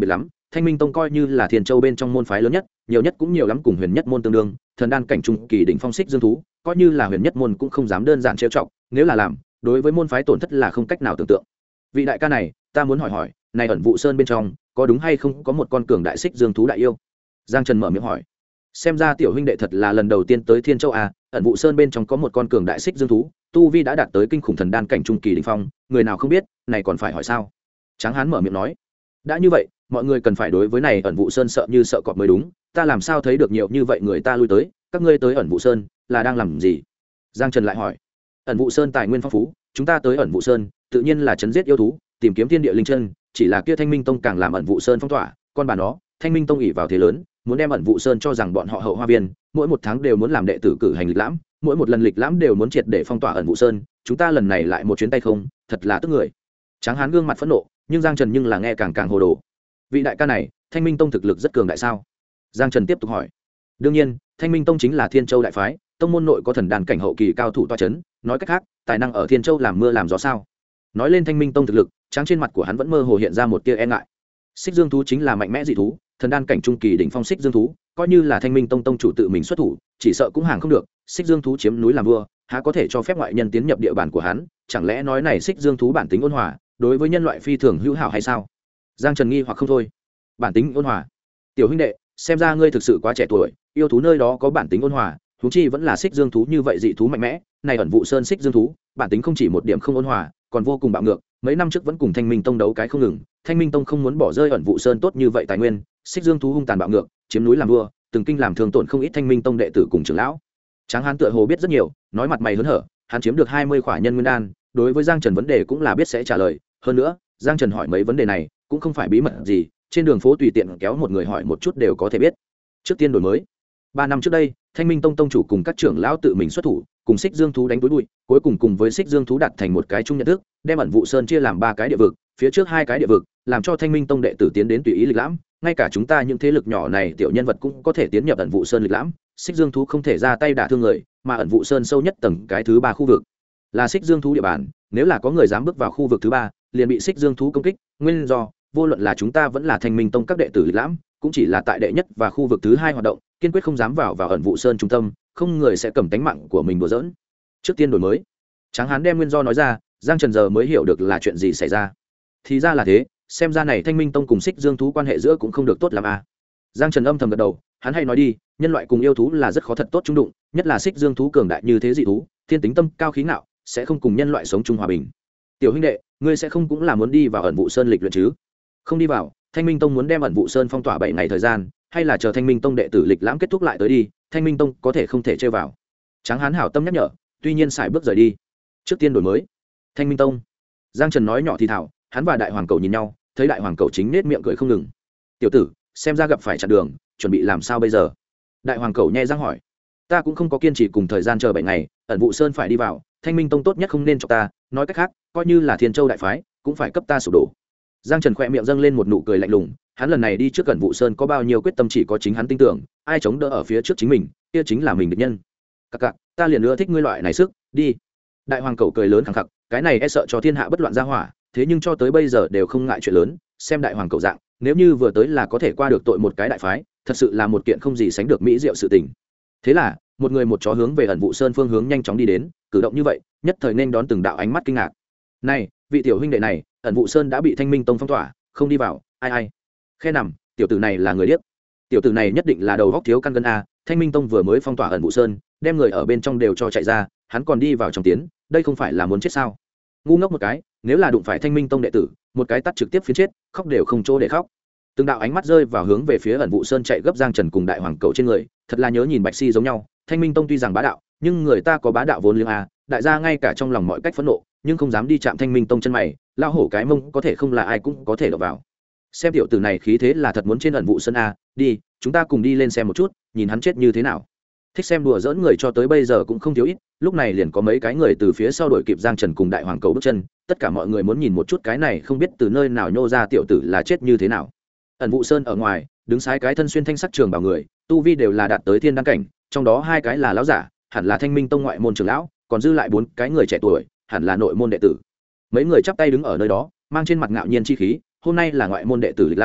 thanh minh tông coi như là thiên châu bên trong môn phái lớn nhất, nhiều nhất cũng nhiều lắm cùng huyền nhất môn tương đương, thần đan cảnh trung kỳ đỉnh phong xích dương thú, coi như là huyền nhất môn cũng không dám đơn giản trêu chọc, nếu là làm, đối với môn phái tổn thất là không cách nào tưởng tượng. Vị đại ca này, ta muốn hỏi hỏi, này ẩn vụ sơn bên trong, có đúng hay không có một con cường đại xích dương thú đại yêu? Giang Trần mở miệng hỏi. Xem ra tiểu huynh đệ thật là lần đầu tiên tới thiên châu à, ẩn vụ sơn bên trong có một con cường đại xích dương thú, tu vi đã đạt tới kinh khủng thần đan cảnh trung kỳ đỉnh phong, người nào không biết, này còn phải hỏi sao? Tráng Hán mở miệng nói. Đã như vậy, mọi người cần phải đối với này ẩn vụ sơn sợ như sợ cọp mới đúng, ta làm sao thấy được nhiều như vậy người ta lui tới, các ngươi tới ẩn vụ sơn là đang làm gì? Giang Trần lại hỏi. Ẩn vụ sơn tài nguyên phong phú, chúng ta tới ẩn vụ sơn tự nhiên là chấn giết yêu thú, tìm kiếm thiên địa linh chân, chỉ là kia thanh minh tông càng làm ẩn vụ sơn phong tỏa, con bà nó thanh minh tông ỉ vào thế lớn, muốn đem ẩn vụ sơn cho rằng bọn họ hậu hoa viên, mỗi một tháng đều muốn làm đệ tử cử hành lịch lãm, mỗi một lần lịch lãm đều muốn triệt để phong tỏa ẩn vụ sơn, chúng ta lần này lại một chuyến tay không, thật là tức người. Tráng Hán gương mặt phẫn nộ, nhưng Giang Trần nhưng là nghe càng càng hồ đồ. Vị đại ca này, thanh minh tông thực lực rất cường đại sao? Giang Trần tiếp tục hỏi. Đương nhiên, thanh minh tông chính là thiên châu đại phái, tông môn nội có thần đàn cảnh hậu kỳ cao thủ toa chấn, nói cách khác, tài năng ở thiên châu làm mưa làm gió sao? Nói lên thanh minh tông thực lực, Tráng trên mặt của hắn vẫn mơ hồ hiện ra một tia e ngại. Xích dương thú chính là mạnh mẽ dị thú, thần đan cảnh trung kỳ đỉnh phong xích dương thú, coi như là thanh minh tông tông chủ tự mình xuất thủ, chỉ sợ cũng hàng không được. Xích dương thú chiếm núi làm vua, há có thể cho phép ngoại nhân tiến nhập địa bàn của hắn? Chẳng lẽ nói này xích dương thú bản tính ôn hòa, đối với nhân loại phi thường hữu hảo hay sao? Giang Trần nghi hoặc không thôi. Bản tính ôn hòa? Tiểu huynh đệ, xem ra ngươi thực sự quá trẻ tuổi, yêu thú nơi đó có bản tính ôn hòa, huống chi vẫn là xích dương thú như vậy dị thú mạnh mẽ. Này ẩn vụ sơn xích dương thú, bản tính không chỉ một điểm không ôn hòa, còn vô cùng bạo ngược. Mấy năm trước vẫn cùng thanh minh tông đấu cái không ngừng, thanh minh tông không muốn bỏ rơi ẩn vụ sơn tốt như vậy tài nguyên, xích dương thú hung tàn bạo ngược, chiếm núi làm vua, từng kinh làm thương tổn không ít thanh minh tông đệ tử cùng trưởng lão. Tráng Hán tựa hồ biết rất nhiều, nói mặt mày hớn hở, hắn chiếm được 20 khỏa nhân nguyên đan, đối với Giang Trần vấn đề cũng là biết sẽ trả lời. Hơn nữa, Giang Trần hỏi mấy vấn đề này cũng không phải bí mật gì, trên đường phố tùy tiện kéo một người hỏi một chút đều có thể biết. Trước tiên đổi mới. 3 năm trước đây, thanh minh tông tông chủ cùng các trưởng lão tự mình xuất thủ, cùng xích dương thú đánh túi bụi, cuối cùng với xích dương thú đặt thành một cái chung nhận thức, đem ẩn vụ sơn chia làm 3 cái địa vực, phía trước 2 cái địa vực làm cho thanh minh tông đệ tử tiến đến tùy ý lịch lãm, ngay cả chúng ta những thế lực nhỏ này tiểu nhân vật cũng có thể tiến nhập ẩn vụ sơn lịch lãm, xích dương thú không thể ra tay đả thương người, mà ẩn vụ sơn sâu nhất tầng cái thứ 3 khu vực là xích dương thú địa bàn, nếu là có người dám bước vào khu vực thứ 3, liền bị xích dương thú công kích. Nguyên do, vô luận là chúng ta vẫn là thanh minh tông các đệ tử lịch lãm, cũng chỉ là tại đệ nhất và khu vực thứ 2 hoạt động, kiên quyết không dám vào ẩn vụ sơn trung tâm, không người sẽ cầm tánh mạng của mình đùa giỡn. Trước tiên đổi mới. Tráng Hán đem nguyên do nói ra, Giang Trần giờ mới hiểu được là chuyện gì xảy ra. Thì ra là thế, xem ra này thanh minh tông cùng xích dương thú quan hệ giữa cũng không được tốt lắm à. Giang Trần âm thầm gật đầu, hắn hay nói đi, nhân loại cùng yêu thú là rất khó thật tốt chung đụng, nhất là xích dương thú cường đại như thế dị thú, thiên tính tâm cao khí ngạo, sẽ không cùng nhân loại sống chung hòa bình. Tiểu huynh đệ, ngươi sẽ không cũng là muốn đi vào ẩn vụ sơn lịch luyện chứ? Không đi vào, thanh minh tông muốn đem ẩn vụ sơn phong tỏa 7 ngày thời gian, hay là chờ thanh minh tông đệ tử lịch lãm kết thúc lại tới đi, thanh minh tông có thể không thể chơi vào. Tráng Hán hảo tâm nhắc nhở, tuy nhiên xài bước rời đi. Trước tiên đổi mới. Thanh minh tông. Giang Trần nói nhỏ thì thảo, hắn và đại hoàng cầu nhìn nhau, thấy đại hoàng cầu chính nết miệng cười không ngừng. Tiểu tử, xem ra gặp phải chặn đường, chuẩn bị làm sao bây giờ? Đại hoàng cầu nhe răng hỏi. Ta cũng không có kiên trì cùng thời gian chờ 7 ngày, ẩn vụ sơn phải đi vào, thanh minh tông tốt nhất không nên cho ta, nói cách khác, coi như là thiên châu đại phái cũng phải cấp ta sụp đổ. Giang Trần khỏe miệng dâng lên một nụ cười lạnh lùng, hắn lần này đi trước ẩn vụ sơn có bao nhiêu quyết tâm chỉ có chính hắn tin tưởng, ai chống đỡ ở phía trước chính mình, kia chính là mình địch nhân. Các cặc, ta liền nữa thích ngươi loại này sức, đi. Đại hoàng cầu cười lớn khẳng khặc, cái này e sợ cho thiên hạ bất loạn ra hỏa, thế nhưng cho tới bây giờ đều không ngại chuyện lớn, xem đại hoàng cầu dạng, nếu như vừa tới là có thể qua được tội một cái đại phái, thật sự là một kiện không gì sánh được mỹ diệu sự tình. Thế là, một người một chó hướng về ẩn vụ sơn phương hướng nhanh chóng đi đến, cử động như vậy, nhất thời nên đón từng đạo ánh mắt kinh ngạc. Này, vị tiểu huynh đệ này, ẩn vụ sơn đã bị thanh minh tông phong tỏa, không đi vào, ai khe nằm, tiểu tử này là người điếc, tiểu tử này nhất định là đầu góc thiếu căn gân a. Thanh minh tông vừa mới phong tỏa ẩn vụ sơn, đem người ở bên trong đều cho chạy ra, hắn còn đi vào trong tiến, đây không phải là muốn chết sao? Ngu ngốc một cái, nếu là đụng phải thanh minh tông đệ tử, một cái tắt trực tiếp phiến chết, khóc đều không chỗ để khóc. Từng đạo ánh mắt rơi vào hướng về phía ẩn vụ sơn chạy gấp Giang Trần cùng đại hoàng cầu trên người, thật là nhớ nhìn bạch si giống nhau. Thanh minh tông tuy rằng bá đạo, nhưng người ta có bá đạo vốn liếng a, đại gia ngay cả trong lòng mọi cách phẫn nộ, nhưng không dám đi chạm thanh minh tông chân mày, lao hổ cái mông có thể không là ai cũng có thể đập vào. Xem tiểu tử này khí thế là thật muốn trên ẩn vụ sơn a, đi, chúng ta cùng đi lên xem một chút, nhìn hắn chết như thế nào. Thích xem đùa dỡn người cho tới bây giờ cũng không thiếu ít, lúc này liền có mấy cái người từ phía sau đuổi kịp Giang Trần cùng đại hoàng cầu bước chân, tất cả mọi người muốn nhìn một chút cái này không biết từ nơi nào nhô ra tiểu tử là chết như thế nào. Ẩn vụ sơn ở ngoài, đứng sai cái thân xuyên thanh sắc trường bảo người, tu vi đều là đạt tới thiên đăng cảnh, trong đó 2 cái là lão giả, hẳn là thanh minh tông ngoại môn trưởng lão, còn dư lại 4 cái người trẻ tuổi, hẳn là nội môn đệ tử. Mấy người chắp tay đứng ở nơi đó, mang trên mặt ngạo nhiên chi khí, hôm nay là ngoại môn đệ tử lịch lãm,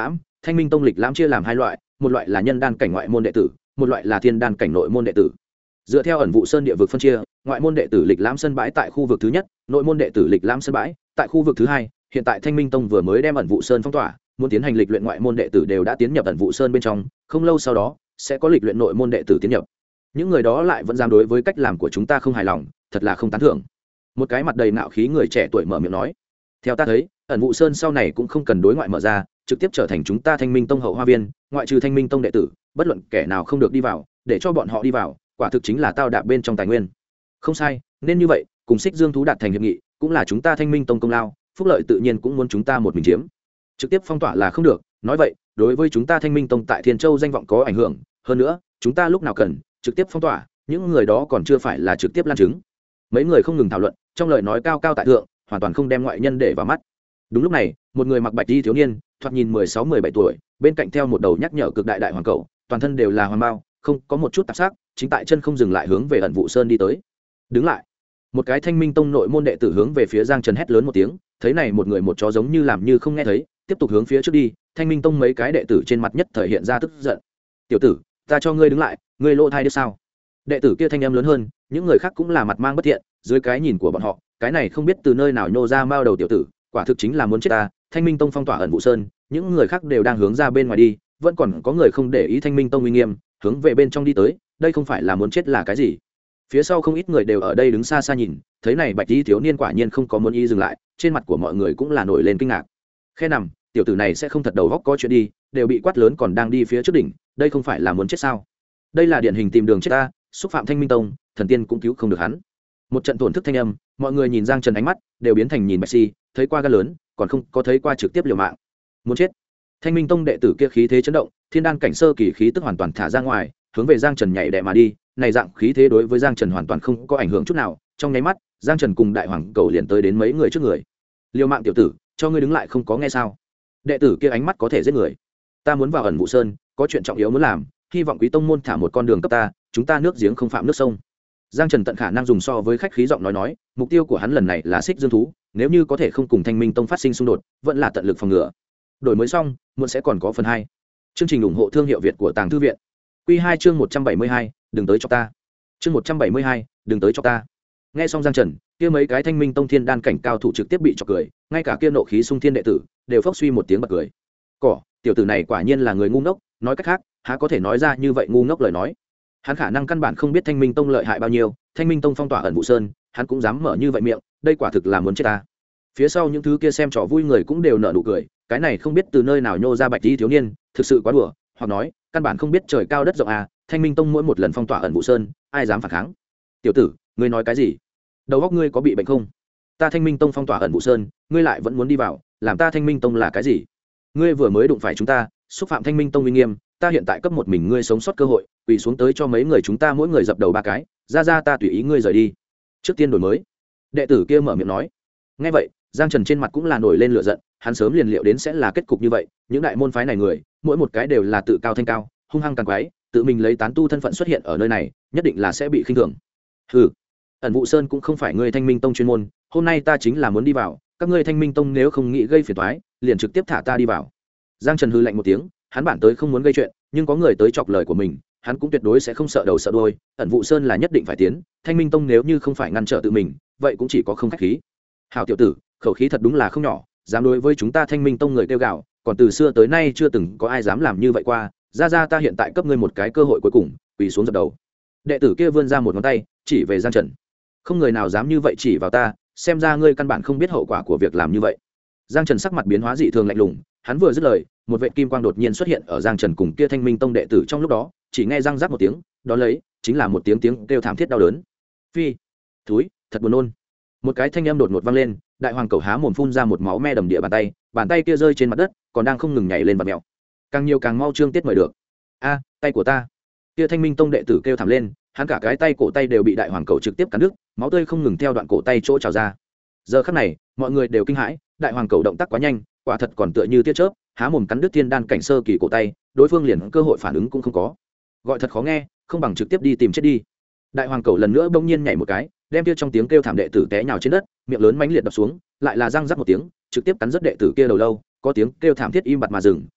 Thanh Minh Tông lịch lãm chia làm hai loại, một loại là nhân đan cảnh ngoại môn đệ tử, một loại là thiên đan cảnh nội môn đệ tử. Dựa theo ẩn vụ sơn địa vực phân chia, ngoại môn đệ tử lịch lãm sân bãi tại khu vực thứ nhất, nội môn đệ tử lịch lãm sân bãi tại khu vực thứ hai. Hiện tại Thanh Minh Tông vừa mới đem ẩn vụ sơn phong tỏa, muốn tiến hành lịch luyện ngoại môn đệ tử đều đã tiến nhập ẩn vụ sơn bên trong, không lâu sau đó sẽ có lịch luyện nội môn đệ tử tiến nhập. Những người đó lại vẫn dám đối với cách làm của chúng ta không hài lòng, thật là không tán thưởng. Một cái mặt đầy ngạo khí người trẻ tuổi mở miệng nói. Theo ta thấy, ẩn vụ sơn sau này cũng không cần đối ngoại mở ra, trực tiếp trở thành chúng ta Thanh Minh Tông hậu hoa viên, ngoại trừ Thanh Minh Tông đệ tử, bất luận kẻ nào không được đi vào, để cho bọn họ đi vào, quả thực chính là tao đạp bên trong tài nguyên. Không sai, nên như vậy, cùng Xích Dương thú đạt thành hiệp nghị, cũng là chúng ta Thanh Minh Tông công lao, phúc lợi tự nhiên cũng muốn chúng ta một mình chiếm. Trực tiếp phong tỏa là không được, nói vậy, đối với chúng ta Thanh Minh Tông tại Thiên Châu danh vọng có ảnh hưởng, hơn nữa, chúng ta lúc nào cần, trực tiếp phong tỏa, những người đó còn chưa phải là trực tiếp lan chứng. Mấy người không ngừng thảo luận, trong lời nói cao cao tại thượng, hoàn toàn không đem ngoại nhân để vào mắt. Đúng lúc này, một người mặc bạch y thiếu niên, thoạt nhìn 16-17 tuổi, bên cạnh theo một đầu nhắc nhở cực đại đại hoàng cẩu, toàn thân đều là hoàng bao, không có một chút tạp sắc, chính tại chân không dừng lại hướng về ẩn vụ sơn đi tới. Đứng lại. Một cái Thanh Minh Tông nội môn đệ tử hướng về phía Giang Trần hét lớn một tiếng, thấy này một người một chó giống như làm như không nghe thấy, tiếp tục hướng phía trước đi. Thanh Minh Tông mấy cái đệ tử trên mặt nhất thời hiện ra tức giận. "Tiểu tử, ta cho ngươi đứng lại, ngươi lỗ thai được sao?" Đệ tử kia thanh âm lớn hơn, những người khác cũng là mặt mang bất thiện, dưới cái nhìn của bọn họ, cái này không biết từ nơi nào nhô ra mao đầu tiểu tử, quả thực chính là muốn chết ta. Thanh Minh Tông phong tỏa ẩn vụ sơn, những người khác đều đang hướng ra bên ngoài đi, vẫn còn có người không để ý Thanh Minh Tông uy nghiêm, hướng về bên trong đi tới, đây không phải là muốn chết là cái gì? Phía sau không ít người đều ở đây đứng xa xa nhìn, thấy này bạch y thiếu niên quả nhiên không có muốn ý dừng lại, trên mặt của mọi người cũng là nổi lên kinh ngạc. Khe nằm, tiểu tử này sẽ không thật đầu góc có chuyện đi, đều bị quát lớn còn đang đi phía trước đỉnh, đây không phải là muốn chết sao? Đây là điển hình tìm đường chết ta, xúc phạm Thanh Minh Tông, thần tiên cũng cứu không được hắn. Một trận tổn thức thanh âm, mọi người nhìn Giang Trần ánh mắt đều biến thành nhìn bạch si, thấy qua gan lớn, còn không có thấy qua trực tiếp liều mạng. Muốn chết. Thanh Minh Tông đệ tử kia khí thế chấn động, thiên đan cảnh sơ kỳ khí tức hoàn toàn thả ra ngoài, hướng về Giang Trần nhảy đè mà đi, này dạng khí thế đối với Giang Trần hoàn toàn không có ảnh hưởng chút nào, trong nháy mắt, Giang Trần cùng đại hoàng cầu liền tới đến mấy người trước người. "Liều mạng tiểu tử, cho ngươi đứng lại không có nghe sao?" Đệ tử kia ánh mắt có thể giết người. "Ta muốn vào ẩn vụ sơn, có chuyện trọng yếu muốn làm, hy vọng quý tông môn thả một con đường cấp ta, chúng ta nước giếng không phạm nước sông." Giang Trần tận khả năng dùng so với khách khí giọng nói, mục tiêu của hắn lần này là Xích Dương thú, nếu như có thể không cùng Thanh Minh Tông phát sinh xung đột, vẫn là tận lực phòng ngừa. Đổi mới xong, muộn sẽ còn có phần 2. Chương trình ủng hộ thương hiệu Việt của Tàng Thư viện. Quy 2 chương 172, đừng tới cho ta. Chương 172, đừng tới cho ta. Nghe xong Giang Trần, kia mấy cái Thanh Minh Tông thiên đan cảnh cao thủ trực tiếp bị chọc cười, ngay cả kia nộ khí xung thiên đệ tử đều phốc suy một tiếng bật cười. Cỏ, tiểu tử này quả nhiên là người ngu ngốc, nói cách khác, há có thể nói ra như vậy ngu ngốc lời nói. Hắn khả năng căn bản không biết Thanh Minh Tông lợi hại bao nhiêu, Thanh Minh Tông phong tỏa ẩn vụ sơn, hắn cũng dám mở như vậy miệng, đây quả thực là muốn chết ta. Phía sau những thứ kia xem trò vui người cũng đều nở nụ cười, cái này không biết từ nơi nào nhô ra bạch y thiếu niên, thực sự quá đùa, hoặc nói, căn bản không biết trời cao đất rộng à, Thanh Minh Tông mỗi một lần phong tỏa ẩn vụ sơn, ai dám phản kháng? Tiểu tử, ngươi nói cái gì? Đầu óc ngươi có bị bệnh không? Ta Thanh Minh Tông phong tỏa ẩn vụ sơn, ngươi lại vẫn muốn đi vào, làm ta Thanh Minh Tông là cái gì? Ngươi vừa mới đụng phải chúng ta, xúc phạm Thanh Minh Tông uy nghiêm, ta hiện tại cấp một mình ngươi sống sót cơ hội, quỳ xuống tới cho mấy người chúng ta mỗi người dập đầu 3 cái, ra ta tùy ý ngươi rời đi. Trước tiên đổi mới. Đệ tử kia mở miệng nói. Nghe vậy, Giang Trần trên mặt cũng là nổi lên lửa giận, hắn sớm liền liệu đến sẽ là kết cục như vậy, những đại môn phái này người, mỗi một cái đều là tự cao thanh cao, hung hăng càng quái, tự mình lấy tán tu thân phận xuất hiện ở nơi này, nhất định là sẽ bị khinh thường. Hừ, ẩn vụ sơn cũng không phải ngươi Thanh Minh Tông chuyên môn, hôm nay ta chính là muốn đi vào, các ngươi Thanh Minh Tông nếu không nghĩ gây phiền toái, liền trực tiếp thả ta đi vào. Giang Trần hừ lạnh một tiếng, hắn bản tới không muốn gây chuyện, nhưng có người tới chọc lời của mình, hắn cũng tuyệt đối sẽ không sợ đầu sợ đuôi, ẩn vụ sơn là nhất định phải tiến, Thanh Minh Tông nếu như không phải ngăn trở tự mình, vậy cũng chỉ có không khách khí. Hảo tiểu tử, khẩu khí thật đúng là không nhỏ, dám đối với chúng ta Thanh Minh Tông người kêu gào, còn từ xưa tới nay chưa từng có ai dám làm như vậy qua, ra ta hiện tại cấp ngươi một cái cơ hội cuối cùng, quỳ xuống dập đầu. Đệ tử kia vươn ra một ngón tay, chỉ về Giang Trần. Không người nào dám như vậy chỉ vào ta, xem ra ngươi căn bản không biết hậu quả của việc làm như vậy. Giang Trần sắc mặt biến hóa dị thường lạnh lùng, hắn vừa dứt lời, một vệt kim quang đột nhiên xuất hiện ở Giang Trần cùng kia Thanh Minh Tông đệ tử trong lúc đó, chỉ nghe răng rắc một tiếng, đó lấy chính là một tiếng kêu thảm thiết đau đớn. Phi, thúi, thật buồn nôn. Một cái thanh âm đột ngột vang lên, đại hoàng cẩu há mồm phun ra một máu me đầm địa bàn tay kia rơi trên mặt đất, còn đang không ngừng nhảy lên và mèo. Càng nhiều càng mau trương tiết mời được. A, tay của ta. Kia Thanh Minh Tông đệ tử kêu thảm lên, hắn cả cái tay cổ tay đều bị đại hoàng cẩu trực tiếp cắn đứt, máu tươi không ngừng theo đoạn cổ tay chỗ trào ra. Giờ khắc này, mọi người đều kinh hãi, đại hoàng cẩu động tác quá nhanh, quả thật còn tựa như tia chớp, há mồm cắn đứt thiên đan cảnh sơ kỳ cổ tay, đối phương liền cơ hội phản ứng cũng không có. Gọi thật khó nghe, không bằng trực tiếp đi tìm chết đi. Đại hoàng cẩu lần nữa bỗng nhiên nhảy một cái, đem kia trong tiếng kêu thảm đệ tử té nhào trên đất, miệng lớn mãnh liệt đập xuống, lại là răng rắc một tiếng, trực tiếp cắn rứt đệ tử kia đầu lâu, có tiếng kêu thảm thiết im bặt mà dừng,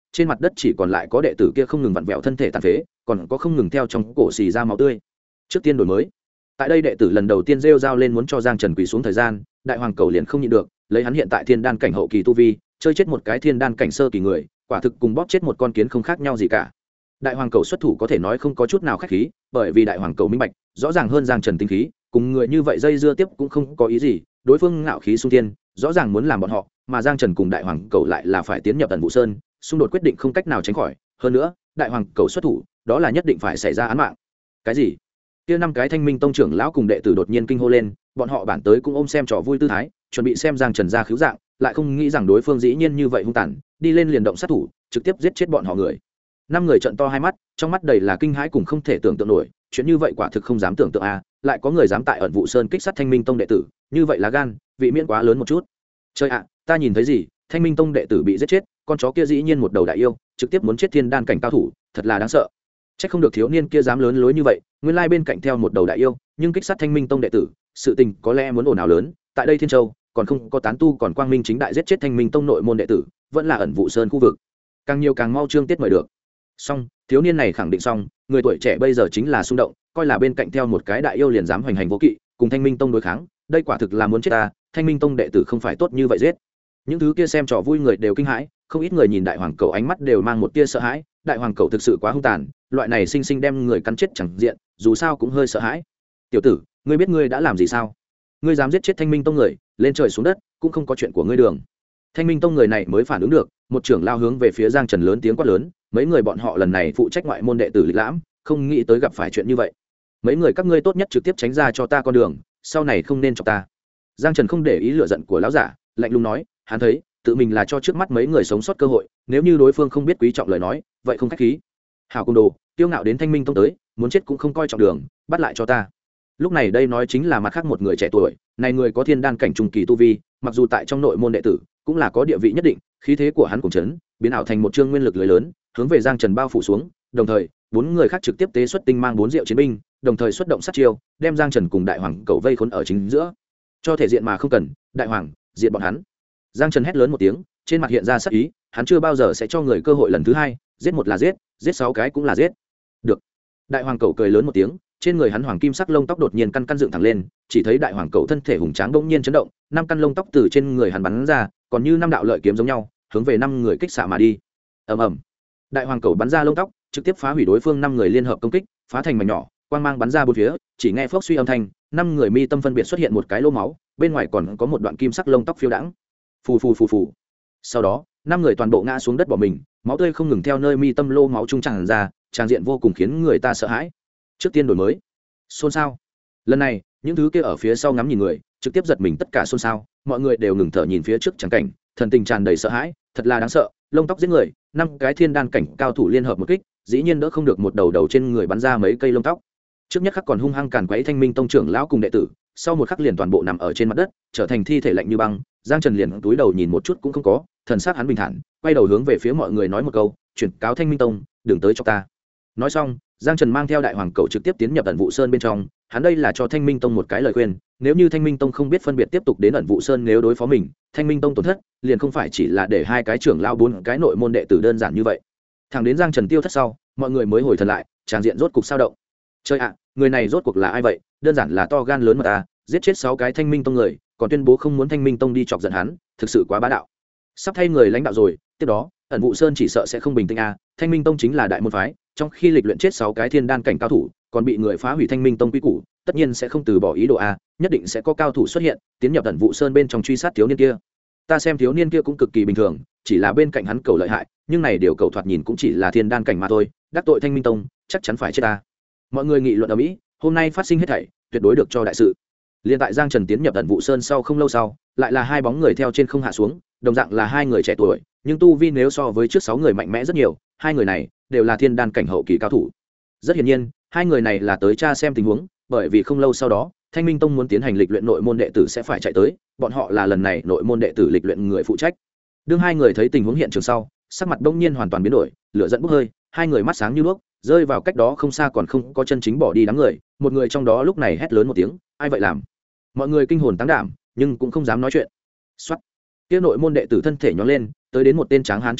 trên mặt đất chỉ còn lại có đệ tử kia không ngừng vặn vẹo thân thể tàn phế, còn có không ngừng theo trong cổ xì ra máu tươi. Trước tiên đổi mới. Tại đây đệ tử lần đầu tiên rêu rao lên muốn cho Giang Trần quỳ xuống thời gian, đại hoàng cầu liền không nhịn được, lấy hắn hiện tại thiên đan cảnh hậu kỳ tu vi, chơi chết một cái thiên đan cảnh sơ kỳ người, quả thực cùng bóp chết một con kiến không khác nhau gì cả. Đại hoàng cầu xuất thủ có thể nói không có chút nào khách khí, bởi vì đại hoàng cầu minh bạch, rõ ràng hơn Giang Trần tinh khí, cùng người như vậy dây dưa tiếp cũng không có ý gì, đối phương ngạo khí xung thiên, rõ ràng muốn làm bọn họ, mà Giang Trần cùng đại hoàng cầu lại là phải tiến nhập Ẩn Vũ Sơn, xung đột quyết định không cách nào tránh khỏi, hơn nữa, đại hoàng cầu xuất thủ, đó là nhất định phải xảy ra án mạng. Cái gì? Kia năm cái Thanh Minh tông trưởng lão cùng đệ tử đột nhiên kinh hô lên, bọn họ bản tới cũng ôm xem trò vui tư thái, chuẩn bị xem Giang Trần ra khiếu dạng, lại không nghĩ rằng đối phương dĩ nhiên như vậy hung tàn, đi lên liền động sát thủ, trực tiếp giết chết bọn họ người. Năm người trợn to hai mắt, trong mắt đầy là kinh hãi cùng không thể tưởng tượng nổi, chuyện như vậy quả thực không dám tưởng tượng a, lại có người dám tại Ẩn Vũ Sơn kích sát Thanh Minh tông đệ tử, như vậy là gan, vị miễn quá lớn một chút. Trời ạ, ta nhìn thấy gì? Thanh Minh tông đệ tử bị giết chết, con chó kia dĩ nhiên một đầu đại yêu, trực tiếp muốn chết thiên đan cảnh cao thủ, thật là đáng sợ. Chắc không được thiếu niên kia dám lớn lối như vậy, nguyên lai bên cạnh theo một đầu đại yêu, nhưng kích sát Thanh Minh tông đệ tử, sự tình có lẽ muốn ồn ào lớn, tại đây Thiên Châu, còn không có tán tu còn quang minh chính đại giết chết Thanh Minh tông nội môn đệ tử, vẫn là Ẩn Vũ Sơn khu vực. Càng nhiều càng mau chương tiết mời được. Xong, thiếu niên này khẳng định xong, người tuổi trẻ bây giờ chính là xung động, coi là bên cạnh theo một cái đại yêu liền dám hoành hành vô kỵ, cùng Thanh Minh tông đối kháng, đây quả thực là muốn chết ta, Thanh Minh tông đệ tử không phải tốt như vậy giết. Những thứ kia xem trò vui người đều kinh hãi, không ít người nhìn đại hoàng cầu ánh mắt đều mang một tia sợ hãi, đại hoàng cầu thực sự quá hung tàn, loại này sinh sinh đem người cắn chết chẳng diện, dù sao cũng hơi sợ hãi. Tiểu tử, ngươi biết ngươi đã làm gì sao? Ngươi dám giết chết Thanh Minh tông người, lên trời xuống đất, cũng không có chuyện của ngươi đường. Thanh Minh tông người này mới phản ứng được, một trưởng lao hướng về phía Giang Trần lớn tiếng quát lớn, mấy người bọn họ lần này phụ trách ngoại môn đệ tử lịch lãm, không nghĩ tới gặp phải chuyện như vậy. Mấy người các ngươi tốt nhất trực tiếp tránh ra cho ta con đường, sau này không nên chọc ta. Giang Trần không để ý lửa giận của lão giả, lạnh lùng nói, hắn thấy tự mình là cho trước mắt mấy người sống sót cơ hội, nếu như đối phương không biết quý trọng lời nói, vậy không khách khí. Hảo cung đồ, tiêu ngạo đến Thanh Minh tông tới, muốn chết cũng không coi trọng đường, bắt lại cho ta. Lúc này đây nói chính là mặt khác một người trẻ tuổi, này người có thiên đan cảnh trung kỳ tu vi, mặc dù tại trong nội môn đệ tử cũng là có địa vị nhất định, khí thế của hắn cùng chấn, biến ảo thành một trương nguyên lực lưới lớn, hướng về Giang Trần bao phủ xuống, đồng thời, bốn người khác trực tiếp tế xuất tinh mang bốn diệu chiến binh, đồng thời xuất động sát chiêu, đem Giang Trần cùng đại hoàng cầu vây khốn ở chính giữa. Cho thể diện mà không cần, đại hoàng, diện bọn hắn. Giang Trần hét lớn một tiếng, trên mặt hiện ra sát ý, hắn chưa bao giờ sẽ cho người cơ hội lần thứ hai, giết một là giết, giết sáu cái cũng là giết. Được. Đại hoàng cầu cười lớn một tiếng, trên người hắn hoàng kim sắc lông tóc đột nhiên căn căn dựng thẳng lên, chỉ thấy đại hoàng cầu thân thể hùng tráng bỗng nhiên chấn động, năm căn lông tóc từ trên người hắn bắn ra, còn như năm đạo lợi kiếm giống nhau, hướng về năm người kích xạ mà đi. Ầm ầm. Đại hoàng cầu bắn ra lông tóc, trực tiếp phá hủy đối phương năm người liên hợp công kích, phá thành mảnh nhỏ, quang mang bắn ra bốn phía, chỉ nghe phốc suy âm thanh, năm người mi tâm phân biệt xuất hiện một cái lỗ máu, bên ngoài còn có một đoạn kim sắc lông tóc phiêu đãng. Phù phù phù phù. Sau đó, năm người toàn bộ ngã xuống đất bỏ mình, máu tươi không ngừng theo nơi mi tâm lô máu trung tràn ra, tràn diện vô cùng khiến người ta sợ hãi. Trước tiên đổi mới. Xôn xao. Lần này, những thứ kia ở phía sau ngắm nhìn người, trực tiếp giật mình tất cả xôn xao, mọi người đều ngừng thở nhìn phía trước chẳng cảnh, thần tình tràn đầy sợ hãi, thật là đáng sợ, lông tóc giết người, năm cái thiên đan cảnh cao thủ liên hợp một kích, dĩ nhiên đỡ không được một đầu đầu trên người bắn ra mấy cây lông tóc. Trước nhất khắc còn hung hăng càn quấy Thanh Minh tông trưởng lão cùng đệ tử, sau một khắc liền toàn bộ nằm ở trên mặt đất, trở thành thi thể lạnh như băng. Giang Trần liền túi đầu nhìn một chút cũng không có, thần sắc hắn bình thản, quay đầu hướng về phía mọi người nói một câu, chuyển cáo Thanh Minh tông, đừng tới cho ta. Nói xong, Giang Trần mang theo đại hoàng cầu trực tiếp tiến nhập Ẩn Vũ Sơn bên trong, hắn đây là cho Thanh Minh tông một cái lời khuyên, nếu như Thanh Minh tông không biết phân biệt tiếp tục đến Ẩn Vũ Sơn nếu đối phó mình, Thanh Minh tông tổn thất, liền không phải chỉ là để hai cái trưởng lão bốn cái nội môn đệ tử đơn giản như vậy. Thẳng đến Giang Trần tiêu thất sau, mọi người mới hồi thần lại, tràng diện rốt cục sao động. Chơi ạ, người này rốt cuộc là ai vậy? Đơn giản là to gan lớn mà ta, giết chết 6 cái Thanh Minh tông người, còn tuyên bố không muốn Thanh Minh tông đi chọc giận hắn, thực sự quá bá đạo. Sắp thay người lãnh đạo rồi, tiếp đó, Ẩn Vũ Sơn chỉ sợ sẽ không bình tĩnh a, Thanh Minh tông chính là đại môn phái, trong khi lịch luyện chết 6 cái thiên đan cảnh cao thủ, còn bị người phá hủy Thanh Minh tông quy củ, tất nhiên sẽ không từ bỏ ý đồ a, nhất định sẽ có cao thủ xuất hiện, tiến nhập Ẩn Vũ Sơn bên trong truy sát thiếu niên kia. Ta xem thiếu niên kia cũng cực kỳ bình thường, chỉ là bên cạnh hắn cầu lợi hại, nhưng này điều cầu thoạt nhìn cũng chỉ là thiên đan cảnh mà thôi, đắc tội Thanh Minh tông, chắc chắn phải chết ta. Mọi người nghị luận ở mỹ, hôm nay phát sinh hết thảy, tuyệt đối được cho đại sự. Liên tại Giang Trần tiến nhập Ẩn Vũ Sơn sau không lâu sau, lại là hai bóng người theo trên không hạ xuống, đồng dạng là hai người trẻ tuổi, nhưng tu vi nếu so với trước 6 người mạnh mẽ rất nhiều, hai người này đều là thiên đan cảnh hậu kỳ cao thủ. Rất hiển nhiên, hai người này là tới tra xem tình huống, bởi vì không lâu sau đó, Thanh Minh tông muốn tiến hành lịch luyện nội môn đệ tử sẽ phải chạy tới, bọn họ là lần này nội môn đệ tử lịch luyện người phụ trách. Đương hai người thấy tình huống hiện trường sau, sắc mặt đông nhiên hoàn toàn biến đổi, lửa giận bốc hơi, hai người mắt sáng như đuốc, rơi vào cách đó không xa còn không có chân chính bỏ đi đám người, một người trong đó lúc này hét lớn một tiếng, ai vậy làm? Mọi người kinh hồn táng đảm, nhưng cũng không dám nói chuyện. Soát. Kia nội môn đệ tử thân thể nhón lên, tới đến một tên tráng hán trước người,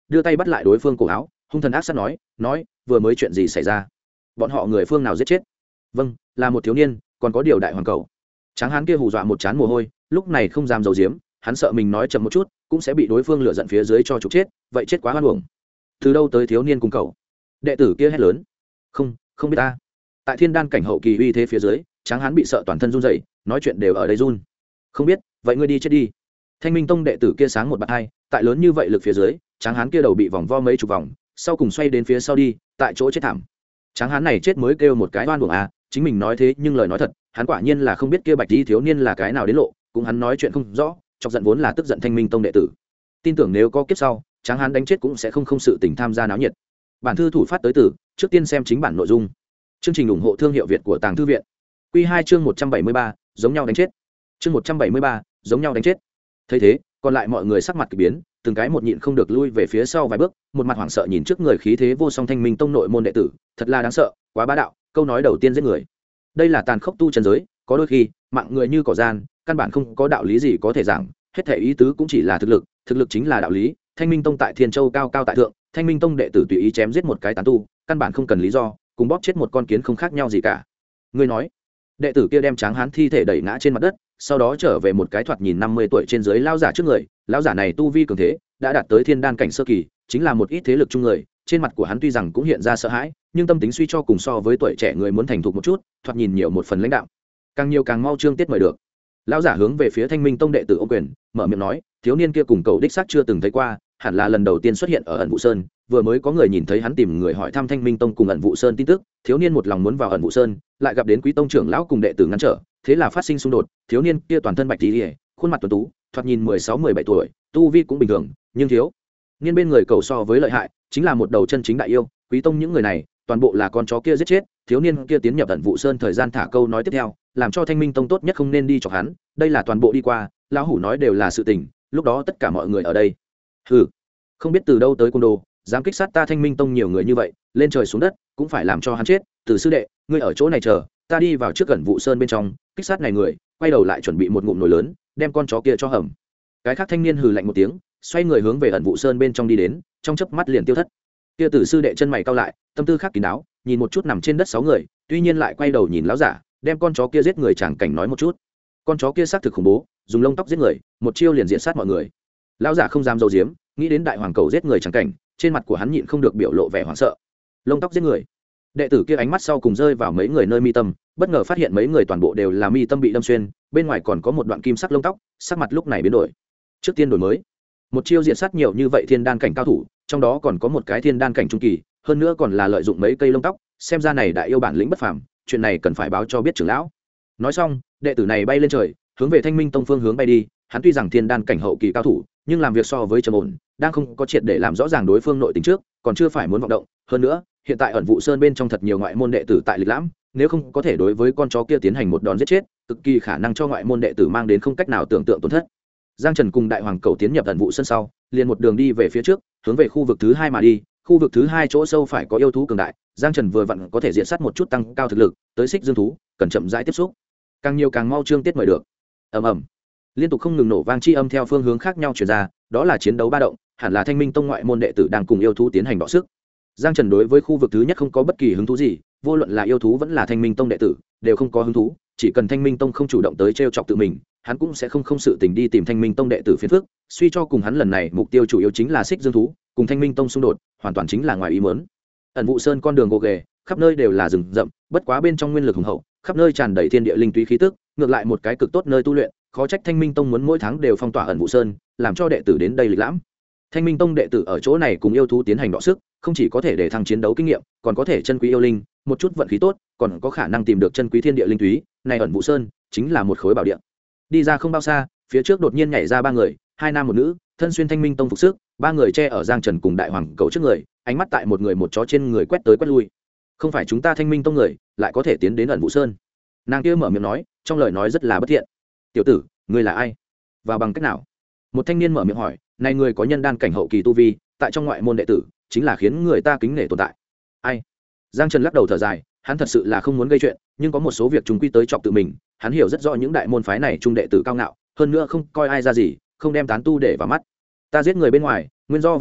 đưa tay bắt lại đối phương cổ áo, hung thần ác sát nói vừa mới chuyện gì xảy ra, bọn họ người phương nào giết chết? Vâng, là một thiếu niên, còn có điều đại hoàng cầu. Tráng hán kia hù dọa một trán mồ hôi, lúc này không dám giấu giếm, hắn sợ mình nói chậm một chút cũng sẽ bị đối phương lựa giận phía dưới cho trục chết, vậy chết quá hoan uổng. Từ đâu tới thiếu niên cùng cậu? Đệ tử kia hét lớn. Không biết ta. Tại thiên đan cảnh hậu kỳ uy thế phía dưới, tráng hán bị sợ toàn thân run rẩy, nói chuyện đều ở đây run. Không biết, vậy ngươi đi chết đi. Thanh Minh Tông đệ tử kia sáng một bạt hai, tại lớn như vậy lực phía dưới, tráng hán kia đầu bị vòng vo mấy chục vòng, sau cùng xoay đến phía sau đi, tại chỗ chết thảm. Tráng hán này chết mới kêu một cái oan uổng à, chính mình nói thế nhưng lời nói thật, hắn quả nhiên là không biết kia bạch y thiếu niên là cái nào đến lộ, cũng hắn nói chuyện không rõ, chọc giận vốn là tức giận Thanh Minh Tông đệ tử. Tin tưởng nếu có kiếp sau, tráng hán đánh chết cũng sẽ không sự tình tham gia náo nhiệt. Bản thư thủ phát tới từ, trước tiên xem chính bản nội dung. Chương trình ủng hộ thương hiệu Việt của Tàng Thư viện. Quy 2 chương 173, giống nhau đánh chết. Chương 173, giống nhau đánh chết. Thấy thế, còn lại mọi người sắc mặt kỳ biến, từng cái một nhịn không được lui về phía sau vài bước, một mặt hoảng sợ nhìn trước người khí thế vô song Thanh Minh Tông nội môn đệ tử, thật là đáng sợ, quá bá đạo, câu nói đầu tiên giết người. Đây là tàn khốc tu chân giới, có đôi khi, mạng người như cỏ gian, căn bản không có đạo lý gì có thể giảng, hết thảy ý tứ cũng chỉ là thực lực chính là đạo lý. Thanh Minh Tông tại Thiên Châu cao cao tại thượng, Thanh Minh Tông đệ tử tùy ý chém giết một cái tán tu, căn bản không cần lý do, cùng bóp chết một con kiến không khác nhau gì cả. Ngươi nói, đệ tử kia đem tráng hán thi thể đẩy ngã trên mặt đất, sau đó trở về một cái thoạt nhìn 50 tuổi trên dưới lão giả trước người, lão giả này tu vi cường thế, đã đạt tới thiên đan cảnh sơ kỳ, chính là một ít thế lực chung người, trên mặt của hắn tuy rằng cũng hiện ra sợ hãi, nhưng tâm tính suy cho cùng so với tuổi trẻ người muốn thành thục một chút, thoạt nhìn nhiều một phần lãnh đạo. Càng nhiều càng mau trương tiết mời được. Lão giả hướng về phía Thanh Minh Tông đệ tử ô quyền, mở miệng nói, thiếu niên kia cùng cậu đích xác chưa từng thấy qua, hẳn là lần đầu tiên xuất hiện ở ẩn vụ sơn, vừa mới có người nhìn thấy hắn tìm người hỏi thăm Thanh Minh Tông cùng ẩn vụ sơn tin tức, thiếu niên một lòng muốn vào ẩn vụ sơn, lại gặp đến quý tông trưởng lão cùng đệ tử ngăn trở, thế là phát sinh xung đột. Thiếu niên kia toàn thân bạch tí, khuôn mặt tuấn tú, thoạt nhìn 16-17 tuổi, tu vi cũng bình thường, nhưng thiếu niên bên người cầu so với lợi hại, chính là một đầu chân chính đại yêu. Quý tông những người này, toàn bộ là con chó kia giết chết. Thiếu niên kia tiến nhập ẩn vụ sơn thời gian thả câu nói tiếp theo, làm cho Thanh Minh Tông tốt nhất không nên đi chọc hắn, đây là toàn bộ đi qua, lão hủ nói đều là sự tình, lúc đó tất cả mọi người ở đây. Hừ, không biết từ đâu tới côn đồ, dám kích sát ta Thanh Minh Tông nhiều người như vậy, lên trời xuống đất cũng phải làm cho hắn chết. Từ sư đệ, ngươi ở chỗ này chờ, ta đi vào trước gần vụ sơn bên trong, kích sát này người, quay đầu lại chuẩn bị một ngụm nồi lớn, đem con chó kia cho hầm. Cái khác thanh niên hừ lạnh một tiếng, xoay người hướng về ẩn vụ sơn bên trong đi đến, trong chớp mắt liền tiêu thất. Kia Tử sư đệ chân mày cau lại, tâm tư khác kín đáo, nhìn một chút nằm trên đất 6 người, tuy nhiên lại quay đầu nhìn lão giả, đem con chó kia giết người chẳng cảnh nói một chút. Con chó kia xác thực khủng bố, dùng lông tóc giết người, một chiêu liền diện sát mọi người. Lão giả không dám giấu giếm, nghĩ đến đại hoàng cầu giết người chẳng cảnh, trên mặt của hắn nhịn không được biểu lộ vẻ hoảng sợ. Lông tóc giết người. Đệ tử kia ánh mắt sau cùng rơi vào mấy người nơi mi tâm, bất ngờ phát hiện mấy người toàn bộ đều là mi tâm bị đâm xuyên, bên ngoài còn có một đoạn kim sắc lông tóc, sắc mặt lúc này biến đổi. Trước tiên đổi mới, một chiêu diện sát nhiều như vậy thiên đan cảnh cao thủ, trong đó còn có một cái thiên đan cảnh trung kỳ, hơn nữa còn là lợi dụng mấy cây lông tóc, xem ra này đại yêu bản lĩnh bất phàm, chuyện này cần phải báo cho biết trưởng lão. Nói xong, đệ tử này bay lên trời, hướng về Thanh Minh Tông phương hướng bay đi. Hắn tuy rằng thiên đan cảnh hậu kỳ cao thủ, nhưng làm việc so với trầm ổn, đang không có triệt để làm rõ ràng đối phương nội tình trước, còn chưa phải muốn vọng động. Hơn nữa, hiện tại ẩn vụ sơn bên trong thật nhiều ngoại môn đệ tử tại lịch lãm, nếu không có thể đối với con chó kia tiến hành một đòn giết chết, cực kỳ khả năng cho ngoại môn đệ tử mang đến không cách nào tưởng tượng tổn thất. Giang Trần cùng đại hoàng cầu tiến nhập ẩn vụ sơn sau, liền một đường đi về phía trước, hướng về khu vực thứ 2 mà đi. Khu vực thứ 2 chỗ sâu phải có yêu thú cường đại, Giang Trần vừa vặn có thể diện sát một chút tăng cao thực lực, tới xích dương thú, cần chậm rãi tiếp xúc. Càng nhiều càng mau trương tiết mời được. Ầm ầm. Liên tục không ngừng nổ vang chi âm theo phương hướng khác nhau truyền ra, đó là chiến đấu ba động, hẳn là Thanh Minh Tông ngoại môn đệ tử đang cùng yêu thú tiến hành đọ sức. Giang Trần đối với khu vực thứ nhất không có bất kỳ hứng thú gì, vô luận là yêu thú vẫn là Thanh Minh Tông đệ tử, đều không có hứng thú, chỉ cần Thanh Minh Tông không chủ động tới trêu chọc tự mình, hắn cũng sẽ không sự tình đi tìm Thanh Minh Tông đệ tử phiền phức, suy cho cùng hắn lần này mục tiêu chủ yếu chính là xích dương thú, cùng Thanh Minh Tông xung đột, hoàn toàn chính là ngoài ý muốn. Ẩn vụ sơn con đường gồ ghề, khắp nơi đều là rừng rậm, bất quá bên trong nguyên lực hùng hậu, khắp nơi tràn đầy thiên địa linh túy khí tức, ngược lại một cái cực tốt nơi tu luyện, khó trách Thanh Minh Tông muốn mỗi tháng đều phong tỏa ẩn vụ sơn, làm cho đệ tử đến đây lịch lãm. Thanh Minh Tông đệ tử ở chỗ này cùng yêu thú tiến hành đọ sức, không chỉ có thể để thăng chiến đấu kinh nghiệm, còn có thể chân quý yêu linh, một chút vận khí tốt, còn có khả năng tìm được chân quý thiên địa linh túy, này ẩn vụ sơn chính là một khối bảo địa. Đi ra không bao xa, phía trước đột nhiên nhảy ra 3 người, 2 nam một nữ, thân xuyên Thanh Minh Tông phục sức, 3 người che ở Giang Trần cùng đại hoàng cầu trước người, ánh mắt tại một người một chó trên người quét tới quét lui. Không phải chúng ta Thanh Minh Tông người, lại có thể tiến đến ẩn vụ sơn. Nàng kia mở miệng nói, trong lời nói rất là bất thiện. Tiểu tử, ngươi là ai? Và bằng cách nào? Một thanh niên mở miệng hỏi, này người có nhân đan cảnh hậu kỳ tu vi, tại trong ngoại môn đệ tử, chính là khiến người ta kính nể tồn tại. Ai? Giang Trần lắc đầu thở dài, hắn thật sự là không muốn gây chuyện, nhưng có một số việc chúng quy tới chọc tự mình, hắn hiểu rất rõ những đại môn phái này trung đệ tử cao ngạo, hơn nữa không coi ai ra gì, không đem tán tu để vào mắt. Ta giết người bên ngoài, nguyên do vào được,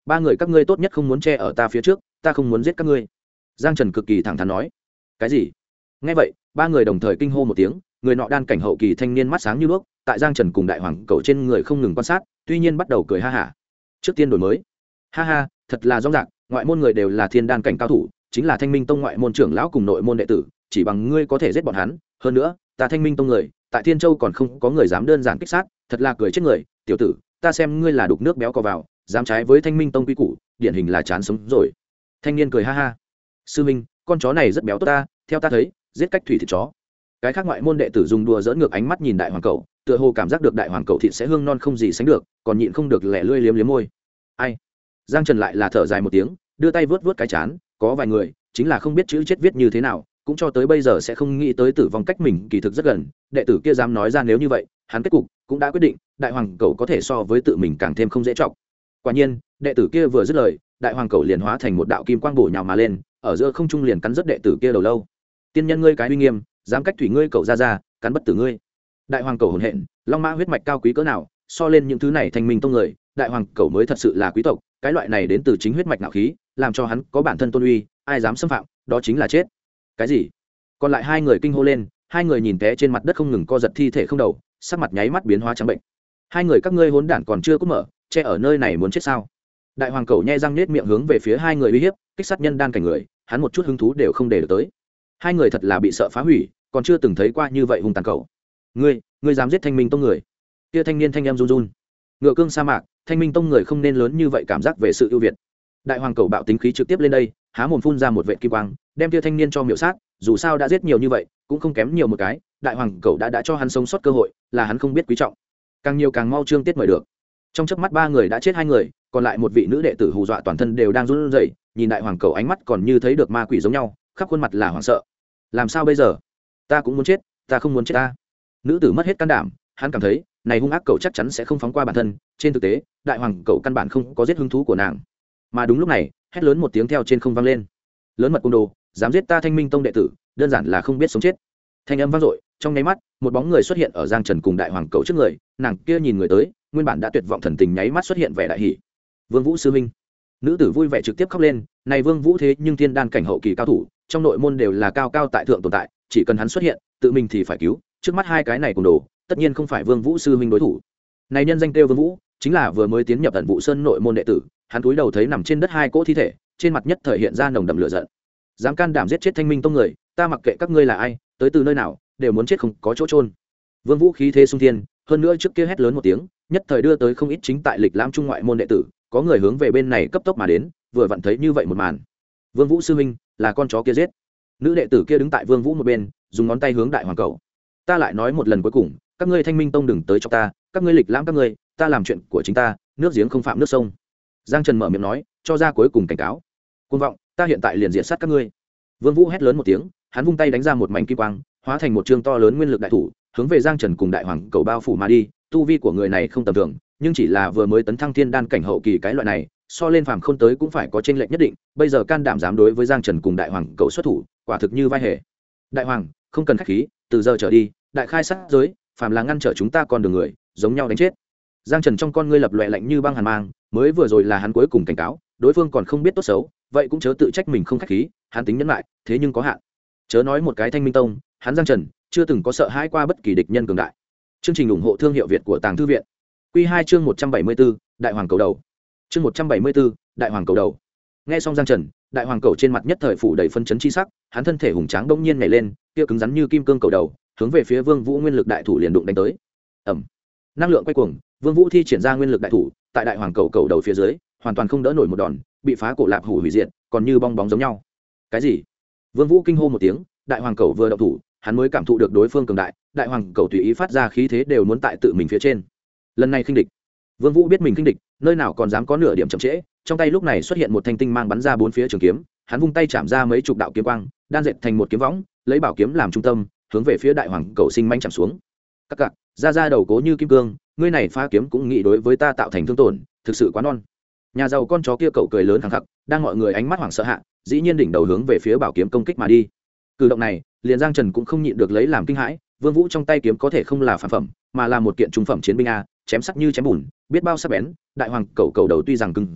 ba người các ngươi tốt nhất không muốn che ở ta phía trước, ta không muốn giết các ngươi. Giang Trần cực kỳ thẳng thắn nói. Cái gì? Nghe vậy, ba người đồng thời kinh hô một tiếng. Người nọ đan cảnh hậu kỳ thanh niên mắt sáng như đuốc, tại Giang Trần cùng đại hoàng cẩu trên người không ngừng quan sát, tuy nhiên bắt đầu cười ha hả. Trước tiên đổi mới. Ha ha, thật là rõ ràng, ngoại môn người đều là thiên đan cảnh cao thủ, chính là Thanh Minh Tông ngoại môn trưởng lão cùng nội môn đệ tử, chỉ bằng ngươi có thể giết bọn hắn, hơn nữa, ta Thanh Minh Tông người, tại Thiên Châu còn không có người dám đơn giản kích sát, thật là cười chết người, tiểu tử, ta xem ngươi là đục nước béo cò vào, dám trái với Thanh Minh Tông quy củ, điển hình là chán sống rồi. Thanh niên cười ha ha. Sư minh, con chó này rất béo tốt ta, theo ta thấy, giết cách thủy thịt chó. Cái khác ngoại môn đệ tử dùng đùa dỡn ngược ánh mắt nhìn đại hoàng cẩu, tựa hồ cảm giác được đại hoàng cẩu thịt sẽ hương non không gì sánh được, còn nhịn không được lẻ lươi liếm liếm môi. Ai? Giang Trần lại là thở dài một tiếng, đưa tay vớt vớt cái chán, có vài người, chính là không biết chữ chết viết như thế nào, cũng cho tới bây giờ sẽ không nghĩ tới tử vong cách mình kỳ thực rất gần. Đệ tử kia dám nói ra nếu như vậy, hắn kết cục cũng đã quyết định, đại hoàng cẩu có thể so với tự mình càng thêm không dễ trọng. Quả nhiên, đệ tử kia vừa dứt lời, đại hoàng cẩu liền hóa thành một đạo kim quang bổ nhào mà lên, ở giữa không trung liền cắn rứt đệ tử kia đầu lâu. Tiên nhân ngươi cái uy nghiêm, dám cách thủy ngươi cẩu ra, cắn bất tử ngươi. Đại hoàng cẩu hồn hện, long mã huyết mạch cao quý cỡ nào, so lên những thứ này Thanh Minh Tông người, đại hoàng cẩu mới thật sự là quý tộc, cái loại này đến từ chính huyết mạch nạo khí, làm cho hắn có bản thân tôn uy, ai dám xâm phạm, đó chính là chết. Cái gì? Còn lại hai người kinh hô lên, hai người nhìn té trên mặt đất không ngừng co giật thi thể không đầu, sắc mặt nháy mắt biến hóa trắng bệnh. Hai người các ngươi hỗn đản còn chưa cút mở, che ở nơi này muốn chết sao? Đại hoàng cẩu nhe răng nết miệng hướng về phía hai người uy hiếp, kích sát nhân đan cảnh người, hắn một chút hứng thú đều không để được tới. Hai người thật là bị sợ phá hủy, còn chưa từng thấy qua như vậy hung tàn cẩu. Ngươi dám giết Thanh Minh Tông người? Kia thanh niên thanh em run run. Ngựa cương sa mạc, Thanh Minh Tông người không nên lớn như vậy cảm giác về sự ưu việt. Đại hoàng cẩu bạo tính khí trực tiếp lên đây, há mồm phun ra một vệt kim quang, đem kia thanh niên cho miểu sát, dù sao đã giết nhiều như vậy, cũng không kém nhiều một cái, đại hoàng cẩu đã cho hắn sống sót cơ hội, là hắn không biết quý trọng. Càng nhiều càng mau trương tiết mời được. Trong chớp mắt ba người đã chết hai người, còn lại một vị nữ đệ tử hù dọa toàn thân đều đang run rẩy, nhìn đại hoàng cẩu ánh mắt còn như thấy được ma quỷ giống nhau, khắp khuôn mặt là hoảng sợ. Làm sao bây giờ? Ta cũng muốn chết, ta không muốn chết ta. Nữ tử mất hết can đảm, hắn cảm thấy, này hung ác cẩu chắc chắn sẽ không phóng qua bản thân, trên thực tế, đại hoàng cẩu căn bản không có giết hứng thú của nàng. Mà đúng lúc này, hét lớn một tiếng theo trên không vang lên. Lớn mật côn đồ, dám giết ta Thanh Minh Tông đệ tử, đơn giản là không biết sống chết. Thanh âm vang dội, trong nháy mắt, một bóng người xuất hiện ở Giang Trần cùng đại hoàng cẩu trước người, nàng kia nhìn người tới, nguyên bản đã tuyệt vọng thần tình nháy mắt xuất hiện vẻ đại hỉ. Vương Vũ sư huynh. Nữ tử vui vẻ trực tiếp khóc lên, này Vương Vũ thế nhưng thiên đan cảnh hậu kỳ cao thủ, trong nội môn đều là cao cao tại thượng tồn tại, chỉ cần hắn xuất hiện, tự mình thì phải cứu, trước mắt hai cái này cùng đồ, tất nhiên không phải Vương Vũ sư huynh đối thủ. Này nhân danh kêu Vương Vũ, chính là vừa mới tiến nhập Ẩn Vũ Sơn nội môn đệ tử, hắn cúi đầu thấy nằm trên đất hai cỗ thi thể, trên mặt nhất thời hiện ra nồng đậm lửa giận. Dám can đảm giết chết Thanh Minh Tông người, ta mặc kệ các ngươi là ai, tới từ nơi nào, đều muốn chết không có chỗ trôn. Vương Vũ khí thế xung thiên, hơn nữa trước kia hét lớn một tiếng, nhất thời đưa tới không ít chính tại lịch lãm trung ngoại môn đệ tử, có người hướng về bên này cấp tốc mà đến, vừa vặn thấy như vậy một màn. Vương Vũ sư huynh, là con chó kia giết. Nữ đệ tử kia đứng tại Vương Vũ một bên, dùng ngón tay hướng đại hoàng cẩu. Ta lại nói một lần cuối cùng, các ngươi Thanh Minh Tông đừng tới cho ta, các ngươi lịch lãm các ngươi, ta làm chuyện của chính ta, nước giếng không phạm nước sông. Giang Trần mở miệng nói, cho ra cuối cùng cảnh cáo. Cuồng vọng, ta hiện tại liền diệt sát các ngươi. Vương Vũ hét lớn một tiếng, hắn vung tay đánh ra một mảnh kim quang, hóa thành một trương to lớn nguyên lực đại thủ, hướng về Giang Trần cùng đại hoàng cầu bao phủ mà đi. Tu vi của người này không tầm thường, nhưng chỉ là vừa mới tấn thăng thiên đan cảnh hậu kỳ cái loại này, so lên phàm khôn tới cũng phải có chênh lệch nhất định. Bây giờ can đảm dám đối với Giang Trần cùng đại hoàng cầu xuất thủ, quả thực như vai hề. Đại hoàng, không cần khách khí, từ giờ trở đi, đại khai sát giới, phàm là ngăn trở chúng ta con đường người, giống nhau đánh chết. Giang Trần trong con ngươi lập loè lạnh như băng hàn mang, mới vừa rồi là hắn cuối cùng cảnh cáo, đối phương còn không biết tốt xấu, vậy cũng chớ tự trách mình không khách khí, hắn tính nhẫn lại, thế nhưng có hạn. Chớ nói một cái Thanh Minh Tông, hắn Giang Trần chưa từng có sợ hãi qua bất kỳ địch nhân cường đại. Chương trình ủng hộ thương hiệu Việt của Tàng Thư viện. Quy 2 chương 174, Đại Hoàng cầu đầu. Chương 174, Đại Hoàng cầu đầu. Nghe xong Giang Trần, Đại Hoàng cầu trên mặt nhất thời phủ đầy phân chấn chi sắc, hắn thân thể hùng tráng bỗng nhiên nhảy lên, kia cứng rắn như kim cương cầu đầu, hướng về phía Vương Vũ nguyên lực đại thủ liền đụng đánh tới. Ầm. Năng lượng quay cuồng, Vương Vũ thi triển ra nguyên lực đại thủ, tại Đại Hoàng cầu đầu phía dưới, hoàn toàn không đỡ nổi một đòn, bị phá cổ lạp hủy diệt, còn như bong bóng giống nhau. Cái gì? Vương Vũ kinh hô một tiếng, Đại Hoàng cầu vừa động thủ, hắn mới cảm thụ được đối phương cường đại, Đại Hoàng cầu tùy ý phát ra khí thế đều muốn tại tự mình phía trên. Lần này khinh địch. Vương Vũ biết mình khinh địch, nơi nào còn dám có nửa điểm chậm trễ, trong tay lúc này xuất hiện một thanh tinh mang bắn ra bốn phía trường kiếm, hắn vung tay chạm ra mấy chục đạo kiếm quang, đan dệt thành một kiếm võng, lấy bảo kiếm làm trung tâm, hướng về phía Đại Hoàng cầu sinh manh chạm xuống. Các cặc, ra đầu cố như kim cương, ngươi này phá kiếm cũng nghĩ đối với ta tạo thành thương tổn, thực sự quá non. Nhà giàu con chó kia cậu cười lớn khẳng khặc, đang mọi người ánh mắt hoảng sợ hạ, dĩ nhiên đỉnh đầu hướng về phía bảo kiếm công kích mà đi. Cử động này, liền Giang Trần cũng không nhịn được lấy làm kinh hãi, Vương Vũ trong tay kiếm có thể không là phản phẩm, mà là một kiện trung phẩm chiến binh a, chém sắc như chém bùn, biết bao sắc bén. Đại Hoàng cầu đầu tuy rằng cứng rắn,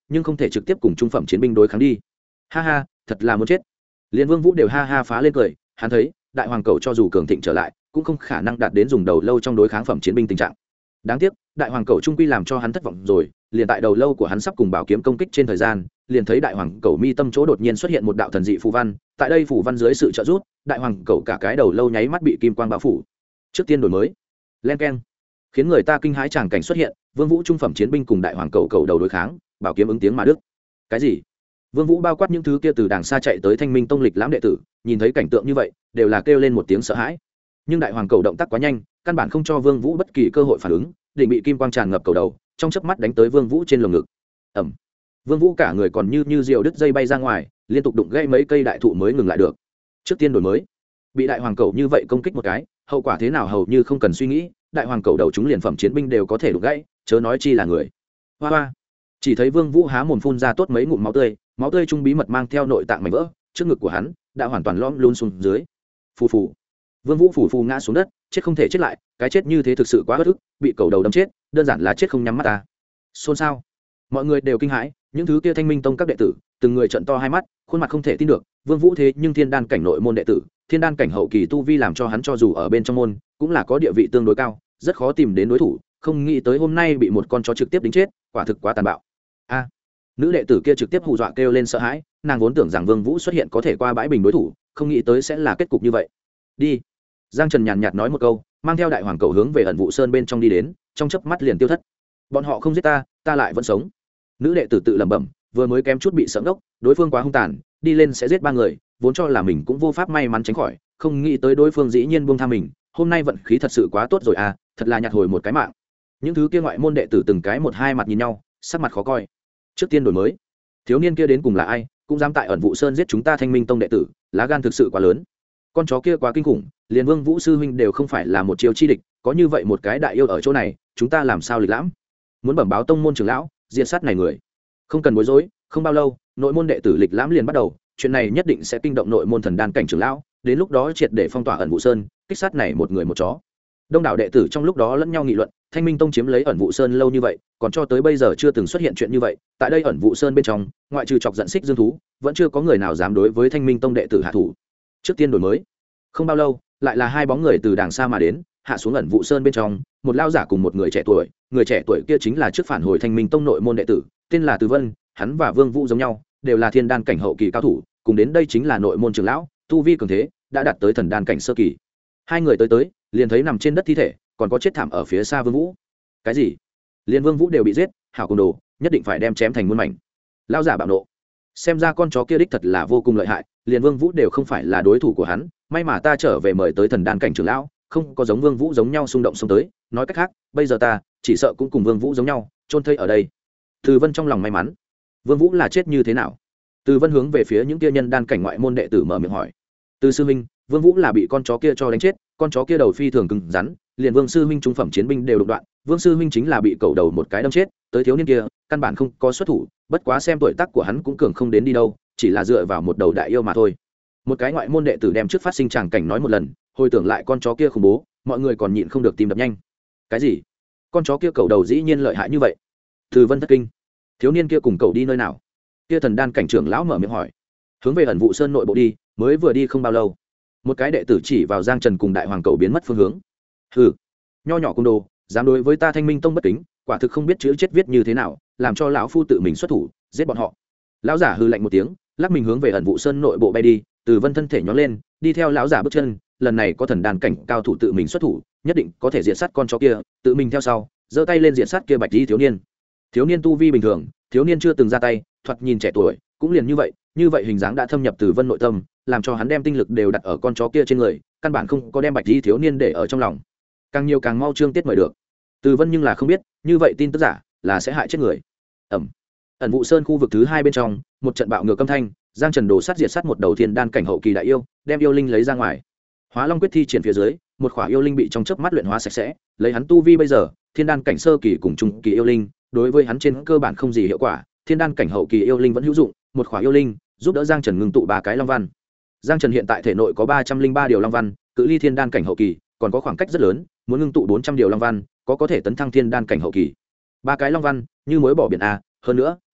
nhưng không thể trực tiếp cùng trung phẩm chiến binh đối kháng đi. Ha ha, thật là muốn chết. Liên Vương Vũ đều ha ha phá lên cười, hắn thấy đại hoàng cầu cho dù cường thịnh trở lại cũng không khả năng đạt đến dùng đầu lâu trong đối kháng phẩm chiến binh tình trạng. Đáng tiếc đại hoàng cầu trung quy làm cho hắn thất vọng rồi. Liền tại đầu lâu của hắn sắp cùng bảo kiếm công kích trên thời gian, liền thấy đại hoàng cầu mi tâm chỗ đột nhiên xuất hiện một đạo thần dị phù văn. Tại đây phù văn dưới sự trợ giúp, đại hoàng cầu cả cái đầu lâu nháy mắt bị kim quang bao phủ. Trước tiên đổi mới, len keng, khiến người ta kinh hãi tràng cảnh xuất hiện. Vương Vũ trung phẩm chiến binh cùng đại hoàng cầu cầu đầu đối kháng, bảo kiếm ứng tiếng mà đứt. Cái gì? Vương Vũ bao quát những thứ kia từ đàng xa chạy tới Thanh Minh Tông lịch lãm đệ tử, nhìn thấy cảnh tượng như vậy, đều là kêu lên một tiếng sợ hãi. Nhưng đại hoàng cầu động tác quá nhanh, căn bản không cho Vương Vũ bất kỳ cơ hội phản ứng, định bị kim quang tràn ngập cầu đầu, trong chớp mắt đánh tới Vương Vũ trên lồng ngực. Ầm. Vương Vũ cả người còn như diều đứt dây bay ra ngoài, liên tục đụng gãy mấy cây đại thụ mới ngừng lại được. Trước tiên đổi mới. Bị đại hoàng cầu như vậy công kích một cái, hậu quả thế nào hầu như không cần suy nghĩ, đại hoàng cầu đầu chúng liền phẩm chiến binh đều có thể đụng gãy, chớ nói chi là người. Hoa hoa. Chỉ thấy Vương Vũ há mồm phun ra tốt mấy ngụm máu tươi trung bí mật mang theo nội tạng mảnh vỡ, trước ngực của hắn đã hoàn toàn lõm luôn xuống dưới. Phù phù. Vương Vũ phù phù ngã xuống đất, chết không thể chết lại, cái chết như thế thực sự quá bất ức, bị cầu đầu đâm chết, đơn giản là chết không nhắm mắt ta. Xôn xao. Mọi người đều kinh hãi, những thứ kia Thanh Minh Tông các đệ tử, từng người trợn to hai mắt, khuôn mặt không thể tin được, Vương Vũ thế nhưng thiên đan cảnh nội môn đệ tử, thiên đan cảnh hậu kỳ tu vi làm cho hắn cho dù ở bên trong môn, cũng là có địa vị tương đối cao, rất khó tìm đến đối thủ, không nghĩ tới hôm nay bị một con chó trực tiếp đính chết, quả thực quá tàn bạo. A. Nữ đệ tử kia trực tiếp hù dọa kêu lên sợ hãi, nàng vốn tưởng rằng Vương Vũ xuất hiện có thể qua bãi bình đối thủ, không nghĩ tới sẽ là kết cục như vậy. Đi. Giang Trần nhàn nhạt nói một câu, mang theo đại hoàng cầu hướng về ẩn vụ sơn bên trong đi đến, trong chớp mắt liền tiêu thất. Bọn họ không giết ta, ta lại vẫn sống. Nữ đệ tử tự lẩm bẩm, vừa mới kém chút bị sợ ngốc, đối phương quá hung tàn, đi lên sẽ giết ba người, vốn cho là mình cũng vô pháp may mắn tránh khỏi, không nghĩ tới đối phương dĩ nhiên buông tha mình, hôm nay vận khí thật sự quá tốt rồi à, thật là nhặt hồi một cái mạng. Những thứ kia ngoại môn đệ tử từng cái một hai mặt nhìn nhau, sắc mặt khó coi. Trước tiên đổi mới, thiếu niên kia đến cùng là ai, cũng dám tại ẩn vụ sơn giết chúng ta Thanh Minh Tông đệ tử, lá gan thực sự quá lớn. Con chó kia quá kinh khủng, liền Vương Vũ sư huynh đều không phải là một chiêu chi địch, có như vậy một cái đại yêu ở chỗ này, chúng ta làm sao lịch lãm? Muốn bẩm báo tông môn trưởng lão, diệt sát này người. Không cần bối rối, không bao lâu, nội môn đệ tử lịch lãm liền bắt đầu, chuyện này nhất định sẽ kinh động nội môn thần đan cảnh trưởng lão, đến lúc đó triệt để phong tỏa ẩn vụ sơn, kích sát này một người một chó. Đông đảo đệ tử trong lúc đó lẫn nhau nghị luận, Thanh Minh Tông chiếm lấy ẩn vụ sơn lâu như vậy, còn cho tới bây giờ chưa từng xuất hiện chuyện như vậy, tại đây ẩn vụ sơn bên trong, ngoại trừ chọc giận Xích Dương thú, vẫn chưa có người nào dám đối với Thanh Minh Tông đệ tử hạ thủ. Trước tiên đổi mới. Không bao lâu, lại là hai bóng người từ đàng xa mà đến, hạ xuống ẩn vụ sơn bên trong, một lao giả cùng một người trẻ tuổi kia chính là trước phản hồi Thanh Minh Tông nội môn đệ tử, tên là Từ Vân, hắn và Vương Vũ giống nhau, đều là thiên đan cảnh hậu kỳ cao thủ, cùng đến đây chính là nội môn trưởng lão, tu vi cường thế, đã đạt tới thần đan cảnh sơ kỳ. Hai người tới, liền thấy nằm trên đất thi thể, còn có chết thảm ở phía xa Vương Vũ. Cái gì? Liên Vương Vũ đều bị giết, hảo cùng đồ, nhất định phải đem chém thành muôn mảnh. Lão giả bạo nộ. Xem ra con chó kia đích thật là vô cùng lợi hại, liền Vương Vũ đều không phải là đối thủ của hắn, may mà ta trở về mời tới thần đan cảnh trưởng lão, không có giống Vương Vũ giống nhau xung động xông tới, nói cách khác, bây giờ ta chỉ sợ cũng cùng Vương Vũ giống nhau, chôn thây ở đây. Từ Vân trong lòng may mắn. Vương Vũ là chết như thế nào? Từ Vân hướng về phía những kia nhân đan cảnh ngoại môn đệ tử mở miệng hỏi. Từ sư huynh, Vương Vũ là bị con chó kia cho đánh chết, con chó kia đầu phi thường cứng rắn, liền Vương sư huynh trung phẩm chiến binh đều đụng đoạn, Vương sư huynh chính là bị cẩu đầu một cái đâm chết, tới thiếu niên kia, căn bản không có xuất thủ, bất quá xem tuổi tác của hắn cũng cường không đến đi đâu, chỉ là dựa vào một đầu đại yêu mà thôi. Một cái ngoại môn đệ tử đem trước phát sinh tràng cảnh nói một lần, hồi tưởng lại con chó kia khủng bố, mọi người còn nhịn không được tim đập nhanh. Cái gì? Con chó kia cẩu đầu dĩ nhiên lợi hại như vậy? Từ Vân thất kinh. Thiếu niên kia cùng cậu đi nơi nào? Kia thần đan cảnh trưởng lão mở miệng hỏi. Hướng về ẩn vụ sơn nội bộ đi, mới vừa đi không bao lâu, một cái đệ tử chỉ vào Giang Trần cùng đại hoàng cầu biến mất phương hướng. Hừ, nho nhỏ cung đồ, dám đối với ta Thanh Minh Tông bất kính, quả thực không biết chữ chết viết như thế nào, làm cho lão phu tự mình xuất thủ giết bọn họ. Lão giả hừ lạnh một tiếng, lắc mình hướng về ẩn vụ sơn nội bộ bay đi. Từ Vân thân thể nhón lên, đi theo lão giả bước chân, lần này có thần đan cảnh cao thủ tự mình xuất thủ, nhất định có thể diệt sát con chó kia, tự mình theo sau, giơ tay lên diệt sát kia bạch y thiếu niên. Thiếu niên tu vi bình thường, thiếu niên chưa từng ra tay, thoạt nhìn trẻ tuổi, cũng liền như vậy hình dáng đã thâm nhập Từ Vân nội tâm, làm cho hắn đem tinh lực đều đặt ở con chó kia trên người, căn bản không có đem bạch y thiếu niên để ở trong lòng. Càng nhiều càng mau trương tiết mời được. Từ Vân nhưng là không biết, như vậy tin tức giả là sẽ hại chết người. Ẩn vụ sơn khu vực thứ hai bên trong, một trận bạo ngược âm thanh, Giang Trần đồ sát diệt sát một đầu thiên đan cảnh hậu kỳ đại yêu, đem yêu linh lấy ra ngoài. Hóa Long quyết thi triển phía dưới, một khỏa yêu linh bị trong chớp mắt luyện hóa sạch sẽ, lấy hắn tu vi bây giờ, thiên đan cảnh sơ kỳ cùng trung kỳ yêu linh, đối với hắn trên cơ bản không gì hiệu quả, thiên đan cảnh hậu kỳ yêu linh vẫn hữu dụng, một khỏa yêu linh giúp đỡ Giang Trần ngưng tụ ba cái long văn. Giang Trần hiện tại thể nội có 303 điều long văn, cự ly thiên đan cảnh hậu kỳ còn có khoảng cách rất lớn, muốn ngưng tụ 400 điều long văn, có thể tấn thăng thiên đan cảnh hậu kỳ. Ba cái long văn như muối bỏ biển a, hơn nữa,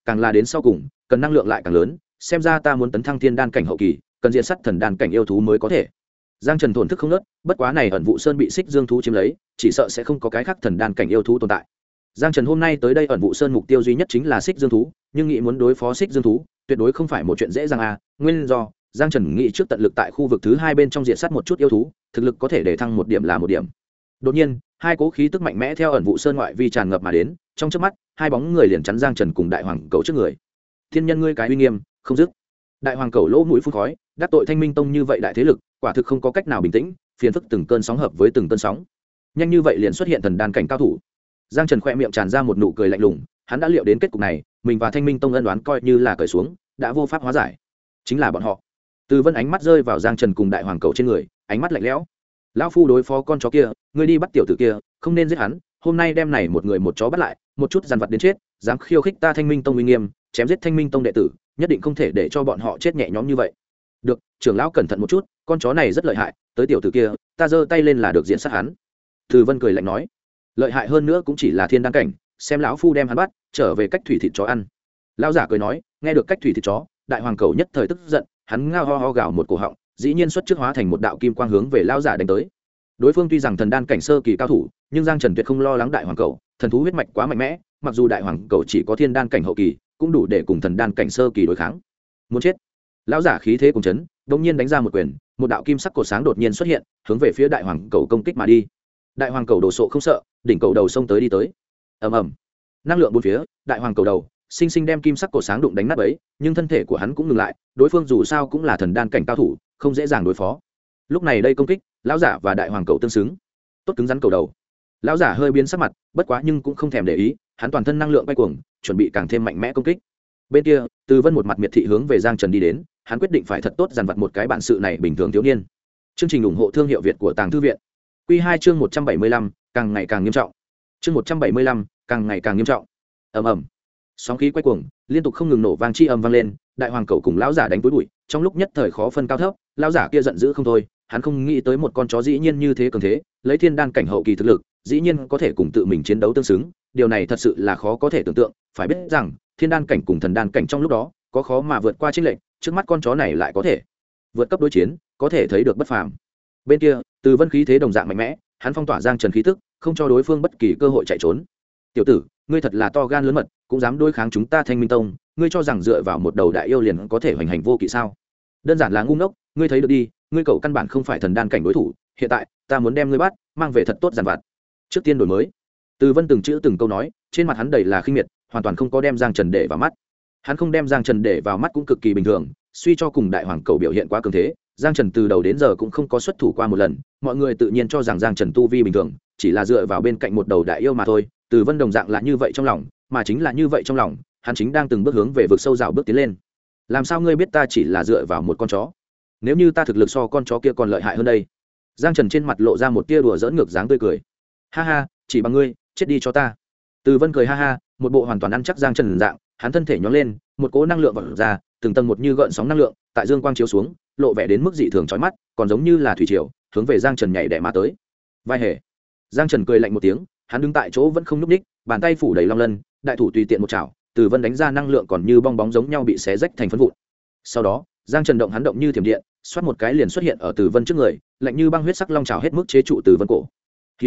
càng là đến sau cùng cần năng lượng lại càng lớn, xem ra ta muốn tấn thăng thiên đan cảnh hậu kỳ cần diện sắt thần đan cảnh yêu thú mới có thể. Giang Trần thổn thức không nớt, bất quá này ẩn vụ sơn bị xích dương thú chiếm lấy, chỉ sợ sẽ không có cái khác thần đan cảnh yêu thú tồn tại. Giang Trần hôm nay tới đây ẩn vụ sơn mục tiêu duy nhất chính là xích dương thú, nhưng nghĩ muốn đối phó xích dương thú tuyệt đối không phải một chuyện dễ dàng à. Nguyên do Giang Trần nghĩ trước tận lực tại khu vực thứ hai bên trong diện sát một chút yêu thú, thực lực có thể để thăng một điểm là một điểm. Đột nhiên hai cỗ khí tức mạnh mẽ theo ẩn vụ sơn ngoại vi tràn ngập mà đến, trong chớp mắt hai bóng người liền chắn Giang Trần cùng đại hoàng cẩu trước người. Thiên nhân ngươi cái uy nghiêm không dứt. Đại hoàng cẩu lỗ mũi phun khói, đắc tội Thanh Minh tông như vậy đại thế lực quả thực không có cách nào bình tĩnh, phiền phức từng cơn sóng hợp với từng cơn sóng. Nhanh như vậy liền xuất hiện thần đan cảnh cao thủ. Giang Trần khẽ miệng tràn ra một nụ cười lạnh lùng, hắn đã liệu đến kết cục này, mình và Thanh Minh tông ân oán coi như là cởi xuống, đã vô pháp hóa giải. Chính là bọn họ. Từ Vân ánh mắt rơi vào Giang Trần cùng đại hoàng cẩu trên người, ánh mắt lạnh lẽo. Lão phu đối phó con chó kia, ngươi đi bắt tiểu tử kia, không nên giết hắn, hôm nay đem này một người một chó bắt lại, một chút dằn vặt đến chết, dám khiêu khích ta Thanh Minh tông uy nghiêm, chém giết Thanh Minh tông đệ tử, nhất định không thể để cho bọn họ chết nhẹ nhõm như vậy. Được, trưởng lão cẩn thận một chút, con chó này rất lợi hại, tới tiểu tử kia, ta giơ tay lên là được diện sát hắn. Từ Vân cười lạnh nói, lợi hại hơn nữa cũng chỉ là thiên đan cảnh, xem lão phu đem hắn bắt, trở về cách thủy thịt chó ăn. Lão giả cười nói, nghe được cách thủy thịt chó, đại hoàng cẩu nhất thời tức giận, hắn ngao ho ho gào một cổ họng, dĩ nhiên xuất trước hóa thành một đạo kim quang hướng về lão giả đánh tới. Đối phương tuy rằng thần đan cảnh sơ kỳ cao thủ, nhưng Giang Trần tuyệt không lo lắng đại hoàng cẩu, thần thú huyết mạch quá mạnh mẽ, mặc dù đại hoàng cẩu chỉ có thiên đan cảnh hậu kỳ, cũng đủ để cùng thần đan cảnh sơ kỳ đối kháng. Muốn chết. Lão giả khí thế cùng chấn, đột nhiên đánh ra một quyền, một đạo kim sắc cột sáng đột nhiên xuất hiện, hướng về phía đại hoàng cẩu công kích mà đi. Đại hoàng cẩu đồ sộ không sợ, đỉnh cẩu đầu xông tới đi tới. Ầm ầm. Năng lượng bốn phía, đại hoàng cẩu đầu sinh sinh đem kim sắc cột sáng đụng đánh nát bấy, nhưng thân thể của hắn cũng ngừng lại, đối phương dù sao cũng là thần đan cảnh cao thủ, không dễ dàng đối phó. Lúc này đây công kích, lão giả và đại hoàng cẩu tương xứng. Tốt cứng rắn cầu đầu. Lão giả hơi biến sắc mặt, bất quá nhưng cũng không thèm để ý, hắn toàn thân năng lượng quay cuồng, chuẩn bị càng thêm mạnh mẽ công kích. Bên kia, Từ Vân một mặt miệt thị hướng về Giang Trần đi đến, hắn quyết định phải thật tốt dàn vặt một cái bản sự này bình thường thiếu niên. Chương trình ủng hộ thương hiệu Việt của Tàng Thư viện. Quy 2 chương 175, càng ngày càng nghiêm trọng. Chương 175, càng ngày càng nghiêm trọng. Ầm ầm. Sóng khí quay cuồng, liên tục không ngừng nổ vang chi âm vang lên, đại hoàng cẩu cùng lão giả đánh túi bụi, trong lúc nhất thời khó phân cao thấp, lão giả kia giận dữ không thôi, hắn không nghĩ tới một con chó dĩ nhiên như thế cường thế, lấy thiên đan cảnh hậu kỳ thực lực, dĩ nhiên có thể cùng tự mình chiến đấu tương xứng, điều này thật sự là khó có thể tưởng tượng, phải biết rằng, thiên đan cảnh cùng thần đan cảnh trong lúc đó, có khó mà vượt qua chênh lệch, trước mắt con chó này lại có thể vượt cấp đối chiến, có thể thấy được bất phàm. Bên kia, Từ Vân khí thế đồng dạng mạnh mẽ, hắn phong tỏa Giang Trần khí tức, không cho đối phương bất kỳ cơ hội chạy trốn. Tiểu tử, ngươi thật là to gan lớn mật, cũng dám đối kháng chúng ta Thanh Minh tông, ngươi cho rằng dựa vào một đầu đại yêu liền có thể hoành hành vô kỵ sao? Đơn giản là ngu ngốc, ngươi thấy được đi, ngươi cậu căn bản không phải thần đan cảnh đối thủ, hiện tại ta muốn đem ngươi bắt, mang về thật tốt giàn vặt. Trước tiên đổi mới. Từ Vân từng chữ từng câu nói, trên mặt hắn đầy là khinh miệt, hoàn toàn không có đem Giang Trần để vào mắt. Hắn không đem Giang Trần để vào mắt cũng cực kỳ bình thường, suy cho cùng đại hoàng cầu biểu hiện quá cường thế, Giang Trần từ đầu đến giờ cũng không có xuất thủ qua một lần, mọi người tự nhiên cho rằng Giang Trần tu vi bình thường, chỉ là dựa vào bên cạnh một đầu đại yêu mà thôi. Từ Vân đồng dạng là như vậy trong lòng, mà chính là như vậy trong lòng, hắn chính đang từng bước hướng về vực sâu rào bước tiến lên. Làm sao ngươi biết ta chỉ là dựa vào một con chó? Nếu như ta thực lực so con chó kia còn lợi hại hơn đây? Giang Trần trên mặt lộ ra một tia đùa giỡn ngược dáng tươi cười. Ha ha, chỉ bằng ngươi, chết đi cho ta. Từ Vân cười ha ha, một bộ hoàn toàn ăn chắc Giang Trần dạng, hắn thân thể nhón lên, một cỗ năng lượng vọt ra, từng tầng một như gợn sóng năng lượng, tại dương quang chiếu xuống, lộ vẻ đến mức dị thường chói mắt, còn giống như là thủy triều, hướng về Giang Trần nhảy đè mà tới. Vai hề. Giang Trần cười lạnh một tiếng, hắn đứng tại chỗ vẫn không nhúc nhích, bàn tay phủ đầy long lân, đại thủ tùy tiện một chảo, Từ Vân đánh ra năng lượng còn như bong bóng giống nhau bị xé rách thành phấn vụn. Sau đó, Giang Trần động hắn động như thiểm điện, xoát một cái liền xuất hiện ở Từ Vân trước người, lạnh như băng huyết sắc long chảo hết mức chế trụ Từ Vân cổ.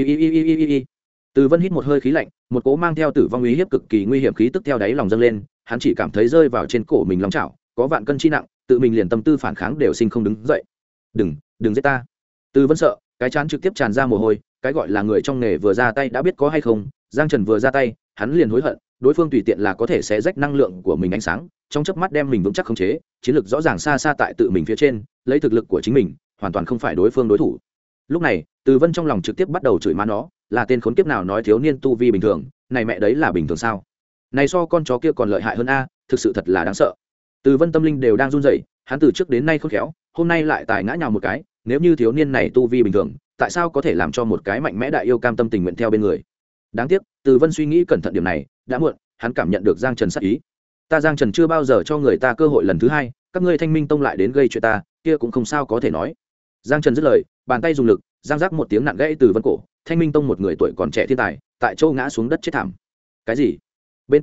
Từ Vân hít một hơi khí lạnh, một cỗ mang theo tử vong uy hiếp cực kỳ nguy hiểm khí tức theo đáy lòng dâng lên, hắn chỉ cảm thấy rơi vào trên cổ mình long chảo, có vạn cân chi nặng, tự mình liền tâm tư phản kháng đều sinh không đứng dậy. Đừng giết ta. Từ Vân sợ, cái chán trực tiếp tràn ra mồ hôi, cái gọi là người trong nghề vừa ra tay đã biết có hay không, Giang Trần vừa ra tay, hắn liền hối hận, đối phương tùy tiện là có thể xé rách năng lượng của mình ánh sáng, trong chớp mắt đem mình vững chắc khống chế, chiến lược rõ ràng xa xa tại tự mình phía trên, lấy thực lực của chính mình, hoàn toàn không phải đối phương đối thủ. Lúc này, Từ Vân trong lòng trực tiếp bắt đầu chửi má nó, là tên khốn kiếp nào nói thiếu niên tu vi bình thường, này mẹ đấy là bình thường sao? Này so con chó kia còn lợi hại hơn a, thực sự thật là đáng sợ. Từ Vân tâm linh đều đang run rẩy, hắn từ trước đến nay khôn khéo, hôm nay lại tài ngã nhào một cái, nếu như thiếu niên này tu vi bình thường, tại sao có thể làm cho một cái mạnh mẽ đại yêu cam tâm tình nguyện theo bên người? Đáng tiếc, Từ Vân suy nghĩ cẩn thận điểm này, đã muộn, hắn cảm nhận được Giang Trần sát ý. Ta Giang Trần chưa bao giờ cho người ta cơ hội lần thứ hai, các ngươi Thanh Minh tông lại đến gây chuyện ta, kia cũng không sao có thể nói. Giang Trần dứt lời, bàn tay dùng lực, giang rắc một tiếng nặng gãy Từ Vân cổ, Thanh Minh tông một người tuổi còn trẻ thiên tài, tại châu ngã xuống đất chết thảm. Cái gì? Bên kia,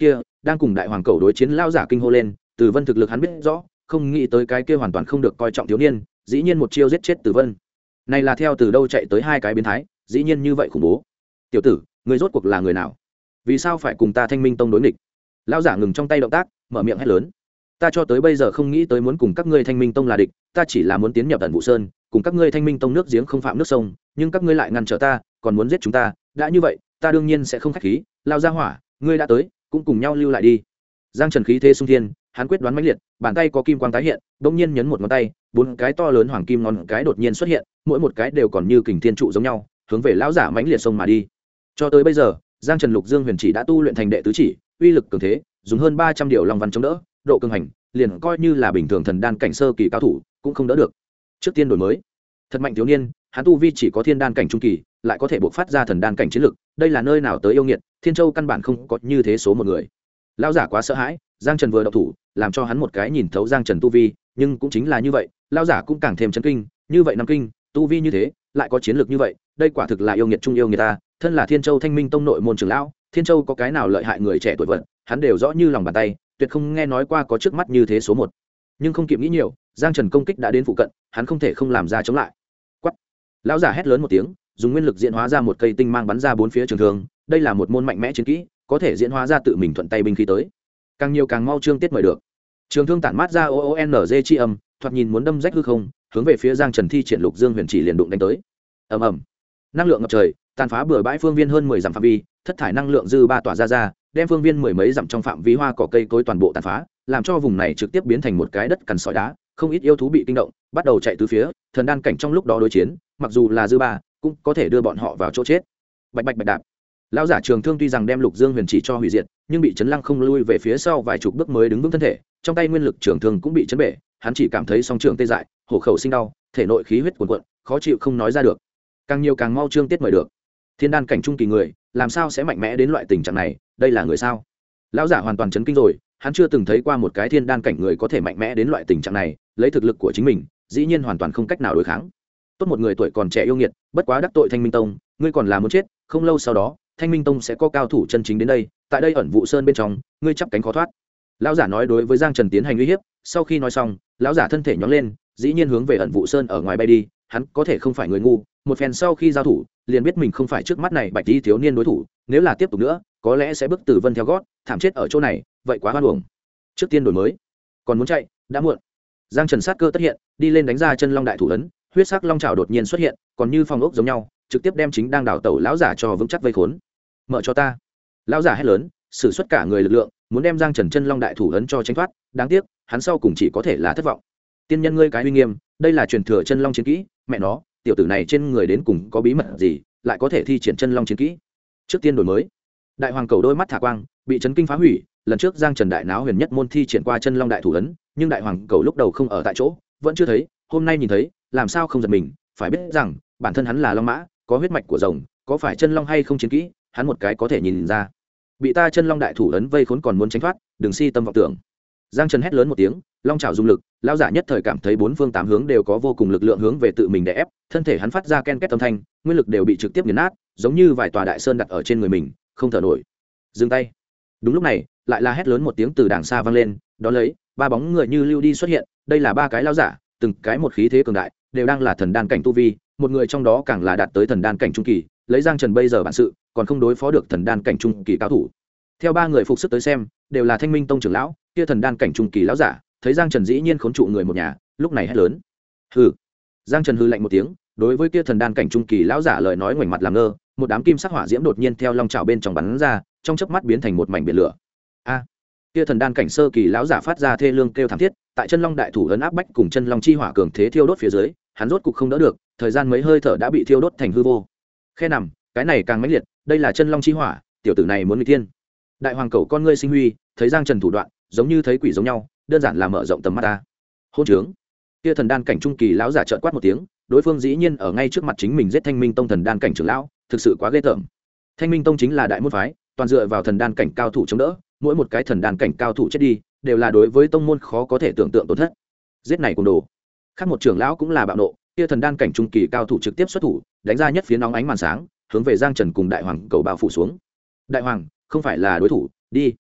đang cùng đại hoàng cầu đối chiến lao giả kinh hô lên. Tử Vân thực lực hắn biết rõ, không nghĩ tới cái kia hoàn toàn không được coi trọng thiếu niên, dĩ nhiên một chiêu giết chết Tử Vân. Này là theo từ đâu chạy tới hai cái biến thái, dĩ nhiên như vậy khủng bố. Tiểu tử, ngươi rốt cuộc là người nào? Vì sao phải cùng ta Thanh Minh Tông đối nghịch? Lão giả ngừng trong tay động tác, mở miệng hét lớn. Ta cho tới bây giờ không nghĩ tới muốn cùng các ngươi Thanh Minh Tông là địch, ta chỉ là muốn tiến nhập Ẩn Vũ Sơn, cùng các ngươi Thanh Minh Tông nước giếng không phạm nước sông, nhưng các ngươi lại ngăn trở ta, còn muốn giết chúng ta, đã như vậy, ta đương nhiên sẽ không khách khí, lao ra hỏa, ngươi đã tới, cũng cùng nhau lưu lại đi. Giang Trần khí thế xung thiên, hắn quyết đoán mãnh liệt, bàn tay có kim quang tái hiện, bỗng nhiên nhấn một ngón tay, bốn cái to lớn hoàng kim ngón cái đột nhiên xuất hiện, mỗi một cái đều còn như kình thiên trụ giống nhau, hướng về lão giả mãnh liệt xông mà đi. Cho tới bây giờ, Giang Trần Lục Dương Huyền Chỉ đã tu luyện thành đệ tứ chỉ, uy lực cường thế, dùng hơn 300 điều long văn chống đỡ, độ cường hành, liền coi như là bình thường thần đan cảnh sơ kỳ cao thủ, cũng không đỡ được. Trước tiên đổi mới, thật mạnh thiếu niên, hắn tu vi chỉ có thiên đan cảnh trung kỳ, lại có thể bộc phát ra thần đan cảnh chiến lực, đây là nơi nào tới yêu nghiệt, Thiên Châu căn bản không có như thế số một người. Lão giả quá sợ hãi, Giang Trần vừa động thủ, làm cho hắn một cái nhìn thấu Giang Trần tu vi, nhưng cũng chính là như vậy, lão giả cũng càng thêm chấn kinh, như vậy năm kinh, tu vi như thế, lại có chiến lược như vậy, đây quả thực là yêu nghiệt trung yêu người ta, thân là Thiên Châu Thanh Minh Tông nội môn trưởng lão, Thiên Châu có cái nào lợi hại người trẻ tuổi vận, hắn đều rõ như lòng bàn tay, tuyệt không nghe nói qua có trước mắt như thế số một. Nhưng không kịp nghĩ nhiều, Giang Trần công kích đã đến phụ cận, hắn không thể không làm ra chống lại. Quát! Lão giả hét lớn một tiếng, dùng nguyên lực diễn hóa ra một cây tinh mang bắn ra bốn phía trường thương, đây là một môn mạnh mẽ chiến kỹ, có thể diễn hóa ra tự mình thuận tay binh khí tới. Càng nhiều càng mau chương tiết mời được. Trường thương tản mát ra OONZ chi âm, thoạt nhìn muốn đâm rách hư không, hướng về phía Giang Trần thi triển Lục Dương Huyền Chỉ liền đụng đánh tới. Ầm ầm. Năng lượng ngập trời, tàn phá bừa bãi phương viên hơn 10 dặm phạm vi, thất thải năng lượng dư ba tỏa ra, đem phương viên mười mấy dặm trong phạm vi hoa cỏ cây cối toàn bộ tàn phá, làm cho vùng này trực tiếp biến thành một cái đất cằn sỏi đá, không ít yêu thú bị kinh động, bắt đầu chạy tứ phía, thần đan cảnh trong lúc đó đối chiến, mặc dù là dư ba, cũng có thể đưa bọn họ vào chỗ chết. Bạch bạch bạch đạp. Lão giả trường thương tuy rằng đem Lục Dương Huyền Chỉ cho hủy diệt, nhưng bị chấn lăng không lui về phía sau vài chục bước mới đứng vững thân thể, trong tay nguyên lực trường thương cũng bị chấn bể, hắn chỉ cảm thấy song trường tê dại, hổ khẩu sinh đau, thể nội khí huyết cuồn cuộn, khó chịu không nói ra được. Càng nhiều càng mau chương tiết mời được. Thiên đan cảnh trung kỳ người, làm sao sẽ mạnh mẽ đến loại tình trạng này, đây là người sao? Lão giả hoàn toàn chấn kinh rồi, hắn chưa từng thấy qua một cái thiên đan cảnh người có thể mạnh mẽ đến loại tình trạng này, lấy thực lực của chính mình, dĩ nhiên hoàn toàn không cách nào đối kháng. Tốt một người tuổi còn trẻ yêu nghiệt, bất quá đắc tội Thanh Minh Tông, ngươi còn là muốn chết, không lâu sau đó, Thanh Minh Tông sẽ có cao thủ chân chính đến đây, tại đây Ẩn Vũ Sơn bên trong, ngươi chắp cánh khó thoát. Lão giả nói đối với Giang Trần tiến hành uy hiếp, sau khi nói xong, lão giả thân thể nhón lên, dĩ nhiên hướng về Ẩn Vũ Sơn ở ngoài bay đi, hắn có thể không phải người ngu, một phen sau khi giao thủ, liền biết mình không phải trước mắt này bạch y thiếu niên đối thủ, nếu là tiếp tục nữa, có lẽ sẽ bước Tử Vân theo gót, thảm chết ở chỗ này, vậy quá hoan uổng. Trước tiên đổi mới, còn muốn chạy, đã muộn. Giang Trần sát cơ tất hiện, đi lên đánh ra chân long đại thủ ấn, huyết sắc long trảo đột nhiên xuất hiện, còn như phong ốc giống nhau, trực tiếp đem chính đang đảo tẩu lão giả cho vững chắc vây khốn. Mở cho ta! Lão giả hét lớn, sử xuất cả người lực lượng, muốn đem Giang Trần chân long đại thủ ấn cho tránh thoát, đáng tiếc, hắn sau cùng chỉ có thể là thất vọng. Tiên nhân ngươi cái uy nghiêm, đây là truyền thừa chân long chiến kỹ, mẹ nó, tiểu tử này trên người đến cùng có bí mật gì, lại có thể thi triển chân long chiến kỹ. Trước tiên đổi mới. Đại hoàng cầu đôi mắt thả quang, bị chấn kinh phá hủy, lần trước Giang Trần đại náo huyền nhất môn thi triển qua chân long đại thủ ấn, nhưng đại hoàng cầu lúc đầu không ở tại chỗ, vẫn chưa thấy, hôm nay nhìn thấy, làm sao không giật mình, phải biết rằng, bản thân hắn là long mã, có huyết mạch của rồng, có phải chân long hay không chiến kỹ, hắn một cái có thể nhìn ra. Bị ta chân long đại thủ ấn vây khốn còn muốn tránh thoát, đừng si tâm vọng tưởng. Giang Trần hét lớn một tiếng, long chảo dùng lực, lão giả nhất thời cảm thấy bốn phương tám hướng đều có vô cùng lực lượng hướng về tự mình đè ép, thân thể hắn phát ra ken két âm thanh, nguyên lực đều bị trực tiếp nghiền nát, giống như vài tòa đại sơn đặt ở trên người mình, không thở nổi. Dừng tay. Đúng lúc này, lại là hét lớn một tiếng từ đàng xa vang lên, đó lấy, ba bóng người như lưu đi xuất hiện, đây là ba cái lão giả, từng cái một khí thế cường đại, đều đang là thần đan cảnh tu vi, một người trong đó càng là đạt tới thần đan cảnh trung kỳ, lấy Giang Trần bây giờ bản sự, còn không đối phó được thần đan cảnh trung kỳ cao thủ. Theo ba người phục sức tới xem, đều là Thanh Minh Tông trưởng lão, kia thần đan cảnh trung kỳ lão giả, thấy Giang Trần dĩ nhiên khốn trụ người một nhà, lúc này hét lớn. Hừ. Giang Trần hừ lạnh một tiếng, đối với kia thần đan cảnh trung kỳ lão giả lời nói ngoảnh mặt làm ngơ, một đám kim sắc hỏa diễm đột nhiên theo long chảo bên trong bắn ra, trong chớp mắt biến thành một mảnh biển lửa. A. Kia thần đan cảnh sơ kỳ lão giả phát ra thê lương kêu thảm thiết, tại chân long đại thủ ấn áp bách cùng chân long chi hỏa cường thế thiêu đốt phía dưới, hắn rốt cục không đỡ được, thời gian mấy hơi thở đã bị thiêu đốt thành hư vô. Khe nằm, cái này càng mãnh liệt, đây là chân long chi hỏa, tiểu tử này muốn nghịch thiên. Đại hoàng cầu con ngươi sinh huy, thấy Giang Trần thủ đoạn, giống như thấy quỷ giống nhau, đơn giản là mở rộng tầm mắt ta. Hôn trướng. Kia thần đan cảnh trung kỳ lão giả trợn quát một tiếng, đối phương dĩ nhiên ở ngay trước mặt chính mình giết Thanh Minh Tông thần đan cảnh trưởng lão, thực sự quá ghê tởm. Thanh Minh Tông chính là đại môn phái, toàn dựa vào thần đan cảnh cao thủ chống đỡ, mỗi một cái thần đan cảnh cao thủ chết đi, đều là đối với tông môn khó có thể tưởng tượng tổn thất. Giết này cùng đồ. Khác một trưởng lão cũng là bạo nộ, kia thần đan cảnh trung kỳ cao thủ trực tiếp xuất thủ, đánh ra nhất phía nóng ánh màn sáng, hướng về Giang Trần cùng đại hoàng cầu bao phủ xuống. Đại hoàng, không phải là đối thủ, đi.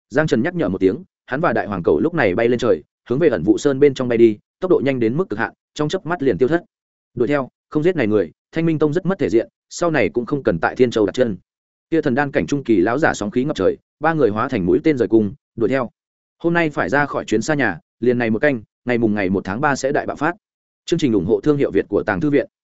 Giang Trần nhắc nhở một tiếng, hắn và đại hoàng cầu lúc này bay lên trời, hướng về ẩn vụ sơn bên trong bay đi, tốc độ nhanh đến mức cực hạn, trong chớp mắt liền tiêu thất. Đuổi theo, không giết này người, Thanh Minh Tông rất mất thể diện, sau này cũng không cần tại Thiên Châu đặt chân. Kia thần đan cảnh trung kỳ lão giả sóng khí ngập trời, ba người hóa thành mũi tên rời cung, đuổi theo. Hôm nay phải ra khỏi chuyến xa nhà, liền này một canh, ngày 1 tháng 3 sẽ đại bạo phát. Chương trình ủng hộ thương hiệu Việt của Tàng Thư viện.